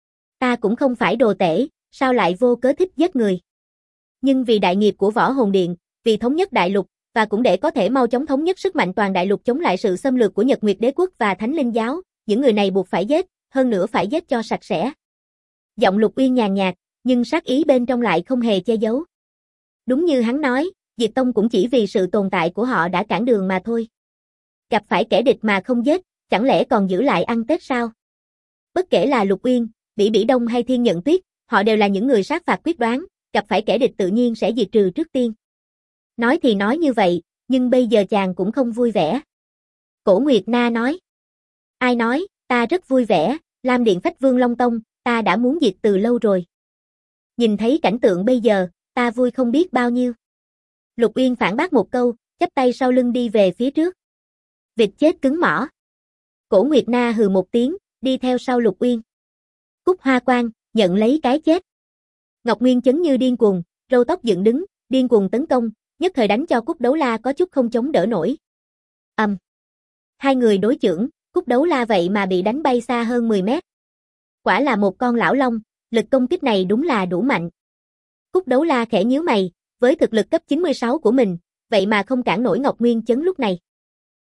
Speaker 1: Ta cũng không phải đồ tể, sao lại vô cớ thích giết người? Nhưng vì đại nghiệp của Võ Hồn Điện, vì thống nhất đại lục, và cũng để có thể mau chóng thống nhất sức mạnh toàn đại lục chống lại sự xâm lược của Nhật Nguyệt Đế Quốc và Thánh Linh Giáo, những người này buộc phải giết, hơn nữa phải giết cho sạch sẽ. Giọng Lục Uyên nhàn nhạt, nhưng sát ý bên trong lại không hề che giấu. Đúng như hắn nói, Diệt Tông cũng chỉ vì sự tồn tại của họ đã cản đường mà thôi. Gặp phải kẻ địch mà không giết, chẳng lẽ còn giữ lại ăn Tết sao? Bất kể là Lục Uyên, Bỉ Bỉ Đông hay Thiên Nhận Tuyết, họ đều là những người sát phạt quyết đoán, gặp phải kẻ địch tự nhiên sẽ diệt trừ trước tiên. Nói thì nói như vậy, nhưng bây giờ chàng cũng không vui vẻ. Cổ Nguyệt Na nói. Ai nói, ta rất vui vẻ, Lam Điện Phách Vương Long Tông, ta đã muốn diệt từ lâu rồi. Nhìn thấy cảnh tượng bây giờ, ta vui không biết bao nhiêu. Lục Uyên phản bác một câu, chắp tay sau lưng đi về phía trước. Vịt chết cứng mỏ. Cổ Nguyệt Na hừ một tiếng, đi theo sau Lục Uyên. Cúc Hoa Quang, nhận lấy cái chết. Ngọc Nguyên Chấn như điên cuồng, râu tóc dựng đứng, điên cuồng tấn công, nhất thời đánh cho Cúc Đấu La có chút không chống đỡ nổi. Hai người đối chưởng, Cúc Đấu La vậy mà bị đánh bay xa hơn 10 mét. Quả là một con lão long, lực công kích này đúng là đủ mạnh. Cúc Đấu La khẽ nhíu mày, với thực lực cấp 96 của mình, vậy mà không cản nổi Ngọc Nguyên Chấn lúc này.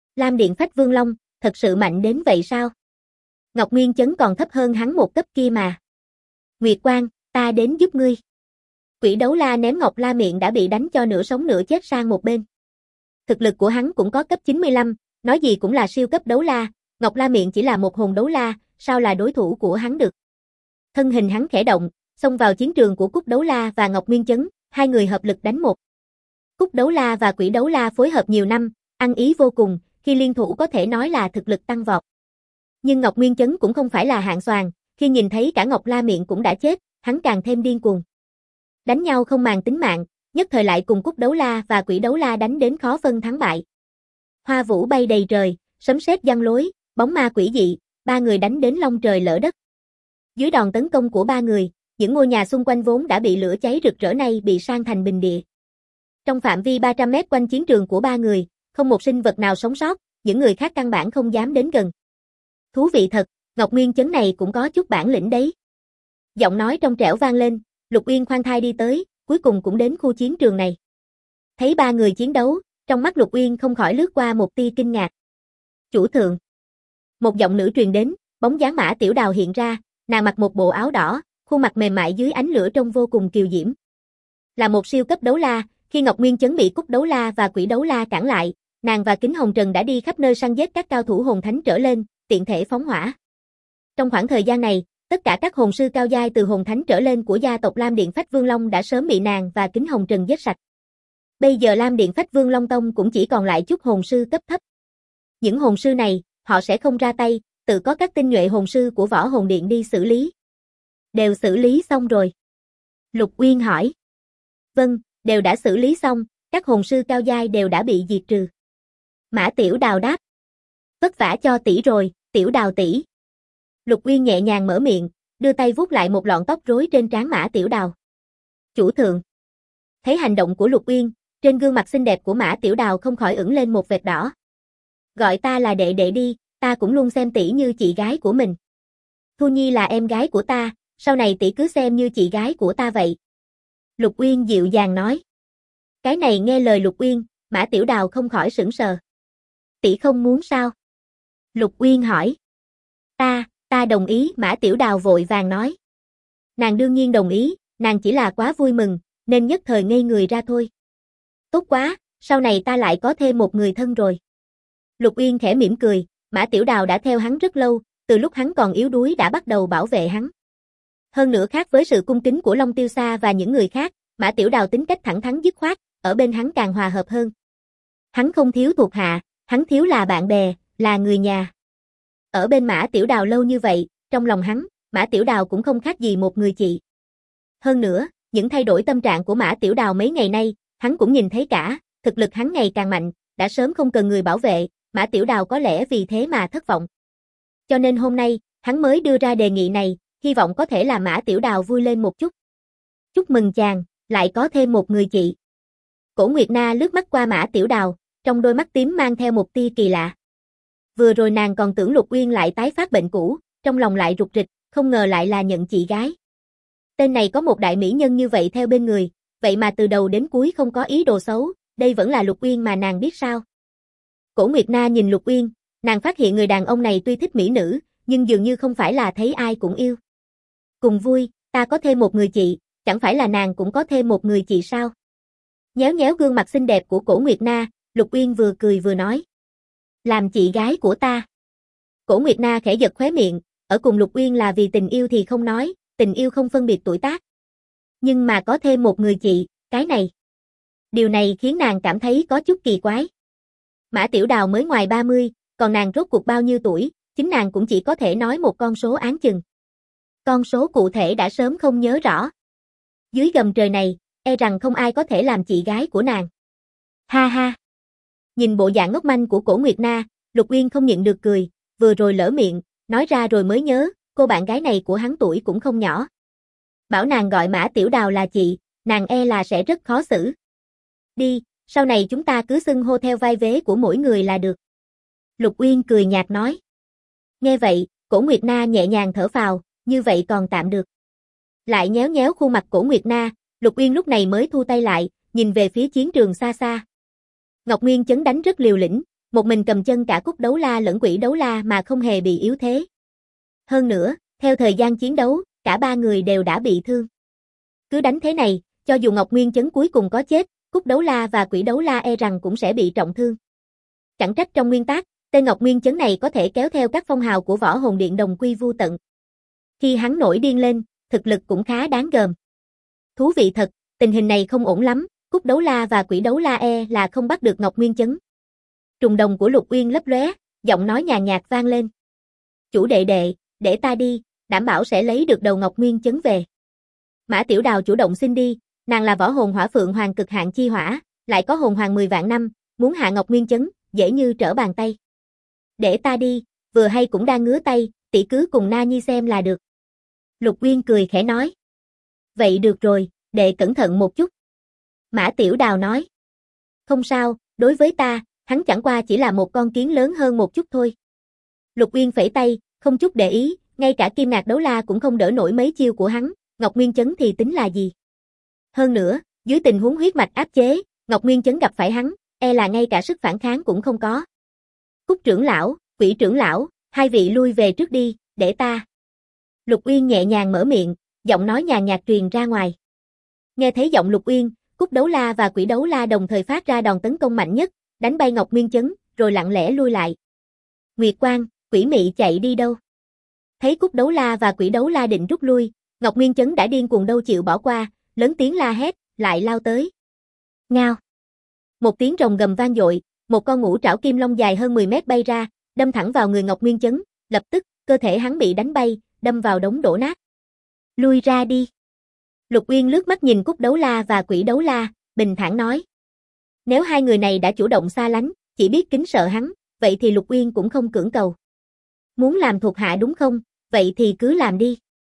Speaker 1: Lam Điện Phách Vương Long, thật sự mạnh đến vậy sao? Ngọc Nguyên Chấn còn thấp hơn hắn một cấp kia mà. Nguyệt Quang, ta đến giúp ngươi. Quỷ Đấu La ném Ngọc La miệng đã bị đánh cho nửa sống nửa chết sang một bên. Thực lực của hắn cũng có cấp 95, nói gì cũng là siêu cấp đấu la, Ngọc La miệng chỉ là một hồn đấu la, sao là đối thủ của hắn được. Thân hình hắn khẽ động, xông vào chiến trường của Cúc Đấu La và Ngọc Nguyên Chấn, hai người hợp lực đánh một. Cúc Đấu La và Quỷ Đấu La phối hợp nhiều năm, ăn ý vô cùng, khi liên thủ có thể nói là thực lực tăng vọt. Nhưng Ngọc Nguyên Chấn cũng không phải là hạng xoàn, khi nhìn thấy cả Ngọc La miệng cũng đã chết, hắn càng thêm điên cuồng. Đánh nhau không màng tính mạng, nhất thời lại cùng Cúc Đấu La và Quỷ Đấu La đánh đến khó phân thắng bại. Hoa vũ bay đầy trời, sấm sét giăng lối, bóng ma quỷ dị, ba người đánh đến long trời lở đất. Dưới đòn tấn công của ba người, những ngôi nhà xung quanh vốn đã bị lửa cháy rực rỡ này bị san thành bình địa. Trong phạm vi 300 mét quanh chiến trường của ba người, không một sinh vật nào sống sót, những người khác căn bản không dám đến gần. Thú vị thật, Ngọc Nguyên Chấn này cũng có chút bản lĩnh đấy. Giọng nói trong trẻo vang lên, Lục Uyên khoan thai đi tới, cuối cùng cũng đến khu chiến trường này. Thấy ba người chiến đấu, trong mắt Lục Uyên không khỏi lướt qua một tia kinh ngạc. Chủ thượng. Một giọng nữ truyền đến, bóng dáng Mã Tiểu Đào hiện ra, nàng mặc một bộ áo đỏ, khuôn mặt mềm mại dưới ánh lửa trông vô cùng kiều diễm. Là một siêu cấp đấu la, khi Ngọc Nguyên Chấn bị Cúc Đấu La và Quỷ Đấu La cản lại, nàng và Kính Hồng Trần đã đi khắp nơi săn giết các cao thủ hồn thánh trở lên, tiện thể phóng hỏa. Trong khoảng thời gian này, tất cả các hồn sư cao giai từ hồn thánh trở lên của gia tộc Lam Điện Phách Vương Long đã sớm bị nàng và Kính Hồng Trần giết sạch. Bây giờ Lam Điện Phách Vương Long Tông cũng chỉ còn lại chút hồn sư cấp thấp. Những hồn sư này, họ sẽ không ra tay, tự có các tinh nhuệ hồn sư của Võ Hồn Điện đi xử lý. Đều xử lý xong rồi. Lục Uyên hỏi. Vâng, đều đã xử lý xong, các hồn sư cao giai đều đã bị diệt trừ. Mã Tiểu Đào đáp. Vất vả cho tỷ rồi, Tiểu Đào tỷ. Lục Uyên nhẹ nhàng mở miệng, đưa tay vuốt lại một lọn tóc rối trên trán Mã Tiểu Đào. Chủ thượng. Thấy hành động của Lục Uyên, trên gương mặt xinh đẹp của Mã Tiểu Đào không khỏi ửng lên một vệt đỏ. Gọi ta là đệ đệ đi, ta cũng luôn xem tỷ như chị gái của mình. Thu Nhi là em gái của ta, sau này tỷ cứ xem như chị gái của ta vậy. Lục Uyên dịu dàng nói. Cái này nghe lời Lục Uyên, Mã Tiểu Đào không khỏi sững sờ. Tỷ không muốn sao? Lục Uyên hỏi. Ta đồng ý, Mã Tiểu Đào vội vàng nói. Nàng đương nhiên đồng ý, nàng chỉ là quá vui mừng, nên nhất thời ngây người ra thôi. Tốt quá, sau này ta lại có thêm một người thân rồi. Lục Uyên khẽ mỉm cười, Mã Tiểu Đào đã theo hắn rất lâu, từ lúc hắn còn yếu đuối đã bắt đầu bảo vệ hắn. Hơn nữa khác với sự cung kính của Long Tiêu Sa và những người khác, Mã Tiểu Đào tính cách thẳng thắn dứt khoát, ở bên hắn càng hòa hợp hơn. Hắn không thiếu thuộc hạ, hắn thiếu là bạn bè, là người nhà. Ở bên Mã Tiểu Đào lâu như vậy, trong lòng hắn, Mã Tiểu Đào cũng không khác gì một người chị. Hơn nữa, những thay đổi tâm trạng của Mã Tiểu Đào mấy ngày nay, hắn cũng nhìn thấy cả, thực lực hắn ngày càng mạnh, đã sớm không cần người bảo vệ, Mã Tiểu Đào có lẽ vì thế mà thất vọng. Cho nên hôm nay, hắn mới đưa ra đề nghị này, hy vọng có thể làm Mã Tiểu Đào vui lên một chút. Chúc mừng chàng, lại có thêm một người chị. Cổ Nguyệt Na lướt mắt qua Mã Tiểu Đào, trong đôi mắt tím mang theo một tia kỳ lạ. Vừa rồi nàng còn tưởng Lục Uyên lại tái phát bệnh cũ, trong lòng lại rục rịch, không ngờ lại là nhận chị gái. Tên này có một đại mỹ nhân như vậy theo bên người, vậy mà từ đầu đến cuối không có ý đồ xấu, đây vẫn là Lục Uyên mà nàng biết sao. Cổ Nguyệt Na nhìn Lục Uyên, nàng phát hiện người đàn ông này tuy thích mỹ nữ, nhưng dường như không phải là thấy ai cũng yêu. Cùng vui, ta có thêm một người chị, chẳng phải là nàng cũng có thêm một người chị sao? Nhéo nhéo gương mặt xinh đẹp của Cổ Nguyệt Na, Lục Uyên vừa cười vừa nói. Làm chị gái của ta. Cổ Nguyệt Na khẽ giật khóe miệng, ở cùng Lục Uyên là vì tình yêu thì không nói, tình yêu không phân biệt tuổi tác. Nhưng mà có thêm một người chị, cái này. Điều này khiến nàng cảm thấy có chút kỳ quái. Mã Tiểu Đào mới ngoài 30, còn nàng rốt cuộc bao nhiêu tuổi, chính nàng cũng chỉ có thể nói một con số áng chừng. Con số cụ thể đã sớm không nhớ rõ. Dưới gầm trời này, e rằng không ai có thể làm chị gái của nàng. Ha ha. Nhìn bộ dạng ngốc manh của Cổ Nguyệt Na, Lục Uyên không nhịn được cười, vừa rồi lỡ miệng, nói ra rồi mới nhớ, cô bạn gái này của hắn tuổi cũng không nhỏ. Bảo nàng gọi Mã Tiểu Đào là chị, nàng e là sẽ rất khó xử. Đi, sau này chúng ta cứ xưng hô theo vai vế của mỗi người là được. Lục Uyên cười nhạt nói. Nghe vậy, Cổ Nguyệt Na nhẹ nhàng thở phào, như vậy còn tạm được. Lại nhéo nhéo khuôn mặt Cổ Nguyệt Na, Lục Uyên lúc này mới thu tay lại, nhìn về phía chiến trường xa xa. Ngọc Nguyên Chấn đánh rất liều lĩnh, một mình cầm chân cả Cúc Đấu La lẫn Quỷ Đấu La mà không hề bị yếu thế. Hơn nữa, theo thời gian chiến đấu, cả ba người đều đã bị thương. Cứ đánh thế này, cho dù Ngọc Nguyên Chấn cuối cùng có chết, Cúc Đấu La và Quỷ Đấu La e rằng cũng sẽ bị trọng thương. Chẳng trách trong nguyên tắc, tên Ngọc Nguyên Chấn này có thể kéo theo các phong hào của Võ Hồn Điện đồng quy vu tận. Khi hắn nổi điên lên, thực lực cũng khá đáng gờm. Thú vị thật, tình hình này không ổn lắm, Cúc Đấu La và Quỷ Đấu La e là không bắt được Ngọc Nguyên Chấn. Trùng đồng của Lục Uyên lấp lóe, giọng nói nhàn nhạt vang lên. Chủ đệ đệ, để ta đi, đảm bảo sẽ lấy được đầu Ngọc Nguyên Chấn về. Mã Tiểu Đào chủ động xin đi, nàng là võ hồn hỏa phượng hoàng cực hạn chi hỏa, lại có hồn hoàng 10 vạn năm, muốn hạ Ngọc Nguyên Chấn, dễ như trở bàn tay. Để ta đi, vừa hay cũng đang ngứa tay, tỷ cứ cùng Na Nhi xem là được. Lục Uyên cười khẽ nói. Vậy được rồi, đệ cẩn thận một chút. Mã Tiểu Đào nói. Không sao, đối với ta, hắn chẳng qua chỉ là một con kiến lớn hơn một chút thôi. Lục Uyên phẩy tay, không chút để ý, ngay cả Kim Ngạc Đấu La cũng không đỡ nổi mấy chiêu của hắn, Ngọc Nguyên Chấn thì tính là gì. Hơn nữa, dưới tình huống huyết mạch áp chế, Ngọc Nguyên Chấn gặp phải hắn, e là ngay cả sức phản kháng cũng không có. Cúc trưởng lão, Quỷ trưởng lão, hai vị lui về trước đi, để ta. Lục Uyên nhẹ nhàng mở miệng, giọng nói nhàn nhạt truyền ra ngoài. Nghe thấy giọng Lục Uyên, Cúc Đấu La và Quỷ Đấu La đồng thời phát ra đòn tấn công mạnh nhất, đánh bay Ngọc Nguyên Chấn, rồi lặng lẽ lui lại. Nguyệt Quang, Quỷ Mị chạy đi đâu? Thấy Cúc Đấu La và Quỷ Đấu La định rút lui, Ngọc Nguyên Chấn đã điên cuồng đâu chịu bỏ qua, lớn tiếng la hét, lại lao tới. Ngao. Một tiếng rồng gầm vang dội, một con ngũ trảo kim long dài hơn 10 mét bay ra, đâm thẳng vào người Ngọc Nguyên Chấn, lập tức, cơ thể hắn bị đánh bay, đâm vào đống đổ nát. Lui ra đi. Lục Uyên lướt mắt nhìn Cúc Đấu La và Quỷ Đấu La, bình thản nói. Nếu hai người này đã chủ động xa lánh, chỉ biết kính sợ hắn, vậy thì Lục Uyên cũng không cưỡng cầu. Muốn làm thuộc hạ đúng không, vậy thì cứ làm đi.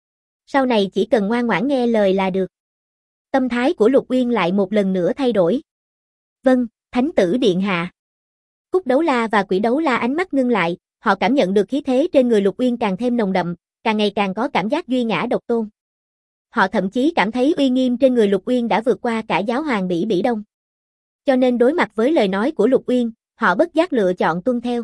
Speaker 1: Sau này chỉ cần ngoan ngoãn nghe lời là được. Tâm thái của Lục Uyên lại một lần nữa thay đổi. Vâng, Thánh tử điện hạ. Cúc Đấu La và Quỷ Đấu La ánh mắt ngưng lại, họ cảm nhận được khí thế trên người Lục Uyên càng thêm nồng đậm, càng ngày càng có cảm giác duy ngã độc tôn. Họ thậm chí cảm thấy uy nghiêm trên người Lục Uyên đã vượt qua cả giáo hoàng Bỉ Bỉ Đông. Cho nên đối mặt với lời nói của Lục Uyên, họ bất giác lựa chọn tuân theo.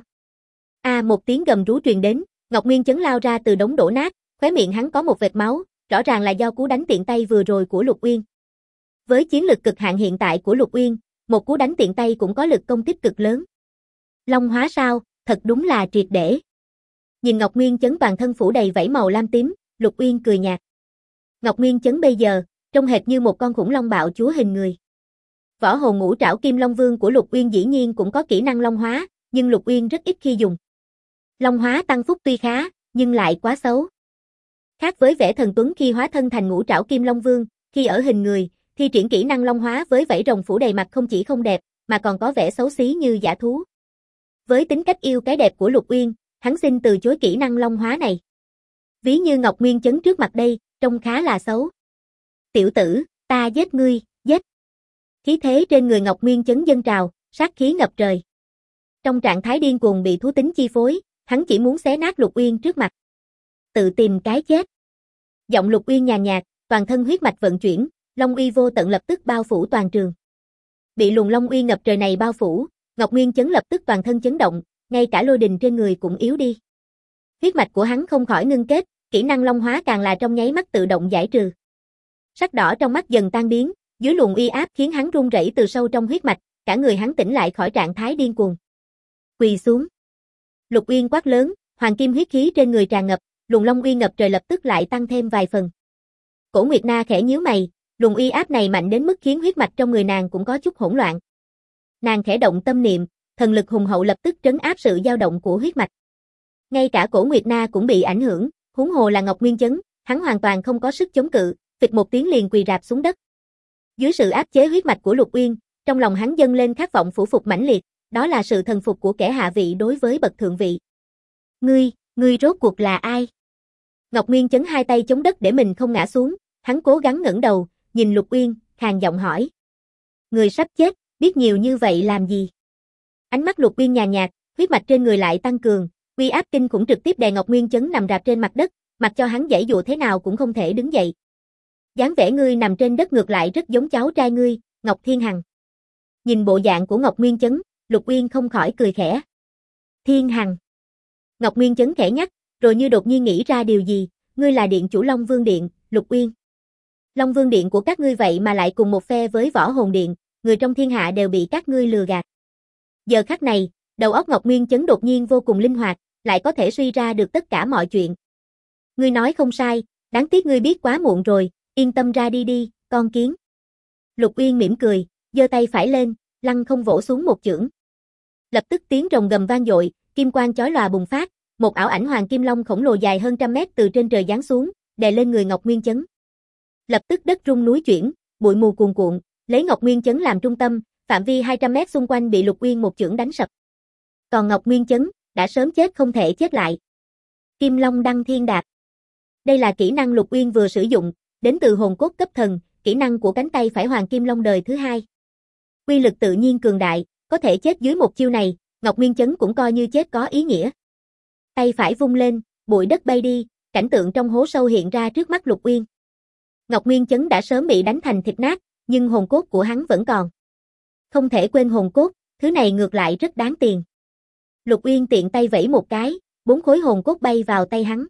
Speaker 1: Một tiếng gầm rú truyền đến, Ngọc Nguyên Chấn lao ra từ đống đổ nát, khóe miệng hắn có một vệt máu, rõ ràng là do cú đánh tiện tay vừa rồi của Lục Uyên. Với chiến lực cực hạn hiện tại của Lục Uyên, một cú đánh tiện tay cũng có lực công kích cực lớn. Long hóa sao, thật đúng là triệt để. Nhìn Ngọc Nguyên Chấn toàn thân phủ đầy vảy màu lam tím, Lục Uyên cười nhạt. Ngọc Nguyên Chấn bây giờ, trông hệt như một con khủng long bạo chúa hình người. Võ hồn ngũ trảo kim long vương của Lục Uyên dĩ nhiên cũng có kỹ năng long hóa, nhưng Lục Uyên rất ít khi dùng. Long hóa tăng phúc tuy khá, nhưng lại quá xấu. Khác với vẻ thần tuấn khi hóa thân thành ngũ trảo kim long vương, khi ở hình người, thi triển kỹ năng long hóa với vảy rồng phủ đầy mặt không chỉ không đẹp, mà còn có vẻ xấu xí như dã thú. Với tính cách yêu cái đẹp của Lục Uyên, hắn xin từ chối kỹ năng long hóa này. Ví như Ngọc Nguyên Chấn trước mặt đây, trông khá là xấu. Tiểu tử, ta giết ngươi, giết. Khí thế trên người Ngọc Nguyên Chấn dâng trào, sát khí ngập trời. Trong trạng thái điên cuồng bị thú tính chi phối, hắn chỉ muốn xé nát Lục Uyên trước mặt. Tự tìm cái chết. Giọng Lục Uyên nhàn nhạt, toàn thân huyết mạch vận chuyển, long uy vô tận lập tức bao phủ toàn trường. Bị luồng long uy ngập trời này bao phủ, Ngọc Nguyên Chấn lập tức toàn thân chấn động, ngay cả lôi đình trên người cũng yếu đi. Huyết mạch của hắn không khỏi ngưng kết, kỹ năng long hóa càng là trong nháy mắt tự động giải trừ. Sắc đỏ trong mắt dần tan biến, dưới luồng uy áp khiến hắn run rẩy từ sâu trong huyết mạch, cả người hắn tỉnh lại khỏi trạng thái điên cuồng. Quỳ xuống. Lục Uyên quát lớn, hoàng kim huyết khí trên người tràn ngập, luồng long uy ngập trời lập tức lại tăng thêm vài phần. Cổ Nguyệt Na khẽ nhíu mày, luồng uy áp này mạnh đến mức khiến huyết mạch trong người nàng cũng có chút hỗn loạn. Nàng khẽ động tâm niệm, thần lực hùng hậu lập tức trấn áp sự dao động của huyết mạch. Ngay cả Cổ Nguyệt Na cũng bị ảnh hưởng, huống hồ là Ngọc Nguyên Chấn, hắn hoàn toàn không có sức chống cự, phịch một tiếng liền quỳ rạp xuống đất. Dưới sự áp chế huyết mạch của Lục Uyên, trong lòng hắn dâng lên khát vọng phủ phục mãnh liệt, đó là sự thần phục của kẻ hạ vị đối với bậc thượng vị. Ngươi rốt cuộc là ai? Ngọc Nguyên Chấn hai tay chống đất để mình không ngã xuống, hắn cố gắng ngẩng đầu, nhìn Lục Uyên, khàn giọng hỏi. Người sắp chết, biết nhiều như vậy làm gì? Ánh mắt Lục Uyên nhàn nhạt, huyết mạch trên người lại tăng cường, uy áp kinh khủng trực tiếp đè Ngọc Nguyên Chấn nằm rạp trên mặt đất, mặc cho hắn giãy dụa thế nào cũng không thể đứng dậy. Dáng vẻ ngươi nằm trên đất ngược lại rất giống cháu trai ngươi, Ngọc Thiên Hằng. Nhìn bộ dạng của Ngọc Nguyên Chấn, Lục Uyên không khỏi cười khẽ. Thiên Hằng. Ngọc Nguyên Chấn khẽ nhắc, rồi như đột nhiên nghĩ ra điều gì, ngươi là điện chủ Long Vương Điện, Lục Uyên. Long Vương Điện của các ngươi vậy mà lại cùng một phe với Võ Hồn Điện, người trong thiên hạ đều bị các ngươi lừa gạt. Giờ khắc này, đầu óc Ngọc Nguyên Chấn đột nhiên vô cùng linh hoạt, lại có thể suy ra được tất cả mọi chuyện. Ngươi nói không sai, đáng tiếc ngươi biết quá muộn rồi, yên tâm ra đi đi, con kiến. Lục Uyên mỉm cười, giơ tay phải lên, lăng không vỗ xuống một chưởng. Lập tức tiếng rồng gầm vang dội, kim quang chói lòa bùng phát, một ảo ảnh hoàng kim long khổng lồ dài hơn trăm mét từ trên trời giáng xuống, đè lên người Ngọc Nguyên Chấn. Lập tức đất rung núi chuyển, bụi mù cuồn cuộn, lấy Ngọc Nguyên Chấn làm trung tâm, phạm vi 200 mét xung quanh bị Lục Uyên một chưởng đánh sập. Còn Ngọc Nguyên Chấn đã sớm chết không thể chết lại. Kim Long Đăng Thiên Đạp. Đây là kỹ năng Lục Uyên vừa sử dụng, đến từ hồn cốt cấp thần, kỹ năng của cánh tay phải Hoàng Kim Long đời thứ hai. Quy lực tự nhiên cường đại, có thể chết dưới một chiêu này, Ngọc Nguyên Chấn cũng coi như chết có ý nghĩa. Tay phải vung lên, bụi đất bay đi, cảnh tượng trong hố sâu hiện ra trước mắt Lục Uyên. Ngọc Nguyên Chấn đã sớm bị đánh thành thịt nát, nhưng hồn cốt của hắn vẫn còn. Không thể quên hồn cốt, thứ này ngược lại rất đáng tiền. Lục Uyên tiện tay vẫy một cái, 4 khối hồn cốt bay vào tay hắn.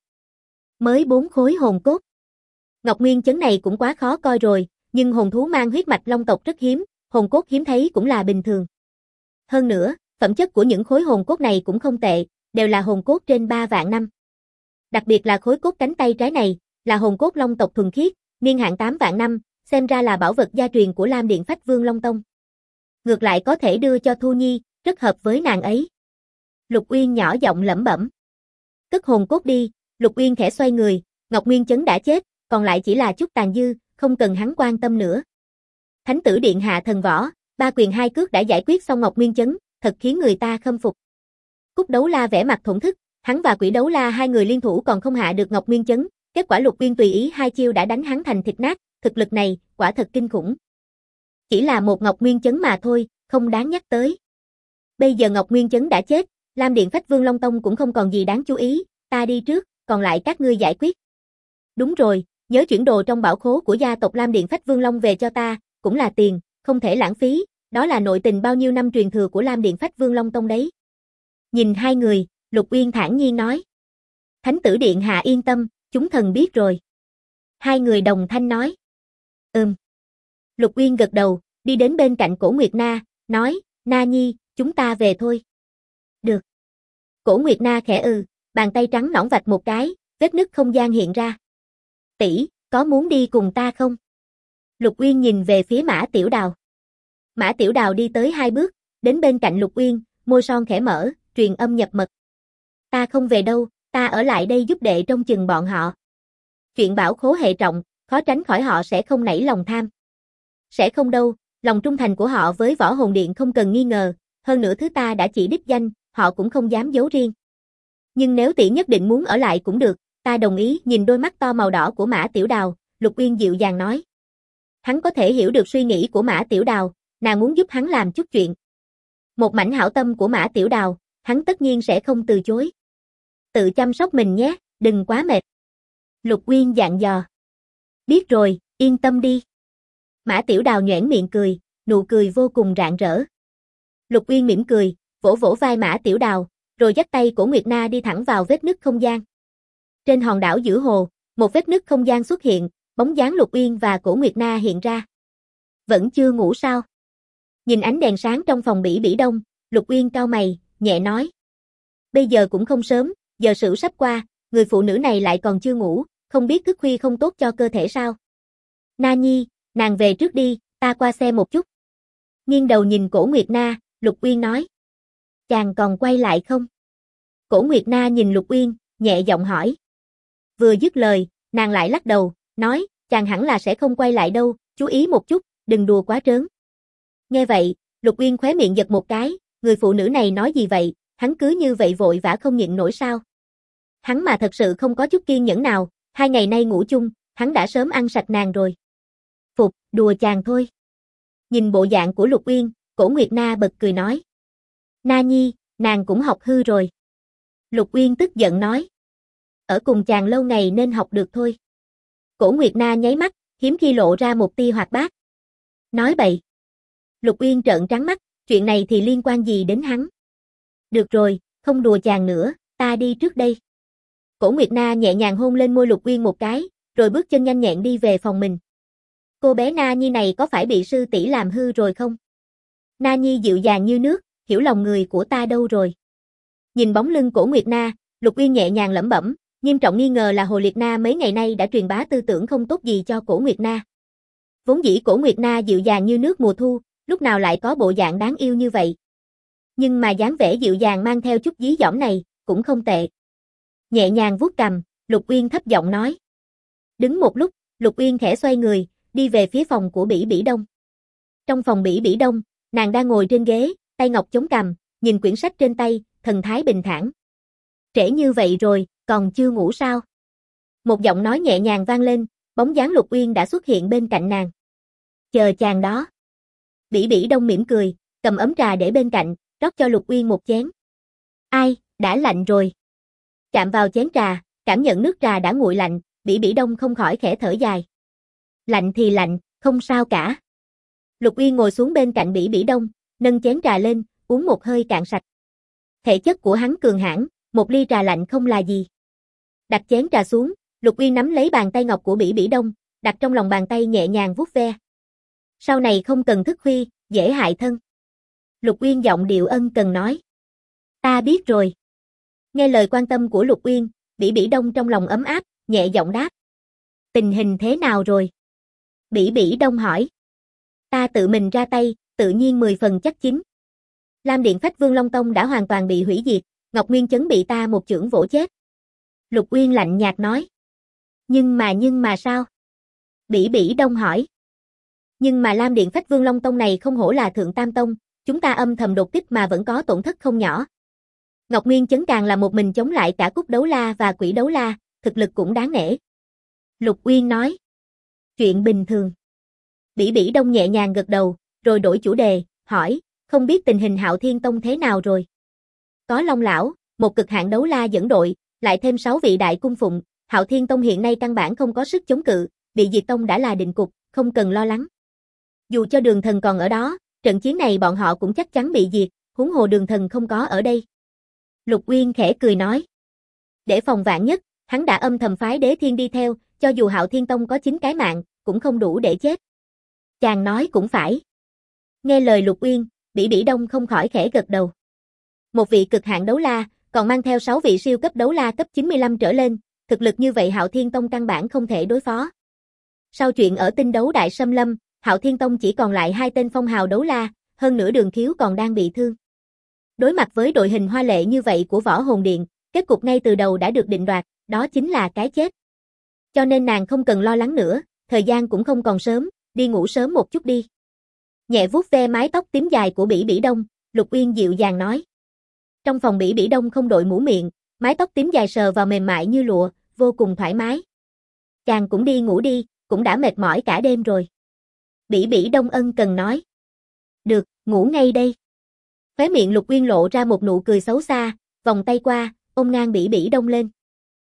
Speaker 1: Mới 4 khối hồn cốt. Ngọc Nguyên Chấn này cũng quá khó coi rồi, nhưng hồn thú mang huyết mạch long tộc rất hiếm, hồn cốt hiếm thấy cũng là bình thường. Hơn nữa, phẩm chất của những khối hồn cốt này cũng không tệ, đều là hồn cốt trên 3 vạn năm. Đặc biệt là khối cốt cánh tay trái này, là hồn cốt long tộc thuần khiết, niên hạn 8 vạn năm, xem ra là bảo vật gia truyền của Lam Điện Phách Vương Long Tông. Ngược lại có thể đưa cho Thu Nhi, rất hợp với nàng ấy. Lục Uyên nhỏ giọng lẩm bẩm. Cất hồn cốt đi, Lục Uyên khẽ xoay người, Ngọc Nguyên Chấn đã chết, còn lại chỉ là chút tàn dư, không cần hắn quan tâm nữa. Thánh tử điện hạ thần võ, 3 quyền 2 cước đã giải quyết xong Ngọc Nguyên Chấn, thật khiến người ta khâm phục. Cúc Đấu La vẻ mặt thổn thức, hắn và Quỷ Đấu La hai người liên thủ còn không hạ được Ngọc Nguyên Chấn, kết quả Lục Uyên tùy ý 2 chiêu đã đánh hắn thành thịt nát, thực lực này, quả thật kinh khủng. Chỉ là một Ngọc Nguyên Chấn mà thôi, không đáng nhắc tới. Bây giờ Ngọc Nguyên Chấn đã chết, Lam Điện Phách Vương Long Tông cũng không còn gì đáng chú ý, ta đi trước, còn lại các ngươi giải quyết. Đúng rồi, nhớ chuyển đồ trong bảo khố của gia tộc Lam Điện Phách Vương Long về cho ta, cũng là tiền, không thể lãng phí, đó là nội tình bao nhiêu năm truyền thừa của Lam Điện Phách Vương Long Tông đấy. Nhìn hai người, Lục Uyên thản nhiên nói. Thánh tử điện hạ yên tâm, chúng thần biết rồi. Hai người đồng thanh nói. Lục Uyên gật đầu, đi đến bên cạnh Cổ Nguyệt Na, nói, Na Nhi, chúng ta về thôi. Được. Cổ Nguyệt Na khẽ bàn tay trắng nõn vạch một cái, vết nứt không gian hiện ra. Tỷ, có muốn đi cùng ta không? Lục Uyên nhìn về phía Mã Tiểu Đào. Mã Tiểu Đào đi tới 2 bước, đến bên cạnh Lục Uyên, môi son khẽ mở, truyền âm nhập mật. Ta không về đâu, ta ở lại đây giúp đệ trông chừng bọn họ. Chuyện bảo khố hệ trọng, khó tránh khỏi họ sẽ không nảy lòng tham. Sẽ không đâu, lòng trung thành của họ với Võ Hồn Điện không cần nghi ngờ, hơn nữa thứ ta đã chỉ đích danh, họ cũng không dám giấu riêng. Nhưng nếu tỷ nhất định muốn ở lại cũng được, ta đồng ý. Nhìn đôi mắt to màu đỏ của Mã Tiểu Đào, Lục Uyên dịu dàng nói. Hắn có thể hiểu được suy nghĩ của Mã Tiểu Đào, nàng muốn giúp hắn làm chút chuyện. Một mảnh hảo tâm của Mã Tiểu Đào, hắn tất nhiên sẽ không từ chối. Tự chăm sóc mình nhé, đừng quá mệt. Lục Uyên dặn dò. Biết rồi, yên tâm đi. Mã Tiểu Đào nhoẻn miệng cười, nụ cười vô cùng rạng rỡ. Lục Uyên mỉm cười, vỗ vỗ vai Mã Tiểu Đào, rồi dắt tay Cổ Nguyệt Na đi thẳng vào vết nứt không gian. Trên hòn đảo giữa hồ, một vết nứt không gian xuất hiện, bóng dáng Lục Uyên và Cổ Nguyệt Na hiện ra. Vẫn chưa ngủ sao? Nhìn ánh đèn sáng trong phòng bỉ bỉ đông, Lục Uyên cau mày, nhẹ nói. Bây giờ cũng không sớm, giờ sửu sắp qua, người phụ nữ này lại còn chưa ngủ, không biết thức khuya không tốt cho cơ thể sao? Na Nhi, nàng về trước đi, ta qua xe một chút. Nghiêng đầu nhìn Cổ Nguyệt Na, Lục Uyên nói. Chàng còn quay lại không? Cổ Nguyệt Na nhìn Lục Uyên, nhẹ giọng hỏi. Vừa dứt lời, nàng lại lắc đầu, nói, chàng hẳn là sẽ không quay lại đâu, chú ý một chút, đừng đùa quá trớn. Nghe vậy, Lục Uyên khóe miệng giật một cái, người phụ nữ này nói gì vậy, hắn cứ như vậy vội vã không nhịn nổi sao? Hắn mà thật sự không có chút kiên nhẫn nào, 2 ngày nay ngủ chung, hắn đã sớm ăn sạch nàng rồi. Phục, đùa chàng thôi. Nhìn bộ dạng của Lục Uyên, Cổ Nguyệt Na bật cười nói. Na Nhi, nàng cũng học hư rồi. Lục Uyên tức giận nói. Ở cùng chàng lâu ngày nên học được thôi. Cổ Nguyệt Na nháy mắt, hiếm khi lộ ra một tia hoạt bát. Nói bậy. Lục Uyên trợn trắng mắt, chuyện này thì liên quan gì đến hắn? Được rồi, không đùa chàng nữa, ta đi trước đây. Cổ Nguyệt Na nhẹ nhàng hôn lên môi Lục Uyên một cái, rồi bước chân nhanh nhẹn đi về phòng mình. Cô bé Na Nhi này có phải bị sư tỷ làm hư rồi không? Na Nhi dịu dàng như nước, hiểu lòng người của ta đâu rồi? Nhìn bóng lưng Cổ Nguyệt Na, Lục Uyên nhẹ nhàng lẩm bẩm, nghiêm trọng nghi ngờ là Hồ Liệt Na mấy ngày nay đã truyền bá tư tưởng không tốt gì cho Cổ Nguyệt Na. Vốn dĩ Cổ Nguyệt Na dịu dàng như nước mùa thu, lúc nào lại có bộ dạng đáng yêu như vậy. Nhưng mà dáng vẻ dịu dàng mang theo chút dí dỏm này, cũng không tệ. Nhẹ nhàng vuốt cằm, Lục Uyên thấp giọng nói. Đứng một lúc, Lục Uyên khẽ xoay người, đi về phía phòng của Bỉ Bỉ Đông. Trong phòng Bỉ Bỉ Đông, nàng đang ngồi trên ghế, tay ngọc chống cằm, nhìn quyển sách trên tay, thần thái bình thản. Trễ như vậy rồi, còn chưa ngủ sao? Một giọng nói nhẹ nhàng vang lên, bóng dáng Lục Uyên đã xuất hiện bên cạnh nàng. Chờ chàng đó. Bỉ Bỉ Đông mỉm cười, cầm ấm trà để bên cạnh, rót cho Lục Uyên một chén. Ai, đã lạnh rồi. Chạm vào chén trà, cảm nhận nước trà đã nguội lạnh, Bỉ Bỉ Đông không khỏi khẽ thở dài. Lạnh thì lạnh, không sao cả. Lục Uyên ngồi xuống bên cạnh Bỉ Bỉ Đông, nâng chén trà lên, uống một hơi cạn sạch. Thể chất của hắn cường hãn, một ly trà lạnh không là gì. Đặt chén trà xuống, Lục Uyên nắm lấy bàn tay ngọc của Bỉ Bỉ Đông, đặt trong lòng bàn tay nhẹ nhàng vuốt ve. Sau này không cần thức khuya, dễ hại thân. Lục Uyên giọng điệu ân cần nói. Ta biết rồi. Nghe lời quan tâm của Lục Uyên, Bỉ Bỉ Đông trong lòng ấm áp, nhẹ giọng đáp. Tình hình thế nào rồi? Bỉ Bỉ Đông hỏi. Ta tự mình ra tay, tự nhiên 10 phần chắc chín. Lam Điện Phách Vương Long Tông đã hoàn toàn bị hủy diệt, Ngọc Nguyên Chấn bị ta một chưởng vỗ chết. Lục Uyên lạnh nhạt nói. Nhưng mà sao? Bỉ Bỉ Đông hỏi. Nhưng mà Lam Điện Phách Vương Long Tông này không hổ là Thượng Tam Tông, chúng ta âm thầm đột kích mà vẫn có tổn thất không nhỏ. Ngọc Nguyên Chấn càng là một mình chống lại cả Cúc Đấu La và Quỷ Đấu La, thực lực cũng đáng nể. Lục Uyên nói. Chuyện bình thường. Bỉ Bỉ Đông nhẹ nhàng gật đầu, rồi đổi chủ đề, hỏi, không biết tình hình Hạo Thiên Tông thế nào rồi? Có Long Lão, một cực hạn đấu la dẫn đội, lại thêm 6 vị đại cung phụng, Hạo Thiên Tông hiện nay căn bản không có sức chống cự, bị diệt tông đã là định cục, không cần lo lắng. Dù cho Đường Thần còn ở đó, trận chiến này bọn họ cũng chắc chắn bị diệt, huống hồ Đường Thần không có ở đây. Lục Uyên khẽ cười nói. Để phòng vạn nhất, hắn đã âm thầm phái Đế Thiên đi theo, cho dù Hạo Thiên Tông có 9 cái mạng, cũng không đủ để chết. Chàng nói cũng phải. Nghe lời Lục Uyên, Bỉ Bỉ Đông không khỏi khẽ gật đầu. Một vị cực hạn đấu la, còn mang theo 6 vị siêu cấp đấu la cấp 95 trở lên, thực lực như vậy Hạo Thiên Tông căn bản không thể đối phó. Sau chuyện ở Tinh Đấu Đại Xâm Lâm, Hạo Thiên Tông chỉ còn lại 2 tên phong hào đấu la, hơn nữa Đường Khiếu còn đang bị thương. Đối mặt với đội hình hoa lệ như vậy của Võ Hồn Điện, kết cục ngay từ đầu đã được định đoạt, đó chính là cái chết. Cho nên nàng không cần lo lắng nữa, thời gian cũng không còn sớm, đi ngủ sớm một chút đi. Nhẹ vuốt ve mái tóc tím dài của Bỉ Bỉ Đông, Lục Uyên dịu dàng nói. Trong phòng Bỉ Bỉ Đông không đội mũ miệng, mái tóc tím dài sờ vào mềm mại như lụa, vô cùng thoải mái. Chàng cũng đi ngủ đi, cũng đã mệt mỏi cả đêm rồi. Bỉ Bỉ Đông ân cần nói. Được, ngủ ngay đây. Khóe miệng Lục Uyên lộ ra một nụ cười xấu xa, vòng tay qua, ôm ngang Bỉ Bỉ Đông lên.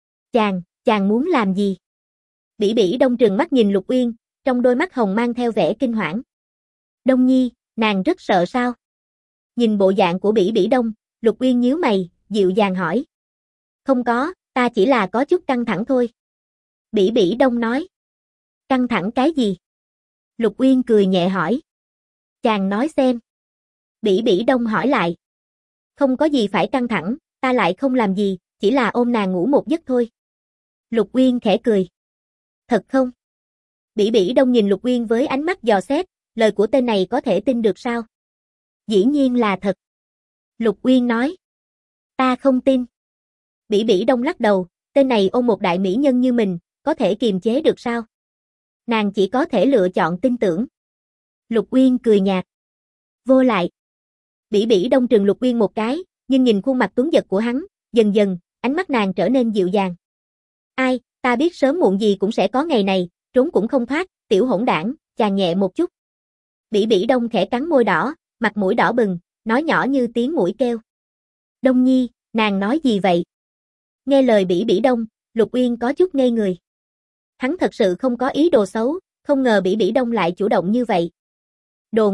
Speaker 1: Chàng muốn làm gì? Bỉ Bỉ Đông trừng mắt nhìn Lục Uyên, trong đôi mắt hồng mang theo vẻ kinh hoảng. Đông Nhi, nàng rất sợ sao? Nhìn bộ dạng của Bỉ Bỉ Đông, Lục Uyên nhíu mày, dịu dàng hỏi. Không có, ta chỉ là có chút căng thẳng thôi. Bỉ Bỉ Đông nói. Căng thẳng cái gì? Lục Uyên cười nhẹ hỏi. Chàng nói xem. Bỉ Bỉ Đông hỏi lại. Không có gì phải căng thẳng, ta lại không làm gì, chỉ là ôm nàng ngủ một giấc thôi. Lục Uyên khẽ cười. Thật không? Bỉ Bỉ Đông nhìn Lục Uyên với ánh mắt dò xét, lời của tên này có thể tin được sao? Dĩ nhiên là thật. Lục Uyên nói. Ta không tin. Bỉ Bỉ Đông lắc đầu, tên này ôm một đại mỹ nhân như mình, có thể kiềm chế được sao? Nàng chỉ có thể lựa chọn tin tưởng. Lục Uyên cười nhạt. Vô lại. Bỉ Bỉ Đông trừng Lục Uyên một cái, nhưng nhìn khuôn mặt tuấn giật của hắn, dần dần, ánh mắt nàng trở nên dịu dàng. Ai, ta biết sớm muộn gì cũng sẽ có ngày này, trốn cũng không thoát, tiểu hỗn đảng, chàng nhẹ một chút. Bỉ Bỉ Đông khẽ cắn môi đỏ, mặt mũi đỏ bừng, nói nhỏ như tiếng muỗi kêu. Đông Nhi, nàng nói gì vậy? Nghe lời Bỉ Bỉ Đông, Lục Uyên có chút ngây người. Hắn thật sự không có ý đồ xấu, không ngờ Bỉ Bỉ Đông lại chủ động như vậy. Đồ ngốc,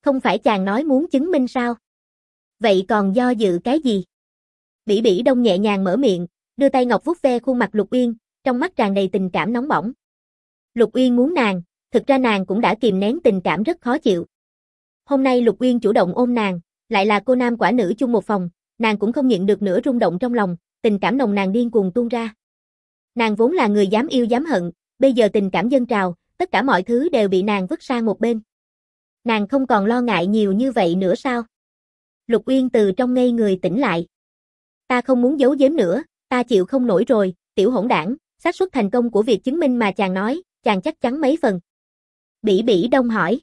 Speaker 1: Không phải chàng nói muốn chứng minh sao? Vậy còn do dự cái gì? Bỉ Bỉ Đông nhẹ nhàng mở miệng, đưa tay ngọc vuốt ve khuôn mặt Lục Uyên, trong mắt tràn đầy tình cảm nóng bỏng. Lục Uyên muốn nàng, thực ra nàng cũng đã kìm nén tình cảm rất khó chịu. Hôm nay Lục Uyên chủ động ôm nàng, lại là cô nam quả nữ chung một phòng, nàng cũng không nhịn được nữa rung động trong lòng, tình cảm nồng nàn điên cuồng tuôn ra. Nàng vốn là người dám yêu dám hận, bây giờ tình cảm dâng trào, tất cả mọi thứ đều bị nàng vứt sang một bên. Nàng không còn lo ngại nhiều như vậy nữa sao? Lục Uyên từ trong ngây người tỉnh lại. Ta không muốn giấu giếm nữa, ta chịu không nổi rồi, tiểu hỗn đảng, xác suất thành công của việc chứng minh mà chàng nói, chàng chắc chắn mấy phần? Bỉ Bỉ Đông hỏi.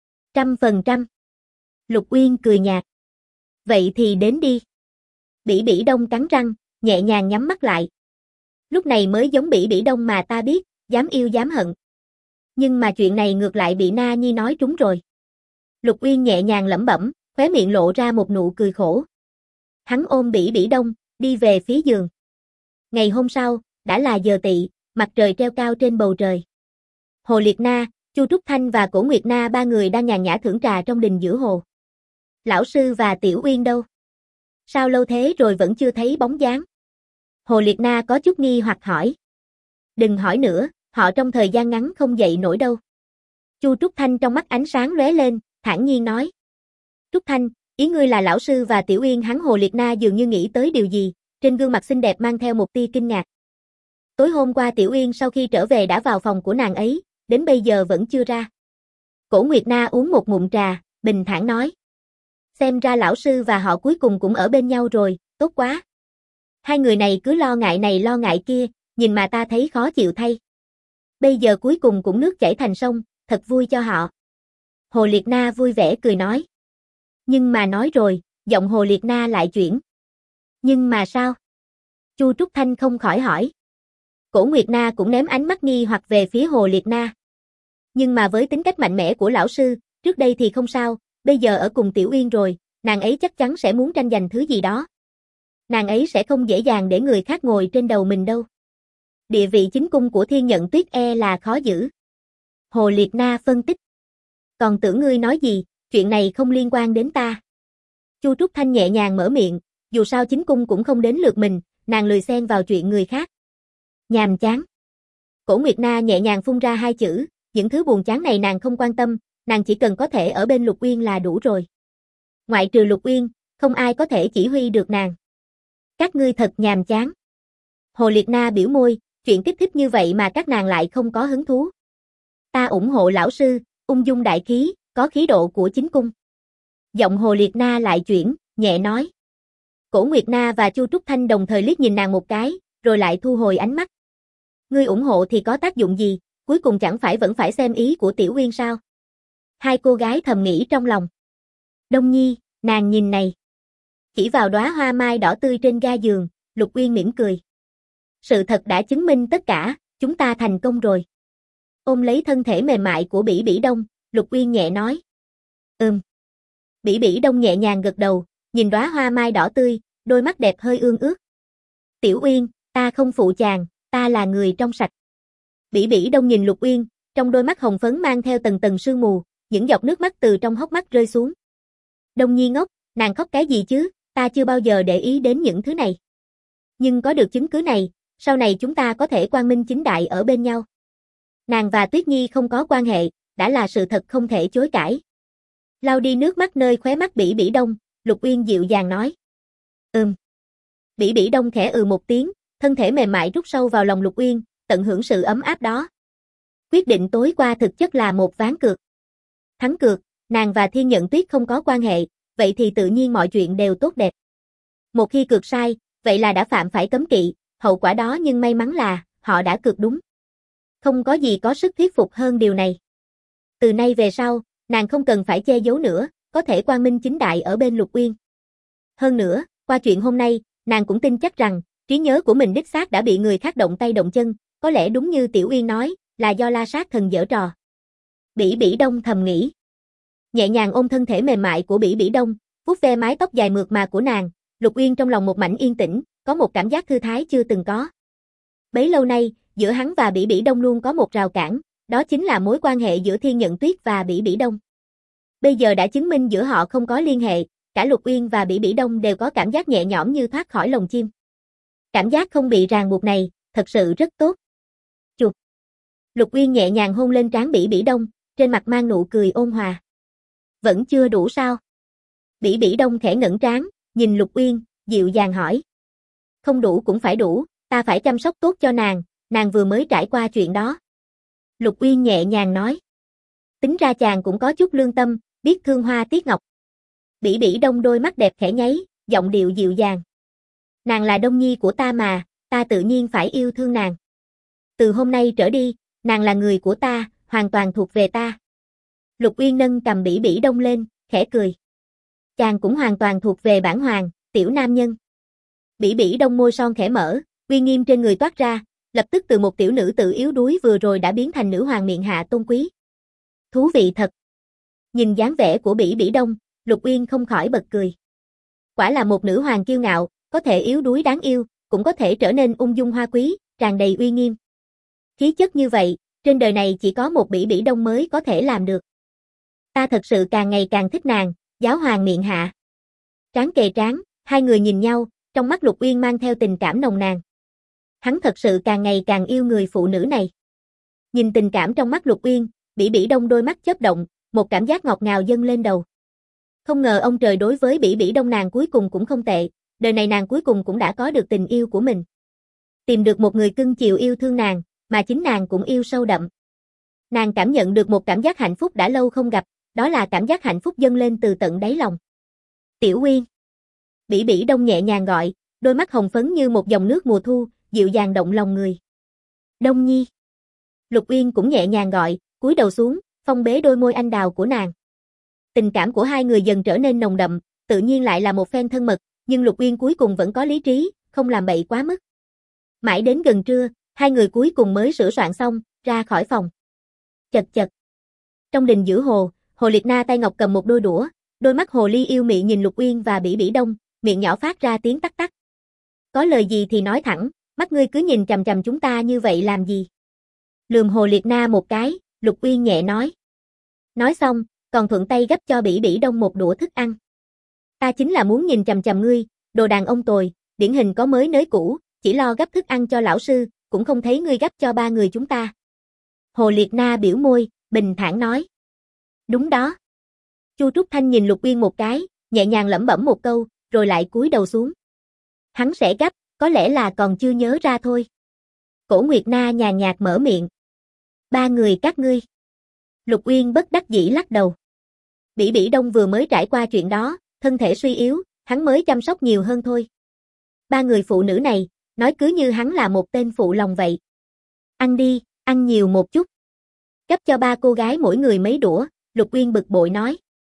Speaker 1: 100%. Lục Uyên cười nhạt. Vậy thì đến đi. Bỉ Bỉ Đông cắn răng, nhẹ nhàng nhắm mắt lại. Lúc này mới giống Bỉ Bỉ Đông mà ta biết, dám yêu dám hận. Nhưng mà chuyện này ngược lại bị Na Nhi nói trúng rồi. Lục Uyên nhẹ nhàng lẩm bẩm, khóe miệng lộ ra một nụ cười khổ. Hắn ôm Bỉ Bỉ Đông, đi về phía giường. Ngày hôm sau, đã là giờ tỵ, mặt trời treo cao trên bầu trời. Hồ Liệt Na, Chu Trúc Thanh và Cổ Nguyệt Na ba người đang nhàn nhã thưởng trà trong đình giữa hồ. Lão sư và Tiểu Uyên đâu? Sao lâu thế rồi vẫn chưa thấy bóng dáng? Hồ Liệt Na có chút nghi hoặc hỏi. Đừng hỏi nữa, họ trong thời gian ngắn không dậy nổi đâu. Chu Trúc Thanh trong mắt ánh sáng lóe lên, thản nhiên nói. Trúc Thanh, ý ngươi là lão sư và Tiểu Uyên? Hắn Hồ Liệt Na dường như nghĩ tới điều gì, trên gương mặt xinh đẹp mang theo một tia kinh ngạc. Tối hôm qua Tiểu Uyên sau khi trở về đã vào phòng của nàng ấy, đến bây giờ vẫn chưa ra. Cổ Nguyệt Na uống một ngụm trà, bình thản nói. Xem ra lão sư và họ cuối cùng cũng ở bên nhau rồi, tốt quá. Hai người này cứ lo ngại này lo ngại kia, nhìn mà ta thấy khó chịu thay. Bây giờ cuối cùng cũng nước chảy thành sông, thật vui cho họ. Hồ Liệt Na vui vẻ cười nói. Nhưng mà nói rồi, giọng Hồ Liệt Na lại chuyển. Nhưng mà sao? Chu Trúc Thanh không khỏi hỏi. Cổ Nguyệt Na cũng ném ánh mắt nghi hoặc về phía Hồ Liệt Na. Nhưng mà với tính cách mạnh mẽ của lão sư, trước đây thì không sao, bây giờ ở cùng Tiểu Uyên rồi, nàng ấy chắc chắn sẽ muốn tranh giành thứ gì đó. Nàng ấy sẽ không dễ dàng để người khác ngồi trên đầu mình đâu. Địa vị chính cung của Thiên Nhận Tuyết là khó giữ. Hồ Liệt Na phân tích. Còn tưởng ngươi nói gì, chuyện này không liên quan đến ta. Chu Trúc Thanh nhẹ nhàng mở miệng, dù sao chính cung cũng không đến lượt mình, nàng lười xen vào chuyện người khác. Nhàm chán. Cổ Nguyệt Na nhẹ nhàng phun ra hai chữ, những thứ buồn chán này nàng không quan tâm, nàng chỉ cần có thể ở bên Lục Uyên là đủ rồi. Ngoại trừ Lục Uyên, không ai có thể chỉ huy được nàng. Các ngươi thật nhàm chán. Hồ Liệt Na biểu môi, chuyện kích thích như vậy mà các nàng lại không có hứng thú. Ta ủng hộ lão sư, ung dung đại khí, có khí độ của chính cung. Giọng Hồ Liệt Na lại chuyển, nhẹ nói. Cổ Nguyệt Na và Chu Trúc Thanh đồng thời liếc nhìn nàng một cái, rồi lại thu hồi ánh mắt. Ngươi ủng hộ thì có tác dụng gì, cuối cùng chẳng phải vẫn phải xem ý của Tiểu Uyên sao? Hai cô gái thầm nghĩ trong lòng. Đông Nhi, nàng nhìn này. Chỉ vào đóa hoa mai đỏ tươi trên ga giường, Lục Uyên mỉm cười. Sự thật đã chứng minh tất cả, chúng ta thành công rồi. Ôm lấy thân thể mềm mại của Bỉ Bỉ Đông, Lục Uyên nhẹ nói. Bỉ Bỉ Đông nhẹ nhàng gật đầu, nhìn đóa hoa mai đỏ tươi, đôi mắt đẹp hơi ương ướt. Tiểu Uyên, ta không phụ chàng, ta là người trong sạch. Bỉ Bỉ Đông nhìn Lục Uyên, trong đôi mắt hồng phấn mang theo tầng tầng sương mù, những giọt nước mắt từ trong hốc mắt rơi xuống. Đông Nhi ngốc, nàng khóc cái gì chứ, ta chưa bao giờ để ý đến những thứ này. Nhưng có được chứng cứ này, sau này chúng ta có thể quang minh chính đại ở bên nhau. Nàng và Tuyết Nhi không có quan hệ, đã là sự thật không thể chối cãi. Lau đi nước mắt nơi khóe mắt Bỉ Bỉ Đông, Lục Uyên dịu dàng nói. Bỉ Bỉ Đông khẽ một tiếng, thân thể mềm mại rút sâu vào lòng Lục Uyên, tận hưởng sự ấm áp đó. Quyết định tối qua thực chất là một ván cược. Thắng cược, nàng và Thiên Nhận Tuyết không có quan hệ, vậy thì tự nhiên mọi chuyện đều tốt đẹp. Một khi cược sai, vậy là đã phạm phải cấm kỵ, hậu quả đó nhưng may mắn là, họ đã cược đúng. Không có gì có sức thuyết phục hơn điều này. Từ nay về sau, nàng không cần phải che giấu nữa, có thể quang minh chính đại ở bên Lục Uyên. Hơn nữa, qua chuyện hôm nay, nàng cũng tin chắc rằng, trí nhớ của mình đích xác đã bị người khác động tay động chân, có lẽ đúng như Tiểu Uyên nói, là do La Sát Thần giở trò. Bỉ Bỉ Đông thầm nghĩ. Nhẹ nhàng ôm thân thể mềm mại của Bỉ Bỉ Đông, vuốt ve mái tóc dài mượt mà của nàng, Lục Uyên trong lòng một mảnh yên tĩnh, có một cảm giác thư thái chưa từng có. Bấy lâu nay, giữa hắn và Bỉ Bỉ Đông luôn có một rào cản, đó chính là mối quan hệ giữa Thiên Nhận Tuyết và Bỉ Bỉ Đông. Bây giờ đã chứng minh giữa họ không có liên hệ, cả Lục Uyên và Bỉ Bỉ Đông đều có cảm giác nhẹ nhõm như thoát khỏi lồng chim. Cảm giác không bị ràng buộc này, thật sự rất tốt. Chụp. Lục Uyên nhẹ nhàng hôn lên trán Bỉ Bỉ Đông, trên mặt mang nụ cười ôn hòa. Vẫn chưa đủ sao? Bỉ Bỉ Đông khẽ ngẩng trán, nhìn Lục Uyên, dịu dàng hỏi. Không đủ cũng phải đủ, ta phải chăm sóc tốt cho nàng vừa mới trải qua chuyện đó. Lục Uyên nhẹ nhàng nói. Tính ra chàng cũng có chút lương tâm, biết thương hoa tiếc ngọc. Bỉ Bỉ Đông đôi mắt đẹp khẽ nháy, giọng điệu dịu dàng. Nàng là Đông Nhi của ta mà, ta tự nhiên phải yêu thương nàng. Từ hôm nay trở đi, nàng là người của ta, hoàn toàn thuộc về ta. Lục Uyên nâng cầm Bỉ Bỉ Đông lên, khẽ cười. Chàng cũng hoàn toàn thuộc về bản hoàng, tiểu nam nhân. Bỉ Bỉ Đông môi son khẽ mở, uy nghiêm trên người toát ra, lập tức từ một tiểu nữ tự yếu đuối vừa rồi đã biến thành nữ hoàng miện hạ tôn quý. Thú vị thật. Nhìn dáng vẻ của Bỉ Bỉ Đông, Lục Uyên không khỏi bật cười. Quả là một nữ hoàng kiêu ngạo, có thể yếu đuối đáng yêu, cũng có thể trở nên ung dung hoa quý, tràn đầy uy nghiêm. Khí chất như vậy, trên đời này chỉ có một Bỉ Bỉ Đông mới có thể làm được. Ta thật sự càng ngày càng thích nàng, giáo hoàng miện hạ. Trán kề trán, hai người nhìn nhau, trong mắt Lục Uyên mang theo tình cảm nồng nàn. Hắn thật sự càng ngày càng yêu người phụ nữ này. Nhìn tình cảm trong mắt Lục Uyên, Bỉ Bỉ Đông đôi mắt chớp động, một cảm giác ngọt ngào dâng lên đầu. Không ngờ ông trời đối với Bỉ Bỉ Đông nàng cuối cùng cũng không tệ, đời này nàng cuối cùng cũng đã có được tình yêu của mình. Tìm được một người cưng chiều yêu thương nàng, mà chính nàng cũng yêu sâu đậm. Nàng cảm nhận được một cảm giác hạnh phúc đã lâu không gặp, đó là cảm giác hạnh phúc dâng lên từ tận đáy lòng. Tiểu Uyên. Bỉ Bỉ Đông nhẹ nhàng gọi, đôi mắt hồng phấn như một dòng nước mùa thu, dịu dàng động lòng người. Đông Nhi. Lục Uyên cũng nhẹ nhàng gọi, cúi đầu xuống, phong bế đôi môi anh đào của nàng. Tình cảm của hai người dần trở nên nồng đậm, tự nhiên lại là một phen thân mật, nhưng Lục Uyên cuối cùng vẫn có lý trí, không làm bậy quá mức. Mãi đến gần trưa, hai người cuối cùng mới sửa soạn xong, ra khỏi phòng. Chật chật. Trong đình giữa hồ, Hồ Liệt Na tay ngọc cầm một đôi đũa, đôi mắt hồ ly yêu mị nhìn Lục Uyên và Bỉ Bỉ Đông, miệng nhỏ phát ra tiếng tắc tắc. Có lời gì thì nói thẳng, mắt ngươi cứ nhìn chằm chằm chúng ta như vậy làm gì? Lườm Hồ Liệt Na một cái, Lục Uyên nhẹ nói. Nói xong, còn thuận tay gấp cho Bỉ Bỉ Đông một đũa thức ăn. Ta chính là muốn nhìn chằm chằm ngươi, đồ đàn ông tồi, điển hình có mới nới cũ, chỉ lo gấp thức ăn cho lão sư, cũng không thấy ngươi gấp cho ba người chúng ta. Hồ Liệt Na biểu môi, bình thản nói. Đúng đó. Chu Trúc Thanh nhìn Lục Uyên một cái, nhẹ nhàng lẩm bẩm một câu, rồi lại cúi đầu xuống. Hắn sẽ gấp, có lẽ là còn chưa nhớ ra thôi. Cổ Nguyệt Na nhàn nhạt mở miệng. Ba người các ngươi. Lục Uyên bất đắc dĩ lắc đầu. Bỉ Bỉ Đông vừa mới trải qua chuyện đó, thân thể suy yếu, hắn mới chăm sóc nhiều hơn thôi. Ba người phụ nữ này, nói cứ như hắn là một tên phụ lòng vậy. Ăn đi, ăn nhiều một chút. Gấp cho ba cô gái mỗi người mấy đũa, Lục Uyên bực bội nói.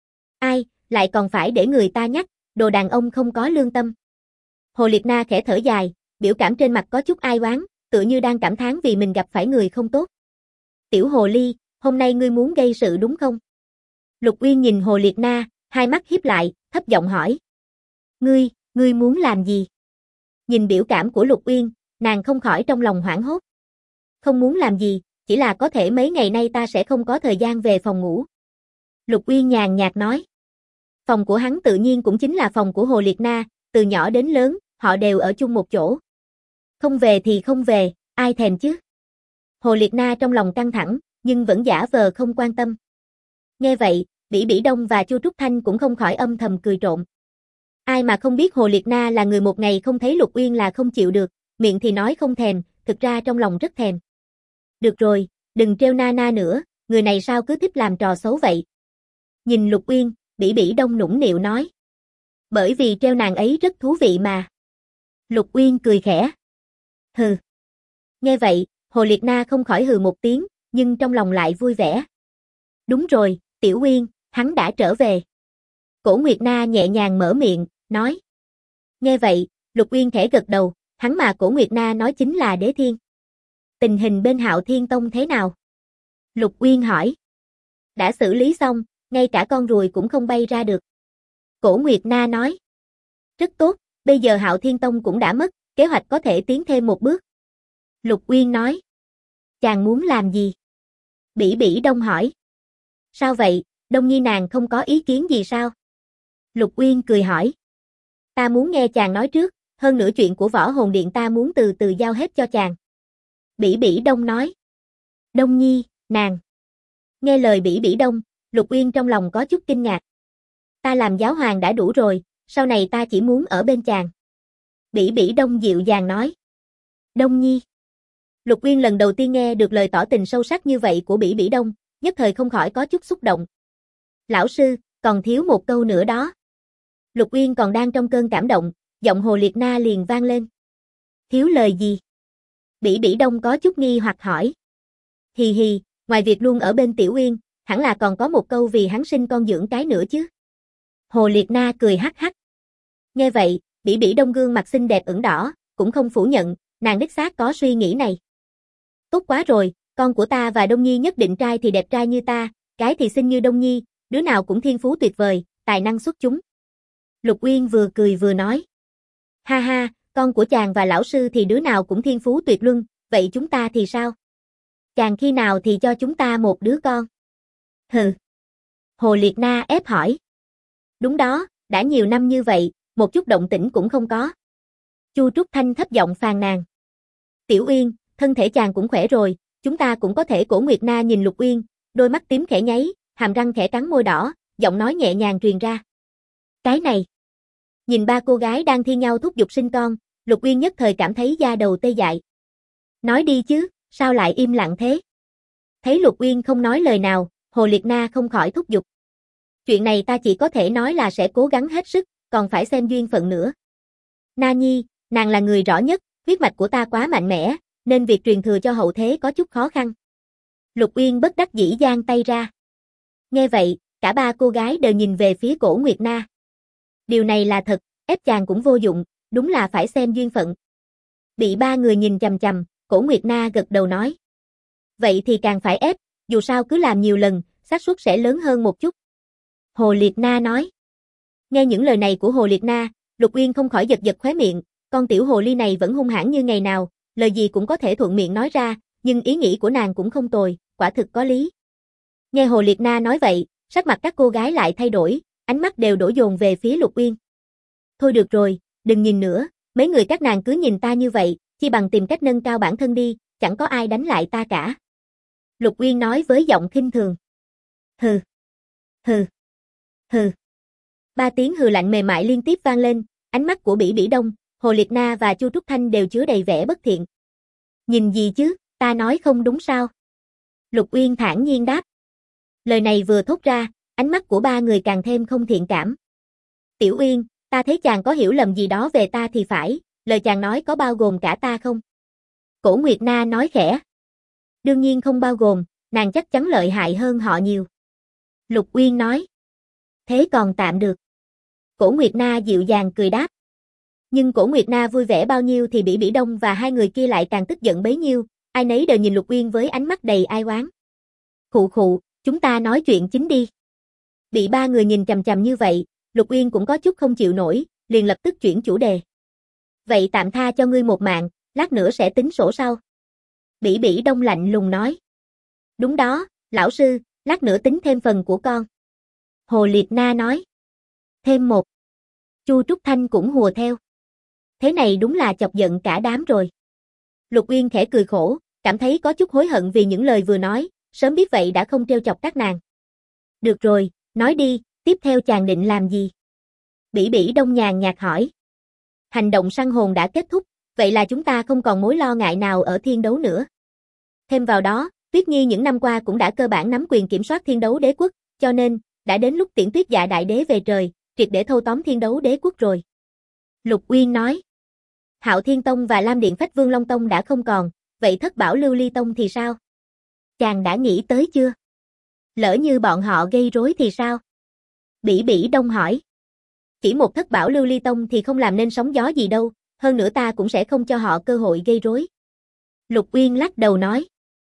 Speaker 1: Ai, lại còn phải để người ta nhắc, đồ đàn ông không có lương tâm. Hồ Liệt Na khẽ thở dài, biểu cảm trên mặt có chút ai oán, tựa như đang cảm thán vì mình gặp phải người không tốt. Tiểu Hồ Ly, hôm nay ngươi muốn gây sự đúng không? Lục Uyên nhìn Hồ Liệt Na, hai mắt híp lại, thấp giọng hỏi. Ngươi muốn làm gì? Nhìn biểu cảm của Lục Uyên, nàng không khỏi trong lòng hoảng hốt. Không muốn làm gì, chỉ là có thể mấy ngày nay ta sẽ không có thời gian về phòng ngủ. Lục Uyên nhàn nhạt nói. Phòng của hắn tự nhiên cũng chính là phòng của Hồ Liệt Na, từ nhỏ đến lớn, họ đều ở chung một chỗ. Không về thì không về, ai thèm chứ? Hồ Liệt Na trong lòng căng thẳng, nhưng vẫn giả vờ không quan tâm. Nghe vậy, Bỉ Bỉ Đông và Chu Trúc Thanh cũng không khỏi âm thầm cười trộm. Ai mà không biết Hồ Liệt Na là người một ngày không thấy Lục Uyên là không chịu được, miệng thì nói không thèm, thực ra trong lòng rất thèm. Được rồi, đừng trêu Na Na nữa, người này sao cứ thích làm trò xấu vậy? Nhìn Lục Uyên, Bỉ Bỉ Đông nũng nịu nói. Bởi vì treo nàng ấy rất thú vị mà. Lục Uyên cười khẽ. Hừ. Nghe vậy, Hồ Liệt Na không khỏi hừ một tiếng, nhưng trong lòng lại vui vẻ. Đúng rồi, Tiểu Uyên, hắn đã trở về. Cổ Nguyệt Na nhẹ nhàng mở miệng, nói. Nghe vậy, Lục Uyên khẽ gật đầu, hắn mà Cổ Nguyệt Na nói chính là Đế Thiên. Tình hình bên Hạo Thiên Tông thế nào? Lục Uyên hỏi. Đã xử lý xong, ngay cả con ruồi cũng không bay ra được. Cổ Nguyệt Na nói. Rất tốt, bây giờ Hạo Thiên Tông cũng đã mất, kế hoạch có thể tiến thêm một bước. Lục Uyên nói. Chàng muốn làm gì? Bỉ Bỉ Đông hỏi. Sao vậy, Đông Nhi nàng không có ý kiến gì sao? Lục Uyên cười hỏi. Ta muốn nghe chàng nói trước, hơn nữa chuyện của Võ Hồn Điện ta muốn từ từ giao hết cho chàng. Bỉ Bỉ Đông nói. Đông Nhi, nàng. Nghe lời Bỉ Bỉ Đông, Lục Uyên trong lòng có chút kinh ngạc. Ta làm giáo hoàng đã đủ rồi, sau này ta chỉ muốn ở bên chàng. Bỉ Bỉ Đông dịu dàng nói. Đông Nhi. Lục Uyên lần đầu tiên nghe được lời tỏ tình sâu sắc như vậy của Bỉ Bỉ Đông, nhất thời không khỏi có chút xúc động. Lão sư, còn thiếu một câu nữa đó. Lục Uyên còn đang trong cơn cảm động, giọng Hồ Liệt Na liền vang lên. Thiếu lời gì? Bỉ Bỉ Đông có chút nghi hoặc hỏi. Hì hì, ngoài việc luôn ở bên Tiểu Uyên, hẳn là còn có một câu vì hắn sinh con dưỡng cái nữa chứ. Hồ Liệt Na cười hắc hắc. Nghe vậy, Bỉ Bỉ Đông gương mặt xinh đẹp ửng đỏ, cũng không phủ nhận, nàng đích xác có suy nghĩ này. Tốt quá rồi, con của ta và Đông Nhi nhất định trai thì đẹp trai như ta, gái thì xinh như Đông Nhi, đứa nào cũng thiên phú tuyệt vời, tài năng xuất chúng. Lục Uyên vừa cười vừa nói. Ha ha, con của chàng và lão sư thì đứa nào cũng thiên phú tuyệt luân, vậy chúng ta thì sao? Chàng khi nào thì cho chúng ta một đứa con? Hừ. Hồ Liệt Na ép hỏi. Đúng đó, đã nhiều năm như vậy, một chút động tĩnh cũng không có. Chu Trúc Thanh thấp giọng phàn nàn. Tiểu Uyên, thân thể chàng cũng khỏe rồi, chúng ta cũng có thể. Cổ Nguyệt Na nhìn Lục Uyên, đôi mắt tím khẽ nháy, hàm răng khẽ cắn môi đỏ, giọng nói nhẹ nhàng truyền ra. Cái này. Nhìn ba cô gái đang thi nhau thúc giục sinh con, Lục Uyên nhất thời cảm thấy da đầu tê dại. Nói đi chứ, sao lại im lặng thế? Thấy Lục Uyên không nói lời nào, Hồ Liệt Na không khỏi thúc giục. Chuyện này ta chỉ có thể nói là sẽ cố gắng hết sức, còn phải xem duyên phận nữa. Na Nhi, nàng là người rõ nhất, huyết mạch của ta quá mạnh mẽ, nên việc truyền thừa cho hậu thế có chút khó khăn. Lục Uyên bất đắc dĩ giang tay ra. Nghe vậy, cả ba cô gái đều nhìn về phía Cổ Nguyệt Na. Điều này là thật, ép chàng cũng vô dụng, đúng là phải xem duyên phận. Bị ba người nhìn chằm chằm, Cổ Nguyệt Na gật đầu nói. Vậy thì càng phải ép, dù sao cứ làm nhiều lần, xác suất sẽ lớn hơn một chút. Hồ Liệt Na nói. Nghe những lời này của Hồ Liệt Na, Lục Uyên không khỏi giật giật khóe miệng, con tiểu hồ ly này vẫn hung hãn như ngày nào, lời gì cũng có thể thuận miệng nói ra, nhưng ý nghĩ của nàng cũng không tồi, quả thực có lý. Nghe Hồ Liệt Na nói vậy, sắc mặt các cô gái lại thay đổi, ánh mắt đều đổ dồn về phía Lục Uyên. Thôi được rồi, đừng nhìn nữa, mấy người các nàng cứ nhìn ta như vậy, chi bằng tìm cách nâng cao bản thân đi, chẳng có ai đánh lại ta cả. Lục Uyên nói với giọng khinh thường. Hừ, hừ, hừ. Ba tiếng hừ lạnh mềm mại liên tiếp vang lên, ánh mắt của Bỉ Bỉ Đông, Hồ Liệt Na và Chu Trúc Thanh đều chứa đầy vẻ bất thiện. Nhìn gì chứ, ta nói không đúng sao? Lục Uyên thản nhiên đáp. Lời này vừa thốt ra, ánh mắt của ba người càng thêm không thiện cảm. Tiểu Uyên, ta thấy chàng có hiểu lầm gì đó về ta thì phải, lời chàng nói có bao gồm cả ta không? Cổ Nguyệt Na nói khẽ. Đương nhiên không bao gồm, nàng chắc chắn lợi hại hơn họ nhiều. Lục Uyên nói. Thế còn tạm được. Cổ Nguyệt Na dịu dàng cười đáp. Nhưng Cổ Nguyệt Na vui vẻ bao nhiêu thì Bỉ Bỉ Đông và hai người kia lại càng tức giận bấy nhiêu, ai nấy đều nhìn Lục Uyên với ánh mắt đầy ai oán. Khụ khụ, chúng ta nói chuyện chính đi. Bị ba người nhìn chằm chằm như vậy, Lục Uyên cũng có chút không chịu nổi, liền lập tức chuyển chủ đề. Vậy tạm tha cho ngươi một mạng, lát nữa sẽ tính sổ sau. Bỉ Bỉ Đông lạnh lùng nói. Đúng đó, lão sư, lát nữa tính thêm phần của con. Hồ Liệt Na nói. Thêm một. Chu Trúc Thanh cũng hùa theo. Thế này đúng là chọc giận cả đám rồi. Lục Uyên khẽ cười khổ, cảm thấy có chút hối hận vì những lời vừa nói, sớm biết vậy đã không trêu chọc các nàng. Được rồi, nói đi, tiếp theo chàng định làm gì? Bỉ Bỉ Đông nhàn nhạt hỏi. Hành động săn hồn đã kết thúc, vậy là chúng ta không còn mối lo ngại nào ở thiên đấu nữa. Thêm vào đó, Tuyết Nhi những năm qua cũng đã cơ bản nắm quyền kiểm soát thiên đấu đế quốc, cho nên, đã đến lúc tiễn Tuyết Dạ đại đế về trời, triệt để thâu tóm thiên đấu đế quốc rồi. Lục Uyên nói. Hạo Thiên Tông và Lam Điện Phách Vương Long Tông đã không còn, vậy Thất Bảo Lưu Ly Tông thì sao? Chàng đã nghĩ tới chưa? Lỡ như bọn họ gây rối thì sao? Bỉ Bỉ Đông hỏi. Chỉ một Thất Bảo Lưu Ly Tông thì không làm nên sóng gió gì đâu, hơn nữa ta cũng sẽ không cho họ cơ hội gây rối. Lục Uyên lắc đầu nói.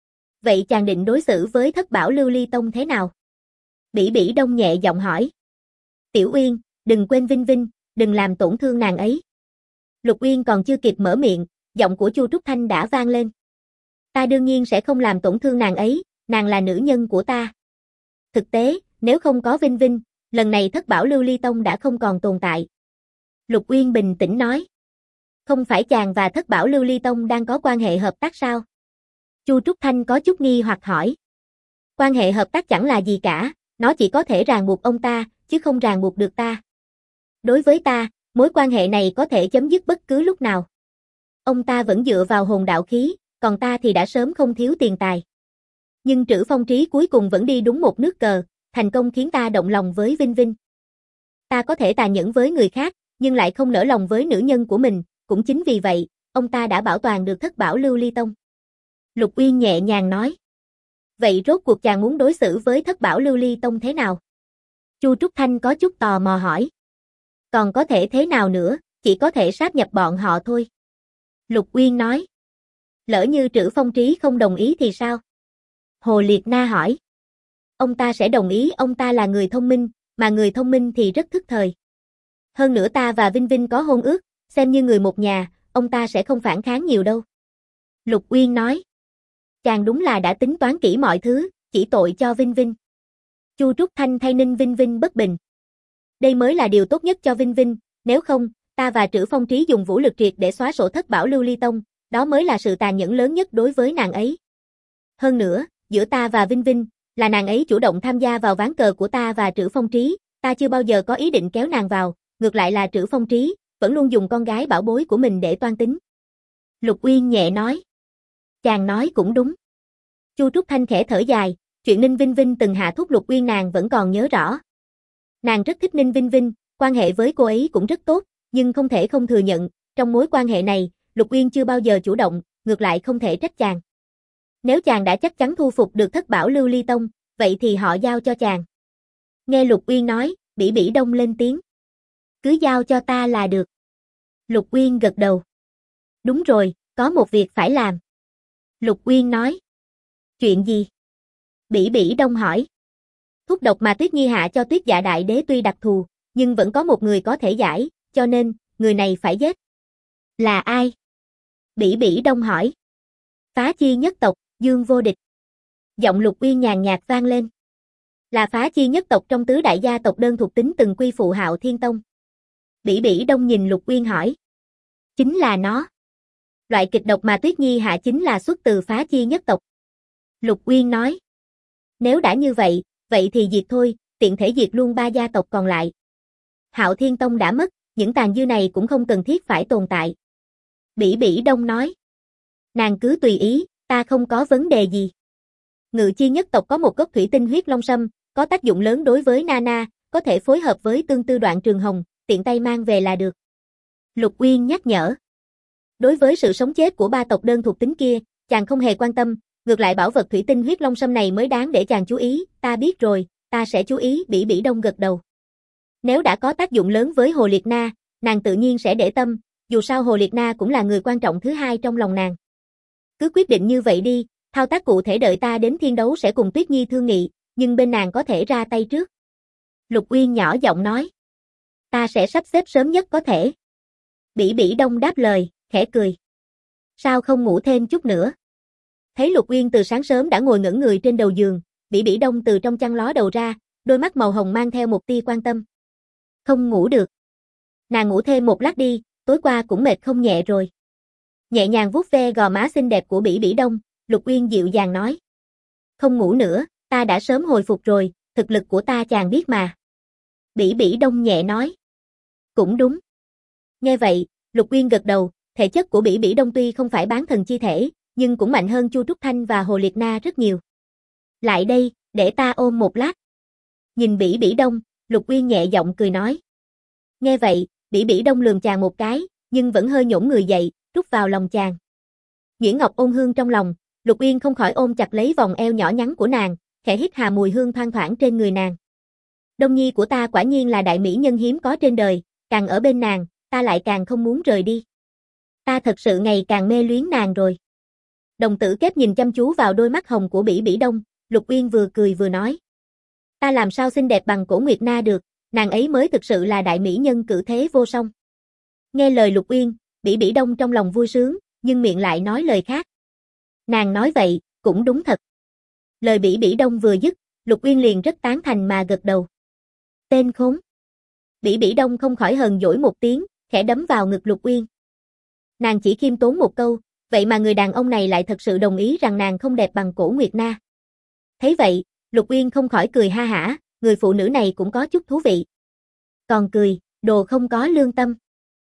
Speaker 1: Vậy chàng định đối xử với Thất Bảo Lưu Ly Tông thế nào? Bỉ Bỉ Đông nhẹ giọng hỏi. Tiểu Uyên, đừng quên Vinh Vinh, đừng làm tổn thương nàng ấy. Lục Uyên còn chưa kịp mở miệng, giọng của Chu Trúc Thanh đã vang lên. Ta đương nhiên sẽ không làm tổn thương nàng ấy, nàng là nữ nhân của ta. Thực tế, Nếu không có Vinh Vinh, lần này Thất Bảo Lưu Ly Tông đã không còn tồn tại. Lục Uyên bình tĩnh nói. Không phải chàng và Thất Bảo Lưu Ly Tông đang có quan hệ hợp tác sao? Chu Trúc Thanh có chút nghi hoặc hỏi. Quan hệ hợp tác chẳng là gì cả, nó chỉ có thể ràng buộc ông ta, chứ không ràng buộc được ta. Đối với ta, mối quan hệ này có thể chấm dứt bất cứ lúc nào. Ông ta vẫn dựa vào hồn đạo khí, còn ta thì đã sớm không thiếu tiền tài. Nhưng Trữ Phong Trí cuối cùng vẫn đi đúng một nước cờ, thành công khiến ta động lòng với Vinh Vinh. Ta có thể tàn nhẫn với người khác, nhưng lại không nỡ lòng với nữ nhân của mình, cũng chính vì vậy, ông ta đã bảo toàn được Thất Bảo Lưu Ly Tông. Lục Uyên nhẹ nhàng nói. Vậy rốt cuộc chàng muốn đối xử với Thất Bảo Lưu Ly Tông thế nào? Chu Trúc Thanh có chút tò mò hỏi. Còn có thể thế nào nữa, chỉ có thể sáp nhập bọn họ thôi. Lục Uyên nói. Lỡ như Trữ Phong Trí không đồng ý thì sao? Hồ Liệt Na hỏi. Ông ta sẽ đồng ý, ông ta là người thông minh, mà người thông minh thì rất thức thời. Hơn nữa ta và Vinh Vinh có hôn ước, xem như người một nhà, ông ta sẽ không phản kháng nhiều đâu. Lục Uyên nói. Chàng đúng là đã tính toán kỹ mọi thứ, chỉ tội cho Vinh Vinh. Chu Trúc Thanh thay Ninh Vinh Vinh bất bình. Đây mới là điều tốt nhất cho Vinh Vinh, nếu không, ta và Trữ Phong Trí dùng vũ lực triệt để xóa sổ Thất Bảo Lưu Ly Tông, đó mới là sự tàn nhẫn lớn nhất đối với nàng ấy. Hơn nữa, giữa ta và Vinh Vinh, là nàng ấy chủ động tham gia vào ván cờ của ta và Trữ Phong Trí, ta chưa bao giờ có ý định kéo nàng vào, ngược lại là Trữ Phong Trí, vẫn luôn dùng con gái bảo bối của mình để toan tính. Lục Uyên nhẹ nói. Chàng nói cũng đúng. Chu Trúc Thanh khẽ thở dài, chuyện Ninh Vinh Vinh từng hạ thúc Lục Uyên nàng vẫn còn nhớ rõ. Nàng rất thích Ninh Vinh Vinh, quan hệ với cô ấy cũng rất tốt, nhưng không thể không thừa nhận, trong mối quan hệ này, Lục Uyên chưa bao giờ chủ động, ngược lại không thể trách chàng. Nếu chàng đã chắc chắn thu phục được Thất Bảo Lưu Ly Tông, vậy thì họ giao cho chàng. Nghe Lục Uyên nói, Bỉ Bỉ Đông lên tiếng. Cứ giao cho ta là được. Lục Uyên gật đầu. Đúng rồi, có một việc phải làm. Lục Uyên nói. Chuyện gì? Bỉ Bỉ Đông hỏi. Thuốc độc mà Tuyết Nhi hạ cho Tuyết Dạ Đại Đế tuy đặc thù, nhưng vẫn có một người có thể giải, cho nên, người này phải giết. Là ai? Bỉ Bỉ Đông hỏi. Phá Chi nhất tộc, Dương Vô Địch. Giọng Lục Uyên nhàn nhạt vang lên. Là Phá Chi nhất tộc trong tứ đại gia tộc đơn thuộc tính từng quy phụ Hạo Thiên Tông. Bỉ Bỉ Đông nhìn Lục Uyên hỏi. Chính là nó. Loại kịch độc mà Tuyết Nhi hạ chính là xuất từ Phá Chi nhất tộc. Lục Uyên nói. Nếu đã như vậy, vậy thì diệt thôi, tiện thể diệt luôn ba gia tộc còn lại. Hạo Thiên Tông đã mất, những tàn dư này cũng không cần thiết phải tồn tại. Bỉ Bỉ Đông nói. Nàng cứ tùy ý, ta không có vấn đề gì. Ngự Chi nhất tộc có một gốc thủy tinh huyết long sâm, có tác dụng lớn đối với Nana, có thể phối hợp với tương tư đoạn trường hồng, tiện tay mang về là được. Lục Uyên nhắc nhở. Đối với sự sống chết của ba tộc đơn thuộc tính kia, chàng không hề quan tâm, ngược lại bảo vật thủy tinh huyết long sâm này mới đáng để chàng chú ý, ta biết rồi, ta sẽ chú ý. Bỉ Bỉ Đông gật đầu. Nếu đã có tác dụng lớn với Hồ Liệt Na, nàng tự nhiên sẽ để tâm, dù sao Hồ Liệt Na cũng là người quan trọng thứ hai trong lòng nàng. Cứ quyết định như vậy đi, thao tác cụ thể đợi ta đến thiên đấu sẽ cùng Tuyết Nhi thương nghị, nhưng bên nàng có thể ra tay trước. Lục Uyên nhỏ giọng nói. Ta sẽ sắp xếp sớm nhất có thể. Bỉ Bỉ Đông đáp lời, khẽ cười. Sao không ngủ thêm chút nữa? Thấy Lục Uyên từ sáng sớm đã ngồi ngẩn người trên đầu giường, Bỉ Bỉ Đông từ trong chăn ló đầu ra, đôi mắt màu hồng mang theo một tia quan tâm. Không ngủ được. Nàng ngủ thêm một lát đi, tối qua cũng mệt không nhẹ rồi. Nhẹ nhàng vuốt ve gò má xinh đẹp của Bỉ Bỉ Đông, Lục Uyên dịu dàng nói. Không ngủ nữa, ta đã sớm hồi phục rồi, thực lực của ta chàng biết mà. Bỉ Bỉ Đông nhẹ nói. Cũng đúng. Nghe vậy, Lục Uyên gật đầu, thể chất của Bỉ Bỉ Đông tuy không phải bán thần chi thể, nhưng cũng mạnh hơn Chu Trúc Thanh và Hồ Liệt Na rất nhiều. Lại đây, để ta ôm một lát. Nhìn Bỉ Bỉ Đông, Lục Uyên nhẹ giọng cười nói. Nghe vậy, Bỉ Bỉ Đông lườm chàng một cái, nhưng vẫn hơi nhổn người dậy, rút vào lòng chàng. Nhuyễn Ngọc ôn hương trong lòng, Lục Uyên không khỏi ôm chặt lấy vòng eo nhỏ nhắn của nàng, khẽ hít hà mùi hương thoang thoảng trên người nàng. Đông nhi của ta quả nhiên là đại mỹ nhân hiếm có trên đời, càng ở bên nàng, ta lại càng không muốn rời đi. Ta thật sự ngày càng mê luyến nàng rồi. Đồng tử kép nhìn chăm chú vào đôi mắt hồng của Bỉ Bỉ Đông, Lục Uyên vừa cười vừa nói. Ta làm sao xinh đẹp bằng Cổ Nguyệt Na được, nàng ấy mới thực sự là đại mỹ nhân cử thế vô song. Nghe lời Lục Uyên, Bỉ Bỉ Đông trong lòng vui sướng, nhưng miệng lại nói lời khác. Nàng nói vậy, cũng đúng thật. Lời Bỉ Bỉ Đông vừa dứt, Lục Uyên liền rất tán thành mà gật đầu. Tên khốn. Bỉ Bỉ Đông không khỏi hờn dỗi một tiếng, khẽ đấm vào ngực Lục Uyên. Nàng chỉ khiêm tốn một câu, vậy mà người đàn ông này lại thật sự đồng ý rằng nàng không đẹp bằng Cổ Nguyệt Na. Thấy vậy, Lục Uyên không khỏi cười ha hả, người phụ nữ này cũng có chút thú vị. Còn cười, đồ không có lương tâm.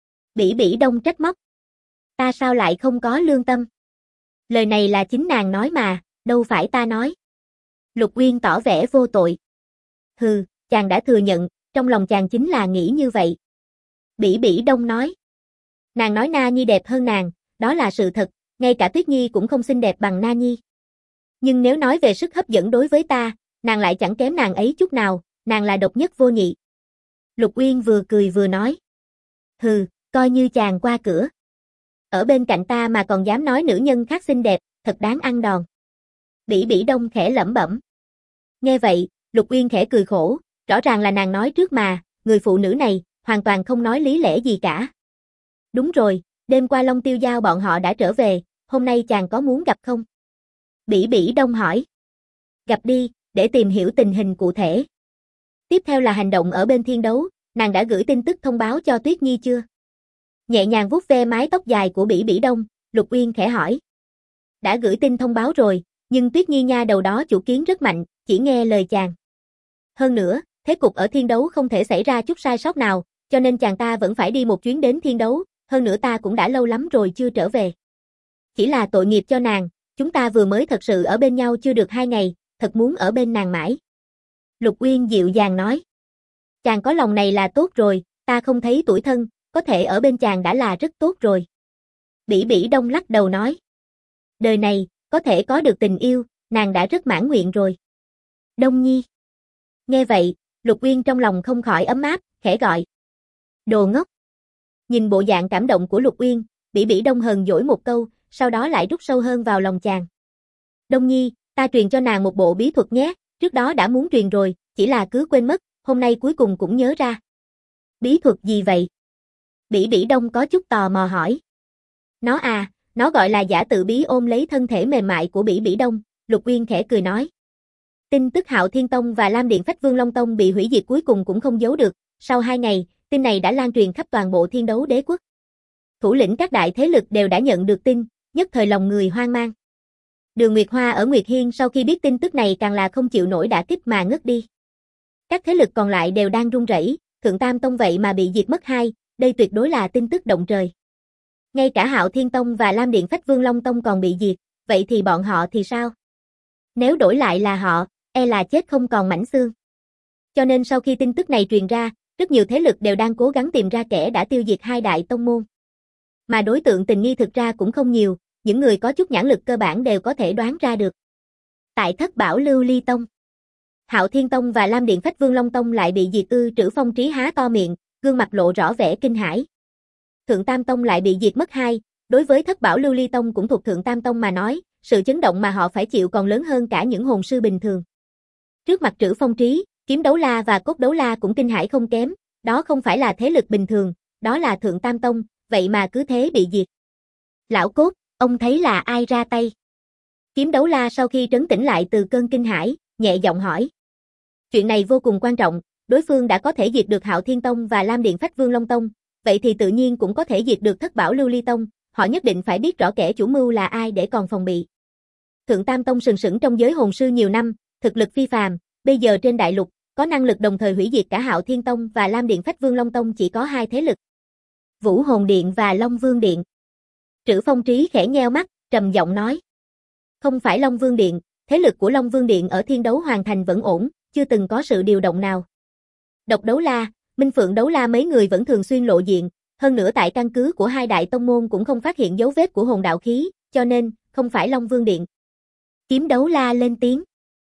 Speaker 1: Bỉ Bỉ Đông trách móc. Ta sao lại không có lương tâm? Lời này là chính nàng nói mà, đâu phải ta nói. Lục Uyên tỏ vẻ vô tội. Hừ, chàng đã thừa nhận, trong lòng chàng chính là nghĩ như vậy. Bỉ Bỉ Đông nói. Nàng nói Na Nhi đẹp hơn nàng, đó là sự thật, ngay cả Tuyết Nhi cũng không xinh đẹp bằng Na Nhi. Nhưng nếu nói về sức hấp dẫn đối với ta, nàng lại chẳng kém nàng ấy chút nào, nàng là độc nhất vô nhị. Lục Uyên vừa cười vừa nói. Hừ, coi như chàng qua cửa. Ở bên cạnh ta mà còn dám nói nữ nhân khác xinh đẹp, thật đáng ăn đòn. Bỉ Bỉ Đông khẽ lẩm bẩm. Nghe vậy, Lục Uyên khẽ cười khổ, rõ ràng là nàng nói trước mà, người phụ nữ này, hoàn toàn không nói lý lẽ gì cả. Đúng rồi, đêm qua Long Tiêu Giao bọn họ đã trở về, hôm nay chàng có muốn gặp không? Bỉ Bỉ Đông hỏi. Gặp đi, để tìm hiểu tình hình cụ thể. Tiếp theo là hành động ở bên thiên đấu, nàng đã gửi tin tức thông báo cho Tuyết Nhi chưa? Nhẹ nhàng vuốt ve mái tóc dài của Bỉ Bỉ Đông, Lục Uyên khẽ hỏi. Đã gửi tin thông báo rồi, nhưng Tuyết Nhi nha đầu đó chủ kiến rất mạnh, chỉ nghe lời chàng. Hơn nữa, thế cục ở thiên đấu không thể xảy ra chút sai sót nào, cho nên chàng ta vẫn phải đi một chuyến đến thiên đấu, hơn nữa ta cũng đã lâu lắm rồi chưa trở về. Chỉ là tội nghiệp cho nàng, chúng ta vừa mới thật sự ở bên nhau chưa được 2 ngày, thật muốn ở bên nàng mãi. Lục Uyên dịu dàng nói. Chàng có lòng này là tốt rồi, ta không thấy tủi thân, có thể ở bên chàng đã là rất tốt rồi. Bỉ Bỉ Đông lắc đầu nói. Đời này, có thể có được tình yêu, nàng đã rất mãn nguyện rồi. Đông Nhi. Nghe vậy, Lục Uyên trong lòng không khỏi ấm áp, khẽ gọi. Đồ ngốc. Nhìn bộ dạng cảm động của Lục Uyên, Bỉ Bỉ Đông hờn dỗi một câu, sau đó lại rút sâu hơn vào lòng chàng. Đông Nhi, ta truyền cho nàng một bộ bí thuật nhé, trước đó đã muốn truyền rồi, chỉ là cứ quên mất, hôm nay cuối cùng cũng nhớ ra. Bí thuật gì vậy? Bỉ Bỉ Đông có chút tò mò hỏi. Nó gọi là giả tự bí ôm lấy thân thể mềm mại của Bỉ Bỉ Đông, Lục Uyên khẽ cười nói. Tin tức Hạo Thiên Tông và Lam Điện Phách Vương Long Tông bị hủy diệt cuối cùng cũng không giấu được, sau 2 ngày, tin này đã lan truyền khắp toàn bộ thiên đấu đế quốc. Thủ lĩnh các đại thế lực đều đã nhận được tin, nhất thời lòng người hoang mang. Đường Nguyệt Hoa ở Nguyệt Hiên sau khi biết tin tức này càng là không chịu nổi đả kích mà ngất đi. Các thế lực còn lại đều đang run rẩy, Thượng Tam Tông vậy mà bị diệt mất 2, đây tuyệt đối là tin tức động trời. Ngay cả Hạo Thiên Tông và Lam Điện Phách Vương Long Tông còn bị diệt, vậy thì bọn họ thì sao? Nếu đổi lại là họ, e là chết không còn mảnh xương. Cho nên sau khi tin tức này truyền ra, rất nhiều thế lực đều đang cố gắng tìm ra kẻ đã tiêu diệt 2 đại tông môn. Mà đối tượng tình nghi thực ra cũng không nhiều, những người có chút nhãn lực cơ bản đều có thể đoán ra được. Tại Thất Bảo Lưu Ly Tông, Hạo Thiên Tông và Lam Điện Phách Vương Long Tông lại bị diệt ư? Trữ Phong Trí há to miệng, gương mặt lộ rõ vẻ kinh hãi. Thượng Tam Tông lại bị diệt mất 2, đối với Thất Bảo Lưu Ly Tông cũng thuộc Thượng Tam Tông mà nói, sự chấn động mà họ phải chịu còn lớn hơn cả những hồn sư bình thường. Trước mặt Trữ Phong Trí, Kiếm Đấu La và Cốt Đấu La cũng kinh hãi không kém, đó không phải là thế lực bình thường, đó là Thượng Tam Tông, vậy mà cứ thế bị diệt. Lão Cốt, ông thấy là ai ra tay? Kiếm Đấu La sau khi trấn tĩnh lại từ cơn kinh hãi, nhẹ giọng hỏi. Chuyện này vô cùng quan trọng, đối phương đã có thể diệt được Hạo Thiên Tông và Lam Điện Phách Vương Long Tông, vậy thì tự nhiên cũng có thể diệt được Thất Bảo Lưu Ly Tông, họ nhất định phải biết rõ kẻ chủ mưu là ai để còn phòng bị. Thượng Tam Tông sừng sững trong giới hồn sư nhiều năm, thực lực phi phàm, bây giờ trên đại lục, có năng lực đồng thời hủy diệt cả Hạo Thiên Tông và Lam Điện Phách Vương Long Tông chỉ có 2 thế lực. Vũ Hồn Điện và Long Vương Điện. Trữ Phong Trí khẽ nheo mắt, trầm giọng nói. Không phải Long Vương Điện, thế lực của Long Vương Điện ở Thiên Đấu Hoàng Thành vẫn ổn, chưa từng có sự điều động nào. Độc Đấu La, Minh Phượng Đấu La mấy người vẫn thường xuyên lộ diện, hơn nữa tại căn cứ của 2 đại tông môn cũng không phát hiện dấu vết của hồn đạo khí, cho nên, không phải Long Vương Điện. Kiếm Đấu La lên tiếng.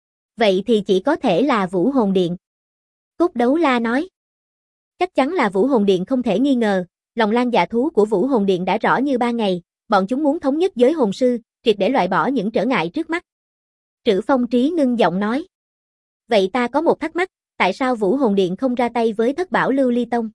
Speaker 1: Vậy thì chỉ có thể là Vũ Hồn Điện. Cốt Đấu La nói. Chắc chắn là Vũ Hồn Điện không thể nghi ngờ, lòng lan dạ thú của Vũ Hồn Điện đã rõ như ban ngày, bọn chúng muốn thống nhất giới hồn sư, triệt để loại bỏ những trở ngại trước mắt. Trữ Phong Trí ngưng giọng nói. Vậy ta có một thắc mắc, tại sao Vũ Hồn Điện không ra tay với Thất Bảo Lưu Ly Tông?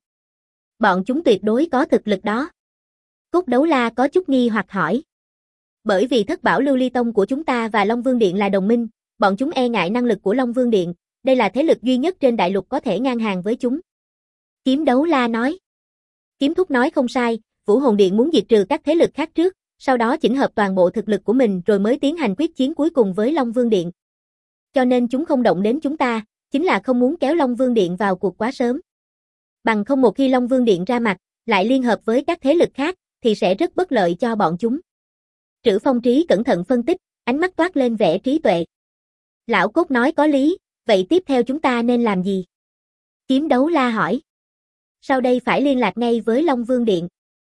Speaker 1: Bọn chúng tuyệt đối có thực lực đó. Cốt Đấu La có chút nghi hoặc hỏi. Bởi vì Thất Bảo Lưu Ly Tông của chúng ta và Long Vương Điện là đồng minh, bọn chúng e ngại năng lực của Long Vương Điện, đây là thế lực duy nhất trên đại lục có thể ngang hàng với chúng. Kiếm Đấu La nói. Kiếm Thúc nói không sai, Vũ Hồn Điện muốn diệt trừ các thế lực khác trước, sau đó chỉnh hợp toàn bộ thực lực của mình rồi mới tiến hành quyết chiến cuối cùng với Long Vương Điện. Cho nên chúng không động đến chúng ta, chính là không muốn kéo Long Vương Điện vào cuộc quá sớm. Bằng không một khi Long Vương Điện ra mặt, lại liên hợp với các thế lực khác, thì sẽ rất bất lợi cho bọn chúng. Trữ Phong Trí cẩn thận phân tích, ánh mắt toát lên vẻ trí tuệ. Lão Cốt nói có lý, vậy tiếp theo chúng ta nên làm gì? Kiếm Đấu La hỏi. Sau đây phải liên lạc ngay với Long Vương Điện.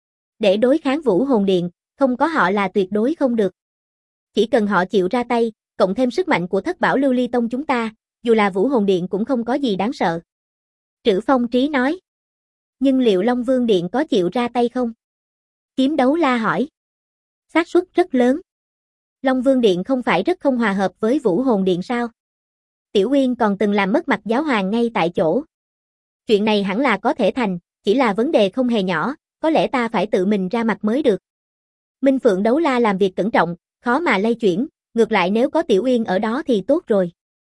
Speaker 1: Để đối kháng Vũ Hồn Điện, không có họ là tuyệt đối không được. Chỉ cần họ chịu ra tay, cộng thêm sức mạnh của Thất Bảo Lưu Ly Tông chúng ta, dù là Vũ Hồn Điện cũng không có gì đáng sợ. Trữ Phong Trí nói. Nhưng liệu Long Vương Điện có chịu ra tay không? Kiếm Đấu La hỏi. Xác suất rất lớn. Long Vương Điện không phải rất không hòa hợp với Vũ Hồn Điện sao? Tiểu Uyên còn từng làm mất mặt giáo hoàng ngay tại chỗ. Chuyện này hẳn là có thể thành, chỉ là vấn đề không hề nhỏ, có lẽ ta phải tự mình ra mặt mới được. Minh Phượng Đấu La làm việc cẩn trọng, khó mà lay chuyển, ngược lại nếu có Tiểu Uyên ở đó thì tốt rồi.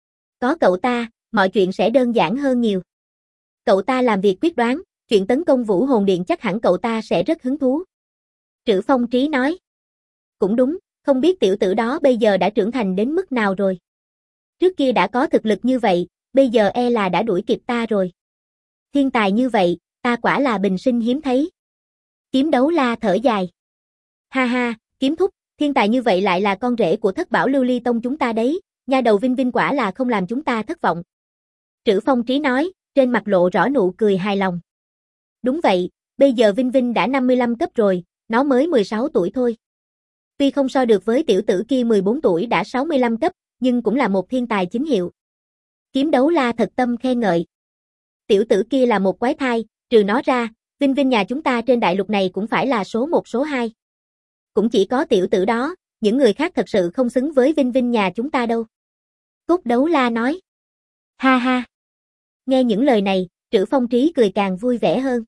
Speaker 1: Có cậu ta, mọi chuyện sẽ đơn giản hơn nhiều. Cậu ta làm việc quyết đoán, chuyện tấn công Vũ Hồn Điện chắc hẳn cậu ta sẽ rất hứng thú. Trữ Phong Trí nói. Cũng đúng, không biết tiểu tử đó bây giờ đã trưởng thành đến mức nào rồi. Trước kia đã có thực lực như vậy, bây giờ e là đã đuổi kịp ta rồi. Thiên tài như vậy, ta quả là bình sinh hiếm thấy. Kiếm Đấu La thở dài. Ha ha, Kiếm Thúc, thiên tài như vậy lại là con rể của Thất Bảo Lưu Ly Tông chúng ta đấy, nha đầu Vinh Vinh quả là không làm chúng ta thất vọng. Trữ Phong Trí nói, trên mặt lộ rõ nụ cười hài lòng. Đúng vậy, bây giờ Vinh Vinh đã 55 cấp rồi, nó mới 16 tuổi thôi. Tuy không so được với tiểu tử kia 14 tuổi đã 65 cấp, nhưng cũng là một thiên tài chính hiệu. Kiếm Đấu La thật tâm khen ngợi. Tiểu tử kia là một quái thai, trừ nó ra, Vinh Vinh nhà chúng ta trên đại lục này cũng phải là số 1 số 2. Cũng chỉ có tiểu tử đó, những người khác thật sự không xứng với Vinh Vinh nhà chúng ta đâu. Cốt Đấu La nói. Ha ha. Nghe những lời này, Trữ Phong Trí cười càng vui vẻ hơn.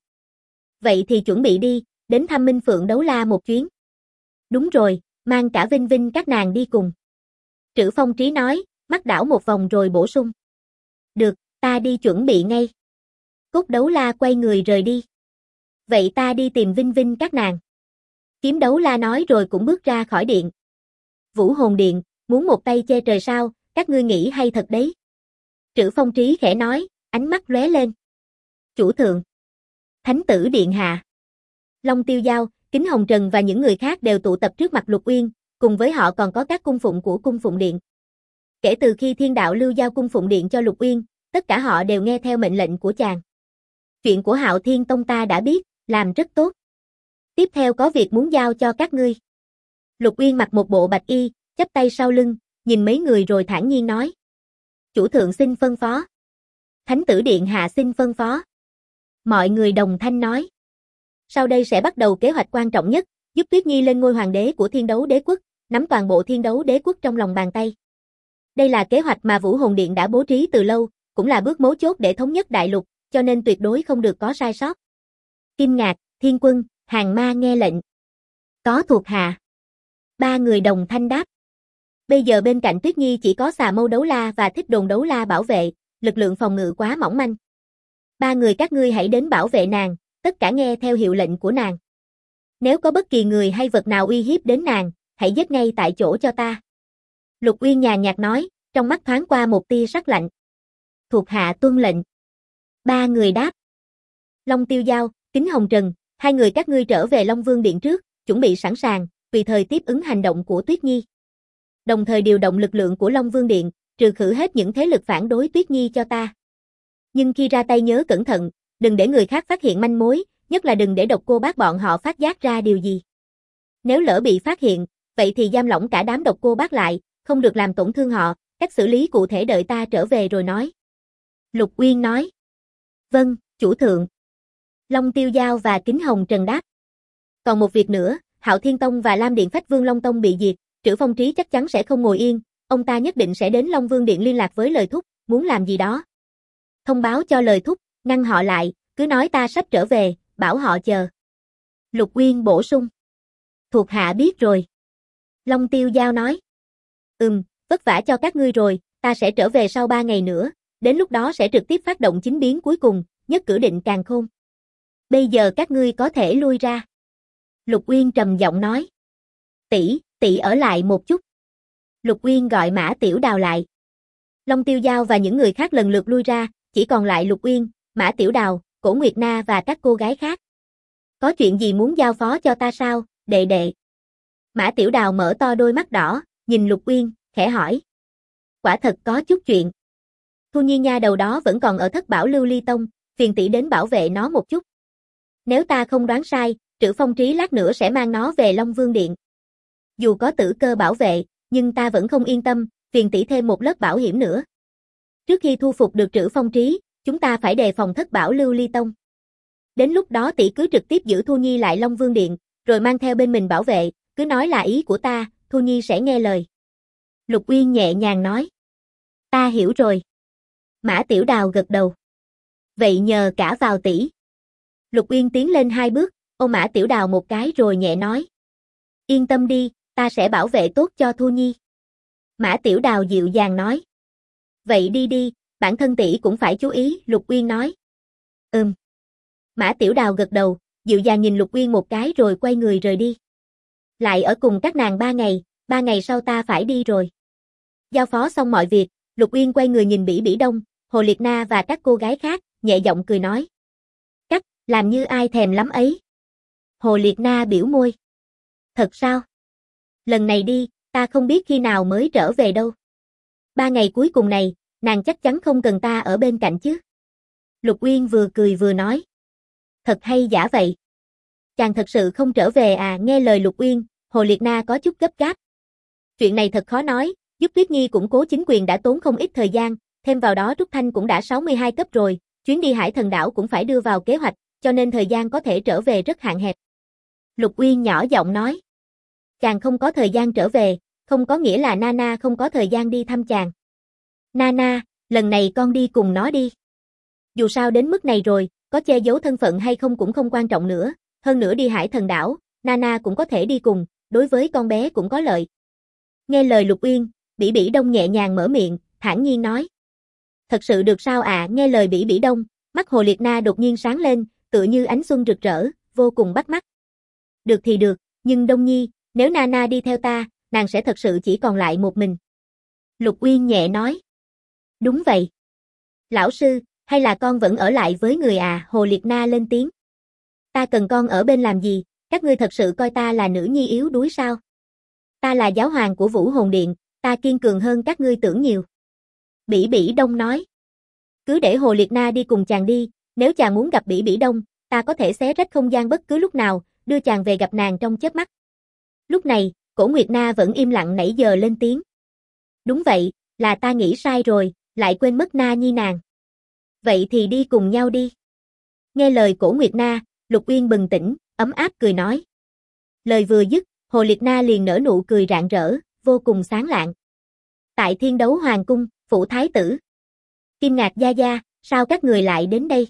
Speaker 1: Vậy thì chuẩn bị đi, đến thăm Minh Phượng Đấu La một chuyến. Đúng rồi, mang cả Vinh Vinh các nàng đi cùng. Trữ Phong Trí nói, mắt đảo một vòng rồi bổ sung. Được, ta đi chuẩn bị ngay. Cốt Đấu La quay người rời đi. Vậy ta đi tìm Vinh Vinh các nàng. Kiếm Đấu La nói rồi cũng bước ra khỏi điện. Vũ Hồn Điện, muốn một tay che trời sao, các ngươi nghĩ hay thật đấy. Trữ Phong Trí khẽ nói, ánh mắt lóe lên. Chủ thượng. Thánh tử điện hạ. Long Tiêu Giao, Kính Hồng Trần và những người khác đều tụ tập trước mặt Lục Uyên, cùng với họ còn có các cung phụng của cung phụng điện. Kể từ khi Thiên Đạo lưu giao cung phụng điện cho Lục Uyên, tất cả họ đều nghe theo mệnh lệnh của chàng. Chuyện của Hạo Thiên Tông ta đã biết, làm rất tốt. Tiếp theo có việc muốn giao cho các ngươi. Lục Uyên mặc một bộ bạch y, chắp tay sau lưng, nhìn mấy người rồi thản nhiên nói. Chủ thượng xin phân phó. Thánh tử điện hạ xin phân phó. Mọi người đồng thanh nói. Sau đây sẽ bắt đầu kế hoạch quan trọng nhất, giúp Tuyết Nhi lên ngôi hoàng đế của Thiên Đấu Đế Quốc, nắm toàn bộ Thiên Đấu Đế Quốc trong lòng bàn tay. Đây là kế hoạch mà Vũ Hồn Điện đã bố trí từ lâu, cũng là bước mấu chốt để thống nhất đại lục, cho nên tuyệt đối không được có sai sót. Kim Ngạc, Thiên Quân, Hàng Ma nghe lệnh. Có thuộc hạ. Ba người đồng thanh đáp. Bây giờ bên cạnh Tuyết Nhi chỉ có Xà Mâu Đấu La và Thích Đồn Đấu La bảo vệ, lực lượng phòng ngự quá mỏng manh. Ba người các ngươi hãy đến bảo vệ nàng, tất cả nghe theo hiệu lệnh của nàng. Nếu có bất kỳ người hay vật nào uy hiếp đến nàng, hãy giết ngay tại chỗ cho ta. Lục Uyên nhàn nhạt nói, trong mắt thoáng qua một tia sắc lạnh. Thuộc hạ tuân lệnh. Ba người đáp. Long Tiêu Giao, Kính Hồng Trần, hai người các ngươi trở về Long Vương Điện trước, chuẩn bị sẵn sàng, tùy thời tiếp ứng hành động của Tuyết Nhi. Đồng thời điều động lực lượng của Long Vương Điện, trừ khử hết những thế lực phản đối Tuyết Nhi cho ta. Nhưng khi ra tay nhớ cẩn thận, đừng để người khác phát hiện manh mối, nhất là đừng để Độc Cô Bác bọn họ phát giác ra điều gì. Nếu lỡ bị phát hiện, vậy thì giam lỏng cả đám Độc Cô Bác lại, không được làm tổn thương họ, cách xử lý cụ thể đợi ta trở về rồi nói. Lục Uyên nói. Vâng, chủ thượng. Long Tiêu Giao và Kính Hồng Trần đáp. Còn một việc nữa, Hạo Thiên Tông và Lam Điện Phách Vương Long Tông bị diệt, Trữ Phong Trí chắc chắn sẽ không ngồi yên, ông ta nhất định sẽ đến Long Vương Điện liên lạc với Lời Thúc, muốn làm gì đó. Thông báo cho Lời Thúc, ngăn họ lại, cứ nói ta sắp trở về, bảo họ chờ. Lục Uyên bổ sung. Thuộc hạ biết rồi. Long Tiêu Giao nói. Vất vả cho các ngươi rồi, ta sẽ trở về sau 3 ngày nữa, đến lúc đó sẽ trực tiếp phát động chính biến cuối cùng, nhất cử định càn khôn. Bây giờ các ngươi có thể lui ra. Lục Uyên trầm giọng nói. Tỷ ở lại một chút. Lục Uyên gọi Mã Tiểu Đào lại. Long Tiêu Giao và những người khác lần lượt lui ra, chỉ còn lại Lục Uyên, Mã Tiểu Đào, Cổ Nguyệt Na và các cô gái khác. Có chuyện gì muốn giao phó cho ta sao, đệ đệ? Mã Tiểu Đào mở to đôi mắt đỏ, nhìn Lục Uyên, khẽ hỏi. Quả thật có chút chuyện. Thu Nhi nha đầu đó vẫn còn ở Thất Bảo Lưu Ly Tông, phiền tỷ đến bảo vệ nó một chút. Nếu ta không đoán sai, Trữ Phong Trí lát nữa sẽ mang nó về Long Vương Điện. Dù có Tử Cơ bảo vệ, nhưng ta vẫn không yên tâm, phiền tỷ thêm một lớp bảo hiểm nữa. Trước khi thu phục được Trữ Phong Trí, chúng ta phải đề phòng Thất Bảo Lưu Ly Tông. Đến lúc đó tỷ cứ trực tiếp giữ Thu Nhi lại Long Vương Điện, rồi mang theo bên mình bảo vệ, cứ nói là ý của ta, Thu Nhi sẽ nghe lời. Lục Uyên nhẹ nhàng nói. Ta hiểu rồi. Mã Tiểu Đào gật đầu. Vậy nhờ cả vào tỷ. Lục Uyên tiến lên 2 bước, ôm Mã Tiểu Đào một cái rồi nhẹ nói. Yên tâm đi, ta sẽ bảo vệ tốt cho Thu Nhi. Mã Tiểu Đào dịu dàng nói. Vậy đi, bản thân tỷ cũng phải chú ý, Lục Uyên nói. Mã Tiểu Đào gật đầu, dịu dàng nhìn Lục Uyên một cái rồi quay người rời đi. Lại ở cùng các nàng 3 ngày, 3 ngày sau ta phải đi rồi. Giao phó xong mọi việc, Lục Uyên quay người nhìn Bỉ Bỉ Đông, Hồ Liệt Na và các cô gái khác, nhẹ giọng cười nói. Cắt, làm như ai thèm lắm ấy. Hồ Liệt Na biểu môi. Thật sao? Lần này đi, ta không biết khi nào mới trở về đâu. 3 ngày cuối cùng này, nàng chắc chắn không cần ta ở bên cạnh chứ. Lục Uyên vừa cười vừa nói. Thật hay giả vậy? Chàng thật sự không trở về à? Nghe lời Lục Uyên, Hồ Liệt Na có chút gấp gáp. Chuyện này thật khó nói, giúp Tuyết Nhi củng cố chính quyền đã tốn không ít thời gian, thêm vào đó Trúc Thanh cũng đã 62 cấp rồi, chuyến đi Hải Thần Đảo cũng phải đưa vào kế hoạch, cho nên thời gian có thể trở về rất hạn hẹp. Lục Uyên nhỏ giọng nói. Chàng không có thời gian trở về, không có nghĩa là Nana không có thời gian đi thăm chàng. Nana, lần này con đi cùng nó đi. Dù sao đến mức này rồi, có che giấu thân phận hay không cũng không quan trọng nữa, hơn nữa đi Hải Thần Đảo, Nana cũng có thể đi cùng, đối với con bé cũng có lợi. Nghe lời Lục Uyên, Bỉ Bỉ Đông nhẹ nhàng mở miệng, thản nhiên nói. Thật sự được sao ạ? Nghe lời Bỉ Bỉ Đông, mắt Hồ Liệt Na đột nhiên sáng lên, tựa như ánh xuân rực rỡ, vô cùng bắt mắt. Được thì được, nhưng Đông Nhi, nếu Nana đi theo ta, nàng sẽ thật sự chỉ còn lại một mình. Lục Uyên nhẹ nói. Đúng vậy. Lão sư, hay là con vẫn ở lại với người à? Hồ Liệt Na lên tiếng. Ta cần con ở bên làm gì? Các ngươi thật sự coi ta là nữ nhi yếu đuối sao? Ta là giáo hoàng của Vũ Hồn Điện, ta kiên cường hơn các ngươi tưởng nhiều. Bỉ Bỉ Đông nói. Cứ để Hồ Liệt Na đi cùng chàng đi, nếu chàng muốn gặp Bỉ Bỉ Đông, ta có thể xé rách không gian bất cứ lúc nào, đưa chàng về gặp nàng trong chớp mắt. Lúc này, Cổ Nguyệt Na vẫn im lặng nãy giờ lên tiếng. Đúng vậy, là ta nghĩ sai rồi, lại quên mất Na Nhi nàng. Vậy thì đi cùng nhau đi. Nghe lời Cổ Nguyệt Na, Lục Uyên bừng tỉnh, ấm áp cười nói. Lời vừa dứt, Hồ Liệt Na liền nở nụ cười rạng rỡ, vô cùng sáng lạng. Tại Thiên Đấu Hoàng Cung, phủ thái tử. Kim Ngạc gia gia, sao các người lại đến đây?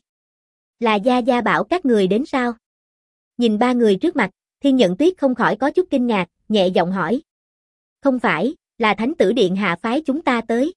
Speaker 1: Là gia gia bảo các người đến sao? Nhìn 3 người trước mặt, Thiên Nhận Tuyết không khỏi có chút kinh ngạc, nhẹ giọng hỏi. Không phải, là Thánh tử Điện hạ phái chúng ta tới.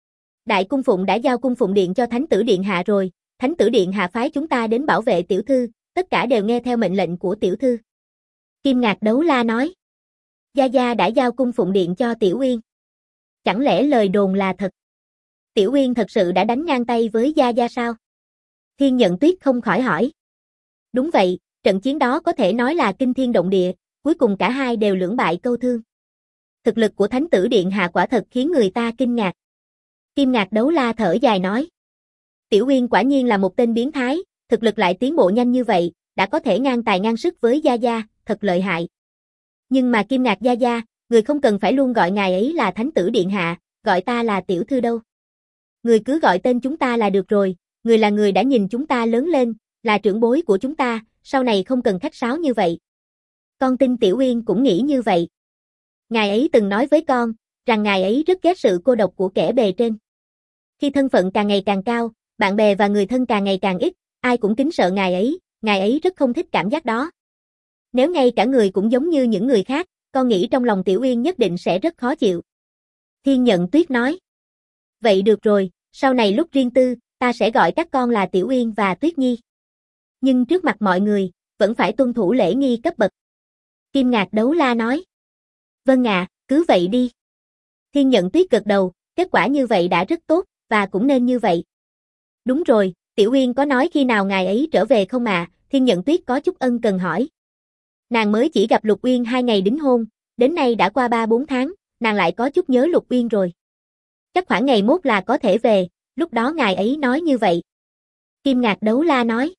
Speaker 1: Đại cung phụng đã giao cung phụng điện cho Thánh tử Điện hạ rồi, Thánh tử Điện hạ phái chúng ta đến bảo vệ tiểu thư, tất cả đều nghe theo mệnh lệnh của tiểu thư. Kim Ngạc Đấu La nói. Gia gia đã giao cung phụng điện cho Tiểu Uyên. Chẳng lẽ lời đồn là thật? Tiểu Uyên thật sự đã đánh ngang tay với gia gia sao? Thiên Nhận Tuyết không khỏi hỏi. Đúng vậy, trận chiến đó có thể nói là kinh thiên động địa, cuối cùng cả hai đều lưỡng bại câu thương. Thực lực của Thánh tử Điện hạ quả thật khiến người ta kinh ngạc. Kim Ngạc Đấu La thở dài nói. Tiểu Uyên quả nhiên là một tên biến thái, thực lực lại tiến bộ nhanh như vậy, đã có thể ngang tài ngang sức với gia gia, thật lợi hại. Nhưng mà Kim Ngạc gia gia, người không cần phải luôn gọi ngài ấy là Thánh tử Điện hạ, gọi ta là tiểu thư đâu. Người cứ gọi tên chúng ta là được rồi, người là người đã nhìn chúng ta lớn lên, là trưởng bối của chúng ta, sau này không cần khách sáo như vậy. Con tin Tiểu Uyên cũng nghĩ như vậy. Ngài ấy từng nói với con, rằng ngài ấy rất ghét sự cô độc của kẻ bề trên. Khi thân phận càng ngày càng cao, bạn bè và người thân càng ngày càng ít, ai cũng kính sợ ngài ấy rất không thích cảm giác đó. Nếu ngay cả người cũng giống như những người khác, con nghĩ trong lòng Tiểu Uyên nhất định sẽ rất khó chịu. Thiên Nhận Tuyết nói. Vậy được rồi, sau này lúc riêng tư, ta sẽ gọi các con là Tiểu Uyên và Tuyết Nhi. Nhưng trước mặt mọi người, vẫn phải tuân thủ lễ nghi cấp bậc. Kim Ngạc Đấu La nói. Vâng ạ, cứ vậy đi. Thiên Nhận Tuyết gật đầu, kết quả như vậy đã rất tốt, và cũng nên như vậy. Đúng rồi, Tiểu Uyên có nói khi nào ngài ấy trở về không ạ? Thiên Nhận Tuyết có chút ân cần hỏi. Nàng mới chỉ gặp Lục Uyên 2 ngày đính hôn, đến nay đã qua 3-4 tháng, nàng lại có chút nhớ Lục Uyên rồi. Chắc khoảng ngày mốt là có thể về, lúc đó ngài ấy nói như vậy. Kim Ngạc Đấu La nói.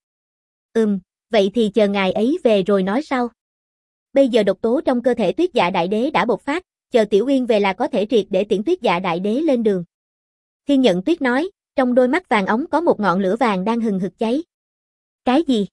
Speaker 1: Vậy thì chờ ngài ấy về rồi nói sau. Bây giờ độc tố trong cơ thể Tuyết Dạ Đại Đế đã bộc phát, chờ Tiểu Uyên về là có thể triệt để tiễn Tuyết Dạ Đại Đế lên đường. Thiên Nhận Tuyết nói, trong đôi mắt vàng óng có một ngọn lửa vàng đang hừng hực cháy. Cái gì?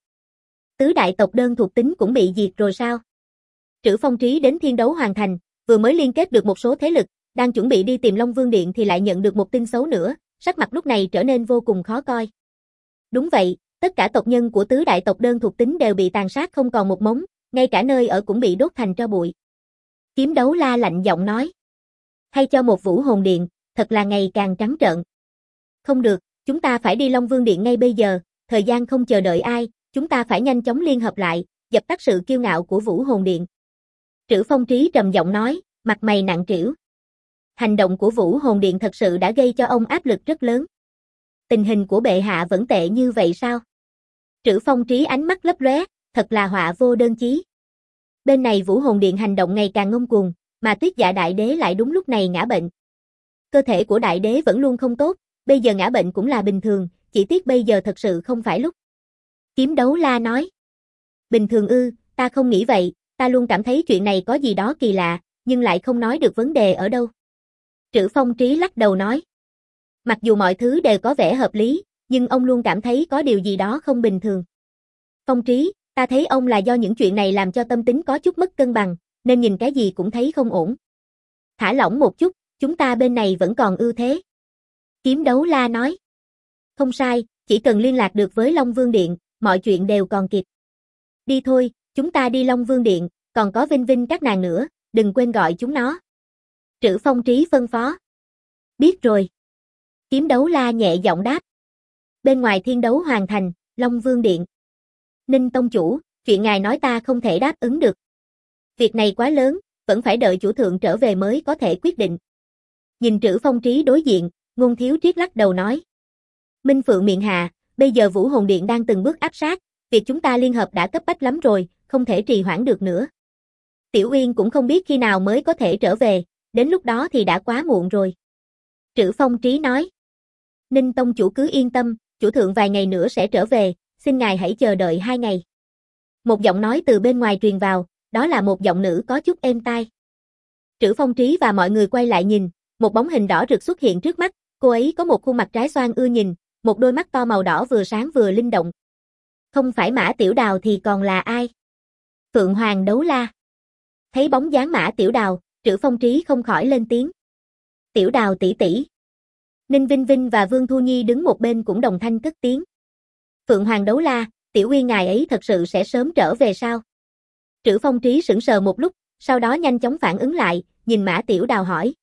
Speaker 1: Tứ đại tộc đơn thuộc tính cũng bị diệt rồi sao? Trữ Phong Trí đến Thiên Đấu Hoàng Thành, vừa mới liên kết được một số thế lực, đang chuẩn bị đi tìm Long Vương Điện thì lại nhận được một tin xấu nữa, sắc mặt lúc này trở nên vô cùng khó coi. Đúng vậy, tất cả tộc nhân của tứ đại tộc đơn thuộc tính đều bị tàn sát không còn một mống, ngay cả nơi ở cũng bị đốt thành tro bụi. Kiếm Đấu La lạnh giọng nói. Thay cho một Vũ Hồn Điện, thật là ngày càng trắng trợn. Không được, chúng ta phải đi Long Vương Điện ngay bây giờ, thời gian không chờ đợi ai, chúng ta phải nhanh chóng liên hợp lại, dập tắt sự kiêu ngạo của Vũ Hồn Điện. Trữ Phong Trí trầm giọng nói, mặt mày nặng trĩu. Hành động của Vũ Hồn Điện thật sự đã gây cho ông áp lực rất lớn. Tình hình của bệ hạ vẫn tệ như vậy sao? Trữ Phong Trí ánh mắt lấp lóe, thật là họa vô đơn chí. Bên này Vũ Hồn Điện hành động ngày càng ngông cuồng, mà Tuyết Dạ Đại Đế lại đúng lúc này ngã bệnh. Cơ thể của Đại Đế vẫn luôn không tốt, bây giờ ngã bệnh cũng là bình thường, chỉ tiếc bây giờ thật sự không phải lúc. Kiếm Đấu La nói. Bình thường ư, ta không nghĩ vậy, ta luôn cảm thấy chuyện này có gì đó kỳ lạ, nhưng lại không nói được vấn đề ở đâu. Trữ Phong Trí lắc đầu nói. Mặc dù mọi thứ đều có vẻ hợp lý, nhưng ông luôn cảm thấy có điều gì đó không bình thường. Phong Trí, ta thấy ông là do những chuyện này làm cho tâm tính có chút mất cân bằng, nên nhìn cái gì cũng thấy không ổn. Thả lỏng một chút, chúng ta bên này vẫn còn ưu thế. Kiếm Đấu La nói. Không sai, chỉ cần liên lạc được với Long Vương Điện, mọi chuyện đều còn kịp. Đi thôi, chúng ta đi Long Vương Điện, còn có Vinh Vinh các nàng nữa, đừng quên gọi chúng nó. Trữ Phong Trí phân phó. Biết rồi. Kiếm Đấu La nhẹ giọng đáp. Bên ngoài Thiên Đấu Hoàng Thành, Long Vương Điện. Ninh Tông Chủ, chuyện ngài nói ta không thể đáp ứng được. Việc này quá lớn, vẫn phải đợi chủ thượng trở về mới có thể quyết định. Nhìn Trữ Phong Trí đối diện, Ngôn Thiếu Triết lắc đầu nói. Minh Phượng miệng hạ, bây giờ Vũ Hồn Điện đang từng bước áp sát, việc chúng ta liên hợp đã cấp bách lắm rồi, không thể trì hoãn được nữa. Tiểu Uyên cũng không biết khi nào mới có thể trở về, đến lúc đó thì đã quá muộn rồi. Trữ Phong Trí nói. Ninh Tông Chủ cứ yên tâm, chủ thượng vài ngày nữa sẽ trở về, xin ngài hãy chờ đợi 2 ngày. Một giọng nói từ bên ngoài truyền vào, đó là một giọng nữ có chút êm tai. Trữ Phong Trí và mọi người quay lại nhìn, một bóng hình đỏ rực xuất hiện trước mắt, cô ấy có một khuôn mặt trái xoan ưa nhìn, một đôi mắt to màu đỏ vừa sáng vừa linh động. Không phải Mã Tiểu Đào thì còn là ai? Phượng Hoàng Đấu La. Thấy bóng dáng Mã Tiểu Đào, Trữ Phong Trí không khỏi lên tiếng. Tiểu Đào tỷ tỷ. Ninh Vinh Vinh và Vương Thu Nhi đứng một bên cũng đồng thanh cất tiếng. Phượng Hoàng Đấu La, Tiểu Uyên ngài ấy thật sự sẽ sớm trở về sao? Trữ Phong Trí sững sờ một lúc, sau đó nhanh chóng phản ứng lại, nhìn Mã Tiểu Đào hỏi.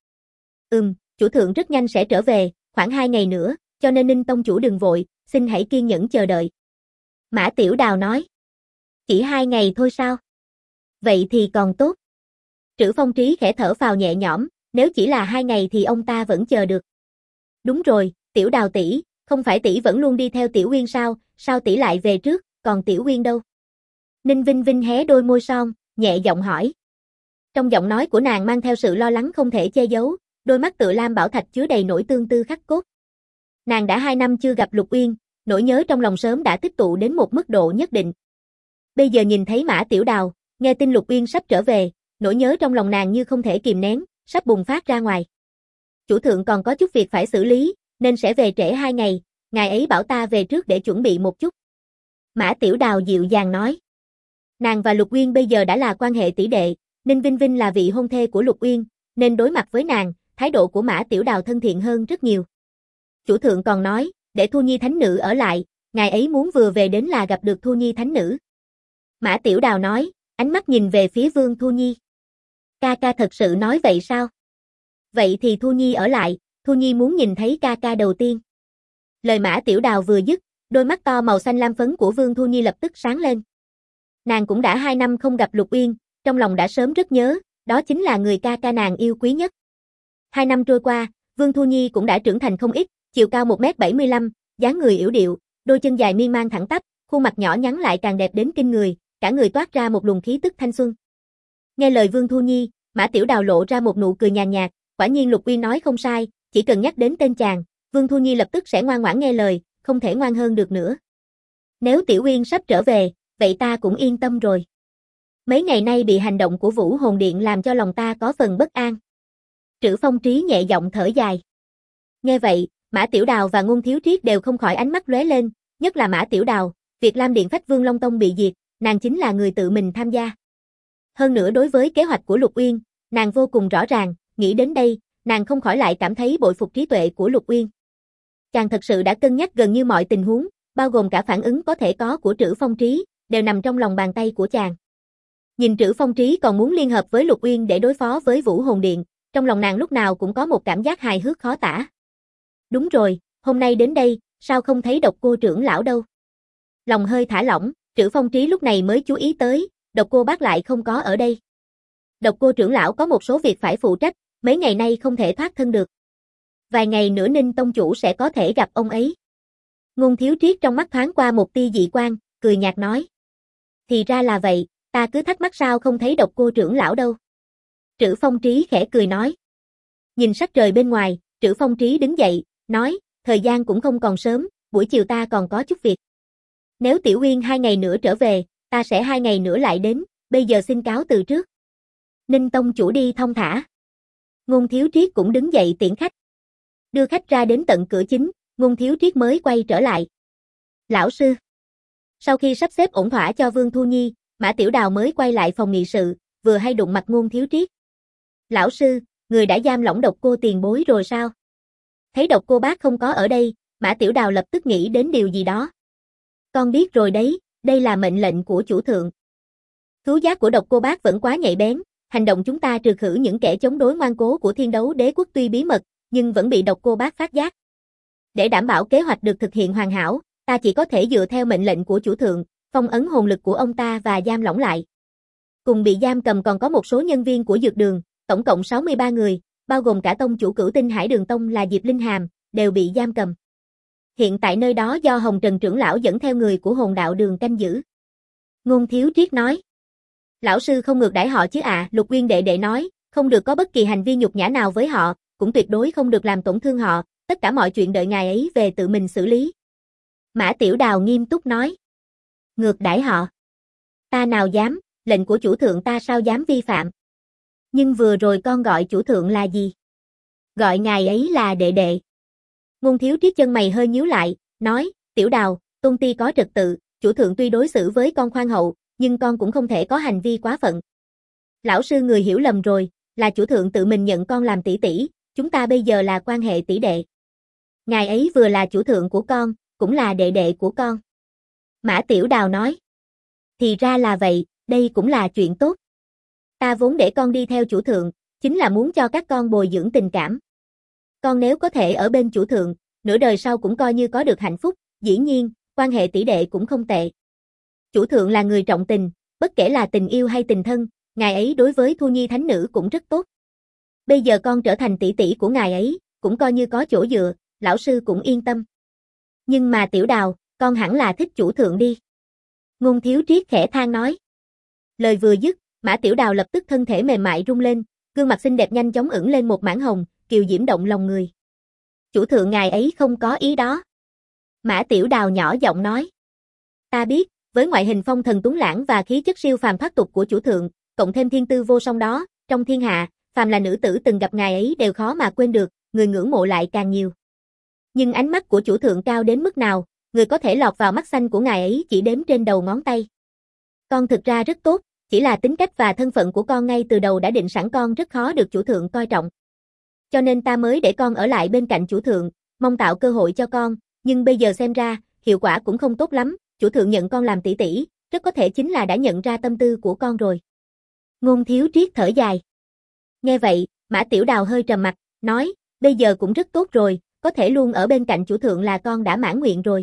Speaker 1: Chủ thượng rất nhanh sẽ trở về, khoảng 2 ngày nữa, cho nên Ninh Tông Chủ đừng vội, xin hãy kiên nhẫn chờ đợi. Mã Tiểu Đào nói. Chỉ 2 ngày thôi sao? Vậy thì còn tốt. Trữ Phong Trí khẽ thở phào nhẹ nhõm, nếu chỉ là 2 ngày thì ông ta vẫn chờ được. Đúng rồi, Tiểu Đào tỷ, không phải tỷ vẫn luôn đi theo Tiểu Uyên sao tỷ lại về trước, còn Tiểu Uyên đâu? Ninh Vinh Vinh hé đôi môi son, nhẹ giọng hỏi. Trong giọng nói của nàng mang theo sự lo lắng không thể che giấu, đôi mắt tựa lam bảo thạch chứa đầy nỗi tương tư khắc cốt. Nàng đã 2 năm chưa gặp Lục Uyên, nỗi nhớ trong lòng sớm đã tích tụ đến một mức độ nhất định. Bây giờ nhìn thấy Mã Tiểu Đào, nghe tin Lục Uyên sắp trở về, nỗi nhớ trong lòng nàng như không thể kìm nén, sắp bùng phát ra ngoài. Chủ thượng còn có chút việc phải xử lý, nên sẽ về trễ 2 ngày, ngài ấy bảo ta về trước để chuẩn bị một chút. Mã Tiểu Đào dịu dàng nói. Nàng và Lục Uyên bây giờ đã là quan hệ tỷ đệ, Ninh Vinh Vinh là vị hôn thê của Lục Uyên, nên đối mặt với nàng, thái độ của Mã Tiểu Đào thân thiện hơn rất nhiều. Chủ thượng còn nói, để Thu Nhi Thánh Nữ ở lại, ngài ấy muốn vừa về đến là gặp được Thu Nhi Thánh Nữ. Mã Tiểu Đào nói, ánh mắt nhìn về phía Vương Thu Nhi. Ca ca thật sự nói vậy sao? Vậy thì Thu Nhi ở lại, Thu Nhi muốn nhìn thấy ca ca đầu tiên. Lời Mã Tiểu Đào vừa dứt, đôi mắt to màu xanh lam phấn của Vương Thu Nhi lập tức sáng lên. Nàng cũng đã 2 năm không gặp Lục Uyên, trong lòng đã sớm rất nhớ, đó chính là người ca ca nàng yêu quý nhất. 2 năm trôi qua, Vương Thu Nhi cũng đã trưởng thành không ít, chiều cao 1m75, dáng người yểu điệu, đôi chân dài miên man thẳng tắp, khuôn mặt nhỏ nhắn lại càng đẹp đến kinh người, cả người toát ra một luồng khí tức thanh xuân. Nghe lời Vương Thu Nhi, Mã Tiểu Đào lộ ra một nụ cười nhàn nhạt, quả nhiên Lục Uyên nói không sai, chỉ cần nhắc đến tên chàng, Vương Thu Nhi lập tức sẽ ngoan ngoãn nghe lời, không thể ngoan hơn được nữa. Nếu Tiểu Uyên sắp trở về, vậy ta cũng yên tâm rồi. Mấy ngày nay bị hành động của Vũ Hồn Điện làm cho lòng ta có phần bất an. Trữ Phong Trí nhẹ giọng thở dài. Nghe vậy, Mã Tiểu Đào và Ngôn Thiếu Triết đều không khỏi ánh mắt lóe lên, nhất là Mã Tiểu Đào, việc Lam Điện Phách Vương Long Tông bị diệt, nàng chính là người tự mình tham gia. Hơn nữa đối với kế hoạch của Lục Uyên, nàng vô cùng rõ ràng, nghĩ đến đây, nàng không khỏi lại cảm thấy bội phục trí tuệ của Lục Uyên. Chàng thật sự đã cân nhắc gần như mọi tình huống, bao gồm cả phản ứng có thể có của Trữ Phong Trí, đều nằm trong lòng bàn tay của chàng. Nhìn Trữ Phong Trí còn muốn liên hợp với Lục Uyên để đối phó với Vũ Hồn Điện, trong lòng nàng lúc nào cũng có một cảm giác hài hước khó tả. Đúng rồi, hôm nay đến đây, sao không thấy Độc Cô trưởng lão đâu? Lòng hơi thả lỏng, Trữ Phong Trí lúc này mới chú ý tới, Độc Cô bác lại không có ở đây. Độc Cô trưởng lão có một số việc phải phụ trách, mấy ngày nay không thể thoát thân được. Vài ngày nữa Ninh tông chủ sẽ có thể gặp ông ấy. Ngôn Thiếu Triết trong mắt thoáng qua một tia dị quang, cười nhạt nói. Thì ra là vậy, ta cứ thắc mắc sao không thấy Độc Cô trưởng lão đâu. Trữ Phong Trí khẽ cười nói. Nhìn sắc trời bên ngoài, Trữ Phong Trí đứng dậy, nói, thời gian cũng không còn sớm, buổi chiều ta còn có chút việc. Nếu Tiểu Uyên 2 ngày nữa trở về, ta sẽ 2 ngày nữa lại đến, bây giờ xin cáo từ trước. Ninh tông chủ đi thong thả. Ngôn Thiếu Triết cũng đứng dậy tiễn khách. Đưa khách ra đến tận cửa chính, Ngôn Thiếu Triết mới quay trở lại. Lão sư. Sau khi sắp xếp ổn thỏa cho Vương Thu Nhi, Mã Tiểu Đào mới quay lại phòng nghị sự, vừa hay đụng mặt Ngôn Thiếu Triết. Lão sư, người đã giam lỏng Độc Cô tiền bối rồi sao? Thấy Độc Cô bác không có ở đây, Mã Tiểu Đào lập tức nghĩ đến điều gì đó. Con biết rồi đấy, đây là mệnh lệnh của chủ thượng. Thú giác của Độc Cô bác vẫn quá nhạy bén, hành động chúng ta trừ khử những kẻ chống đối ngoan cố của Thiên Đấu Đế quốc tuy bí mật, nhưng vẫn bị Độc Cô bác phát giác. Để đảm bảo kế hoạch được thực hiện hoàn hảo, ta chỉ có thể dựa theo mệnh lệnh của chủ thượng, phong ấn hồn lực của ông ta và giam lỏng lại. Cùng bị giam cầm còn có một số nhân viên của dược đường, tổng cộng 63 người, bao gồm cả tông chủ Cửu Tinh Hải Đường Tông là Diệp Linh Hàm, đều bị giam cầm. Hiện tại nơi đó do Hồng Trần trưởng lão dẫn theo người của Hồn Đạo Đường canh giữ. Ngôn Thiếu Triết nói. Lão sư không ngược đãi họ chứ ạ, Lục Uyên đệ đệ nói, không được có bất kỳ hành vi nhục nhã nào với họ, cũng tuyệt đối không được làm tổn thương họ, tất cả mọi chuyện đợi ngài ấy về tự mình xử lý. Mã Tiểu Đào nghiêm túc nói. Ngược đãi họ. Ta nào dám, lệnh của chủ thượng ta sao dám vi phạm. Nhưng vừa rồi con gọi chủ thượng là gì? Gọi ngài ấy là đệ đệ. Ngôn Thiếu Triết chân mày hơi nhíu lại, nói, Tiểu Đào, tôn ti có trật tự, chủ thượng tuy đối xử với con khoan hậu, nhưng con cũng không thể có hành vi quá phận. Lão sư người hiểu lầm rồi, là chủ thượng tự mình nhận con làm tỷ tỷ, chúng ta bây giờ là quan hệ tỷ đệ. Ngài ấy vừa là chủ thượng của con, cũng là đệ đệ của con. Mã Tiểu Đào nói. Thì ra là vậy, đây cũng là chuyện tốt. Ta vốn để con đi theo chủ thượng, chính là muốn cho các con bồi dưỡng tình cảm. Con nếu có thể ở bên chủ thượng, nửa đời sau cũng coi như có được hạnh phúc, dĩ nhiên, quan hệ tỷ đệ cũng không tệ. Chủ thượng là người trọng tình, bất kể là tình yêu hay tình thân, ngài ấy đối với Thu Nhi thánh nữ cũng rất tốt. Bây giờ con trở thành tỷ tỷ của ngài ấy, cũng coi như có chỗ dựa, lão sư cũng yên tâm. Nhưng mà Tiểu Đào, con hẳn là thích chủ thượng đi. Ngôn Thiếu Triết khẽ than nói. Lời vừa dứt, Mã Tiểu Đào lập tức thân thể mềm mại rung lên, gương mặt xinh đẹp nhanh chóng ửng lên một mảng hồng, kiều diễm động lòng người. Chủ thượng ngài ấy không có ý đó. Mã Tiểu Đào nhỏ giọng nói. Ta biết, với ngoại hình phong thần tuấn lãng và khí chất siêu phàm thoát tục của chủ thượng, cộng thêm thiên tư vô song đó, trong thiên hạ, phàm là nữ tử từng gặp ngài ấy đều khó mà quên được, người ngưỡng mộ lại càng nhiều. Nhưng ánh mắt của chủ thượng cao đến mức nào, người có thể lọt vào mắt xanh của ngài ấy chỉ đếm trên đầu ngón tay. Con thực ra rất tốt, chỉ là tính cách và thân phận của con ngay từ đầu đã định sẵn con rất khó được chủ thượng coi trọng. Cho nên ta mới để con ở lại bên cạnh chủ thượng, mong tạo cơ hội cho con, nhưng bây giờ xem ra, hiệu quả cũng không tốt lắm, chủ thượng nhận con làm tỷ tỷ, rất có thể chính là đã nhận ra tâm tư của con rồi. Ngôn Thiếu Triết thở dài. Nghe vậy, Mã Tiểu Đào hơi trầm mặt, nói, bây giờ cũng rất tốt rồi, có thể luôn ở bên cạnh chủ thượng là con đã mãn nguyện rồi.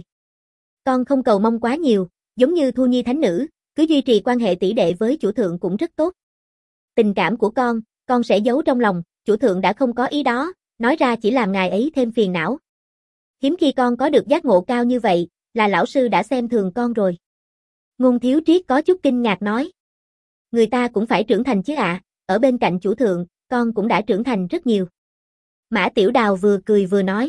Speaker 1: Con không cầu mong quá nhiều, giống như Thu Nhi thánh nữ, cứ duy trì quan hệ tỷ đệ với chủ thượng cũng rất tốt. Tình cảm của con sẽ giấu trong lòng, chủ thượng đã không có ý đó, nói ra chỉ làm ngài ấy thêm phiền não. Hiếm khi con có được giác ngộ cao như vậy, là lão sư đã xem thường con rồi. Ngôn Thiếu Triết có chút kinh ngạc nói. Người ta cũng phải trưởng thành chứ ạ, ở bên cạnh chủ thượng, con cũng đã trưởng thành rất nhiều. Mã Tiểu Đào vừa cười vừa nói.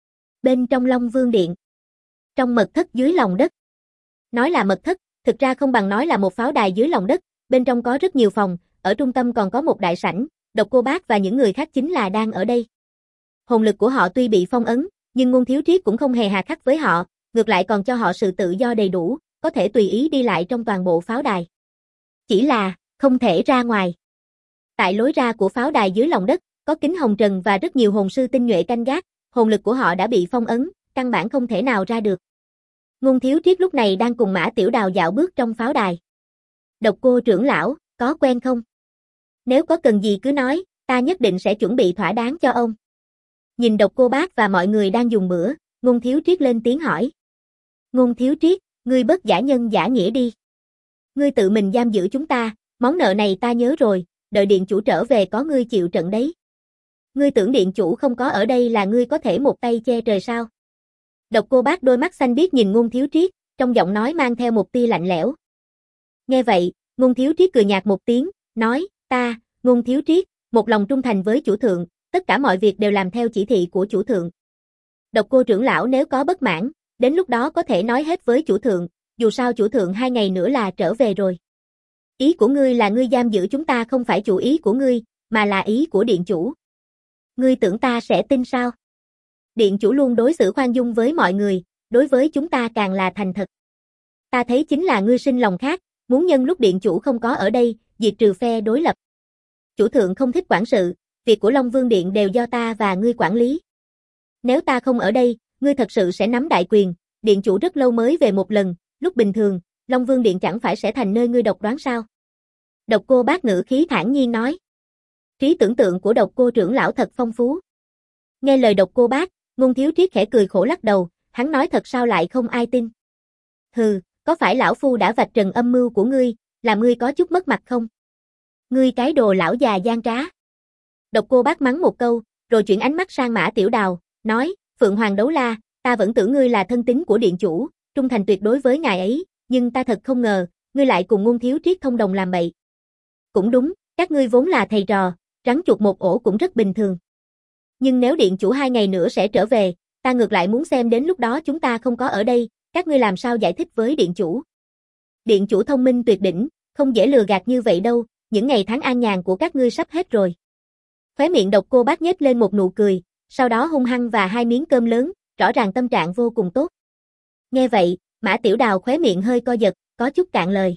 Speaker 1: Bên trong Long Vương Điện. Trong mật thất dưới lòng đất. Nói là mật thất, thực ra không bằng nói là một pháo đài dưới lòng đất, bên trong có rất nhiều phòng, ở trung tâm còn có một đại sảnh, Độc Cô Bác và những người khác chính là đang ở đây. Hồn lực của họ tuy bị phong ấn, nhưng Ngôn Thiếu Triết cũng không hề hà khắc với họ, ngược lại còn cho họ sự tự do đầy đủ, có thể tùy ý đi lại trong toàn bộ pháo đài. Chỉ là, không thể ra ngoài. Tại lối ra của pháo đài dưới lòng đất, có kính hồng trần và rất nhiều hồn sư tinh nhuệ canh gác, hồn lực của họ đã bị phong ấn, căn bản không thể nào ra được. Ngôn Thiếu Triết lúc này đang cùng Mã Tiểu Đào dạo bước trong pháo đài. Độc Cô trưởng lão, có quen không? Nếu có cần gì cứ nói, ta nhất định sẽ chuẩn bị thỏa đáng cho ông. Nhìn Độc Cô Bác và mọi người đang dùng bữa, Ngôn Thiếu Triết lên tiếng hỏi. Ngôn Thiếu Triết, ngươi bớt giả nhân giả nghĩa đi. Ngươi tự mình giam giữ chúng ta, món nợ này ta nhớ rồi, đợi điện chủ trở về có ngươi chịu trận đấy. Ngươi tưởng điện chủ không có ở đây là ngươi có thể một tay che trời sao? Độc Cô Bác đôi mắt xanh biếc nhìn Ngôn Thiếu Triết, trong giọng nói mang theo một tia lạnh lẽo. Nghe vậy, Ngôn Thiếu Triết cười nhạt một tiếng, nói, ta, Ngôn Thiếu Triết, một lòng trung thành với chủ thượng, tất cả mọi việc đều làm theo chỉ thị của chủ thượng. Độc Cô trưởng lão nếu có bất mãn, đến lúc đó có thể nói hết với chủ thượng, dù sao chủ thượng 2 ngày nữa là trở về rồi. Ý của ngươi là ngươi giam giữ chúng ta không phải chủ ý của ngươi, mà là ý của điện chủ. Ngươi tưởng ta sẽ tin sao? Điện chủ luôn đối xử khoan dung với mọi người, đối với chúng ta càng là thành thật. Ta thấy chính là ngươi sinh lòng khác, muốn nhân lúc điện chủ không có ở đây, diệt trừ phe đối lập. Chủ thượng không thích quản sự, việc của Long Vương Điện đều do ta và ngươi quản lý. Nếu ta không ở đây, ngươi thật sự sẽ nắm đại quyền, điện chủ rất lâu mới về một lần, lúc bình thường, Long Vương Điện chẳng phải sẽ thành nơi ngươi độc đoán sao? Độc Cô Bác ngữ khí thản nhiên nói. Trí tưởng tượng của Độc Cô trưởng lão thật phong phú. Nghe lời Độc Cô Bác, Ngôn Thiếu Triết khẽ cười khổ lắc đầu, hắn nói thật sao lại không ai tin. Hừ, có phải lão phu đã vạch trần âm mưu của ngươi, làm ngươi có chút mất mặt không? Ngươi cái đồ lão già gian trá. Độc Cô Bác mắng một câu, rồi chuyển ánh mắt sang Mã Tiểu Đào, nói, Phượng Hoàng Đấu La, ta vẫn tưởng ngươi là thân tín của điện chủ, trung thành tuyệt đối với ngài ấy, nhưng ta thật không ngờ, ngươi lại cùng Ngôn Thiếu Triết thông đồng làm bậy. Cũng đúng, các ngươi vốn là thầy trò, rắn chuột một ổ cũng rất bình thường. Nhưng nếu điện chủ 2 ngày nữa sẽ trở về, ta ngược lại muốn xem đến lúc đó chúng ta không có ở đây, các ngươi làm sao giải thích với điện chủ. Điện chủ thông minh tuyệt đỉnh, không dễ lừa gạt như vậy đâu, những ngày tháng an nhàn của các ngươi sắp hết rồi. Khóe miệng Độc Cô Bác nhếch lên một nụ cười, sau đó hung hăng và 2 miếng cơm lớn, rõ ràng tâm trạng vô cùng tốt. Nghe vậy, Mã Tiểu Đào khóe miệng hơi co giật, có chút cạn lời.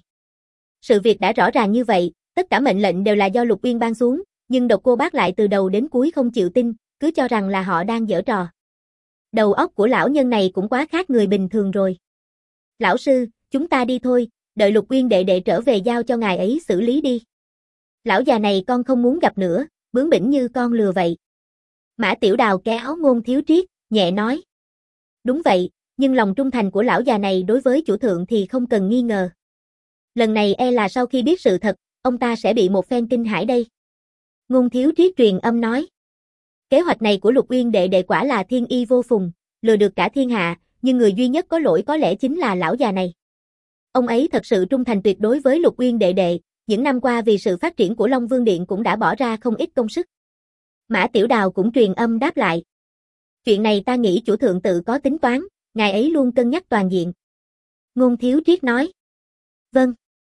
Speaker 1: Sự việc đã rõ ràng như vậy, tất cả mệnh lệnh đều là do Lục Uyên ban xuống, nhưng Độc Cô Bác lại từ đầu đến cuối không chịu tin, cứ cho rằng là họ đang giở trò. Đầu óc của lão nhân này cũng quá khác người bình thường rồi. Lão sư, chúng ta đi thôi, đợi Lục Uyên đệ đệ trở về giao cho ngài ấy xử lý đi. Lão già này con không muốn gặp nữa, bướng bỉnh như con lừa vậy. Mã Tiểu Đào kéo Ngôn Thiếu Triết, nhẹ nói. Đúng vậy, nhưng lòng trung thành của lão già này đối với chủ thượng thì không cần nghi ngờ. Lần này e là sau khi biết sự thật, ông ta sẽ bị một phen kinh hãi đây. Ngôn Thiếu Triết truyền âm nói. Kế hoạch này của Lục Uyên đệ đệ quả là thiên y vô phùng, lừa được cả thiên hạ, nhưng người duy nhất có lỗi có lẽ chính là lão già này. Ông ấy thật sự trung thành tuyệt đối với Lục Uyên đệ đệ, những năm qua vì sự phát triển của Long Vương Điện cũng đã bỏ ra không ít công sức. Mã Tiểu Đào cũng truyền âm đáp lại. Chuyện này ta nghĩ chủ thượng tự có tính toán, ngài ấy luôn cân nhắc toàn diện. Ngôn Thiếu Triết nói. Vâng.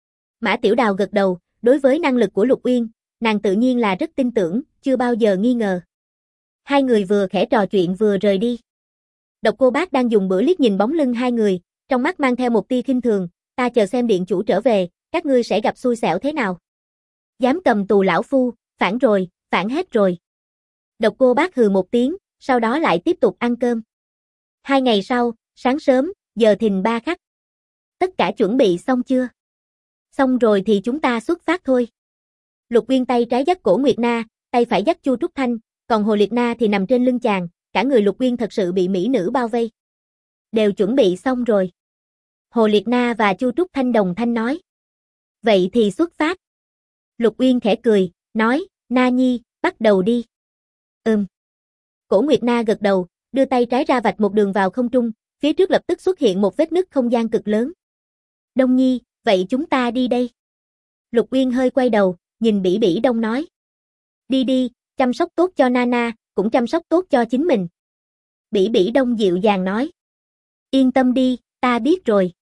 Speaker 1: Mã Tiểu Đào gật đầu, đối với năng lực của Lục Uyên, nàng tự nhiên là rất tin tưởng, chưa bao giờ nghi ngờ. Hai người vừa khẽ trò chuyện vừa rời đi. Độc Cô Bác đang dùng bữa liếc nhìn bóng lưng hai người, trong mắt mang theo một tia khinh thường, ta chờ xem điện chủ trở về, các ngươi sẽ gặp xui xẻo thế nào. Dám cầm tù lão phu, phản rồi, phản hết rồi. Độc Cô Bác hừ một tiếng, sau đó lại tiếp tục ăn cơm. 2 ngày sau, sáng sớm, giờ thìn 3 khắc. Tất cả chuẩn bị xong chưa? Xong rồi thì chúng ta xuất phát thôi. Lục Uyên tay trái dắt cổ Nguyệt Na, tay phải dắt Chu Trúc Thanh, Còn Hồ Liệt Na thì nằm trên lưng chàng, cả người Lục Uyên thật sự bị mỹ nữ bao vây. Đều chuẩn bị xong rồi. Hồ Liệt Na và Chu Trúc Thanh đồng thanh nói. Vậy thì xuất phát. Lục Uyên khẽ cười, nói, Na Nhi, bắt đầu đi. Cổ Nguyệt Na gật đầu, đưa tay trái ra vạch một đường vào không trung, phía trước lập tức xuất hiện một vết nứt không gian cực lớn. Đông Nhi, vậy chúng ta đi đây. Lục Uyên hơi quay đầu, nhìn Bỉ Bỉ Đông nói. Đi đi, chăm sóc tốt cho Nana, cũng chăm sóc tốt cho chính mình. Bỉ Bỉ Đông dịu dàng nói. Yên tâm đi, ta biết rồi.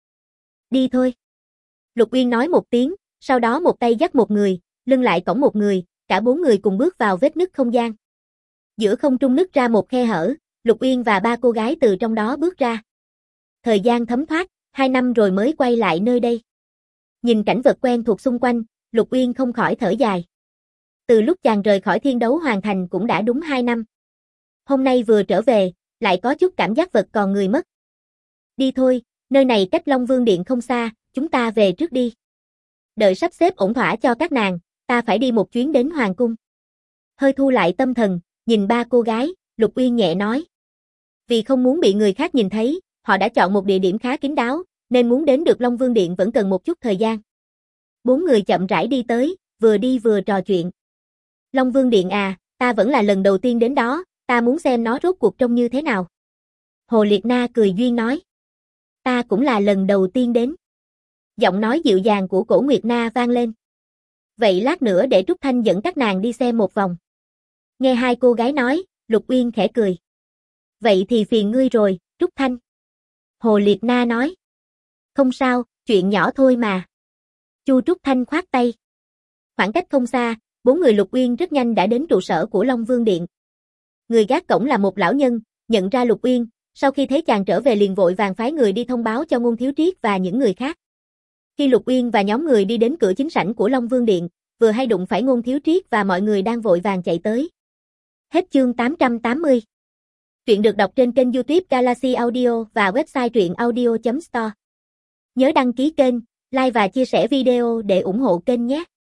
Speaker 1: Đi thôi. Lục Uyên nói một tiếng, sau đó một tay dắt một người, lưng lại cõng một người, cả 4 người cùng bước vào vết nứt không gian. Giữa không trung nứt ra một khe hở, Lục Uyên và 3 cô gái từ trong đó bước ra. Thời gian thấm thoát, 2 năm rồi mới quay lại nơi đây. Nhìn cảnh vật quen thuộc xung quanh, Lục Uyên không khỏi thở dài. Từ lúc chàng rời khỏi Thiên Đấu Hoàng Thành cũng đã đúng 2 năm. Hôm nay vừa trở về, lại có chút cảm giác vật còn người mất. Đi thôi, nơi này cách Long Vương Điện không xa, chúng ta về trước đi. Đợi sắp xếp ổn thỏa cho các nàng, ta phải đi một chuyến đến Hoàng Cung. Hơi thu lại tâm thần, nhìn 3 cô gái, Lục Uyên nhẹ nói. Vì không muốn bị người khác nhìn thấy, họ đã chọn một địa điểm khá kín đáo, nên muốn đến được Long Vương Điện vẫn cần một chút thời gian. 4 người chậm rãi đi tới, vừa đi vừa trò chuyện. Long Vương Điện à, ta vẫn là lần đầu tiên đến đó, ta muốn xem nó rốt cuộc trông như thế nào. Hồ Liệt Na cười duyên nói. Ta cũng là lần đầu tiên đến. Giọng nói dịu dàng của Cổ Nguyệt Na vang lên. Vậy lát nữa để Trúc Thanh dẫn các nàng đi xem một vòng. Nghe 2 cô gái nói, Lục Uyên khẽ cười. Vậy thì phiền ngươi rồi, Trúc Thanh. Hồ Liệt Na nói. Không sao, chuyện nhỏ thôi mà. Chu Trúc Thanh khoát tay. Khoảng cách không xa, 4 người Lục Uyên rất nhanh đã đến trụ sở của Long Vương Điện. Người gác cổng là một lão nhân, nhận ra Lục Uyên, sau khi thấy chàng trở về liền vội vàng phái người đi thông báo cho Ngôn Thiếu Triết và những người khác. Khi Lục Uyên và nhóm người đi đến cửa chính sảnh của Long Vương Điện, vừa hay đụng phải Ngôn Thiếu Triết và mọi người đang vội vàng chạy tới. Hết chương 880. Truyện được đọc trên kênh YouTube Galaxy Audio và website truyệnaudio.store. Nhớ đăng ký kênh, like và chia sẻ video để ủng hộ kênh nhé.